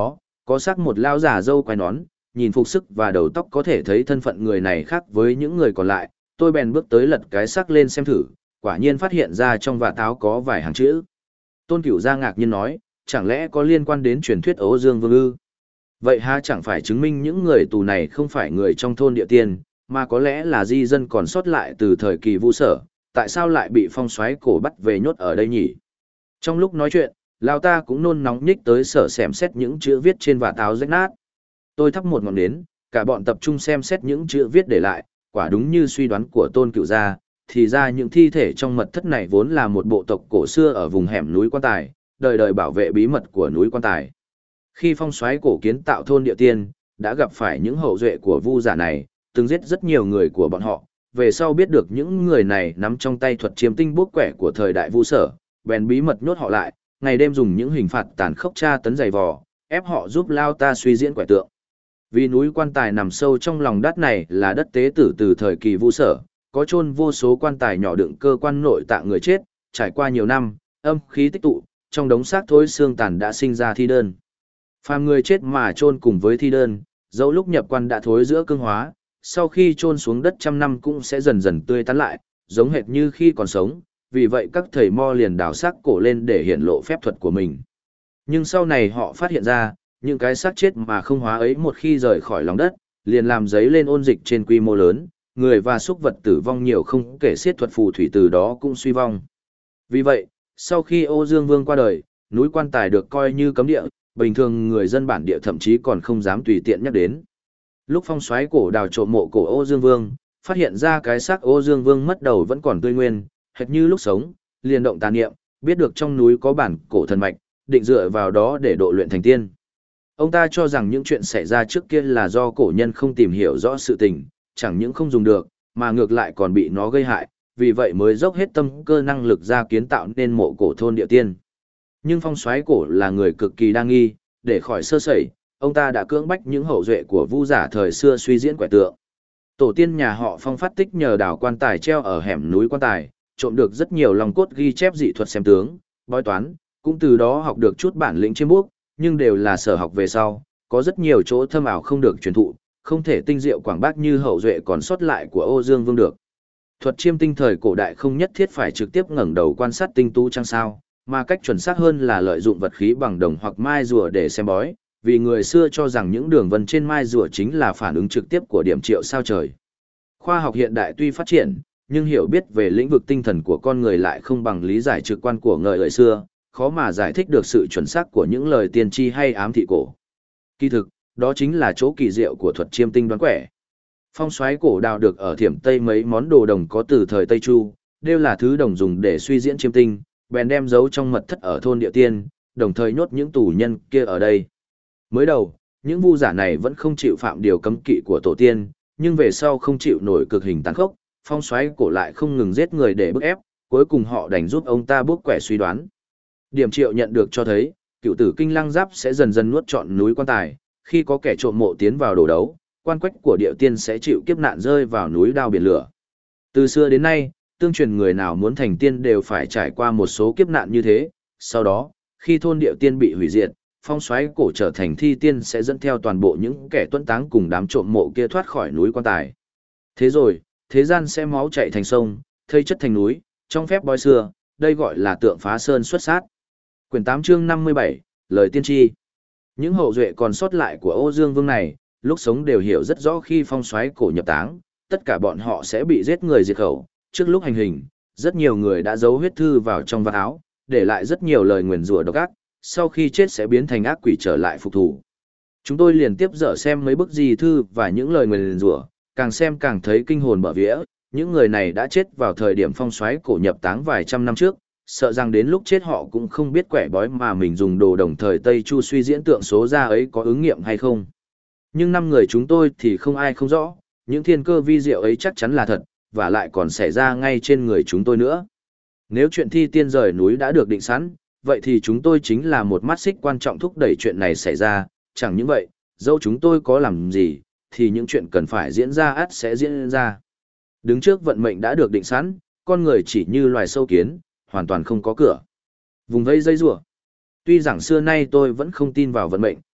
Speaker 1: Có xác một lao giả râu quai nón, nhìn phục sức và đầu tóc có thể thấy thân phận người này khác với những người còn lại, tôi bèn bước tới lật cái xác lên xem thử, quả nhiên phát hiện ra trong vạt áo có vài hàng chữ. Tôn Cửu Gia ngạc nhiên nói, chẳng lẽ có liên quan đến truyền thuyết Ô Dương Vương ư? Vậy há chẳng phải chứng minh những người tù này không phải người trong thôn địa tiên, mà có lẽ là di dân còn sót lại từ thời kỳ Vu Sở, tại sao lại bị phong soái cổ bắt về nhốt ở đây nhỉ? Trong lúc nói chuyện, Lão ta cũng nôn nóng nhích tới sở xem xét những chữ viết trên vạt áo rách nát. Tôi thắp một ngọn nến, cả bọn tập trung xem xét những chữ viết để lại, quả đúng như suy đoán của Tôn Cửu Gia, thì ra những thi thể trong mật thất này vốn là một bộ tộc cổ xưa ở vùng hẻm núi Quan Tài, đời đời bảo vệ bí mật của núi Quan Tài. Khi phong soái cổ kiến tạo thôn địa tiên, đã gặp phải những hậu duệ của Vu giả này, từng giết rất nhiều người của bọn họ, về sau biết được những người này nắm trong tay thuật chiêm tinh bút quẻ của thời đại Vu Sở, bèn bí mật nhốt họ lại, ngày đêm dùng những hình phạt tàn khốc tra tấn dày vò, ép họ giúp Lao ta suy diễn quẻ tượng. Vì núi Quan Tài nằm sâu trong lòng đất này là đất tế tử từ thời kỳ Vu Sở, có chôn vô số quan tài nhỏ đựng cơ quan nội tạng người chết, trải qua nhiều năm, âm khí tích tụ, trong đống xác thối xương tàn đã sinh ra thi đơn. Phàm người chết mà chôn cùng với thi đơn, dẫu lúc nhập quan đã thối giữa cương hóa, sau khi chôn xuống đất trăm năm cũng sẽ dần dần tươi tắn lại, giống hệt như khi còn sống, vì vậy các thầy mo liền đào xác cổ lên để hiển lộ phép thuật của mình. Nhưng sau này họ phát hiện ra, những cái xác chết mà không hóa ấy một khi rời khỏi lòng đất, liền làm dấy lên ôn dịch trên quy mô lớn, người và súc vật tử vong nhiều không kể xiết, thuật phù thủy từ đó cũng suy vong. Vì vậy, sau khi Ô Dương Vương qua đời, núi Quan Tài được coi như cấm địa, bình thường người dân bản địa thậm chí còn không dám tùy tiện nhắc đến. Lúc phong soái cổ đào trộm mộ cổ Ô Dương Vương, phát hiện ra cái xác Ô Dương Vương mất đầu vẫn còn tươi nguyên, hệt như lúc sống, liền động tà niệm, biết được trong núi có bản cổ thần mạch, định dựa vào đó để độ luyện thành tiên. Ông ta cho rằng những chuyện xảy ra trước kia là do cổ nhân không tìm hiểu rõ sự tình, chẳng những không dùng được, mà ngược lại còn bị nó gây hại, vì vậy mới dốc hết tâm cơ năng lực ra kiến tạo nên mộ cổ thôn địa tiên. Nhưng phong soái cổ là người cực kỳ đa nghi, để khỏi sơ sẩy, ông ta đã cưỡng bách những hậu duệ của Vu giả thời xưa suy diễn quẻ tượng. Tổ tiên nhà họ Phong phát tích nhờ đào quan tài treo ở hẻm núi Quan Tài, trộm được rất nhiều lòng cốt ghi chép dị thuật xem tướng, bói toán, cũng từ đó học được chút bản lĩnh chiêm bút, nhưng đều là sở học về sau, có rất nhiều chỗ thâm ảo không được truyền thụ, không thể tinh diệu quảng bác như hậu duệ còn sót lại của Ô Dương Vương được. Thuật chiêm tinh thời cổ đại không nhất thiết phải trực tiếp ngẩng đầu quan sát tinh tú trăng sao, mà cách chuẩn xác hơn là lợi dụng vật khí bằng đồng hoặc mai rùa để xem bói, vì người xưa cho rằng những đường vân trên mai rùa chính là phản ứng trực tiếp của điểm triệu sao trời. Khoa học hiện đại tuy phát triển, nhưng hiểu biết về lĩnh vực tinh thần của con người lại không bằng lý giải trực quan của người đời xưa, khó mà giải thích được sự chuẩn xác của những lời tiên tri hay ám thị cổ. Kỳ thực, đó chính là chỗ kỳ diệu của thuật chiêm tinh đoán quẻ. Phong soái cổ đào được ở Thiểm Tây mấy món đồ đồng có từ thời Tây Chu, đều là thứ đồng dùng để suy diễn chiêm tinh, bèn đem giấu trong mật thất ở thôn địa tiên, đồng thời nhốt những tù nhân kia ở đây. Mới đầu, những vu giả này vẫn không chịu phạm điều cấm kỵ của tổ tiên, nhưng về sau không chịu nổi cực hình tàn khốc, phong soái cổ lại không ngừng giết người để bức ép, cuối cùng họ đành giúp ông ta bước quẻ suy đoán. Điểm triệu nhận được cho thấy, cựu tử kinh lăng giáp sẽ dần dần nuốt trọn núi Quan Tài, khi có kẻ trộm mộ tiến vào đổ đấu, quan quách của địa tiên sẽ chịu kiếp nạn rơi vào núi đao biển lửa. Từ xưa đến nay, tương truyền người nào muốn thành tiên đều phải trải qua một số kiếp nạn như thế, sau đó, khi thôn địa tiên bị hủy diệt, phong soái cổ trở thành thi tiên sẽ dẫn theo toàn bộ những kẻ tuẫn táng cùng đám trộm mộ kia thoát khỏi núi Quan Tài. Thế rồi, thế gian sẽ máu chảy thành sông, thây chất thành núi, trong phép bói xưa, đây gọi là tượng phá sơn xuất sát. Quyển 8 chương 57, lời tiên tri. Những hậu duệ còn sót lại của Ô Dương Vương này, lúc sống đều hiểu rất rõ khi phong soái cổ nhập táng, tất cả bọn họ sẽ bị giết người diệt khẩu. Trước lúc hành hình, rất nhiều người đã giấu huyết thư vào trong vạt áo, để lại rất nhiều lời nguyền rủa độc ác, sau khi chết sẽ biến thành ác quỷ trở lại phục thù. Chúng tôi liền tiếp dở xem mấy bức di thư và những lời nguyền rủa, càng xem càng thấy kinh hồn bở vía. Những người này đã chết vào thời điểm phong soái cổ nhập táng vài trăm năm trước, sợ rằng đến lúc chết họ cũng không biết quẻ bói mà mình dùng đồ đồng thời Tây Chu suy diễn tượng số ra ấy có ứng nghiệm hay không. Nhưng 5 người chúng tôi thì không ai không rõ, những thiên cơ vi diệu ấy chắc chắn là thật, và lại còn xảy ra ngay trên người chúng tôi nữa. Nếu chuyện thi tiên rời núi đã được định sẵn, vậy thì chúng tôi chính là một mắt xích quan trọng thúc đẩy chuyện này xảy ra, chẳng những vậy, dẫu chúng tôi có làm gì, thì những chuyện cần phải diễn ra ắt sẽ diễn ra. Đứng trước vận mệnh đã được định sẵn, con người chỉ như loài sâu kiến, hoàn toàn không có cửa. Vùng vây dây rủa. Tuy rằng xưa nay tôi vẫn không tin vào vận mệnh,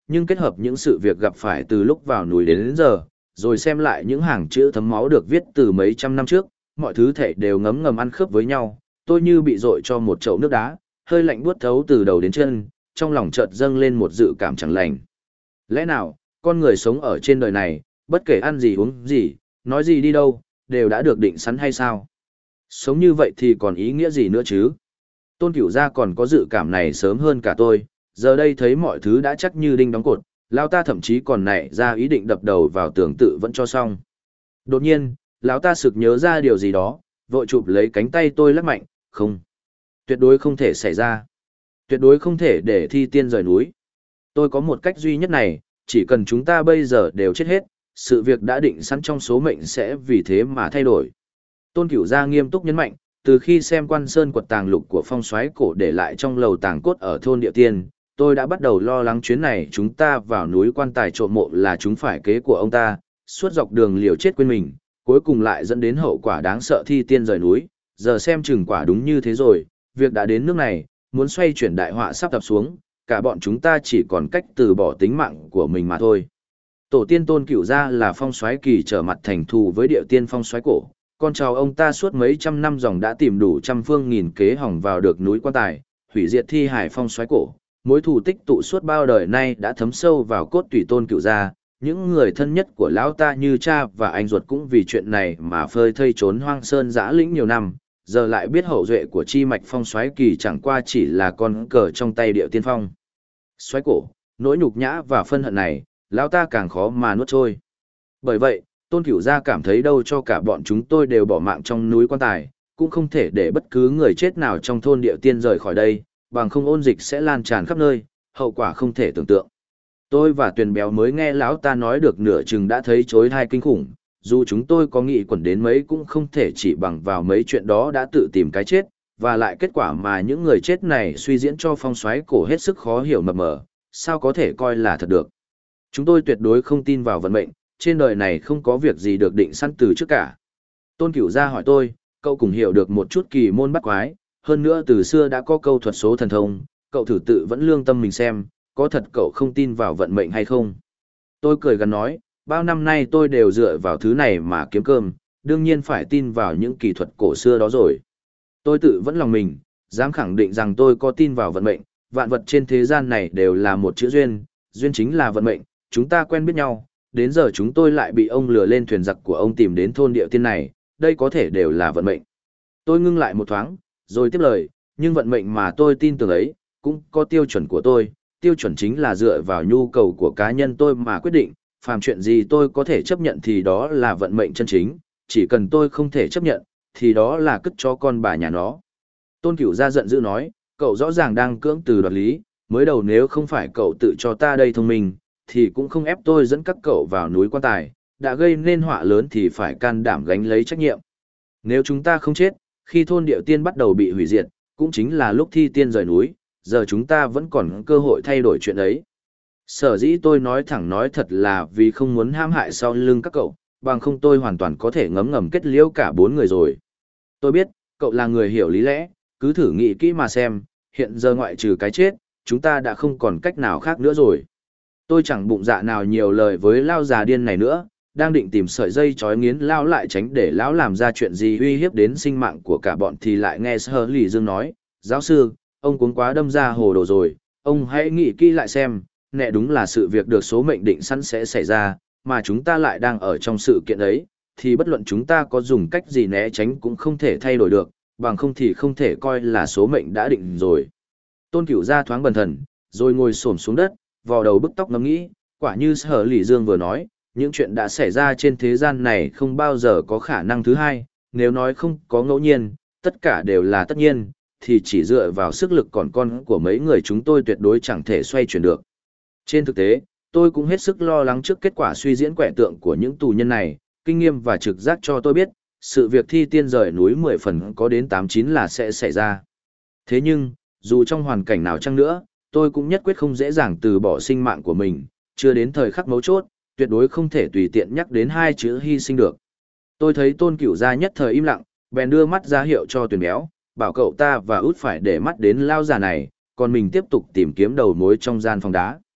Speaker 1: nhưng kết hợp những sự việc gặp phải từ lúc vào núi đến giờ, rồi xem lại những hàng chữ thấm máu được viết từ mấy trăm năm trước, mọi thứ thể đều ngấm ngầm ăn khớp với nhau, tôi như bị dội cho một chậu nước đá, hơi lạnh buốt thấu từ đầu đến chân, trong lòng chợt dâng lên một dự cảm chẳng lành. Lẽ nào, con người sống ở trên đời này, bất kể ăn gì uống gì, nói gì đi đâu, đều đã được định sẵn hay sao? Sống như vậy thì còn ý nghĩa gì nữa chứ? Tôn Cửu Gia còn có dự cảm này sớm hơn cả tôi, giờ đây thấy mọi thứ đã chắc như đinh đóng cột, lão ta thậm chí còn nảy ra ý định đập đầu vào tường tự vẫn cho xong. Đột nhiên, lão ta sực nhớ ra điều gì đó, vội chụp lấy cánh tay tôi lắc mạnh, không. Tuyệt đối không thể xảy ra. Tuyệt đối không thể để thi tiên rời núi. Tôi có một cách duy nhất này, chỉ cần chúng ta bây giờ đều chết hết, sự việc đã định sẵn trong số mệnh sẽ vì thế mà thay đổi. Tôn Cửu Gia nghiêm túc nhấn mạnh, từ khi xem Quan Sơn quật tàng lục của phong soái cổ để lại trong lầu tàng cốt ở thôn Địa Tiên, tôi đã bắt đầu lo lắng chuyến này chúng ta vào núi quan tài trộm mộ là chúng phải kế của ông ta, suốt dọc đường liều chết quên mình, cuối cùng lại dẫn đến hậu quả đáng sợ thi tiên rời núi, giờ xem chừng quả đúng như thế rồi, việc đã đến nước này, muốn xoay chuyển đại họa sắp tập xuống, cả bọn chúng ta chỉ còn cách từ bỏ tính mạng của mình mà thôi. Tổ tiên Tôn Cửu Gia là phong soái kỳ trở mặt thành thù với Địa Tiên phong soái cổ, con cháu ông ta suốt mấy trăm năm dòng đã tìm đủ trăm phương nghìn kế hỏng vào được núi quan tài, hủy diệt thi hải phong soái cổ. Mối thù tích tụ suốt bao đời nay đã thấm sâu vào cốt tủy Tôn Cửu Gia, những người thân nhất của lão ta như cha và anh ruột cũng vì chuyện này mà phơi thây trốn hoang sơn dã lĩnh nhiều năm, giờ lại biết hậu duệ của chi mạch phong soái kỳ chẳng qua chỉ là con cờ trong tay Địa Tiên phong soái cổ, nỗi nhục nhã và phân hận này, lão ta càng khó mà nuốt trôi. Bởi vậy, Tôn Cửu Gia cảm thấy đâu cho cả bọn chúng tôi đều bỏ mạng trong núi quan tài, cũng không thể để bất cứ người chết nào trong thôn Địa Tiên rời khỏi đây, bằng không ôn dịch sẽ lan tràn khắp nơi, hậu quả không thể tưởng tượng. Tôi và Tuyền Béo mới nghe lão ta nói được nửa chừng đã thấy chối tai kinh khủng, dù chúng tôi có nghĩ quẩn đến mấy cũng không thể chỉ bằng vào mấy chuyện đó đã tự tìm cái chết, và lại kết quả mà những người chết này suy diễn cho phong soái cổ hết sức khó hiểu mập mờ, sao có thể coi là thật được. Chúng tôi tuyệt đối không tin vào vận mệnh, trên đời này không có việc gì được định sẵn từ trước cả. Tôn Cửu Gia hỏi tôi, cậu cũng hiểu được một chút kỳ môn bắt quái, hơn nữa từ xưa đã có câu thuật số thần thông, cậu thử tự vẫn lương tâm mình xem, có thật cậu không tin vào vận mệnh hay không? Tôi cười gằn nói, bao năm nay tôi đều dựa vào thứ này mà kiếm cơm, đương nhiên phải tin vào những kỳ thuật cổ xưa đó rồi. Tôi tự vẫn lòng mình, dám khẳng định rằng tôi có tin vào vận mệnh, vạn vật trên thế gian này đều là một chữ duyên, duyên chính là vận mệnh, chúng ta quen biết nhau, đến giờ chúng tôi lại bị ông lừa lên thuyền giặc của ông tìm đến thôn Địa Tiên này, đây có thể đều là vận mệnh. Tôi ngưng lại một thoáng, rồi tiếp lời, nhưng vận mệnh mà tôi tin tưởng ấy, cũng có tiêu chuẩn của tôi, tiêu chuẩn chính là dựa vào nhu cầu của cá nhân tôi mà quyết định, phàm chuyện gì tôi có thể chấp nhận thì đó là vận mệnh chân chính, chỉ cần tôi không thể chấp nhận, thì đó là cất cho con bà nhà nó. Tôn Cửu Gia giận dữ nói, cậu rõ ràng đang cưỡng từ đoạt lý, mới đầu nếu không phải cậu tự cho ta đây thông minh, thì cũng không ép tôi dẫn các cậu vào núi quan tài, đã gây nên họa lớn thì phải can đảm gánh lấy trách nhiệm. Nếu chúng ta không chết, khi thôn Địa Tiên bắt đầu bị hủy diệt, cũng chính là lúc thi tiên rời núi, giờ chúng ta vẫn còn cơ hội thay đổi chuyện ấy. Sở dĩ tôi nói thẳng nói thật là vì không muốn hãm hại sau lưng các cậu, bằng không tôi hoàn toàn có thể ngấm ngầm kết liễu cả bốn người rồi. Tôi biết, cậu là người hiểu lý lẽ, cứ thử nghĩ kỹ mà xem, hiện giờ ngoại trừ cái chết, chúng ta đã không còn cách nào khác nữa rồi. Tôi chẳng bụng dạ nào nhiều lời với lao già điên này nữa, đang định tìm sợi dây chói nghiến lao lại tránh để lão làm ra chuyện gì uy hiếp đến sinh mạng của cả bọn thì lại nghe Sở Lì Dương nói, giáo sư, ông cuống quá đâm ra hồ đồ rồi, ông hãy nghĩ kỹ lại xem, nè đúng là sự việc được số mệnh định sẵn sẽ xảy ra, mà chúng ta lại đang ở trong sự kiện ấy, thì bất luận chúng ta có dùng cách gì né tránh cũng không thể thay đổi được, bằng không thì không thể coi là số mệnh đã định rồi. Tôn Cửu Gia thoáng bần thần, rồi ngồi xổm xuống đất, vò đầu bức tóc ngẫm nghĩ, quả như Sở Lỷ Dương vừa nói, những chuyện đã xảy ra trên thế gian này không bao giờ có khả năng thứ hai, nếu nói không có ngẫu nhiên, tất cả đều là tất nhiên, thì chỉ dựa vào sức lực còn con của mấy người chúng tôi tuyệt đối chẳng thể xoay chuyển được. Trên thực tế, tôi cũng hết sức lo lắng trước kết quả suy diễn quẻ tượng của những tù nhân này, kinh nghiệm và trực giác cho tôi biết, sự việc thi tiên rời núi 10 phần có đến 8-9 là sẽ xảy ra. Thế nhưng, dù trong hoàn cảnh nào chăng nữa, tôi cũng nhất quyết không dễ dàng từ bỏ sinh mạng của mình, chưa đến thời khắc mấu chốt, tuyệt đối không thể tùy tiện nhắc đến hai chữ hy sinh được. Tôi thấy Tôn Cửu Gia nhất thời im lặng, bèn đưa mắt ra hiệu cho Tuyền Béo, bảo cậu ta và Út phải để mắt đến lao già này, còn mình tiếp tục tìm kiếm đầu mối trong gian phòng đá.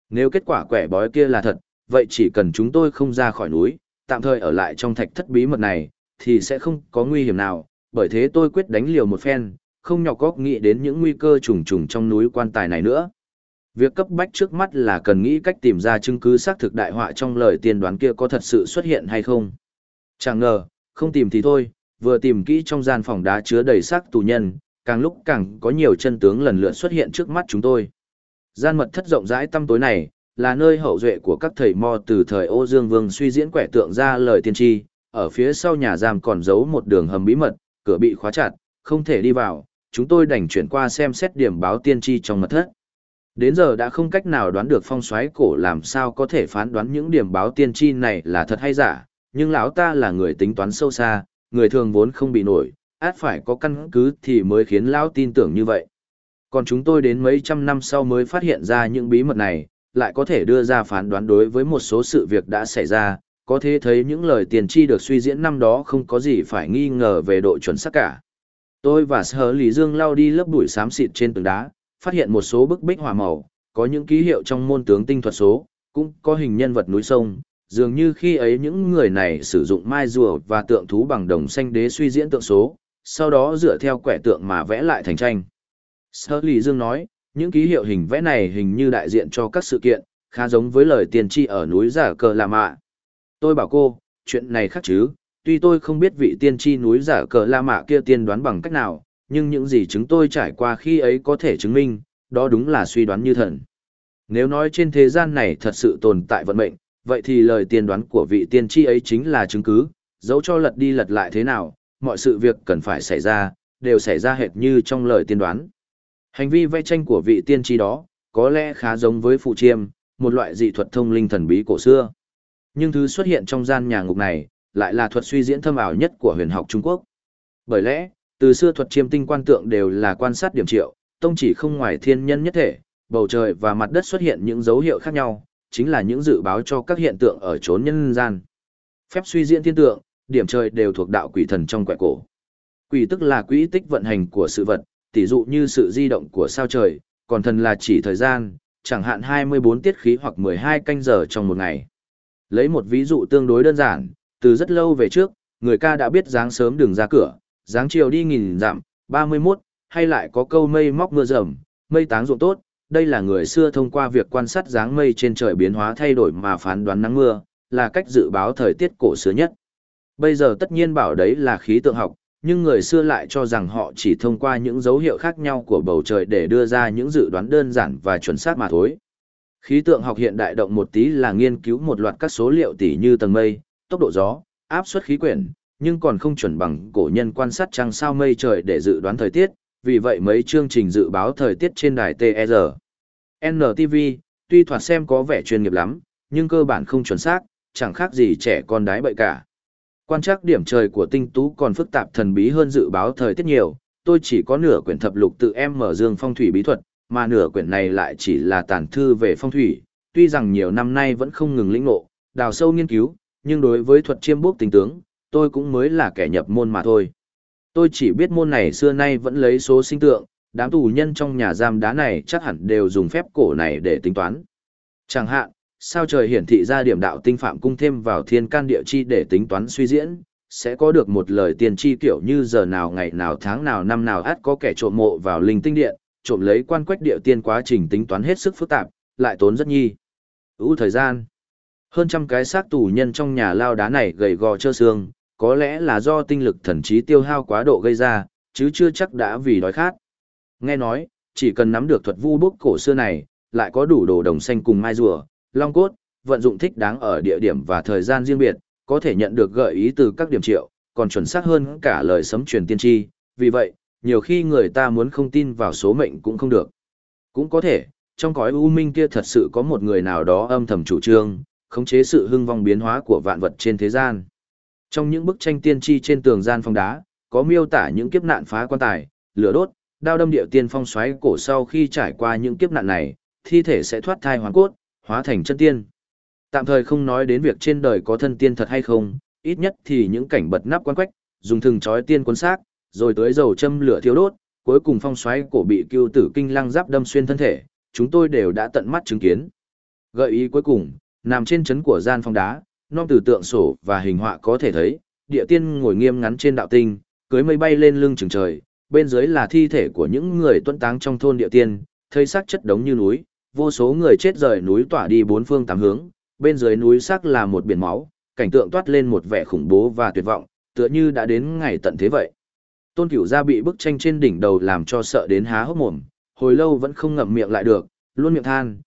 Speaker 1: Nếu kết quả quẻ bói kia là thật, vậy chỉ cần chúng tôi không ra khỏi núi, tạm thời ở lại trong thạch thất bí mật này, thì sẽ không có nguy hiểm nào, bởi thế tôi quyết đánh liều một phen, không nhọc góc nghĩ đến những nguy cơ trùng trùng trong núi quan tài này nữa. Việc cấp bách trước mắt là cần nghĩ cách tìm ra chứng cứ xác thực đại họa trong lời tiên đoán kia có thật sự xuất hiện hay không. Chẳng ngờ, không tìm thì thôi, vừa tìm kỹ trong gian phòng đá chứa đầy xác tù nhân, càng lúc càng có nhiều chân tướng lần lượt xuất hiện trước mắt chúng tôi. Gian mật thất rộng rãi tăm tối này, là nơi hậu duệ của các thầy mo từ thời Ô Dương Vương suy diễn quẻ tượng ra lời tiên tri, ở phía sau nhà giam còn giấu một đường hầm bí mật, cửa bị khóa chặt, không thể đi vào, chúng tôi đành chuyển qua xem xét điểm báo tiên tri trong mật thất. Đến giờ đã không cách nào đoán được phong soái cổ làm sao có thể phán đoán những điểm báo tiên tri này là thật hay giả, nhưng lão ta là người tính toán sâu xa, người thường vốn không bị nổi, át phải có căn cứ thì mới khiến lão tin tưởng như vậy. Còn chúng tôi đến mấy trăm năm sau mới phát hiện ra những bí mật này, lại có thể đưa ra phán đoán đối với một số sự việc đã xảy ra, có thể thấy những lời tiên tri được suy diễn năm đó không có gì phải nghi ngờ về độ chuẩn xác cả. Tôi và Sở Lý Dương lao đi lớp bụi xám xịt trên tường đá, phát hiện một số bức bích hỏa màu, có những ký hiệu trong môn tướng tinh thuật số, cũng có hình nhân vật núi sông, dường như khi ấy những người này sử dụng mai rùa và tượng thú bằng đồng xanh đế suy diễn tượng số, sau đó dựa theo quẻ tượng mà vẽ lại thành tranh. Sở Lý Dương nói, những ký hiệu hình vẽ này hình như đại diện cho các sự kiện, khá giống với lời tiên tri ở núi Giả Cờ La Mạ. Tôi bảo cô, chuyện này khác chứ, tuy tôi không biết vị tiên tri núi Giả Cờ La Mạ kia tiên đoán bằng cách nào, nhưng những gì chúng tôi trải qua khi ấy có thể chứng minh, đó đúng là suy đoán như thần. Nếu nói trên thế gian này thật sự tồn tại vận mệnh, vậy thì lời tiên đoán của vị tiên tri ấy chính là chứng cứ, dẫu cho lật đi lật lại thế nào, mọi sự việc cần phải xảy ra, đều xảy ra hệt như trong lời tiên đoán. Hành vi vẽ tranh của vị tiên tri đó, có lẽ khá giống với phù chiêm, một loại dị thuật thông linh thần bí cổ xưa. Nhưng thứ xuất hiện trong gian nhà ngục này, lại là thuật suy diễn thâm ảo nhất của huyền học Trung Quốc. Bởi lẽ, từ xưa thuật chiêm tinh quan tượng đều là quan sát điểm triệu, tông chỉ không ngoài thiên nhân nhất thể, bầu trời và mặt đất xuất hiện những dấu hiệu khác nhau, chính là những dự báo cho các hiện tượng ở chốn nhân gian. Phép suy diễn thiên tượng, điểm trời đều thuộc đạo quỷ thần trong quẻ cổ. Quỷ tức là quỹ tích vận hành của sự vật, tỉ dụ như sự di động của sao trời, còn thần là chỉ thời gian, chẳng hạn 24 tiết khí hoặc 12 canh giờ trong một ngày. Lấy một ví dụ tương đối đơn giản, từ rất lâu về trước, người ta đã biết dáng sớm đừng ra cửa, dáng chiều đi nghìn dặm, 31, hay lại có câu mây móc mưa rầm, mây táng ruộng tốt, đây là người xưa thông qua việc quan sát dáng mây trên trời biến hóa thay đổi mà phán đoán nắng mưa, là cách dự báo thời tiết cổ xưa nhất. Bây giờ tất nhiên bảo đấy là khí tượng học, nhưng người xưa lại cho rằng họ chỉ thông qua những dấu hiệu khác nhau của bầu trời để đưa ra những dự đoán đơn giản và chuẩn xác mà thôi. Khí tượng học hiện đại động một tí là nghiên cứu một loạt các số liệu tỉ như tầng mây, tốc độ gió, áp suất khí quyển, nhưng còn không chuẩn bằng cổ nhân quan sát trăng sao mây trời để dự đoán thời tiết, vì vậy mấy chương trình dự báo thời tiết trên đài TR, NTV, tuy thoạt xem có vẻ chuyên nghiệp lắm, nhưng cơ bản không chuẩn xác, chẳng khác gì trẻ con đái bậy cả. Quan trắc điểm trời của tinh tú còn phức tạp thần bí hơn dự báo thời tiết nhiều, tôi chỉ có nửa quyển thập lục tự em mở dương phong thủy bí thuật, mà nửa quyển này lại chỉ là tản thư về phong thủy, tuy rằng nhiều năm nay vẫn không ngừng lĩnh ngộ, đào sâu nghiên cứu, nhưng đối với thuật chiêm bốc tinh tướng, tôi cũng mới là kẻ nhập môn mà thôi. Tôi chỉ biết môn này xưa nay vẫn lấy số sinh tượng, đám tù nhân trong nhà giam đá này chắc hẳn đều dùng phép cổ này để tính toán. Chẳng hạn, sao trời hiển thị ra điểm đạo tinh phạm cung thêm vào thiên can địa chi để tính toán suy diễn, sẽ có được một lời tiên tri kiểu như giờ nào ngày nào tháng nào năm nào ắt có kẻ trộm mộ vào linh tinh điện, trộm lấy quan quách địa tiên, quá trình tính toán hết sức phức tạp, lại tốn rất nhi thời gian. Hơn trăm cái xác tù nhân trong nhà lao đá này gầy gò trơ xương, có lẽ là do tinh lực thần trí tiêu hao quá độ gây ra, chứ chưa chắc đã vì đói khát. Nghe nói, chỉ cần nắm được thuật vu bốc cổ xưa này, lại có đủ đồ đồng xanh cùng mai rùa, long cốt, vận dụng thích đáng ở địa điểm và thời gian riêng biệt, có thể nhận được gợi ý từ các điểm triệu, còn chuẩn xác hơn cả lời sấm truyền tiên tri. Vì vậy, nhiều khi người ta muốn không tin vào số mệnh cũng không được. Cũng có thể, trong cõi u minh kia thật sự có một người nào đó âm thầm chủ trương, khống chế sự hưng vong biến hóa của vạn vật trên thế gian. Trong những bức tranh tiên tri trên tường gian phong đá, có miêu tả những kiếp nạn phá quan tài, lửa đốt, đao đâm địa tiên phong xoáy cổ sau khi trải qua những kiếp nạn này, thi thể sẽ thoát thai hoàn cốt, hóa thành chân tiên. Tạm thời không nói đến việc trên đời có thân tiên thật hay không, ít nhất thì những cảnh bật nắp quan quách, dùng thừng trói tiên cuốn xác, rồi tưới dầu châm lửa thiêu đốt, cuối cùng phong xoáy cổ bị cưu tử kinh lăng giáp đâm xuyên thân thể, chúng tôi đều đã tận mắt chứng kiến. Gợi ý cuối cùng, nằm trên chấn của gian phong đá, non từ tượng sổ và hình họa có thể thấy, địa tiên ngồi nghiêm ngắn trên đạo tinh, cưới mây bay lên lưng chừng trời, bên dưới là thi thể của những người tuẫn táng trong thôn địa tiên, thấy xác chất đống như núi, vô số người chết rời núi tỏa đi bốn phương tám hướng, bên dưới núi xác là một biển máu, cảnh tượng toát lên một vẻ khủng bố và tuyệt vọng, tựa như đã đến ngày tận thế vậy. Tôn Cửu Gia bị bức tranh trên đỉnh đầu làm cho sợ đến há hốc mồm, hồi lâu vẫn không ngậm miệng lại được, luôn miệng than,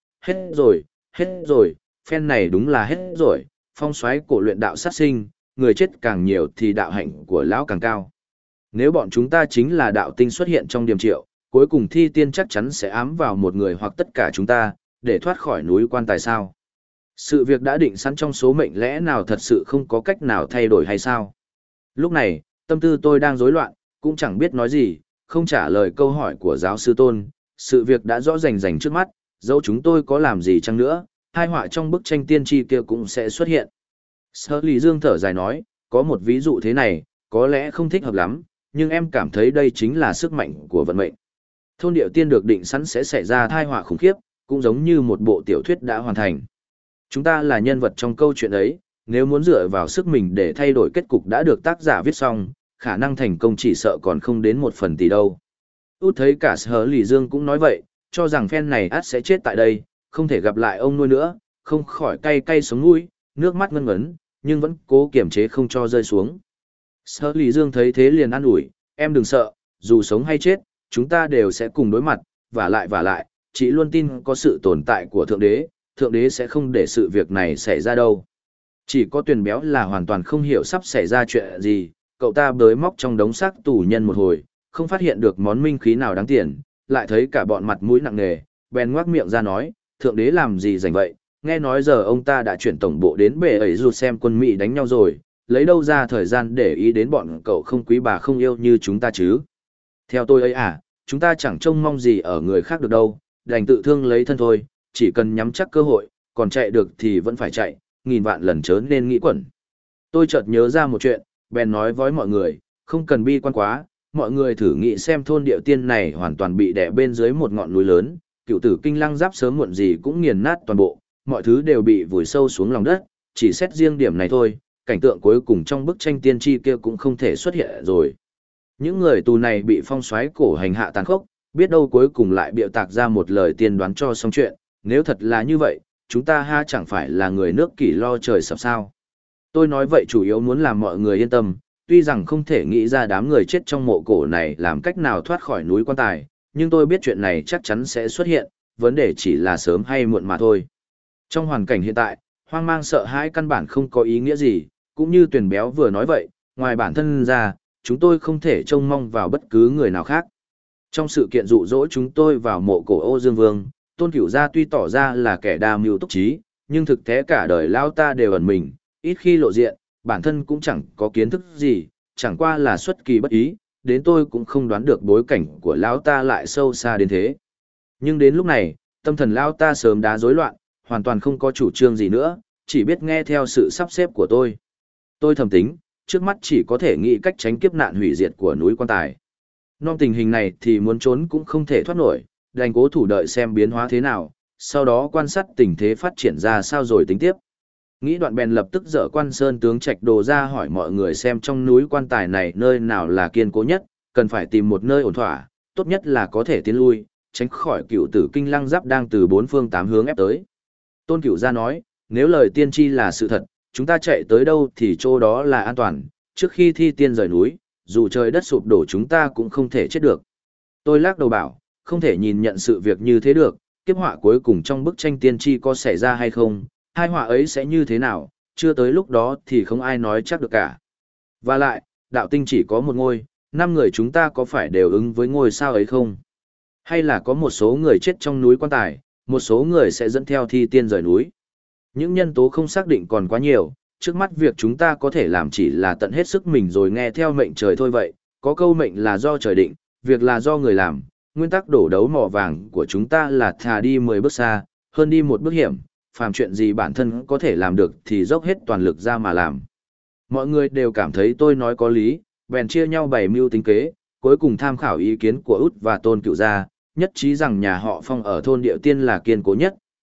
Speaker 1: hết rồi, phen này đúng là hết rồi, phong soái cổ luyện đạo sát sinh, người chết càng nhiều thì đạo hạnh của lão càng cao. Nếu bọn chúng ta chính là đạo tinh xuất hiện trong điềm triệu, cuối cùng thi tiên chắc chắn sẽ ám vào một người hoặc tất cả chúng ta, để thoát khỏi núi quan tài sao. Sự việc đã định sẵn trong số mệnh lẽ nào thật sự không có cách nào thay đổi hay sao? Lúc này, tâm tư tôi đang rối loạn, cũng chẳng biết nói gì, không trả lời câu hỏi của giáo sư Tôn, sự việc đã rõ rành rành trước mắt, dẫu chúng tôi có làm gì chăng nữa, hai họa trong bức tranh tiên tri kia cũng sẽ xuất hiện. Sở Lý Dương thở dài nói, có một ví dụ thế này, có lẽ không thích hợp lắm, nhưng em cảm thấy đây chính là sức mạnh của vận mệnh. Thôn điệu tiên được định sẵn sẽ xảy ra tai họa khủng khiếp, cũng giống như một bộ tiểu thuyết đã hoàn thành. Chúng ta là nhân vật trong câu chuyện ấy, nếu muốn dựa vào sức mình để thay đổi kết cục đã được tác giả viết xong, khả năng thành công chỉ sợ còn không đến 1% đâu. Út thấy cả Sở Lý Dương cũng nói vậy, cho rằng phen này ắt sẽ chết tại đây, không thể gặp lại ông nuôi nữa, không khỏi cay cay sống mũi, nước mắt ngân ngấn, nhưng vẫn cố kiềm chế không cho rơi xuống. Sở Lý Dương thấy thế liền an ủi, em đừng sợ, dù sống hay chết, chúng ta đều sẽ cùng đối mặt, và lại, chị luôn tin có sự tồn tại của Thượng Đế sẽ không để sự việc này xảy ra đâu. Chỉ có Tuyền Béo là hoàn toàn không hiểu sắp xảy ra chuyện gì, cậu ta bới móc trong đống xác tù nhân một hồi, không phát hiện được món minh khí nào đáng tiền, lại thấy cả bọn mặt mũi nặng nề, bèn ngoác miệng ra nói, Thượng Đế làm gì rảnh vậy, nghe nói giờ ông ta đã chuyển tổng bộ đến bể ấy rụt xem quân Mỹ đánh nhau rồi, lấy đâu ra thời gian để ý đến bọn cậu không quý bà không yêu như chúng ta chứ. Theo tôi ấy à, chúng ta chẳng trông mong gì ở người khác được đâu, đành tự thương lấy thân thôi, chỉ cần nhắm chắc cơ hội, còn chạy được thì vẫn phải chạy, nghìn vạn lần chớ nên nghĩ quẩn. Tôi chợt nhớ ra một chuyện, bèn nói với mọi người, không cần bi quan quá, mọi người thử nghĩ xem thôn điệu tiên này hoàn toàn bị đè bên dưới một ngọn núi lớn, cựu tử kinh lăng giáp sớm muộn gì cũng nghiền nát toàn bộ, mọi thứ đều bị vùi sâu xuống lòng đất, chỉ xét riêng điểm này thôi, cảnh tượng cuối cùng trong bức tranh tiên tri kia cũng không thể xuất hiện rồi. Những người tù này bị phong soái cổ hành hạ tàn khốc, biết đâu cuối cùng lại bịa tạc ra một lời tiên đoán cho xong chuyện, nếu thật là như vậy, chúng ta ha chẳng phải là người nước kỷ lo trời sập sao. Tôi nói vậy chủ yếu muốn làm mọi người yên tâm, tuy rằng không thể nghĩ ra đám người chết trong mộ cổ này làm cách nào thoát khỏi núi quan tài, nhưng tôi biết chuyện này chắc chắn sẽ xuất hiện, vấn đề chỉ là sớm hay muộn mà thôi. Trong hoàn cảnh hiện tại, hoang mang sợ hãi căn bản không có ý nghĩa gì, cũng như Tuyền Béo vừa nói vậy, ngoài bản thân ra, chúng tôi không thể trông mong vào bất cứ người nào khác. Trong sự kiện dụ dỗ chúng tôi vào mộ cổ Ô Dương Vương, Tôn Cửu Gia tuy tỏ ra là kẻ đa mưu túc trí, nhưng thực tế cả đời lao ta đều ẩn mình, ít khi lộ diện, bản thân cũng chẳng có kiến thức gì, chẳng qua là xuất kỳ bất ý, đến tôi cũng không đoán được bối cảnh của lão ta lại sâu xa đến thế. Nhưng đến lúc này, tâm thần lão ta sớm đã rối loạn, hoàn toàn không có chủ trương gì nữa, chỉ biết nghe theo sự sắp xếp của tôi. Tôi thầm tính, trước mắt chỉ có thể nghĩ cách tránh kiếp nạn hủy diệt của núi quan tài. Non tình hình này thì muốn trốn cũng không thể thoát nổi, đành cố thủ đợi xem biến hóa thế nào, sau đó quan sát tình thế phát triển ra sao rồi tính tiếp. Nghĩ đoạn bèn lập tức dở Quan Sơn tướng Trạch Đồ ra hỏi mọi người xem trong núi quan tài này nơi nào là kiên cố nhất, cần phải tìm một nơi ổn thỏa, tốt nhất là có thể tiến lui, tránh khỏi cựu tử kinh lăng giáp đang từ bốn phương tám hướng ép tới. Tôn Cửu Gia nói, nếu lời tiên tri là sự thật, chúng ta chạy tới đâu thì chỗ đó là an toàn, trước khi thi tiên rời núi, dù trời đất sụp đổ chúng ta cũng không thể chết được. Tôi lắc đầu bảo, không thể nhìn nhận sự việc như thế được, kiếp họa cuối cùng trong bức tranh tiên tri có xảy ra hay không, hai họa ấy sẽ như thế nào, chưa tới lúc đó thì không ai nói chắc được cả. Và lại, đạo tinh chỉ có một ngôi, 5 người chúng ta có phải đều ứng với ngôi sao ấy không? Hay là có một số người chết trong núi quan tài, một số người sẽ dẫn theo thi tiên rời núi? Những nhân tố không xác định còn quá nhiều, trước mắt việc chúng ta có thể làm chỉ là tận hết sức mình rồi nghe theo mệnh trời thôi vậy, có câu mệnh là do trời định, việc là do người làm, nguyên tắc đổ đấu mỏ vàng của chúng ta là thà đi 10 bước xa, hơn đi một bước hiểm, phàm chuyện gì bản thân có thể làm được thì dốc hết toàn lực ra mà làm. Mọi người đều cảm thấy tôi nói có lý, bèn chia nhau bày mưu tính kế, cuối cùng tham khảo ý kiến của Út và Tôn Cửu Gia, nhất trí rằng nhà họ Phong ở thôn Điệu Tiên là kiên cố nhất,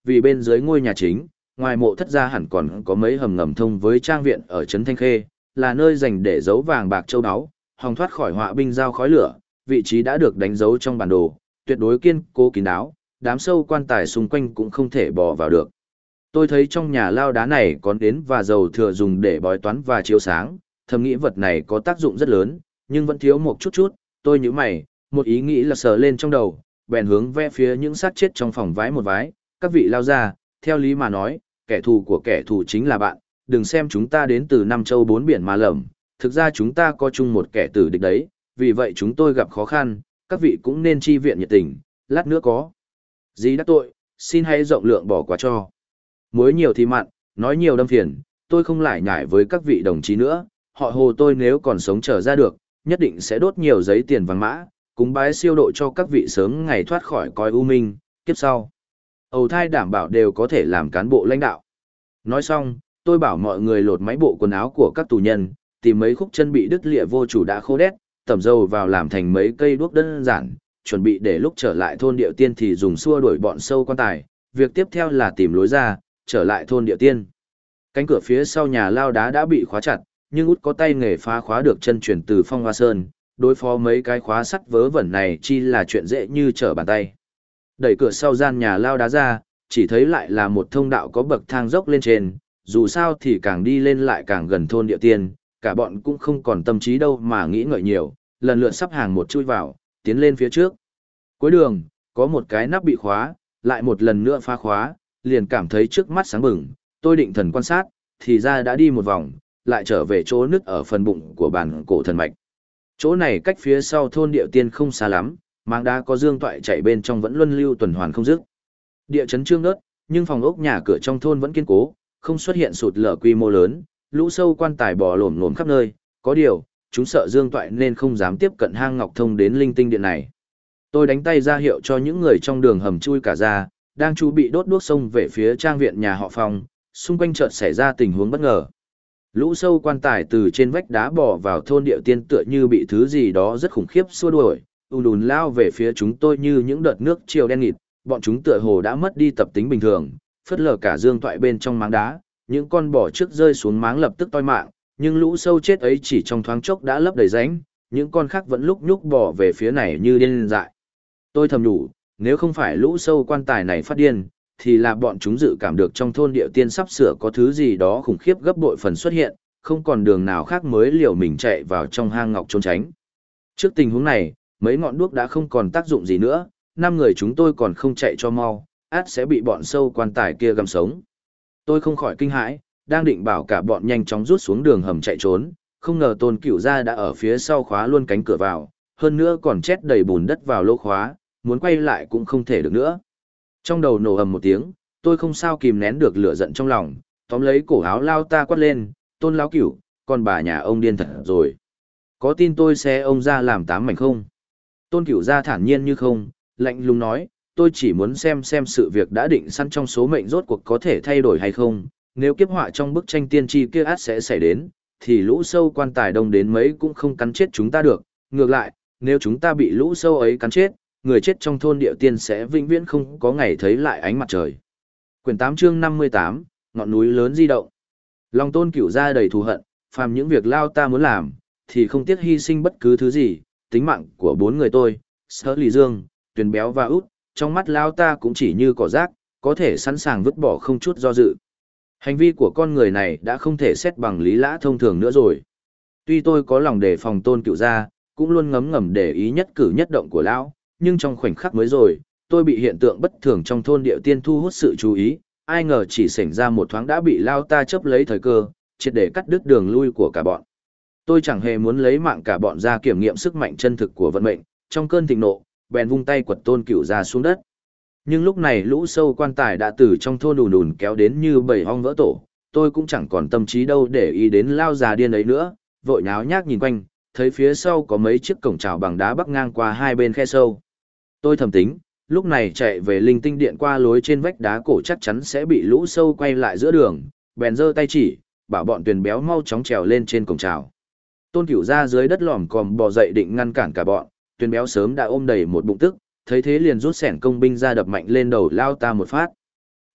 Speaker 1: vì bên dưới ngôi nhà chính, ngoài mộ thất ra hẳn còn có mấy hầm ngầm thông với trang viện ở trấn Thanh Khê, là nơi dành để giấu vàng bạc châu báu, hòng thoát khỏi họa binh giao khói lửa, vị trí đã được đánh dấu trong bản đồ, tuyệt đối kiên cố kín đáo, đám sâu quan tài xung quanh cũng không thể bò vào được. Tôi thấy trong nhà lao đá này có nến và dầu thừa dùng để bói toán và chiếu sáng, thầm nghĩ vật này có tác dụng rất lớn, nhưng vẫn thiếu một chút chút, tôi nhíu mày, một ý nghĩ là sờ lên trong đầu, bèn hướng về phía những xác chết trong phòng vái một vái, các vị lao ra, theo lý mà nói, kẻ thù của kẻ thù chính là bạn, đừng xem chúng ta đến từ năm châu bốn biển mà lầm, thực ra chúng ta có chung một kẻ tử địch đấy, vì vậy chúng tôi gặp khó khăn, các vị cũng nên chi viện nhiệt tình, lát nữa có gì đắc tội, xin hãy rộng lượng bỏ qua cho. Muối nhiều thì mặn, nói nhiều đâm phiền, tôi không lại nhải với các vị đồng chí nữa, họ Hồ tôi nếu còn sống trở ra được, nhất định sẽ đốt nhiều giấy tiền vàng mã, cúng bái siêu độ cho các vị sớm ngày thoát khỏi cõi u minh, kiếp sau. Ầu thai đảm bảo đều có thể làm cán bộ lãnh đạo. Nói xong, tôi bảo mọi người lột máy bộ quần áo của các tù nhân, tìm mấy khúc chân bị đứt lịa vô chủ đã khô đét, tẩm dầu vào làm thành mấy cây đuốc đơn giản, chuẩn bị để lúc trở lại thôn Điệu Tiên thì dùng xua đuổi bọn sâu quan tài. Việc tiếp theo là tìm lối ra, trở lại thôn Điệu Tiên. Cánh cửa phía sau nhà lao đá đã bị khóa chặt, nhưng út có tay nghề phá khóa được chân truyền từ Phong Hoa Sơn, đối phó mấy cái khóa sắt vớ vẩn này chi là chuyện dễ như trở bàn tay. Đẩy cửa sau gian nhà lao đá ra, chỉ thấy lại là một thông đạo có bậc thang dốc lên trên, dù sao thì càng đi lên lại càng gần thôn Điệu Tiên, cả bọn cũng không còn tâm trí đâu mà nghĩ ngợi nhiều, lần lượt sắp hàng một chui vào, tiến lên phía trước. Cuối đường, có một cái nắp bị khóa, lại một lần nữa phá khóa, liền cảm thấy trước mắt sáng bừng, tôi định thần quan sát, thì ra đã đi một vòng, lại trở về chỗ nứt ở phần bụng của bản cổ thần mạch. Chỗ này cách phía sau thôn Điệu Tiên không xa lắm, máng đá có dương toại chạy bên trong vẫn luân lưu tuần hoàn không dứt. Địa chấn trương ớt, nhưng phòng ốc nhà cửa trong thôn vẫn kiên cố, không xuất hiện sụt lở quy mô lớn, lũ sâu quan tài bò lổm lổm khắp nơi, có điều, chúng sợ dương toại nên không dám tiếp cận hang ngọc thông đến linh tinh điện này. Tôi đánh tay ra hiệu cho những người trong đường hầm chui cả ra, đang chuẩn bị đốt đuốc sông về phía trang viện nhà họ Phong, xung quanh chợt xảy ra tình huống bất ngờ. Lũ sâu quan tài từ trên vách đá bò vào thôn Điệu Tiên tựa như bị thứ gì đó rất khủng khiếp xua đuổi, ùn ùn lao về phía chúng tôi như những đợt nước triều đen nghịt, bọn chúng tựa hồ đã mất đi tập tính bình thường, phớt lờ cả dương toại bên trong máng đá, những con bò trước rơi xuống máng lập tức toi mạng, nhưng lũ sâu chết ấy chỉ trong thoáng chốc đã lấp đầy rãnh, những con khác vẫn lúc nhúc bò về phía này như điên dại. Tôi thầm nhủ, nếu không phải lũ sâu quan tài này phát điên, thì là bọn chúng dự cảm được trong thôn Điệu Tiên sắp sửa có thứ gì đó khủng khiếp gấp bội phần xuất hiện, không còn đường nào khác mới liều mình chạy vào trong hang ngọc trốn tránh. Trước tình huống này, mấy ngọn đuốc đã không còn tác dụng gì nữa, 5 người chúng tôi còn không chạy cho mau, át sẽ bị bọn sâu quan tài kia găm sống. Tôi không khỏi kinh hãi, đang định bảo cả bọn nhanh chóng rút xuống đường hầm chạy trốn, không ngờ Tôn Cửu Gia đã ở phía sau khóa luôn cánh cửa vào, hơn nữa còn chét đầy bùn đất vào lỗ khóa, muốn quay lại cũng không thể được nữa. Trong đầu nổ ầm một tiếng, tôi không sao kìm nén được lửa giận trong lòng, tóm lấy cổ áo lao ta quát lên, Tôn Láo Cửu, con bà nhà ông điên thật rồi. Có tin tôi sẽ ông ra làm 8 mảnh không? Tôn Cửu Gia thản nhiên như không, lạnh lùng nói, tôi chỉ muốn xem sự việc đã định sẵn trong số mệnh rốt cuộc có thể thay đổi hay không, nếu kiếp họa trong bức tranh tiên tri kia át sẽ xảy đến, thì lũ sâu quan tài đông đến mấy cũng không cắn chết chúng ta được, ngược lại, nếu chúng ta bị lũ sâu ấy cắn chết, người chết trong thôn Điệu Tiên sẽ vĩnh viễn không có ngày thấy lại ánh mặt trời. Quyển 8 chương 58, ngọn núi lớn di động. Lòng Tôn Cửu Gia đầy thù hận, phàm những việc lao ta muốn làm, thì không tiếc hy sinh bất cứ thứ gì, tính mạng của 4 người tôi, Sở Lý Dương, Tuyền Béo và Út, trong mắt lao ta cũng chỉ như cỏ rác, có thể sẵn sàng vứt bỏ không chút do dự. Hành vi của con người này đã không thể xét bằng lý lẽ thông thường nữa rồi. Tuy tôi có lòng đề phòng Tôn Cửu Gia, cũng luôn ngấm ngầm để ý nhất cử nhất động của lão, nhưng trong khoảnh khắc mới rồi, tôi bị hiện tượng bất thường trong thôn Điệu Tiên thu hút sự chú ý, ai ngờ chỉ xảy ra một thoáng đã bị lao ta chấp lấy thời cơ, triệt để cắt đứt đường lui của cả bọn. Tôi chẳng hề muốn lấy mạng cả bọn ra kiểm nghiệm sức mạnh chân thực của vận mệnh, trong cơn thịnh nộ, bèn vung tay quật Tôn Cửu Gia xuống đất. Nhưng lúc này lũ sâu quan tài đã từ trong thôn đùn đùn kéo đến như bầy ong vỡ tổ, tôi cũng chẳng còn tâm trí đâu để ý đến lao già điên ấy nữa, vội nháo nhác nhìn quanh, thấy phía sau có mấy chiếc cổng trào bằng đá bắc ngang qua hai bên khe sâu. Tôi thầm tính, lúc này chạy về linh tinh điện qua lối trên vách đá cổ chắc chắn sẽ bị lũ sâu quay lại giữa đường, bèn giơ tay chỉ, bảo bọn Tuyền Béo mau chóng trèo lên trên cổng trào. Tôn Cửu Gia dưới đất lòm còm bò dậy định ngăn cản cả bọn, Tuyền Béo sớm đã ôm đầy một bụng tức, thấy thế liền rút xẻng công binh ra đập mạnh lên đầu lao ta một phát.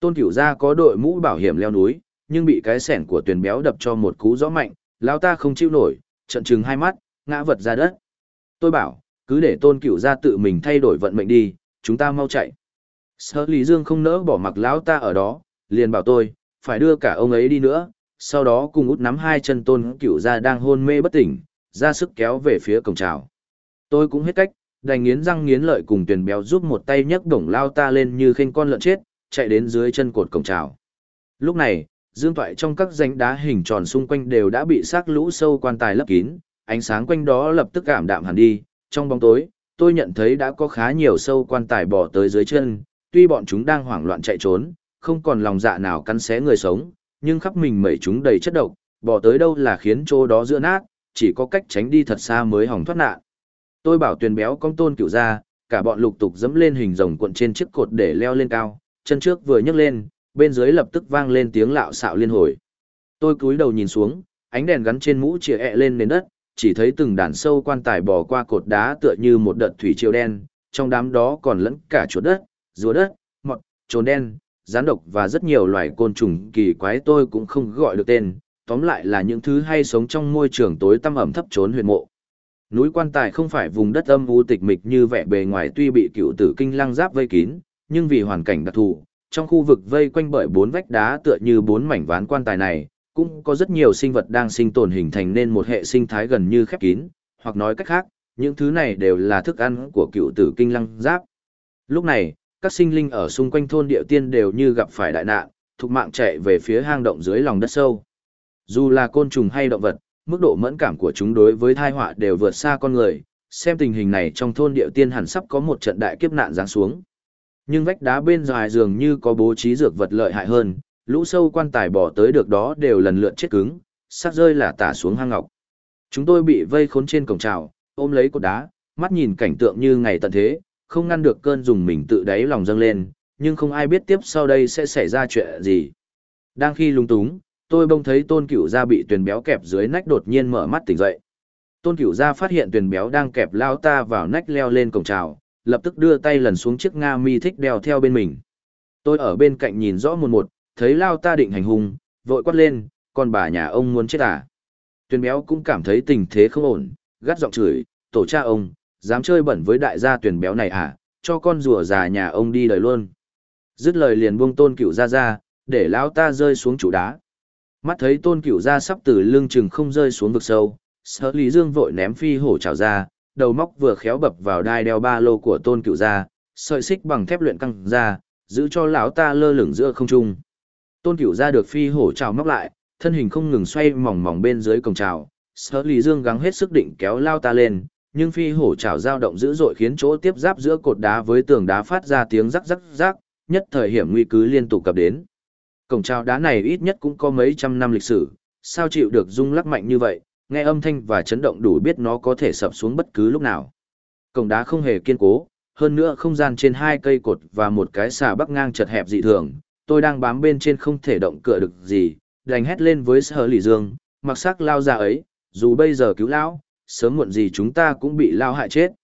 Speaker 1: Tôn Cửu gia có đội mũ bảo hiểm leo núi, nhưng bị cái xẻng của Tuyền Béo đập cho một cú rõ mạnh, lão ta không chịu nổi, trợn trừng hai mắt, ngã vật ra đất. Tôi bảo, cứ để Tôn Cửu gia tự mình thay đổi vận mệnh đi, chúng ta mau chạy. Sở Lý Dương không nỡ bỏ mặc lão ta ở đó, liền bảo tôi, phải đưa cả ông ấy đi nữa, sau đó cùng út nắm hai chân Tôn Cửu gia đang hôn mê bất tỉnh, ra sức kéo về phía cổng chào. Tôi cũng hết cách, đành nghiến răng nghiến lợi cùng Tuyền Béo giúp một tay nhấc đổng lao ta lên như khênh con lợn chết, chạy đến dưới chân cột cổng chào. Lúc này, dương toại trong các rãnh đá hình tròn xung quanh đều đã bị xác lũ sâu quan tài lấp kín, ánh sáng quanh đó lập tức ảm đạm hẳn đi. Trong bóng tối, tôi nhận thấy đã có khá nhiều sâu quan tài bò tới dưới chân, tuy bọn chúng đang hoảng loạn chạy trốn, không còn lòng dạ nào cắn xé người sống, nhưng khắp mình mẩy chúng đầy chất độc, bò tới đâu là khiến chỗ đó giữa nát, chỉ có cách tránh đi thật xa mới hòng thoát nạn. Tôi bảo Tuyền Béo cong Tôn Cửu ra, cả bọn lục tục dẫm lên hình rồng cuộn trên chiếc cột để leo lên cao, chân trước vừa nhấc lên, bên dưới lập tức vang lên tiếng lạo xạo liên hồi. Tôi cúi đầu nhìn xuống, ánh đèn gắn trên mũ chĩa lên nền đất, chỉ thấy từng đàn sâu quan tài bò qua cột đá tựa như một đợt thủy triều đen, trong đám đó còn lẫn cả chuột đất, rùa đất, mọt, trồn đen, rắn độc và rất nhiều loài côn trùng kỳ quái tôi cũng không gọi được tên, tóm lại là những thứ hay sống trong môi trường tối tăm ẩm thấp trốn huyệt mộ. Núi Quan Tài không phải vùng đất âm u tịch mịch như vẻ bề ngoài, tuy bị Cựu Tử Kinh Lăng giáp vây kín, nhưng vì hoàn cảnh đặc thù, trong khu vực vây quanh bởi bốn vách đá tựa như bốn mảnh ván quan tài này, cũng có rất nhiều sinh vật đang sinh tồn hình thành nên một hệ sinh thái gần như khép kín, hoặc nói cách khác, những thứ này đều là thức ăn của Cựu Tử Kinh Lăng giáp. Lúc này, các sinh linh ở xung quanh thôn Điệu Tiên đều như gặp phải đại nạn, thục mạng chạy về phía hang động dưới lòng đất sâu. Dù là côn trùng hay động vật, mức độ mẫn cảm của chúng đối với tai họa đều vượt xa con người, xem tình hình này trong thôn Điệu Tiên hẳn sắp có một trận đại kiếp nạn giáng xuống. Nhưng vách đá bên ngoài dường như có bố trí dược vật lợi hại hơn, lũ sâu quan tài bỏ tới được đó đều lần lượt chết cứng, xác rơi là tả xuống hang ngọc. Chúng tôi bị vây khốn trên cổng trào, ôm lấy cột đá, mắt nhìn cảnh tượng như ngày tận thế, không ngăn được cơn dùng mình tự đáy lòng dâng lên, nhưng không ai biết tiếp sau đây sẽ xảy ra chuyện gì. Đang khi lung túng, tôi bỗng thấy Tôn Cửu Gia bị Tuyền Béo kẹp dưới nách đột nhiên mở mắt tỉnh dậy. Tôn Cửu Gia phát hiện Tuyền Béo đang kẹp lao ta vào nách leo lên cổng trào, lập tức đưa tay lần xuống chiếc nga mi thích đeo theo bên mình. Tôi ở bên cạnh nhìn rõ một một, thấy lao ta định hành hung, vội quát lên, con bà nhà ông muốn chết à? Tuyền Béo cũng cảm thấy tình thế không ổn, gắt giọng chửi, tổ cha ông, dám chơi bẩn với đại gia Tuyền Béo này à, cho con rùa già nhà ông đi đời luôn. Dứt lời liền buông Tôn Cửu Gia ra, để lao ta rơi xuống trụ đá. Mắt thấy Tôn Cửu Gia sắp từ lưng chừng không rơi xuống vực sâu, Sở Lý Dương vội ném phi hổ trảo ra, đầu móc vừa khéo bập vào đai đeo ba lô của Tôn Cửu Gia, sợi xích bằng thép luyện căng ra, giữ cho lão ta lơ lửng giữa không trung. Tôn Cửu Gia được phi hổ trảo móc lại, thân hình không ngừng xoay mỏng mỏng bên dưới cổng trảo. Sở Lý Dương gắng hết sức định kéo lao ta lên, nhưng phi hổ trảo dao động dữ dội khiến chỗ tiếp giáp giữa cột đá với tường đá phát ra tiếng rắc rắc rắc, nhất thời hiểm nguy cứ liên tục cập đến. Cổng trào đá này ít nhất cũng có mấy trăm năm lịch sử, sao chịu được rung lắc mạnh như vậy, nghe âm thanh và chấn động đủ biết nó có thể sập xuống bất cứ lúc nào. Cổng đá không hề kiên cố, hơn nữa không gian trên hai cây cột và một cái xà bắc ngang chật hẹp dị thường, tôi đang bám bên trên không thể động cựa được gì, đành hét lên với Sở Lý Dương, mặc sắc lao ra ấy, dù bây giờ cứu lão, sớm muộn gì chúng ta cũng bị lao hại chết.